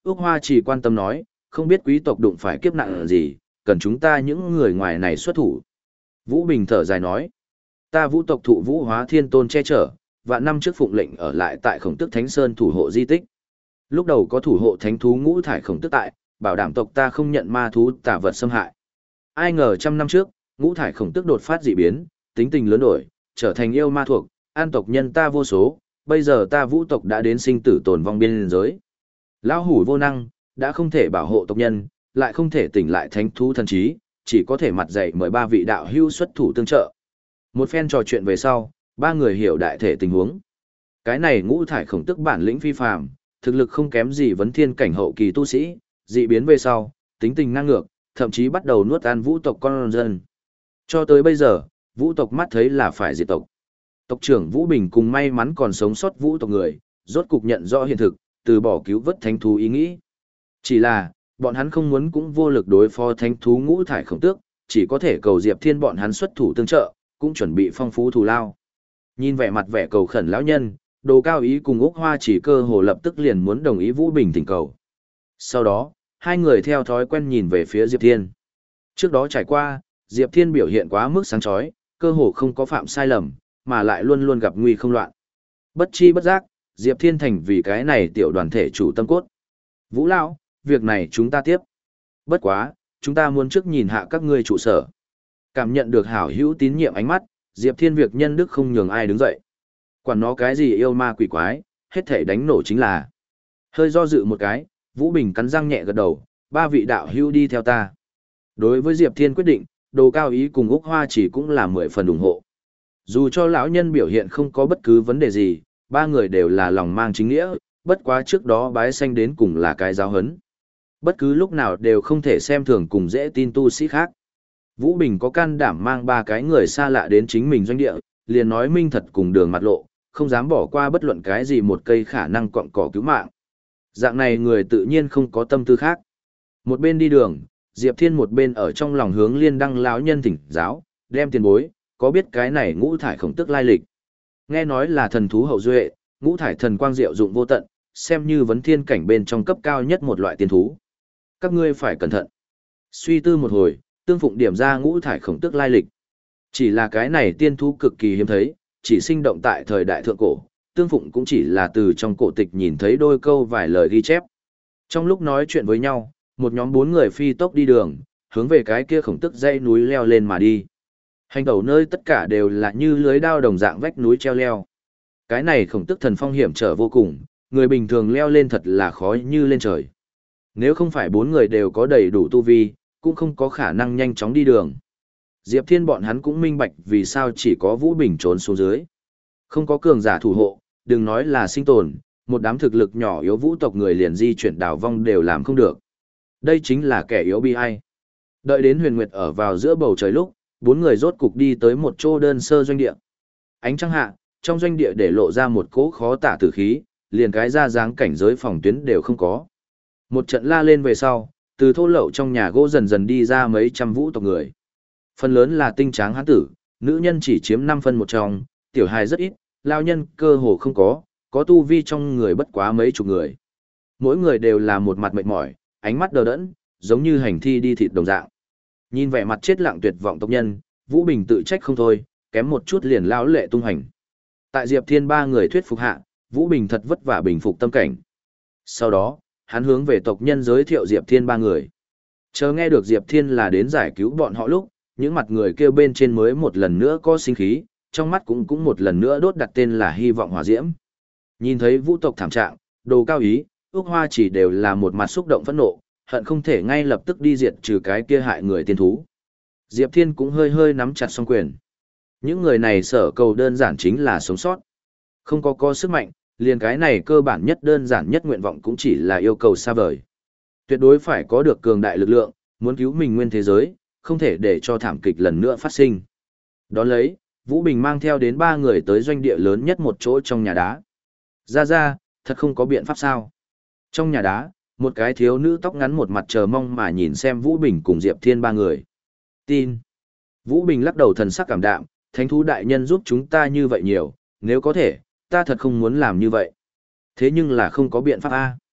Úc Hoa chỉ quan tâm nói, không biết quý tộc đụng phải kiếp nạn gì, cần chúng ta những người ngoài này xuất thủ. Vũ Bình thở dài nói, ta Vũ tộc thụ Vũ Hóa Thiên Tôn che chở, và năm trước phụng lệnh ở lại tại Khổng Tước Thánh Sơn thủ hộ di tích. Lúc đầu có thủ hộ thánh thú ngũ thải Khổng Tước tại, bảo đảm tộc ta không nhận ma thú tà vật xâm hại. Ai ngờ trăm năm trước, ngũ thải Khổng Tước đột phát dị biến, tính tình lớn đổi, trở thành yêu ma thuộc, an tộc nhân ta vô số, bây giờ ta Vũ tộc đã đến sinh tử tồn vong biên giới. Lão hủ vô năng, đã không thể bảo hộ tộc nhân, lại không thể tỉnh lại thánh thú thần trí, chỉ có thể mặt dạy mời ba vị đạo hưu xuất thủ tương trợ. Một phen trò chuyện về sau, ba người hiểu đại thể tình huống. Cái này ngũ thải Khổng Tước bản lĩnh phi phàm, thực lực không kém gì vấn thiên cảnh hậu kỳ tu sĩ, dị biến về sau, tính tình ngang ngược, thậm chí bắt đầu nuốt ăn Vũ tộc con dân. Cho tới bây giờ, Vũ tộc mắt thấy là phải diệt tộc. Tộc trưởng Vũ Bình cùng may mắn còn sống sót Vũ tộc người, rốt cục nhận rõ hiện thực, từ bỏ cứu vớt thánh thú ý nghĩ. Chỉ là, bọn hắn không muốn cũng vô lực đối phó thánh thú ngũ thải Khổng Tước, chỉ có thể cầu Diệp Thiên bọn hắn xuất thủ tương trợ, cũng chuẩn bị phong phú thù lao. Nhìn vẻ mặt vẻ cầu khẩn lão nhân, Đồ Cao Ý cùng Úc Hoa chỉ cơ hồ lập tức liền muốn đồng ý Vũ Bình thỉnh cầu. Sau đó, hai người theo thói quen nhìn về phía Diệp Thiên. Trước đó trải qua, Diệp Thiên biểu hiện quá mức sáng chói, cơ hồ không có phạm sai lầm, mà lại luôn luôn gặp nguy không loạn. Bất chi bất giác, Diệp Thiên thành vì cái này tiểu đoàn thể chủ tâm cốt. Vũ lão, việc này chúng ta tiếp. Bất quá, chúng ta muốn trước nhìn hạ các ngươi trụ sở. Cảm nhận được hảo hữu tín nhiệm ánh mắt, Diệp Thiên việc nhân đức không nhường ai đứng dậy. Quản nó cái gì yêu ma quỷ quái, hết thể đánh nổ chính là. Hơi do dự một cái, Vũ Bình cắn răng nhẹ gật đầu, ba vị đạo hữu đi theo ta. Đối với Diệp Thiên quyết định, Đồ Cao Ý cùng Úc Hoa chỉ cũng là mười phần ủng hộ. Dù cho lão nhân biểu hiện không có bất cứ vấn đề gì, ba người đều là lòng mang chính nghĩa, bất quá trước đó bái sanh đến cùng là cái giáo hấn. Bất cứ lúc nào đều không thể xem thường cùng dễ tin tu sĩ khác. Vũ Bình có can đảm mang ba cái người xa lạ đến chính mình doanh địa, liền nói minh thật cùng đường mặt lộ, không dám bỏ qua bất luận cái gì một cây khả năng cọn cỏ cứu mạng. Dạng này người tự nhiên không có tâm tư khác. Một bên đi đường, Diệp Thiên một bên ở trong lòng hướng Liên Đăng lão nhân thỉnh giáo, đem tiền bối, có biết cái này ngũ thải Khổng Tước lai lịch. Nghe nói là thần thú hậu duệ, ngũ thải thần quang diệu dụng vô tận, xem như vấn thiên cảnh bên trong cấp cao nhất một loại tiên thú. Các ngươi phải cẩn thận. Suy tư một hồi, Tương Phụng điểm ra ngũ thải Khổng Tước lai lịch. Chỉ là cái này tiên thú cực kỳ hiếm thấy, chỉ sinh động tại thời đại thượng cổ, Tương Phụng cũng chỉ là từ trong cổ tịch nhìn thấy đôi câu vài lời ghi chép. Trong lúc nói chuyện với nhau, một nhóm bốn người phi tốc đi đường, hướng về cái kia Khổng Tước dãy núi leo lên mà đi. Hành tẩu nơi tất cả đều là như lưới đao đồng dạng vách núi treo leo. Cái này Khổng Tước thần phong hiểm trở vô cùng, người bình thường leo lên thật là khó như lên trời. Nếu không phải bốn người đều có đầy đủ tu vi, cũng không có khả năng nhanh chóng đi đường. Diệp Thiên bọn hắn cũng minh bạch vì sao chỉ có Vũ Bình trốn xuống dưới. Không có cường giả thủ hộ, đừng nói là sinh tồn, một đám thực lực nhỏ yếu vũ tộc người liền di chuyển đảo vong đều làm không được. Đây chính là kẻ yếu bi ai. Đợi đến Huyền Nguyệt ở vào giữa bầu trời lúc, bốn người rốt cục đi tới một chỗ đơn sơ doanh địa. Ánh trăng hạ, trong doanh địa để lộ ra một cỗ khó tả tử khí, liền cái ra dáng cảnh giới phòng tuyến đều không có. Một trận la lên về sau, từ thô lậu trong nhà gỗ dần dần đi ra mấy trăm vũ tộc người. Phần lớn là tinh tráng hán tử, nữ nhân chỉ chiếm năm phân một trong, tiểu hài rất ít, lao nhân cơ hồ không có, có tu vi trong người bất quá mấy chục người. Mỗi người đều là một mặt mệt mỏi, ánh mắt đờ đẫn, giống như hành thi đi thịt đồng dạng. Nhìn vẻ mặt chết lặng tuyệt vọng tộc nhân, Vũ Bình tự trách không thôi, kém một chút liền lão lệ tung hành. Tại Diệp Thiên ba người thuyết phục hạ, Vũ Bình thật vất vả bình phục tâm cảnh. Sau đó, hắn hướng về tộc nhân giới thiệu Diệp Thiên ba người. Chờ nghe được Diệp Thiên là đến giải cứu bọn họ lúc, những mặt người kêu bên trên mới một lần nữa có sinh khí, trong mắt cũng cũng một lần nữa đốt đặt tên là hy vọng hỏa diễm. Nhìn thấy vũ tộc thảm trạng, Đồ Cao Ý, Úc Hoa chỉ đều là một mặt xúc động phẫn nộ, hận không thể ngay lập tức đi diệt trừ cái kia hại người tiên thú. Diệp Thiên cũng hơi hơi nắm chặt song quyền. Những người này sở cầu đơn giản chính là sống sót. Không có có sức mạnh, liền cái này cơ bản nhất đơn giản nhất nguyện vọng cũng chỉ là yêu cầu xa vời. Tuyệt đối phải có được cường đại lực lượng, muốn cứu mình nguyên thế giới, không thể để cho thảm kịch lần nữa phát sinh. Đón lấy, Vũ Bình mang theo đến ba người tới doanh địa lớn nhất một chỗ trong nhà đá. Ra ra, thật không có biện pháp sao. Trong nhà đá, một cái thiếu nữ tóc ngắn một mặt chờ mong mà nhìn xem Vũ Bình cùng Diệp Thiên ba người. Tin. Vũ Bình lắc đầu thần sắc cảm đạm, thánh thú đại nhân giúp chúng ta như vậy nhiều, nếu có thể, ta thật không muốn làm như vậy. Thế nhưng là không có biện pháp a.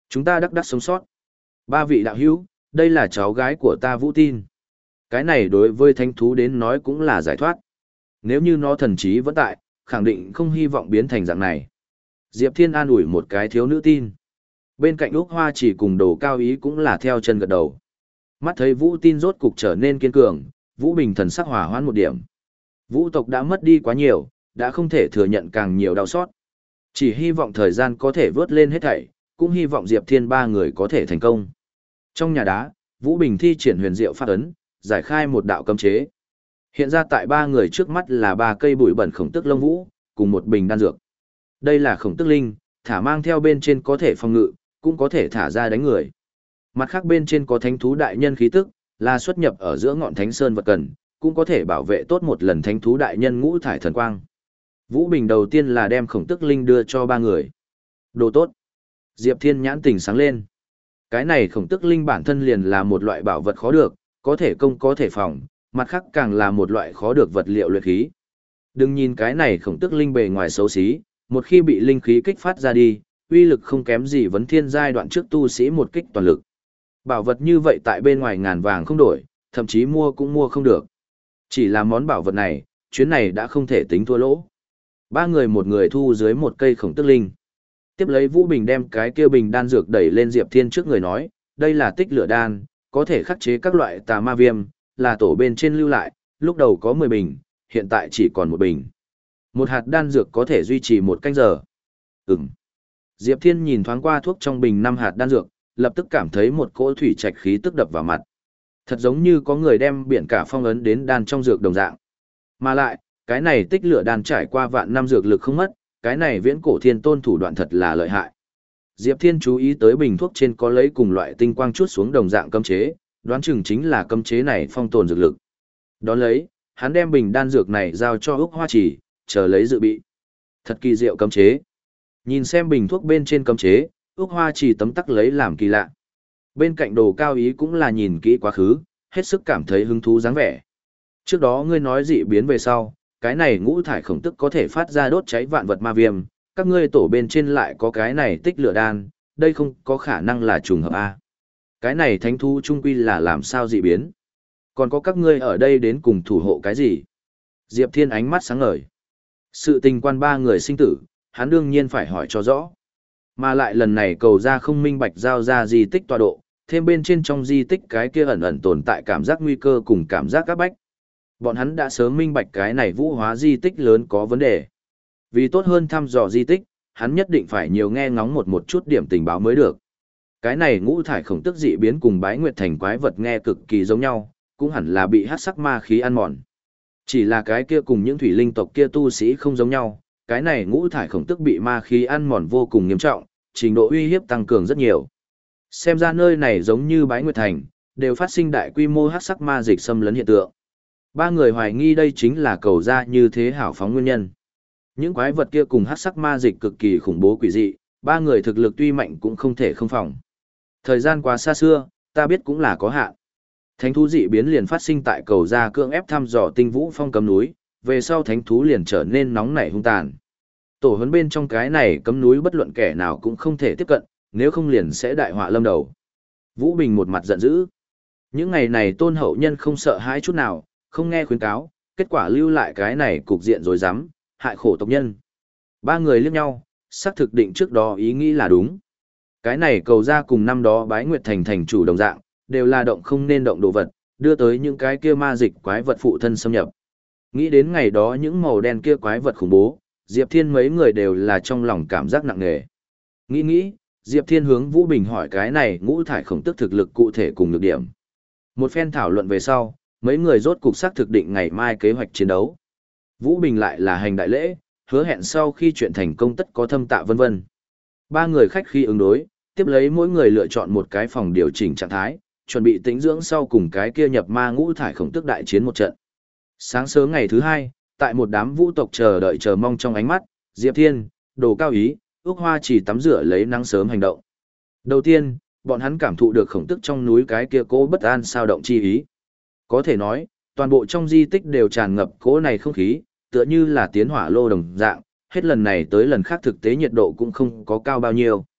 Chúng ta đắc đắc sống sót. Ba vị đạo hữu, đây là cháu gái của ta Vũ Tin. Cái này đối với thánh thú đến nói cũng là giải thoát. Nếu như nó thần trí vẫn tại, khẳng định không hy vọng biến thành dạng này. Diệp Thiên an ủi một cái thiếu nữ tin. Bên cạnh Úc Hoa chỉ cùng Đồ Cao Ý cũng là theo chân gật đầu. Mắt thấy Vũ Tin rốt cục trở nên kiên cường, Vũ Bình thần sắc hòa hoãn một điểm. Vũ tộc đã mất đi quá nhiều, đã không thể thừa nhận càng nhiều đau xót. Chỉ hy vọng thời gian có thể vớt lên hết thảy, cũng hy vọng Diệp Thiên ba người có thể thành công. Trong nhà đá, Vũ Bình thi triển huyền diệu pháp ấn, giải khai một đạo cấm chế. Hiện ra tại ba người trước mắt là ba cây bụi bẩn khổng tức lông vũ, cùng một bình đan dược. Đây là khổng tức linh, thả mang theo bên trên có thể phòng ngự, cũng có thể thả ra đánh người. Mặt khác bên trên có thánh thú đại nhân khí tức, là xuất nhập ở giữa ngọn thánh sơn vật cần, cũng có thể bảo vệ tốt một lần thánh thú đại nhân ngũ thải thần quang. Vũ Bình đầu tiên là đem khổng tức linh đưa cho ba người. Đồ tốt. Diệp Thiên nhãn tình sáng lên. Cái này khổng tức linh bản thân liền là một loại bảo vật khó được, có thể công có thể phòng, mặt khác càng là một loại khó được vật liệu luyện khí. Đừng nhìn cái này khổng tức linh bề ngoài xấu xí, một khi bị linh khí kích phát ra đi, uy lực không kém gì vấn thiên giai đoạn trước tu sĩ một kích toàn lực. Bảo vật như vậy tại bên ngoài ngàn vàng không đổi, thậm chí mua cũng mua không được. Chỉ là món bảo vật này, chuyến này đã không thể tính thua lỗ. Ba người một người thu dưới một cây khổng tức linh. Tiếp lấy Vũ Bình đem cái kia bình đan dược đẩy lên Diệp Thiên trước người nói, đây là tích lửa đan, có thể khắc chế các loại tà ma viêm, là tổ bên trên lưu lại, lúc đầu có mười bình, hiện tại chỉ còn một bình. Một hạt đan dược có thể duy trì một canh giờ. Ừm. Diệp Thiên nhìn thoáng qua thuốc trong bình năm hạt đan dược, lập tức cảm thấy một cỗ thủy trạch khí tức đập vào mặt. Thật giống như có người đem biển cả phong ấn đến đan trong dược đồng dạng. Mà lại, cái này tích lửa đan trải qua vạn năm dược lực không mất, cái này viễn cổ thiên tôn thủ đoạn thật là lợi hại. Diệp Thiên chú ý tới bình thuốc trên có lấy cùng loại tinh quang chút xuống đồng dạng cấm chế, đoán chừng chính là cấm chế này phong tồn dược lực. Đón lấy, hắn đem bình đan dược này giao cho Úc Hoa Chỉ, chờ lấy dự bị. Thật kỳ diệu cấm chế. Nhìn xem bình thuốc bên trên cấm chế, Úc Hoa Chỉ tấm tắc lấy làm kỳ lạ. Bên cạnh Đồ Cao Ý cũng là nhìn kỹ quá khứ, hết sức cảm thấy hứng thú dáng vẻ. Trước đó ngươi nói dị biến về sau, cái này ngũ thải khổng tức có thể phát ra đốt cháy vạn vật ma viêm, các ngươi tổ bên trên lại có cái này tích lửa đan, đây không có khả năng là trùng hợp a. Cái này thánh thú trung quy là làm sao dị biến? Còn có các ngươi ở đây đến cùng thủ hộ cái gì? Diệp Thiên ánh mắt sáng ngời. Sự tình quan ba người sinh tử, hắn đương nhiên phải hỏi cho rõ. Mà lại lần này cầu ra không minh bạch giao ra di tích tọa độ, thêm bên trên trong di tích cái kia ẩn ẩn tồn tại cảm giác nguy cơ cùng cảm giác các bách. Bọn hắn đã sớm minh bạch cái này vũ hóa di tích lớn có vấn đề. Vì tốt hơn thăm dò di tích, hắn nhất định phải nhiều nghe ngóng một một chút điểm tình báo mới được. Cái này ngũ thải khổng tức dị biến cùng bái nguyệt thành quái vật nghe cực kỳ giống nhau, cũng hẳn là bị hắc sắc ma khí ăn mòn. Chỉ là cái kia cùng những thủy linh tộc kia tu sĩ không giống nhau, cái này ngũ thải khổng tức bị ma khí ăn mòn vô cùng nghiêm trọng, trình độ uy hiếp tăng cường rất nhiều. Xem ra nơi này giống như bái nguyệt thành, đều phát sinh đại quy mô hắc sắc ma dịch xâm lấn hiện tượng. Ba người hoài nghi đây chính là cầu ra như thế hảo phóng nguyên nhân. Những quái vật kia cùng hắc sắc ma dịch cực kỳ khủng bố quỷ dị, ba người thực lực tuy mạnh cũng không thể không phòng. Thời gian quá xa xưa, ta biết cũng là có hạn. Thánh thú dị biến liền phát sinh tại cầu ra cưỡng ép thăm dò tinh vũ phong cấm núi, về sau thánh thú liền trở nên nóng nảy hung tàn. Tổ huấn bên trong cái này cấm núi bất luận kẻ nào cũng không thể tiếp cận, nếu không liền sẽ đại họa lâm đầu. Vũ Bình một mặt giận dữ. Những ngày này tôn hậu nhân không sợ hãi chút nào, không nghe khuyến cáo, kết quả lưu lại cái này cục diện rồi dám, hại khổ tộc nhân. Ba người liếc nhau, xác thực định trước đó ý nghĩ là đúng. Cái này cầu ra cùng năm đó bái nguyệt thành thành chủ đồng dạng, đều là động không nên động đồ vật, đưa tới những cái kia ma dịch quái vật phụ thân xâm nhập. Nghĩ đến ngày đó những màu đen kia quái vật khủng bố, Diệp Thiên mấy người đều là trong lòng cảm giác nặng nề. Nghĩ nghĩ, Diệp Thiên hướng Vũ Bình hỏi cái này ngũ thải khổng tức thực lực cụ thể cùng nhược điểm. Một phen thảo luận về sau, mấy người rốt cục xác thực định ngày mai kế hoạch chiến đấu. Vũ Bình lại là hành đại lễ, hứa hẹn sau khi chuyện thành công tất có thâm tạ vân vân. Ba người khách khi ứng đối, tiếp lấy mỗi người lựa chọn một cái phòng điều chỉnh trạng thái, chuẩn bị tĩnh dưỡng sau cùng cái kia nhập ma ngũ thải khổng tức đại chiến một trận. Sáng sớm ngày thứ hai, tại một đám vũ tộc chờ đợi chờ mong trong ánh mắt, Diệp Thiên, Đồ Cao Ý, Úc Hoa chỉ tắm rửa lấy nắng sớm hành động. Đầu tiên, bọn hắn cảm thụ được khổng tức trong núi cái kia cố bất an sao động chi ý. Có thể nói, toàn bộ trong di tích đều tràn ngập cỗ này không khí, tựa như là tiến hỏa lô đồng dạng, hết lần này tới lần khác thực tế nhiệt độ cũng không có cao bao nhiêu.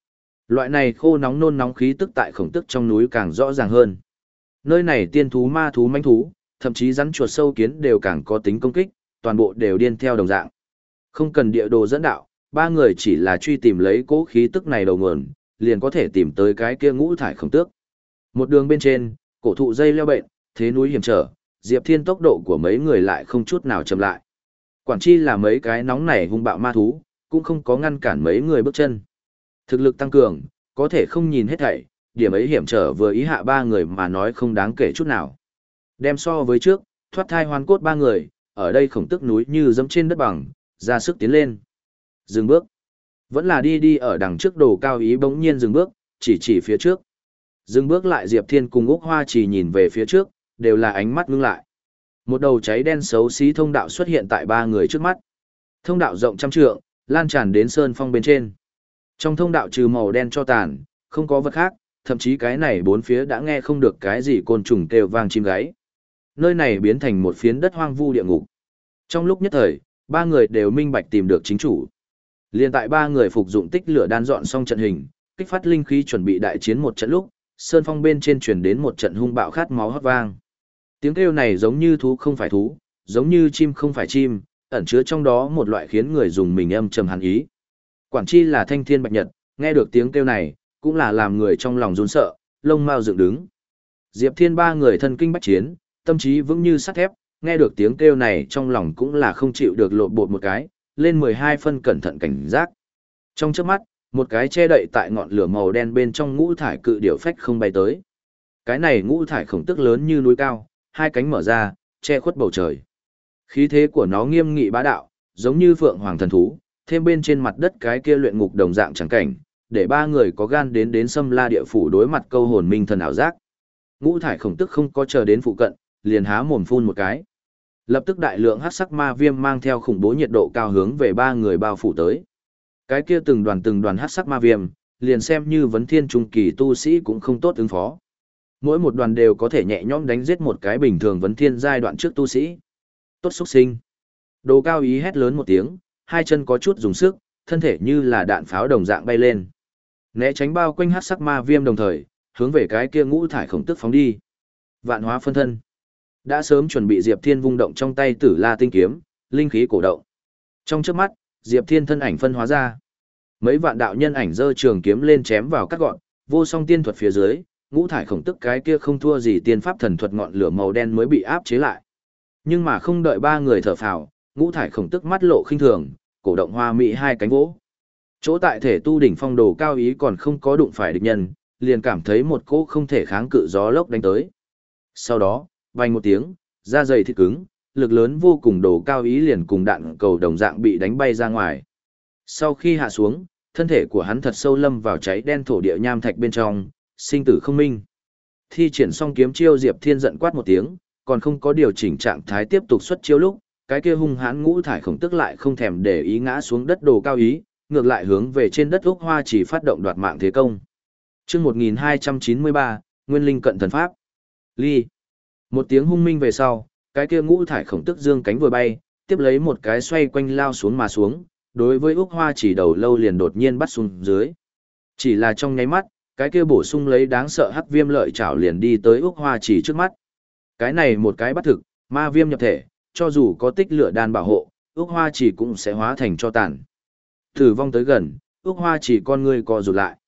Loại này khô nóng nôn nóng khí tức tại khổng tức trong núi càng rõ ràng hơn. Nơi này tiên thú ma thú manh thú, thậm chí rắn chuột sâu kiến đều càng có tính công kích, toàn bộ đều điên theo đồng dạng. Không cần địa đồ dẫn đạo, ba người chỉ là truy tìm lấy cỗ khí tức này đầu nguồn, liền có thể tìm tới cái kia ngũ thải khổng tước. Một đường bên trên, cổ thụ dây leo bệnh, thế núi hiểm trở, Diệp Thiên tốc độ của mấy người lại không chút nào chậm lại. Quản chi là mấy cái nóng nảy hung bạo ma thú, cũng không có ngăn cản mấy người bước chân. Thực lực tăng cường, có thể không nhìn hết thảy, điểm ấy hiểm trở vừa ý hạ ba người mà nói không đáng kể chút nào. Đem so với trước, thoát thai hoàn cốt ba người, ở đây khổng tức núi như dẫm trên đất bằng, ra sức tiến lên. Dừng bước. Vẫn là đi đi ở đằng trước đồ cao ý bỗng nhiên dừng bước, chỉ chỉ phía trước. Dừng bước lại Diệp Thiên cùng Úc Hoa chỉ nhìn về phía trước, đều là ánh mắt ngưng lại. Một đầu cháy đen xấu xí thông đạo xuất hiện tại ba người trước mắt. Thông đạo rộng trăm trượng, lan tràn đến sơn phong bên trên. Trong thông đạo trừ màu đen cho tàn, không có vật khác, thậm chí cái này bốn phía đã nghe không được cái gì côn trùng kêu vang chim gáy. Nơi này biến thành một phiến đất hoang vu địa ngục. Trong lúc nhất thời, ba người đều minh bạch tìm được chính chủ. Liên tại ba người phục dụng tích lửa đan dọn xong trận hình, kích phát linh khí chuẩn bị đại chiến một trận lúc, sơn phong bên trên truyền đến một trận hung bạo khát máu hót vang. Tiếng kêu này giống như thú không phải thú, giống như chim không phải chim, ẩn chứa trong đó một loại khiến người dùng mình âm trầm hàn ý. Quản chi là thanh thiên bạch nhật, nghe được tiếng kêu này, cũng là làm người trong lòng run sợ, lông mao dựng đứng. Diệp Thiên ba người thân kinh bách chiến, tâm trí vững như sắt thép, nghe được tiếng kêu này trong lòng cũng là không chịu được lộn bột một cái, lên mười hai phân cẩn thận cảnh giác. Trong chớp mắt, một cái che đậy tại ngọn lửa màu đen bên trong ngũ thải cự điểu phách không bay tới. Cái này ngũ thải khổng tức lớn như núi cao, hai cánh mở ra, che khuất bầu trời. Khí thế của nó nghiêm nghị bá đạo, giống như phượng hoàng thần thú, thêm bên trên mặt đất cái kia luyện ngục đồng dạng chẳng cảnh, để ba người có gan đến đến Sâm La địa phủ đối mặt câu hồn minh thần ảo giác. Ngũ thải khổng tức không có chờ đến phụ cận, liền há mồm phun một cái. Lập tức đại lượng hắc sắc ma viêm mang theo khủng bố nhiệt độ cao hướng về ba người bao phủ tới. Cái kia từng đoàn từng đoàn hắc sắc ma viêm, liền xem như vấn thiên trung kỳ tu sĩ cũng không tốt ứng phó. Mỗi một đoàn đều có thể nhẹ nhõm đánh giết một cái bình thường vấn thiên giai đoạn trước tu sĩ. Tốt xuất sinh. Đồ cao ý hét lớn một tiếng, hai chân có chút dùng sức, thân thể như là đạn pháo đồng dạng bay lên. Né tránh bao quanh hắc sắc ma viêm đồng thời, hướng về cái kia ngũ thải khổng tức phóng đi. Vạn hóa phân thân. Đã sớm chuẩn bị Diệp Thiên vung động trong tay Tử La tinh kiếm, linh khí cổ động. Trong chớp mắt, Diệp Thiên thân ảnh phân hóa ra. Mấy vạn đạo nhân ảnh giơ trường kiếm lên chém vào các gọn, vô song tiên thuật phía dưới, ngũ thải khổng tức cái kia không thua gì tiên pháp thần thuật ngọn lửa màu đen mới bị áp chế lại. Nhưng mà không đợi ba người thở phào, ngũ thải khổng tức mắt lộ khinh thường, cổ động hoa mỹ hai cánh vỗ. Chỗ tại thể tu đỉnh phong đồ cao ý còn không có đụng phải địch nhân, liền cảm thấy một cỗ không thể kháng cự gió lốc đánh tới. Sau đó, vang một tiếng, da dày thịt cứng, lực lớn vô cùng đồ cao ý liền cùng đạn cầu đồng dạng bị đánh bay ra ngoài. Sau khi hạ xuống, thân thể của hắn thật sâu lâm vào cháy đen thổ địa nham thạch bên trong, sinh tử không minh. Thi triển xong kiếm chiêu Diệp Thiên giận quát một tiếng, còn không có điều chỉnh trạng thái tiếp tục xuất chiêu lúc, cái kia hung hãn ngũ thải khổng tức lại không thèm để ý ngã xuống đất đồ cao ý, ngược lại hướng về trên đất Úc Hoa chỉ phát động đoạt mạng thế công. Chương một nghìn hai trăm chín mươi ba, Nguyên Linh cận thần pháp. Ly. Một tiếng hung minh về sau, cái kia ngũ thải khổng tức dương cánh vừa bay, tiếp lấy một cái xoay quanh lao xuống mà xuống, đối với Úc Hoa chỉ đầu lâu liền đột nhiên bắt xuống dưới. Chỉ là trong nháy mắt, cái kia bổ sung lấy đáng sợ hắc viêm lợi chảo liền đi tới Úc Hoa chỉ trước mắt. Cái này một cái bắt thực, ma viêm nhập thể, cho dù có tích lửa đan bảo hộ, Úc Hoa chỉ cũng sẽ hóa thành cho tàn. Tử vong tới gần, Úc Hoa chỉ con ngươi co rụt lại.